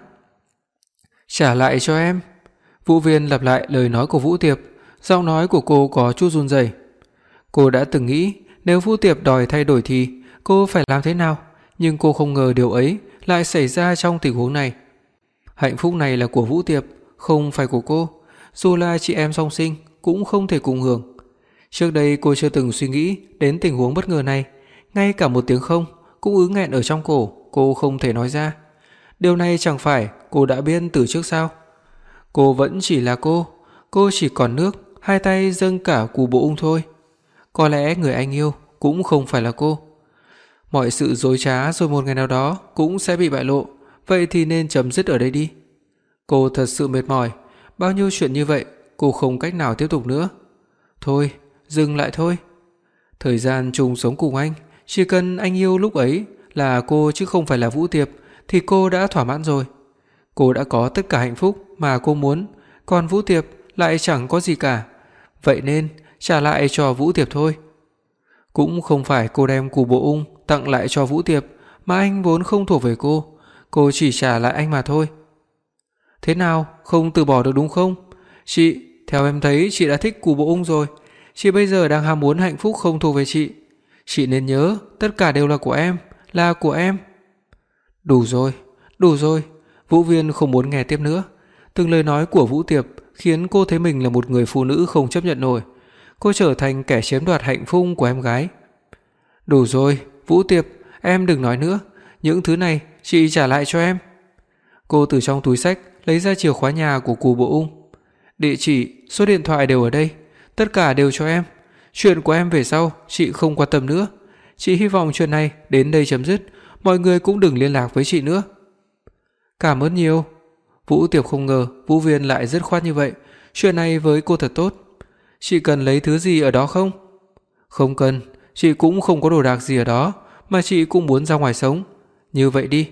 Trả lại cho em. Vũ Viên lặp lại lời nói của Vũ Tiệp, giọng nói của cô có chút run rẩy. Cô đã từng nghĩ nếu Vũ Tiệp đòi thay đổi thì cô phải làm thế nào, nhưng cô không ngờ điều ấy lại xảy ra trong tình huống này. Hạnh phúc này là của Vũ Tiệp, không phải của cô, dù là chị em song sinh cũng không thể cùng hưởng. Trước đây cô chưa từng suy nghĩ đến tình huống bất ngờ này, ngay cả một tiếng không cũng ứ nghẹn ở trong cổ, cô không thể nói ra. Điều này chẳng phải cô đã biết từ trước sao? Cô vẫn chỉ là cô chỉ còn nước, hai tay dâng cả Cù Bộ Ung thôi. Có lẽ người anh yêu cũng không phải là cô. Mọi sự dối trá rồi một ngày nào đó cũng sẽ bị bại lộ, vậy thì nên chấm dứt ở đây đi. Cô thật sự mệt mỏi, bao nhiêu chuyện như vậy, cô không cách nào tiếp tục nữa. Thôi, dừng lại thôi. Thời gian chung sống cùng anh, chỉ cần anh yêu lúc ấy là cô chứ không phải là Vũ Tiệp thì cô đã thỏa mãn rồi. Cô đã có tất cả hạnh phúc mà cô muốn, còn Vũ Tiệp lại chẳng có gì cả. Vậy nên trả lại cho Vũ Tiệp thôi. Cũng không phải cô đem Cù Bộ Ung tặng lại cho Vũ Tiệp, mà anh vốn không thuộc về cô chỉ trả lại anh mà thôi. Thế nào, không từ bỏ được đúng không? Chị, theo em thấy chị đã thích Cù Bộ Ung rồi. Chị bây giờ đang ham muốn hạnh phúc không thuộc về chị. Chị nên nhớ, tất cả đều là của em, là của em. Đủ rồi. Vũ Viên không muốn nghe tiếp nữa. Từng lời nói của Vũ Tiệp khiến cô thấy mình là một người phụ nữ không chấp nhận nổi. Cô trở thành kẻ chiếm đoạt hạnh phúc của em gái. Đủ rồi, Vũ Tiệp, em đừng nói nữa. Những thứ này chị trả lại cho em. Cô từ trong túi xách lấy ra chìa khóa nhà của Cù Bộ Ung. Địa chỉ, số điện thoại đều ở đây, tất cả đều cho em. Chuyện của em về sau chị không quan tâm nữa. Chị hy vọng chuyện này đến đây chấm dứt, mọi người cũng đừng liên lạc với chị nữa. Cảm ơn nhiều. Vũ Tiệp không ngờ Vũ Viên lại dứt khoát như vậy. Chuyện này với cô thật tốt. Chị cần lấy thứ gì ở đó không? Không cần, chị cũng không có đồ đạc gì ở đó, mà chị cũng muốn ra ngoài sống. Như vậy đi.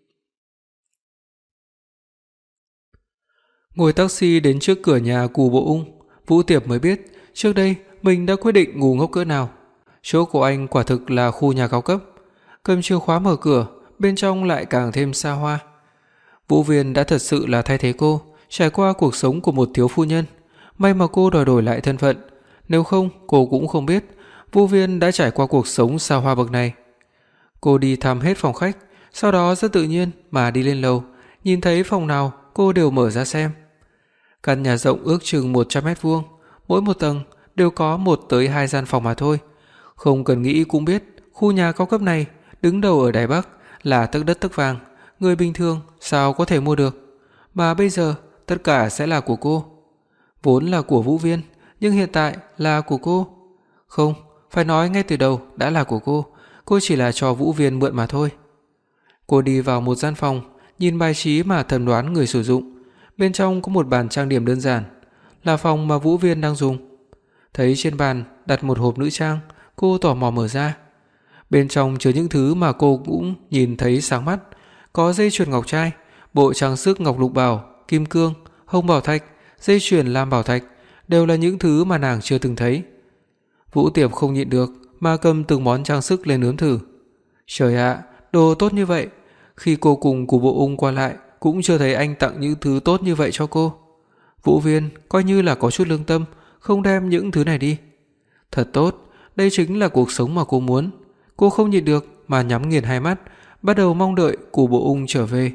Ngồi taxi đến trước cửa nhà Cù Bộ Ung, Vũ Tiệp mới biết trước đây mình đã quyết định ngu ngốc cỡ nào. Chỗ của anh quả thực là khu nhà cao cấp. Cầm chìa khóa mở cửa, bên trong lại càng thêm xa hoa. Vũ Viên đã thật sự là thay thế cô, trải qua cuộc sống của một thiếu phu nhân. May mà cô đòi đổi lại thân phận, nếu không cô cũng không biết Vũ Viên đã trải qua cuộc sống xa hoa bậc này. Cô đi thăm hết phòng khách, sau đó rất tự nhiên mà đi lên lầu, nhìn thấy phòng nào cô đều mở ra xem. Căn nhà rộng ước chừng 100 mét vuông, mỗi một tầng đều có 1 tới 2 gian phòng mà thôi. Không cần nghĩ cũng biết, khu nhà cao cấp này đứng đầu ở Đài Bắc là tấc đất tấc vàng, người bình thường sao có thể mua được. Mà bây giờ tất cả sẽ là của cô. Vốn là của Vũ Viên, nhưng hiện tại là của cô. Không, phải nói ngay từ đầu đã là của cô chỉ là cho Vũ Viên mượn mà thôi. Cô đi vào một gian phòng, nhìn bài trí mà thẩm đoán người sử dụng. Bên trong có một bàn trang điểm đơn giản, là phòng mà Vũ Viên đang dùng. Thấy trên bàn đặt một hộp nữ trang, cô tò mò mở ra. Bên trong chứa những thứ mà cô cũng nhìn thấy sáng mắt, có dây chuyền ngọc trai, bộ trang sức ngọc lục bảo, kim cương, hồng bảo thạch, dây chuyền lam bảo thạch, đều là những thứ mà nàng chưa từng thấy. Vũ Tiệp không nhịn được mà cầm từng món trang sức lên nếm thử. Trời ạ, đồ tốt như vậy, khi cô cùng Cù Bộ Ung qua lại cũng chưa thấy anh tặng những thứ tốt như vậy cho cô. Vũ Viên coi như là có chút lương tâm, không đem những thứ này đi. Thật tốt, đây chính là cuộc sống mà cô muốn. Cô không nhịn được mà nhắm nghiền hai mắt, bắt đầu mong đợi Cù Bộ Ung trở về.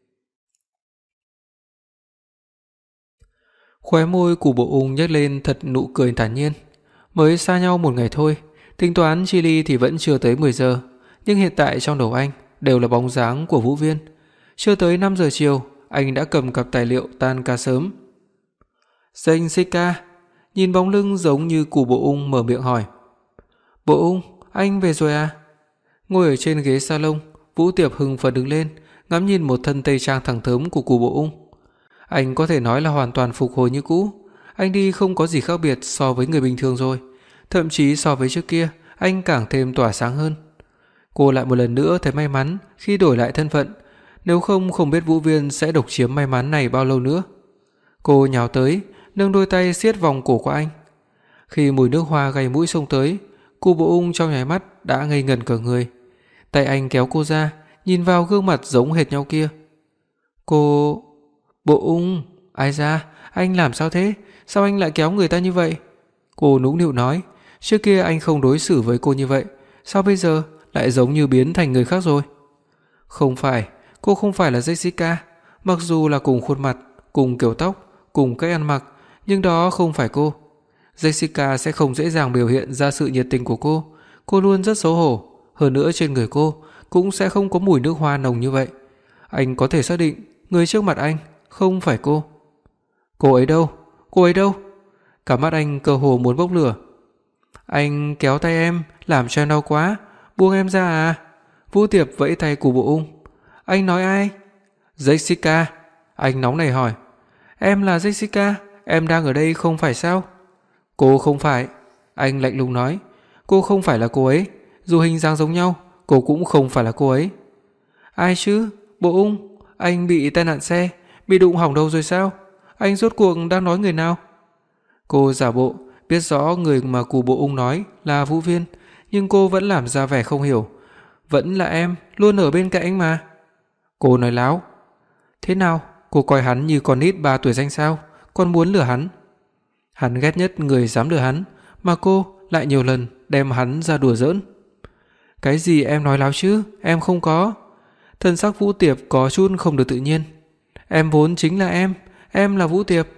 Khóe môi Cù Bộ Ung nhếch lên thật nụ cười thản nhiên. Mới xa nhau một ngày thôi, tính toán chi ly thì vẫn chưa tới 10 giờ, nhưng hiện tại trong đầu anh đều là bóng dáng của Vũ Viên. Chưa tới 5 giờ chiều, anh đã cầm cặp tài liệu tan ca sớm. Jessica, nhìn bóng lưng giống như Cù Bộ Ung mở miệng hỏi. Bộ Ung, anh về rồi à? Ngồi ở trên ghế salon, Vũ Tiệp hưng phấn đứng lên, ngắm nhìn một thân tây trang thẳng thớm của Cù Bộ Ung. Anh có thể nói là hoàn toàn phục hồi như cũ. Anh đi không có gì khác biệt so với người bình thường rồi, thậm chí so với trước kia, anh càng thêm tỏa sáng hơn. Cô lại một lần nữa thấy may mắn khi đổi lại thân phận, nếu không biết Vũ Viên sẽ độc chiếm may mắn này bao lâu nữa. Cô nhào tới, nâng đôi tay siết vòng cổ của anh. Khi mùi nước hoa gây mũi xông tới, Cù Bộ Ung trong nháy mắt đã ngây ngẩn cả người. Tay anh kéo cô ra, nhìn vào gương mặt giống hệt nhau kia. Cô... Bộ Ung, ai ra, anh làm sao thế? Sao anh lại kéo người ta như vậy? Cô nũng nịu nói, trước kia anh không đối xử với cô như vậy, sao bây giờ lại giống như biến thành người khác rồi? Không phải, cô không phải là Jessica, mặc dù là cùng khuôn mặt, cùng kiểu tóc, cùng cách ăn mặc, nhưng đó không phải cô. Jessica sẽ không dễ dàng biểu hiện ra sự nhiệt tình của cô luôn rất xấu hổ, hơn nữa trên người cô cũng sẽ không có mùi nước hoa nồng như vậy. Anh có thể xác định người trước mặt anh không phải cô. Cô ấy đâu? Cô ấy đâu? Cả mắt anh cơ hồ muốn bốc lửa. Anh kéo tay em, làm cho em đau quá, buông em ra à? Vũ Tiệp vẫy tay Cù Bộ Ung. Anh nói ai? Jessica. Anh nóng nảy hỏi. Em là Jessica, em đang ở đây không phải sao? Cô không phải. Anh lạnh lùng nói. Cô không phải là cô ấy, dù hình dáng giống nhau, cô cũng không phải là cô ấy. Ai chứ? Bộ Ung, anh bị tai nạn xe, bị đụng hỏng đầu rồi sao? Anh rốt cuộc đang nói người nào? Cô giả bộ biết rõ người mà Cù Bộ Ung nói là Vũ Viên, nhưng cô vẫn làm ra vẻ không hiểu. Vẫn là em, luôn ở bên cạnh anh mà. Cô nói láo. Thế nào, cô coi hắn như con nít 3 tuổi ranh sao, còn muốn lừa hắn? Hắn ghét nhất người dám lừa hắn, mà cô lại nhiều lần đem hắn ra đùa giỡn. Cái gì em nói láo chứ, em không có. Thần sắc Vũ Tiệp có chút không được tự nhiên. Em vốn chính là em là Vũ Tiệp.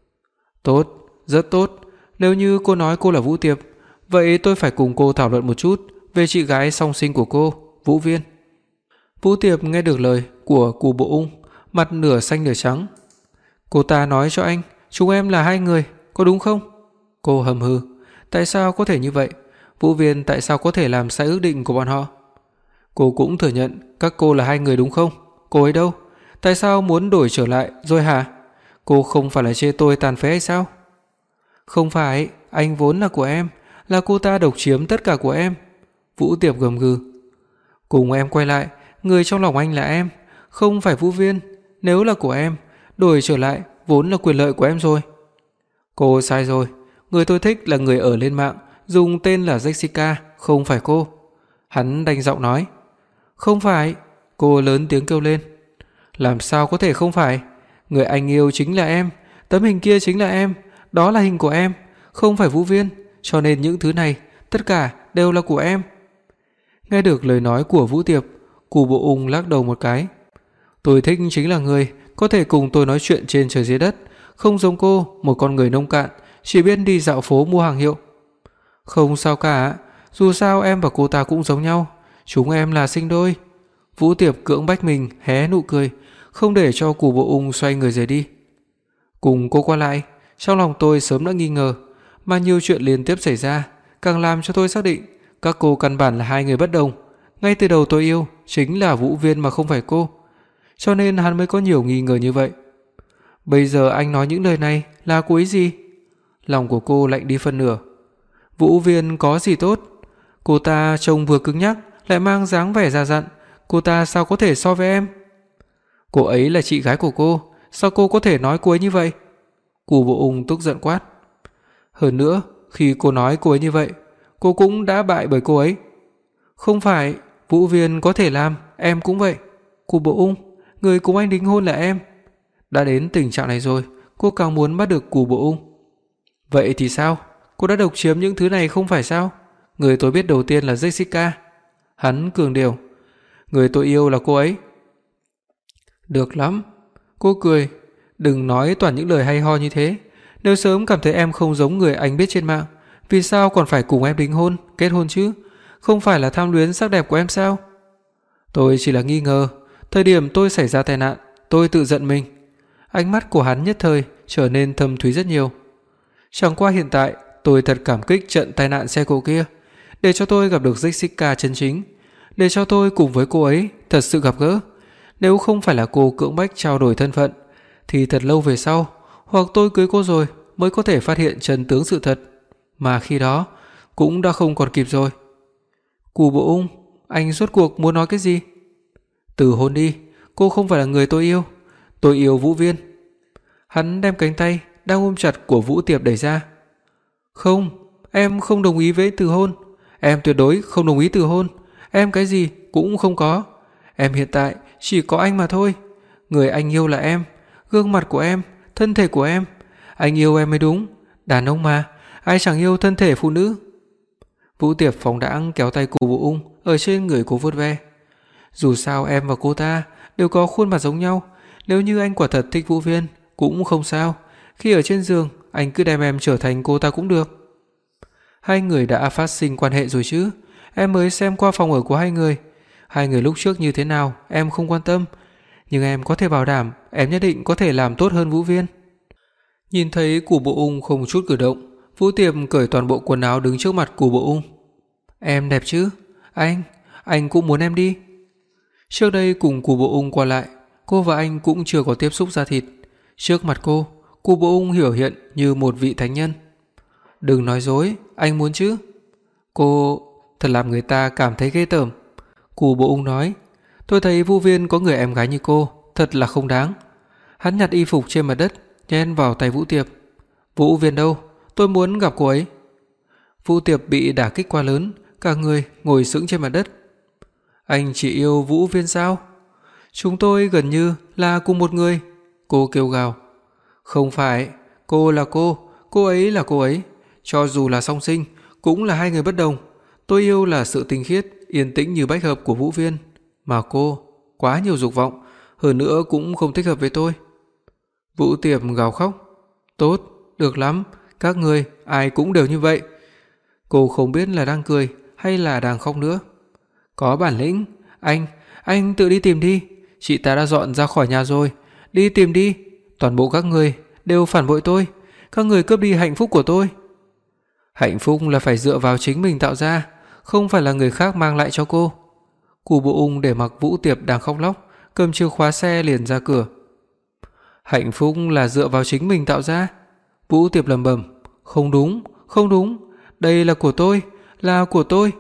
Tốt, rất tốt. Nếu như cô nói cô là Vũ Tiệp, vậy tôi phải cùng cô thảo luận một chút về chị gái song sinh của cô, Vũ Viên. Vũ Tiệp nghe được lời của Cù Bộ Ung, mặt nửa xanh nửa trắng. Cô ta nói cho anh, chúng em là hai người, có đúng không? Cô hầm hừ, tại sao có thể như vậy? Vũ Viên tại sao có thể làm sai ước định của bọn họ? Cô cũng thừa nhận các cô là hai người đúng không? Cô ấy đâu? Tại sao muốn đổi trở lại rồi hả? Cô không phải là chê tôi tàn phế hay sao? Không phải, anh vốn là của em, là cô ta độc chiếm tất cả của em. Vũ Tiệp gầm gừ. Cùng em quay lại, người trong lòng anh là em, không phải Vũ Viên. Nếu là của em, đổi trở lại vốn là quyền lợi của em rồi. Cô sai rồi, người tôi thích là người ở lên mạng, dùng tên là Jessica, không phải cô. Hắn đanh giọng nói. Không phải, cô lớn tiếng kêu lên. Làm sao có thể không phải? Người anh yêu chính là em, tấm hình kia chính là em, đó là hình của em, không phải Vũ Viên, cho nên những thứ này tất cả đều là của em. Nghe được lời nói của Vũ Tiệp, Cù Bộ Ung lắc đầu một cái. Tôi thích chính là người có thể cùng tôi nói chuyện trên trời dưới đất, không giống cô, một con người nông cạn, chỉ biết đi dạo phố mua hàng hiệu. Không sao cả, dù sao em và cô ta cũng giống nhau, chúng em là sinh đôi. Vũ Tiệp cưỡng bách mình hé nụ cười, không để cho Cù Bộ Ung xoay người rời đi. Cùng cô qua lại, trong lòng tôi sớm đã nghi ngờ, mà nhiều chuyện liên tiếp xảy ra càng làm cho tôi xác định các cô căn bản là hai người bất đồng. Ngay từ đầu tôi yêu chính là Vũ Viên mà không phải cô, cho nên hắn mới có nhiều nghi ngờ như vậy. Bây giờ anh nói những lời này là cố ý gì? Lòng của cô lạnh đi phân nửa. Vũ Viên có gì tốt? Cô ta trông vừa cứng nhắc lại mang dáng vẻ già dặn, cô ta sao có thể so với em? Cô ấy là chị gái của cô, sao cô có thể nói cô ấy như vậy? Cù Bộ Ung tức giận quát. Hơn nữa, khi cô nói cô ấy như vậy, cô cũng đã bại bởi cô ấy. Không phải, Vũ Viên có thể làm, em cũng vậy. Cù Bộ Ung, người cùng anh đính hôn là em. Đã đến tình trạng này rồi, cô càng muốn bắt được Cù Bộ Ung. Vậy thì sao? Cô đã độc chiếm những thứ này không phải sao? Người tôi biết đầu tiên là Jessica. Hắn cường điệu. Người tôi yêu là cô ấy. Được lắm. Cô cười. Đừng nói toàn những lời hay ho như thế. Nếu sớm cảm thấy em không giống người anh biết trên mạng, vì sao còn phải cùng em đính hôn, kết hôn chứ? Không phải là tham luyến sắc đẹp của em sao? Tôi chỉ là nghi ngờ. Thời điểm tôi xảy ra tai nạn, tôi tự giận mình. Ánh mắt của hắn nhất thời trở nên thâm thúy rất nhiều. Chẳng qua hiện tại tôi thật cảm kích trận tai nạn xe cộ kia, để cho tôi gặp được Jessica chân chính, để cho tôi cùng với cô ấy thật sự gặp gỡ. Nếu không phải là cô cưỡng bách trao đổi thân phận, thì thật lâu về sau, hoặc tôi cưới cô rồi mới có thể phát hiện chân tướng sự thật, mà khi đó cũng đã không còn kịp rồi. Cù Bộ Ung, anh rốt cuộc muốn nói cái gì? Từ hôn đi, cô không phải là người tôi yêu Vũ Viên. Hắn đem cánh tay đang ôm chặt của Vũ Tiệp đẩy ra. Không, em không đồng ý với từ hôn. Em tuyệt đối không đồng ý từ hôn. Em cái gì cũng không có. Em hiện tại chỉ có anh mà thôi. Người anh yêu là em, gương mặt của em, thân thể của em. Anh yêu em mới đúng. Đàn ông mà, ai chẳng yêu thân thể phụ nữ. Vũ Tiệp phóng đãng kéo tay Cù Bộ Ung ở trên người cô vuốt ve. Dù sao em và cô ta đều có khuôn mặt giống nhau. Nếu như anh quả thật thích Vũ Viên cũng không sao. Khi ở trên giường, anh cứ đem em trở thành cô ta cũng được. Hai người đã phát sinh quan hệ rồi chứ? Em mới xem qua phòng ở của hai người. Hai người lúc trước như thế nào em không quan tâm, nhưng em có thể bảo đảm em nhất định có thể làm tốt hơn Vũ Viên. Nhìn thấy Cù Bộ Ung không chút cử động, Vũ Tiệp cởi toàn bộ quần áo đứng trước mặt Cù Bộ Ung. "Em đẹp chứ? Anh cũng muốn em đi." Trước đây cùng Cù Bộ Ung qua lại, cô và anh cũng chưa có tiếp xúc da thịt. Trước mặt cô, Cù Bộ Ung biểu hiện như một vị thánh nhân. "Đừng nói dối, anh muốn chứ?" "Cô thật làm người ta cảm thấy ghê tởm." Cù Bộ Ung nói, "Tôi thấy Vũ Viên có người em gái như cô, thật là không đáng." Hắn nhặt y phục trên mặt đất, nhen vào tay Vũ Tiệp. "Vũ Viên đâu? Tôi muốn gặp cô ấy." Vũ Tiệp bị đả kích quá lớn, cả người ngồi sững trên mặt đất. "Anh chỉ yêu Vũ Viên sao? Chúng tôi gần như là cùng một người." Cô kêu gào. "Không phải, cô là cô ấy là cô ấy. Cho dù là song sinh, cũng là hai người bất đồng. Tôi yêu là sự tinh khiết, yên tĩnh như bách hợp của Vũ Viên. Mà cô, quá nhiều dục vọng, hơn nữa cũng không thích hợp với tôi." Vũ Tiệp gào khóc. "Tốt, được lắm, các ngươi ai cũng đều như vậy." Cô không biết là đang cười hay là đang khóc nữa. "Có bản lĩnh, anh tự đi tìm đi. Chị ta đã dọn ra khỏi nhà rồi, đi tìm đi. Toàn bộ các ngươi đều phản bội tôi, các ngươi cướp đi hạnh phúc của tôi." Hạnh phúc là phải dựa vào chính mình tạo ra, không phải là người khác mang lại cho cô. Cù Bộ Ung để mặc Vũ Tiệp đang khóc lóc, cầm chìa khóa xe liền ra cửa. "Hạnh phúc là dựa vào chính mình tạo ra." Vũ Tiệp lẩm bẩm, không đúng, đây là của tôi, là của tôi."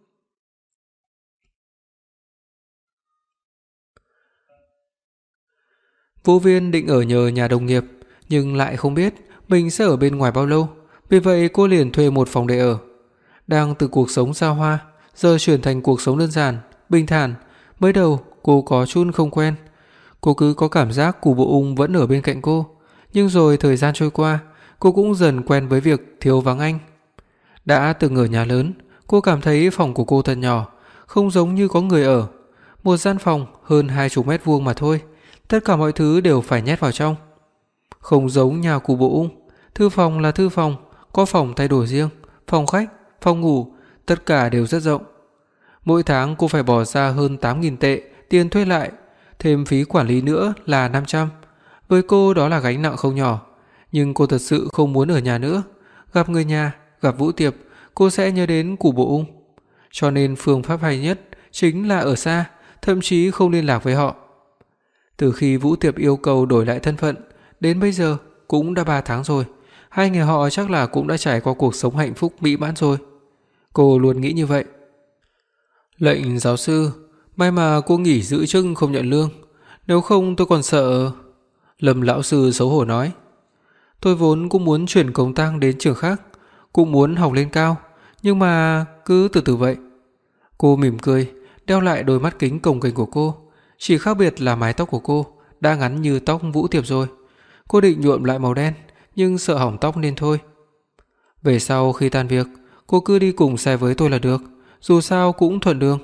Vũ Viên định ở nhờ nhà đồng nghiệp, nhưng lại không biết mình sẽ ở bên ngoài bao lâu, vì vậy cô liền thuê một phòng để ở. Đang từ cuộc sống xa hoa, giờ chuyển thành cuộc sống đơn giản, bình thản, mới đầu cô có chút không quen. Cô cứ có cảm giác Cù Bộ Ung vẫn ở bên cạnh cô, nhưng rồi thời gian trôi qua, cô cũng dần quen với việc thiếu vắng anh. Đã từng ở nhà lớn, cô cảm thấy phòng của cô thật nhỏ, không giống như có người ở. Một gian phòng hơn 20 mét vuông mà thôi, tất cả mọi thứ đều phải nhét vào trong. Không giống nhà Cù Bộ Ung, thư phòng là thư phòng, có phòng thay đồ riêng, phòng khách, phòng ngủ, tất cả đều rất rộng. Mỗi tháng cô phải bỏ ra hơn 8.000 tệ tiền thuê lại, thêm phí quản lý nữa là 500. Với cô đó là gánh nặng không nhỏ, nhưng cô thật sự không muốn ở nhà nữa. Gặp người nhà, gặp Vũ Tiệp, cô sẽ nhớ đến Cù Bộ Ung. Cho nên phương pháp hay nhất chính là ở xa, thậm chí không liên lạc với họ. Từ khi Vũ Tiệp yêu cầu đổi lại thân phận, đến bây giờ cũng đã 3 tháng rồi. Hai người họ chắc là cũng đã trải qua cuộc sống hạnh phúc mỹ mãn rồi. Cô luôn nghĩ như vậy. "Lệnh giáo sư, may mà cô nghỉ giữ chức không nhận lương, nếu không tôi còn sợ." Lâm lão sư xấu hổ nói. "Tôi vốn cũng muốn chuyển công tác đến trường khác, cũng muốn học lên cao, nhưng mà cứ từ từ vậy." Cô mỉm cười, đeo lại đôi mắt kính cồng kềnh của cô, chỉ khác biệt là mái tóc của cô đã ngắn như tóc Vũ Tiệp rồi. Cô định nhuộm lại màu đen, nhưng sợ hỏng tóc nên thôi. "Về sau khi tan việc, cô cứ đi cùng xe với tôi là được, dù sao cũng thuận đường."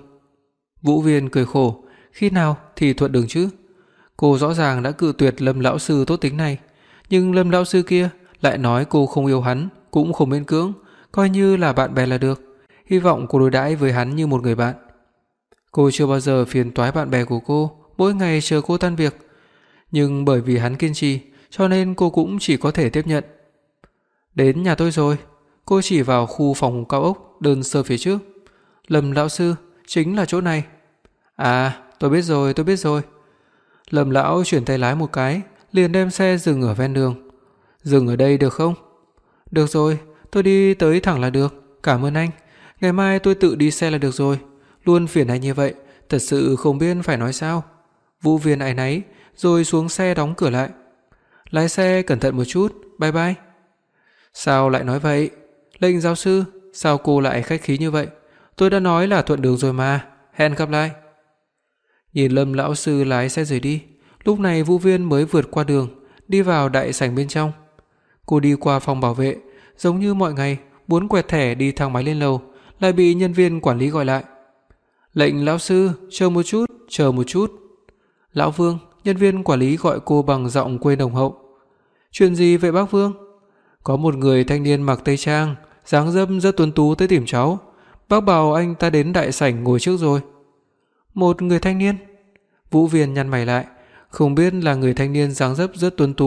Vũ Viên cười khổ, khi nào thì thuận đường chứ? Cô rõ ràng đã cự tuyệt Lâm lão sư tốt tính này, nhưng Lâm lão sư kia lại nói cô không yêu hắn, cũng không miễn cưỡng, coi như là bạn bè là được, hy vọng cô đối đãi với hắn như một người bạn. Cô chưa bao giờ phiền toái bạn bè của cô, mỗi ngày chờ cô tan việc, nhưng bởi vì hắn kiên trì, cho nên cô cũng chỉ có thể tiếp nhận. "Đến nhà tôi rồi." Cô chỉ vào khu phòng cao ốc đơn sơ phía trước. "Lâm lão sư, chính là chỗ này." "À, tôi biết rồi." Lâm lão chuyển tay lái một cái, liền đem xe dừng ở ven đường. "Dừng ở đây được không?" "Được rồi, tôi đi tới thẳng là được, cảm ơn anh. Ngày mai tôi tự đi xe là được rồi. Luôn phiền anh như vậy, thật sự không biết phải nói sao." Vũ Viên áy náy, rồi xuống xe đóng cửa lại. "Lái xe cẩn thận một chút, bye bye." "Sao lại nói vậy? Lệnh giáo sư, sao cô lại khách khí như vậy? Tôi đã nói là thuận đường rồi mà, hẹn gặp lại." Nhìn Lâm lão sư lái xe rời đi, lúc này Vũ Viên mới vượt qua đường, đi vào đại sảnh bên trong. Cô đi qua phòng bảo vệ, giống như mọi ngày, muốn quẹt thẻ đi thang máy lên lầu, lại bị nhân viên quản lý gọi lại. "Lệnh lão sư, chờ một chút." "Lão Vương." Nhân viên quản lý gọi cô bằng giọng quê nồng hậu. "Chuyện gì vậy bác Vương?" "Có một người thanh niên mặc tây trang, dáng dấp rất tuấn tú tới tìm cháu. Bác bảo anh ta đến đại sảnh ngồi trước rồi." "Một người thanh niên?" Vũ Viên nhăn mày lại, không biết là người thanh niên dáng dấp rất tuấn tú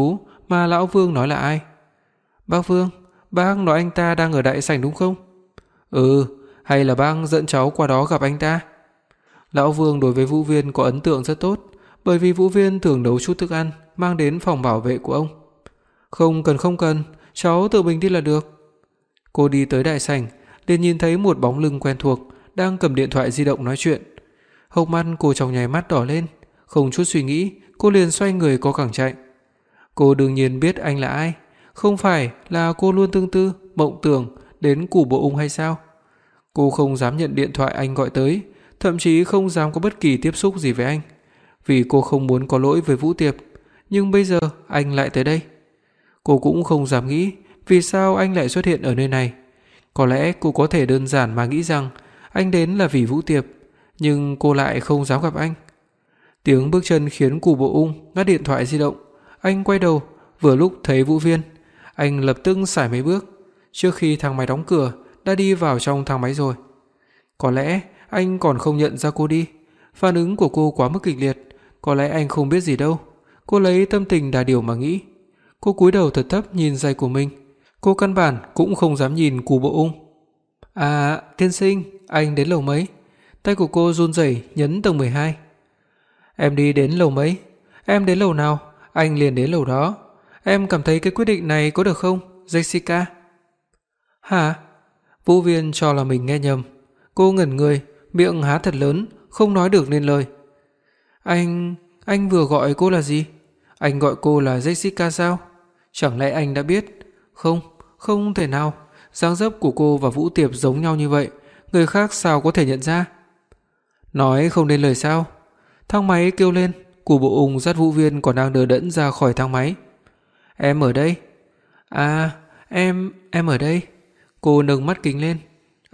mà lão Vương nói là ai? Bác Vương, bác nói anh ta đang ở đại sảnh đúng không? Ừ, hay là bác dẫn cháu qua đó gặp anh ta? Lão Vương đối với Vũ Viên có ấn tượng rất tốt, bởi vì Vũ Viên thường nấu chút thức ăn mang đến phòng bảo vệ của ông. Không cần, cháu tự mình đi là được. Cô đi tới đại sảnh, liền nhìn thấy một bóng lưng quen thuộc đang cầm điện thoại di động nói chuyện. Hốc mắt cô trong nháy mắt đỏ lên, không chút suy nghĩ, cô liền xoay người có cẳng chạy. Cô đương nhiên biết anh là ai, không phải là cô luôn tương tư, mộng tưởng đến Củ Bộ Ung hay sao? Cô không dám nhận điện thoại anh gọi tới, thậm chí không dám có bất kỳ tiếp xúc gì với anh, vì cô không muốn có lỗi với Vũ Tiệp, nhưng bây giờ anh lại tới đây. Cô cũng không dám nghĩ vì sao anh lại xuất hiện ở nơi này. Có lẽ cô có thể đơn giản mà nghĩ rằng anh đến là vì Vũ Tiệp, nhưng cô lại không dám gặp anh. Tiếng bước chân khiến Củ Bộ Ung ngắt điện thoại di động. Anh quay đầu, vừa lúc thấy Vũ Viên. Anh lập tức sải mấy bước, trước khi thang máy đóng cửa đã đi vào trong thang máy rồi. Có lẽ anh còn không nhận ra cô đi. Phản ứng của cô quá mức kịch liệt, có lẽ anh không biết gì đâu. Cô lấy tâm tình đà điều mà nghĩ. Cô cúi đầu thật thấp nhìn giày của mình. Cô căn bản cũng không dám nhìn Củ Bộ Ung. À, tiên sinh, anh đến lầu mấy? Tay của cô run rẩy nhấn tầng 12. Em đi đến lầu mấy? Em đến lầu nào, anh liền đến lầu đó. Em cảm thấy cái quyết định này có được không, Jessica? Hả? Vũ Viên cho là mình nghe nhầm. Cô ngẩn người, miệng há thật lớn, không nói được nên lời. Anh vừa gọi cô là gì? Anh gọi cô là Jessica sao? Chẳng lẽ anh đã biết? Không thể nào. Dáng dấp của cô và Vũ Tiệp giống nhau như vậy, người khác sao có thể nhận ra? Nói không nên lời sao? Thang máy kêu lên, Củ Bộ Ung dắt Vũ Viên còn đang đờ đẫn ra khỏi thang máy. Em ở đây. À, em ở đây. Cô nâng mắt kính lên.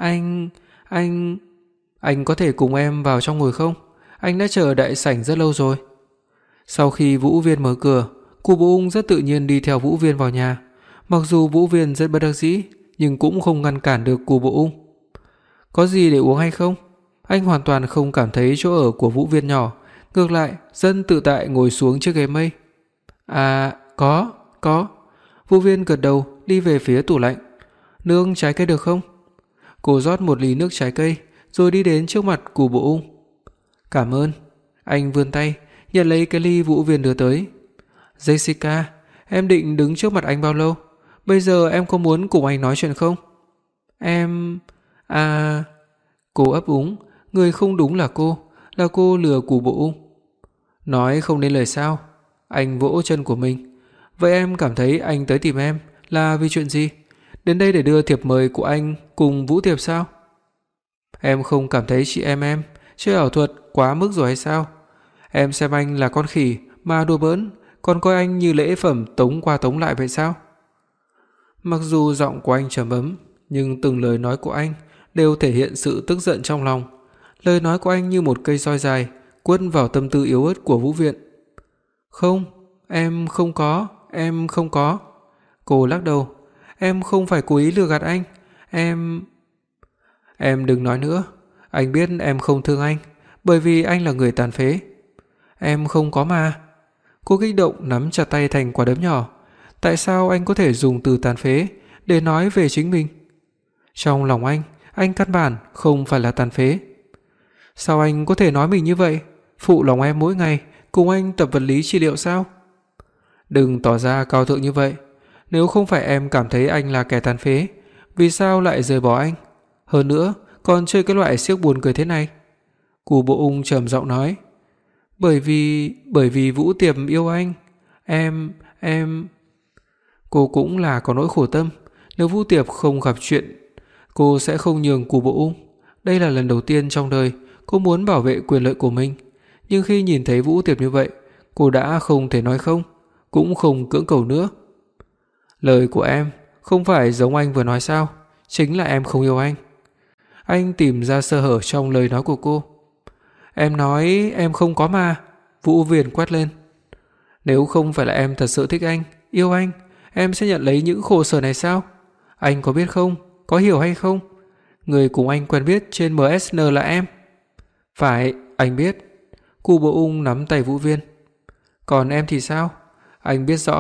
Anh có thể cùng em vào trong ngồi không? Anh đã chờ đại sảnh rất lâu rồi. Sau khi Vũ Viên mở cửa, Củ Bộ Ung rất tự nhiên đi theo Vũ Viên vào nhà. Mặc dù Vũ Viên rất bất đắc dĩ, nhưng cũng không ngăn cản được Củ Bộ Ung. Có gì để uống hay không? Anh hoàn toàn không cảm thấy chỗ ở của Vũ Viên nhỏ, ngược lại rất tự tại ngồi xuống chiếc ghế mây. À, có. Vũ Viên gật đầu đi về phía tủ lạnh. Nước trái cây được không? Cô rót một ly nước trái cây rồi đi đến trước mặt Củ Bộ Ung. Cảm ơn. Anh vươn tay nhận lấy cái ly Vũ Viên đưa tới. Jessica, em định đứng trước mặt anh bao lâu? Bây giờ em có muốn cùng anh nói chuyện không? Cô ấp úng, người không đúng là cô lừa Củ Bộ Ung. Nói không nên lời sao? Anh vỗ chân của mình. Vậy em cảm thấy anh tới tìm em là vì chuyện gì? Đến đây để đưa thiệp mời của anh cùng Vũ Tiệp sao? Em không cảm thấy chị em chơi ảo thuật quá mức rồi hay sao? Em xem anh là con khỉ mà đùa bỡn, còn coi anh như lễ phẩm tống qua tống lại vậy sao? Mặc dù giọng của anh trầm ấm, nhưng từng lời nói của anh đều thể hiện sự tức giận trong lòng. Lời nói của anh như một cây roi dài quất vào tâm tư yếu ớt của Vũ Viện. Không, em không có. Cô lắc đầu. Em không phải cố ý lừa gạt anh. Em đừng nói nữa. Anh biết em không thương anh, bởi vì anh là người tàn phế. Em không có mà. Cô kích động nắm chặt tay thành quả đấm nhỏ. Tại sao anh có thể dùng từ tàn phế để nói về chính mình? Trong lòng anh căn bản không phải là tàn phế. Sao anh có thể nói mình như vậy? Phụ lòng em mỗi ngày, cùng anh tập vật lý trị liệu sao? Đừng tỏ ra cao thượng như vậy. Nếu không phải em cảm thấy anh là kẻ tàn phế, vì sao lại rời bỏ anh? Hơn nữa, còn chơi cái loại siếc buồn cười thế này. Củ Bộ Ung trầm giọng nói. Bởi vì Vũ Tiệp yêu anh. Em... Cô cũng là có nỗi khổ tâm. Nếu Vũ Tiệp không gặp chuyện, cô sẽ không nhường Củ Bộ Ung. Đây là lần đầu tiên trong đời cô muốn bảo vệ quyền lợi của mình. Nhưng khi nhìn thấy Vũ Tiệp như vậy, cô đã không thể nói không, cũng không cưỡng cầu nữa. Lời của em không phải giống anh vừa nói sao? Chính là em không yêu anh. Anh tìm ra sơ hở trong lời nói của cô. Em nói em không có mà. Vũ Viễn quát lên. Nếu không phải là em thật sự thích anh, yêu anh, em sẽ nhận lấy những khổ sở này sao? Anh có biết không? Có hiểu hay không? Người cùng anh quen biết trên MSN là em. Phải, anh biết. Cù Bộ Ung nắm tay Vũ Viên. Còn em thì sao? Anh biết rõ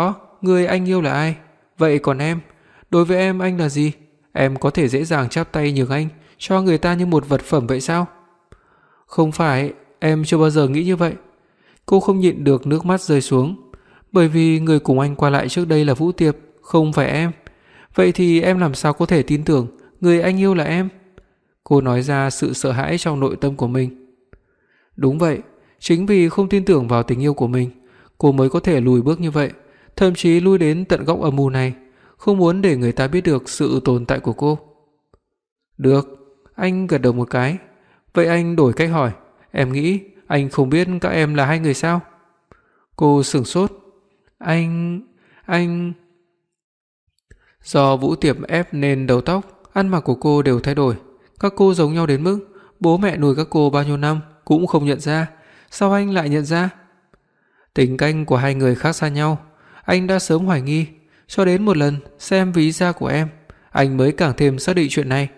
người anh yêu là ai? Vậy còn em, đối với em anh là gì? Em có thể dễ dàng chắp tay nhường anh cho người ta như một vật phẩm vậy sao? Không phải, em chưa bao giờ nghĩ như vậy. Cô không nhịn được nước mắt rơi xuống. Bởi vì người cùng anh qua lại trước đây là Vũ Tiệp, không phải em. Vậy thì em làm sao có thể tin tưởng người anh yêu là em? Cô nói ra sự sợ hãi trong nội tâm của mình. Đúng vậy, chính vì không tin tưởng vào tình yêu của mình, cô mới có thể lùi bước như vậy, thậm chí lui đến tận góc âm u này, không muốn để người ta biết được sự tồn tại của cô. Được, anh gật đầu một cái. Vậy anh đổi cách hỏi, em nghĩ anh không biết các em là hai người sao? Cô sửng sốt. Anh... Do Vũ Tiệp ép nên đầu tóc, ăn mặc của cô đều thay đổi. Các cô giống nhau đến mức bố mẹ nuôi các cô bao nhiêu năm cũng không nhận ra. Sao anh lại nhận ra? Tính cách của hai người khác xa nhau. Anh đã sớm hoài nghi, cho đến một lần xem ví da của em, anh mới càng thêm xác định chuyện này.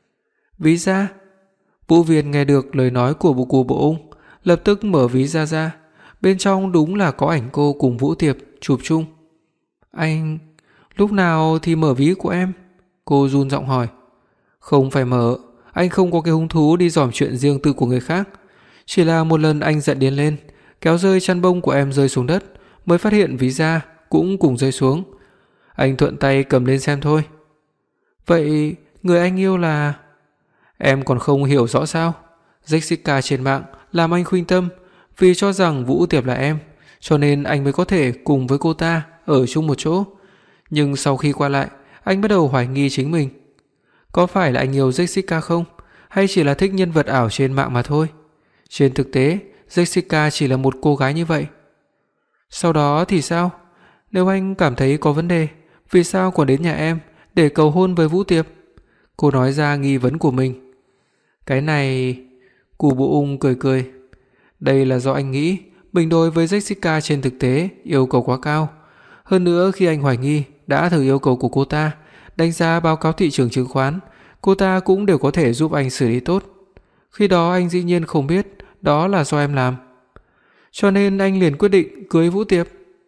Ví da? Vũ Viên nghe được lời nói của cụ Bộ Ung, lập tức mở ví da ra. Bên trong đúng là có ảnh cô cùng Vũ Tiệp chụp chung. Anh... lúc nào thì mở ví của em? Cô run giọng hỏi. Không phải mở, anh không có cái hứng thú đi dòm chuyện riêng tư của người khác. Chỉ là một lần anh giận điên lên, kéo rơi chăn bông của em rơi xuống đất, mới phát hiện ví da cũng cùng rơi xuống. Anh thuận tay cầm lên xem thôi. Vậy người anh yêu là... Em còn không hiểu rõ sao? Jessica trên mạng làm anh khuynh tâm, vì cho rằng Vũ Tiệp là em, cho nên anh mới có thể cùng với cô ta ở chung một chỗ. Nhưng sau khi qua lại, anh bắt đầu hoài nghi chính mình. Có phải là anh yêu Jessica không? Hay chỉ là thích nhân vật ảo trên mạng mà thôi? Trên thực tế, Jessica chỉ là một cô gái như vậy. Sau đó thì sao? Nếu anh cảm thấy có vấn đề, vì sao còn đến nhà em để cầu hôn với Vũ Tiệp? Cô nói ra nghi vấn của mình. Cái này... Cụ Bộ Ung cười cười. Đây là do anh nghĩ mình đối với Jessica trên thực tế yêu cầu quá cao. Hơn nữa khi anh hoài nghi đã thử yêu cầu của cô ta, đánh giá báo cáo thị trường chứng khoán, cô ta cũng đều có thể giúp anh xử lý tốt. Khi đó anh dĩ nhiên không biết đó là do em làm. Cho nên anh liền quyết định cưới Vũ Tiệp.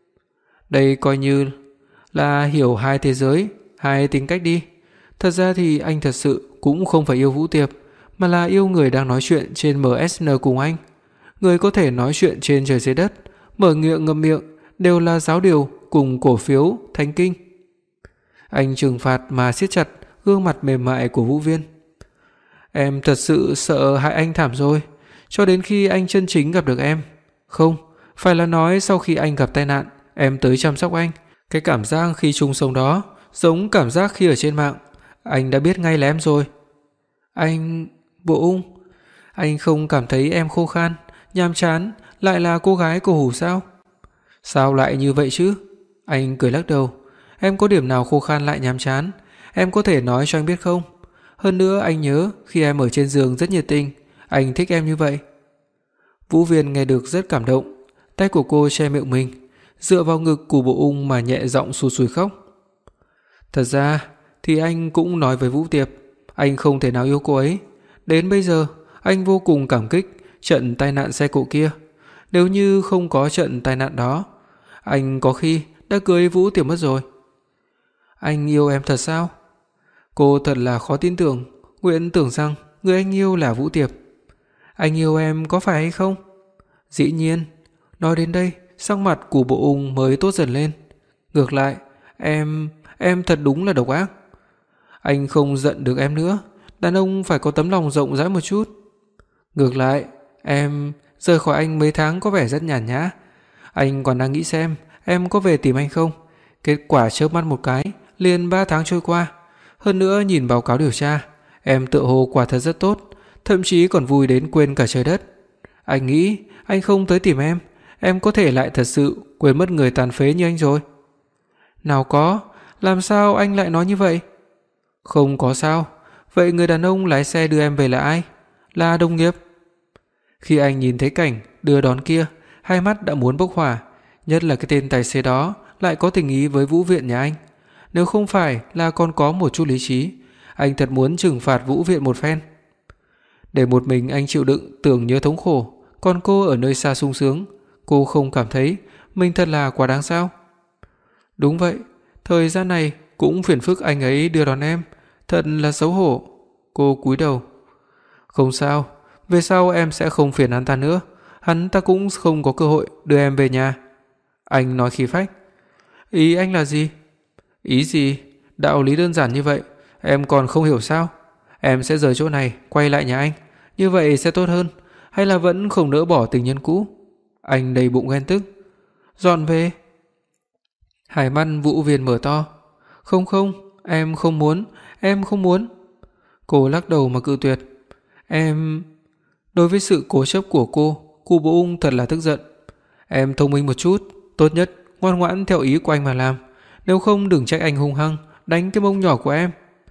Đây coi như là hiểu hai thế giới, hai tính cách đi. Thật ra thì anh thật sự cũng không phải yêu Vũ Tiệp, mà là yêu người đang nói chuyện trên MSN cùng anh. Người có thể nói chuyện trên trời dưới đất, mở miệng ngậm miệng đều là giáo điều cùng cổ phiếu Thánh Kinh. Anh trừng phạt mà siết chặt gương mặt mềm mại của Vũ Viên. Em thật sự sợ hại anh thảm rồi, cho đến khi anh chân chính gặp được em. Không, phải là nói sau khi anh gặp tai nạn, em tới chăm sóc anh. Cái cảm giác khi chung sống đó giống cảm giác khi ở trên mạng. Anh đã biết ngay là em rồi. Anh... Bộ Ung, anh không cảm thấy em khô khan, nhàm chán, lại là cô gái cổ hủ sao? Sao lại như vậy chứ? Anh cười lắc đầu. Em có điểm nào khô khan lại nhàm chán? Em có thể nói cho anh biết không? Hơn nữa anh nhớ khi em ở trên giường rất nhiệt tình, anh thích em như vậy. Vũ Viên nghe được rất cảm động, tay của cô che miệng mình, dựa vào ngực của Bộ Ung mà nhẹ giọng sụt sùi khóc. Thật ra thì anh cũng nói với Vũ Tiệp, anh không thể nào yêu cô ấy. Đến bây giờ anh vô cùng cảm kích trận tai nạn xe cộ kia. Nếu như không có trận tai nạn đó, anh có khi đã cưới Vũ Tiệp mất rồi. Anh yêu em thật sao? Cô thật là khó tin tưởng, nguyện tưởng rằng người anh yêu là Vũ Tiệp. Anh yêu em có phải hay không? Dĩ nhiên. Nói đến đây, sắc mặt của Bộ Ung mới tốt dần lên. Ngược lại, em thật đúng là độc ác. Anh không giận được em nữa, đàn ông phải có tấm lòng rộng rãi một chút. Ngược lại, em rời khỏi anh mấy tháng có vẻ rất nhàn nhã. Anh còn đang nghĩ xem em có về tìm anh không. Kết quả chớp mắt một cái, liền 3 tháng trôi qua. Hơn nữa nhìn báo cáo điều tra, em tựa hồ quả thật rất tốt, thậm chí còn vui đến quên cả trời đất. Anh nghĩ anh không tới tìm em có thể lại thật sự quên mất người tàn phế như anh rồi. Nào có, làm sao anh lại nói như vậy? Không có sao. Vậy người đàn ông lái xe đưa em về là ai? Là đồng nghiệp. Khi anh nhìn thấy cảnh đưa đón kia, hai mắt đã muốn bốc hỏa, nhất là cái tên tài xế đó lại có tình ý với Vũ Viện nhà anh. Nếu không phải là còn có một chút lý trí, anh thật muốn trừng phạt Vũ Viện một phen. Để một mình anh chịu đựng tưởng nhớ thống khổ, còn cô ở nơi xa sung sướng, cô không cảm thấy mình thật là quá đáng sao? Đúng vậy, thời gian này cũng phiền phức anh ấy đưa đón em, thật là xấu hổ. Cô cúi đầu. Không sao, về sau em sẽ không phiền hắn ta nữa, hắn ta cũng không có cơ hội đưa em về nhà. Anh nói khí phách. Ý anh là gì? Ý gì? Đạo lý đơn giản như vậy, em còn không hiểu sao? Em sẽ rời chỗ này, quay lại nhà anh, như vậy sẽ tốt hơn, hay là vẫn không nỡ bỏ tình nhân cũ? Anh đầy bụng ghen tức. Dọn về. Hải mắt Vũ Viên mở to. Không không, em không muốn, em không muốn. Cô lắc đầu mà cự tuyệt. Em... Đối với sự cố chấp của cô, Cụ Bộ Ung thật là tức giận. Em thông minh một chút, tốt nhất ngoan ngoãn theo ý của anh mà làm, nếu không đừng trách anh hung hăng đánh cái mông nhỏ của em.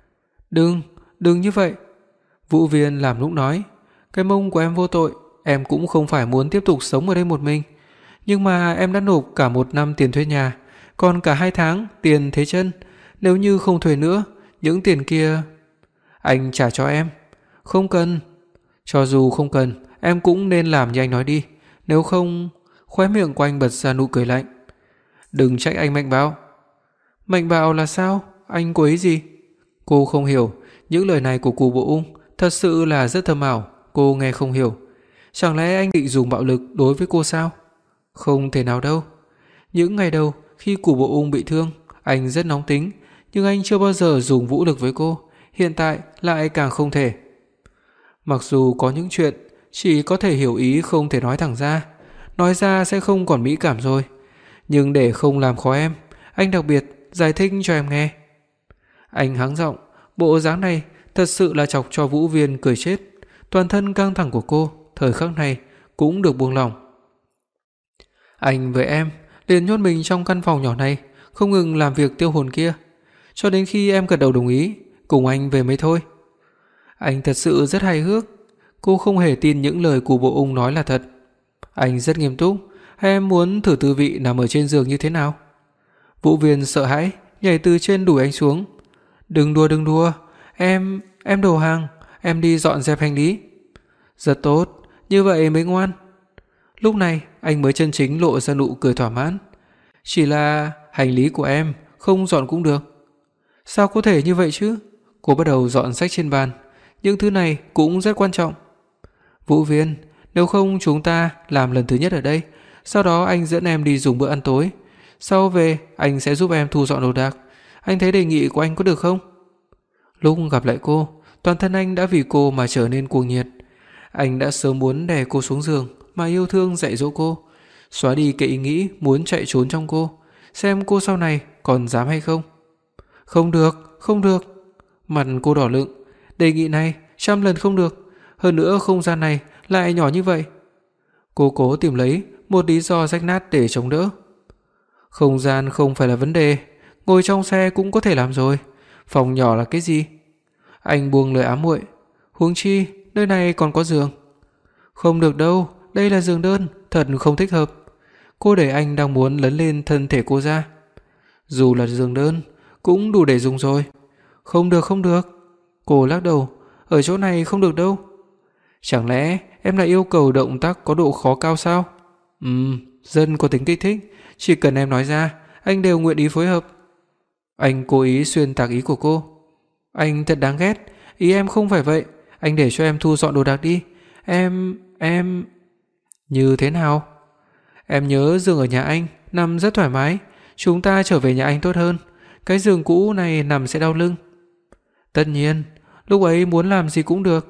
Đừng như vậy. Vũ Viên làm nũng nói, cái mông của em vô tội, em cũng không phải muốn tiếp tục sống ở đây một mình, nhưng mà em đã nộp cả 1 năm tiền thuê nhà, còn cả 2 tháng tiền thế chân, nếu như không thuê nữa, những tiền kia anh trả cho em. Không cần. Cho dù không cần, em cũng nên làm như anh nói đi, nếu không... Khóe miệng của anh bật ra nụ cười lạnh. Đừng trách anh mạnh bạo. Mạnh bạo là sao? Anh có ý gì? Cô không hiểu, những lời này của Cụ Bộ Ung thật sự là rất thâm ảo, cô nghe không hiểu. Chẳng lẽ anh định dùng bạo lực đối với cô sao? Không thể nào đâu. Những ngày đầu khi Cụ Bộ Ung bị thương, anh rất nóng tính, nhưng anh chưa bao giờ dùng vũ lực với cô, hiện tại lại càng không thể. Mặc dù có những chuyện chỉ có thể hiểu ý không thể nói thẳng ra, nói ra sẽ không còn mỹ cảm rồi, nhưng để không làm khó em, anh đặc biệt giải thích cho em nghe. Anh hắng giọng, bộ dáng này thật sự là chọc cho Vũ Viên cười chết, toàn thân căng thẳng của cô thời khắc này cũng được buông lỏng. Anh với em liền nhốt mình trong căn phòng nhỏ này, không ngừng làm việc tiêu hồn kia, cho đến khi em gật đầu đồng ý, cùng anh về mới thôi. Anh thật sự rất hài hước, cô không hề tin những lời Cụ Bộ Ung nói là thật. Anh rất nghiêm túc, hay em muốn thử tư vị nằm ở trên giường như thế nào? Vũ Viên sợ hãi nhảy từ trên đùi anh xuống. Đừng đùa, em đầu hàng, em đi dọn dẹp hành lý. Rất tốt, như vậy mới ngoan. Lúc này anh mới chân chính lộ ra nụ cười thỏa mãn. Chỉ là hành lý của em không dọn cũng được. Sao có thể như vậy chứ? Cô bắt đầu dọn sách trên bàn, những thứ này cũng rất quan trọng. Vũ Viên, nếu không chúng ta làm lần thứ nhất ở đây, sau đó anh dẫn em đi dùng bữa ăn tối, sau về anh sẽ giúp em thu dọn đồ đạc. Anh thấy đề nghị của anh có được không? Lúc gặp lại cô, toàn thân anh đã vì cô mà trở nên cuồng nhiệt. Anh đã sớm muốn đè cô xuống giường mà yêu thương dạy dỗ cô, xóa đi cái ý nghĩ muốn chạy trốn trong cô, xem cô sau này còn dám hay không. Không được. Mặt cô đỏ lựng. Đề nghị này 100 lần không được, hơn nữa không gian này lại nhỏ như vậy. Cô cố tìm lấy một lý do rách nát để chống đỡ. Không gian không phải là vấn đề, ngồi trong xe cũng có thể làm rồi, phòng nhỏ là cái gì? Anh buông lời ám muội, huống chi nơi này còn có giường. Không được đâu, đây là giường đơn, thật không thích hợp. Cô để anh đang muốn lấn lên thân thể cô ra. Dù là giường đơn cũng đủ để dùng rồi. Không được. Cô lắc đầu, ở chỗ này không được đâu. Chẳng lẽ em lại yêu cầu động tác có độ khó cao sao? Dân có tính kích thích, chỉ cần em nói ra, anh đều nguyện ý phối hợp. Anh cố ý xuyên tạc ý của cô. Anh thật đáng ghét, ý em không phải vậy, anh để cho em thu dọn đồ đạc đi. Em... Như thế nào? Em nhớ giường ở nhà anh nằm rất thoải mái, chúng ta trở về nhà anh tốt hơn. Cái giường cũ này nằm sẽ đau lưng. Tất nhiên, lúc ấy muốn làm gì cũng được.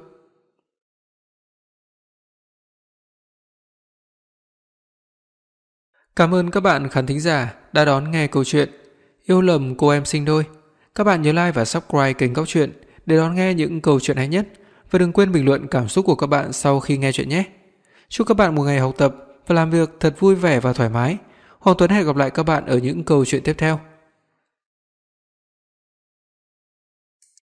Cảm ơn các bạn khán thính giả đã đón nghe câu chuyện Yêu lầm cô em sinh đôi. Các bạn nhớ like và subscribe kênh Góc Truyện để đón nghe những câu chuyện hay nhất, và đừng quên bình luận cảm xúc của các bạn sau khi nghe chuyện nhé. Chúc các bạn một ngày học tập và làm việc thật vui vẻ và thoải mái. Hoàng Tuấn hẹn gặp lại các bạn ở những câu chuyện tiếp theo.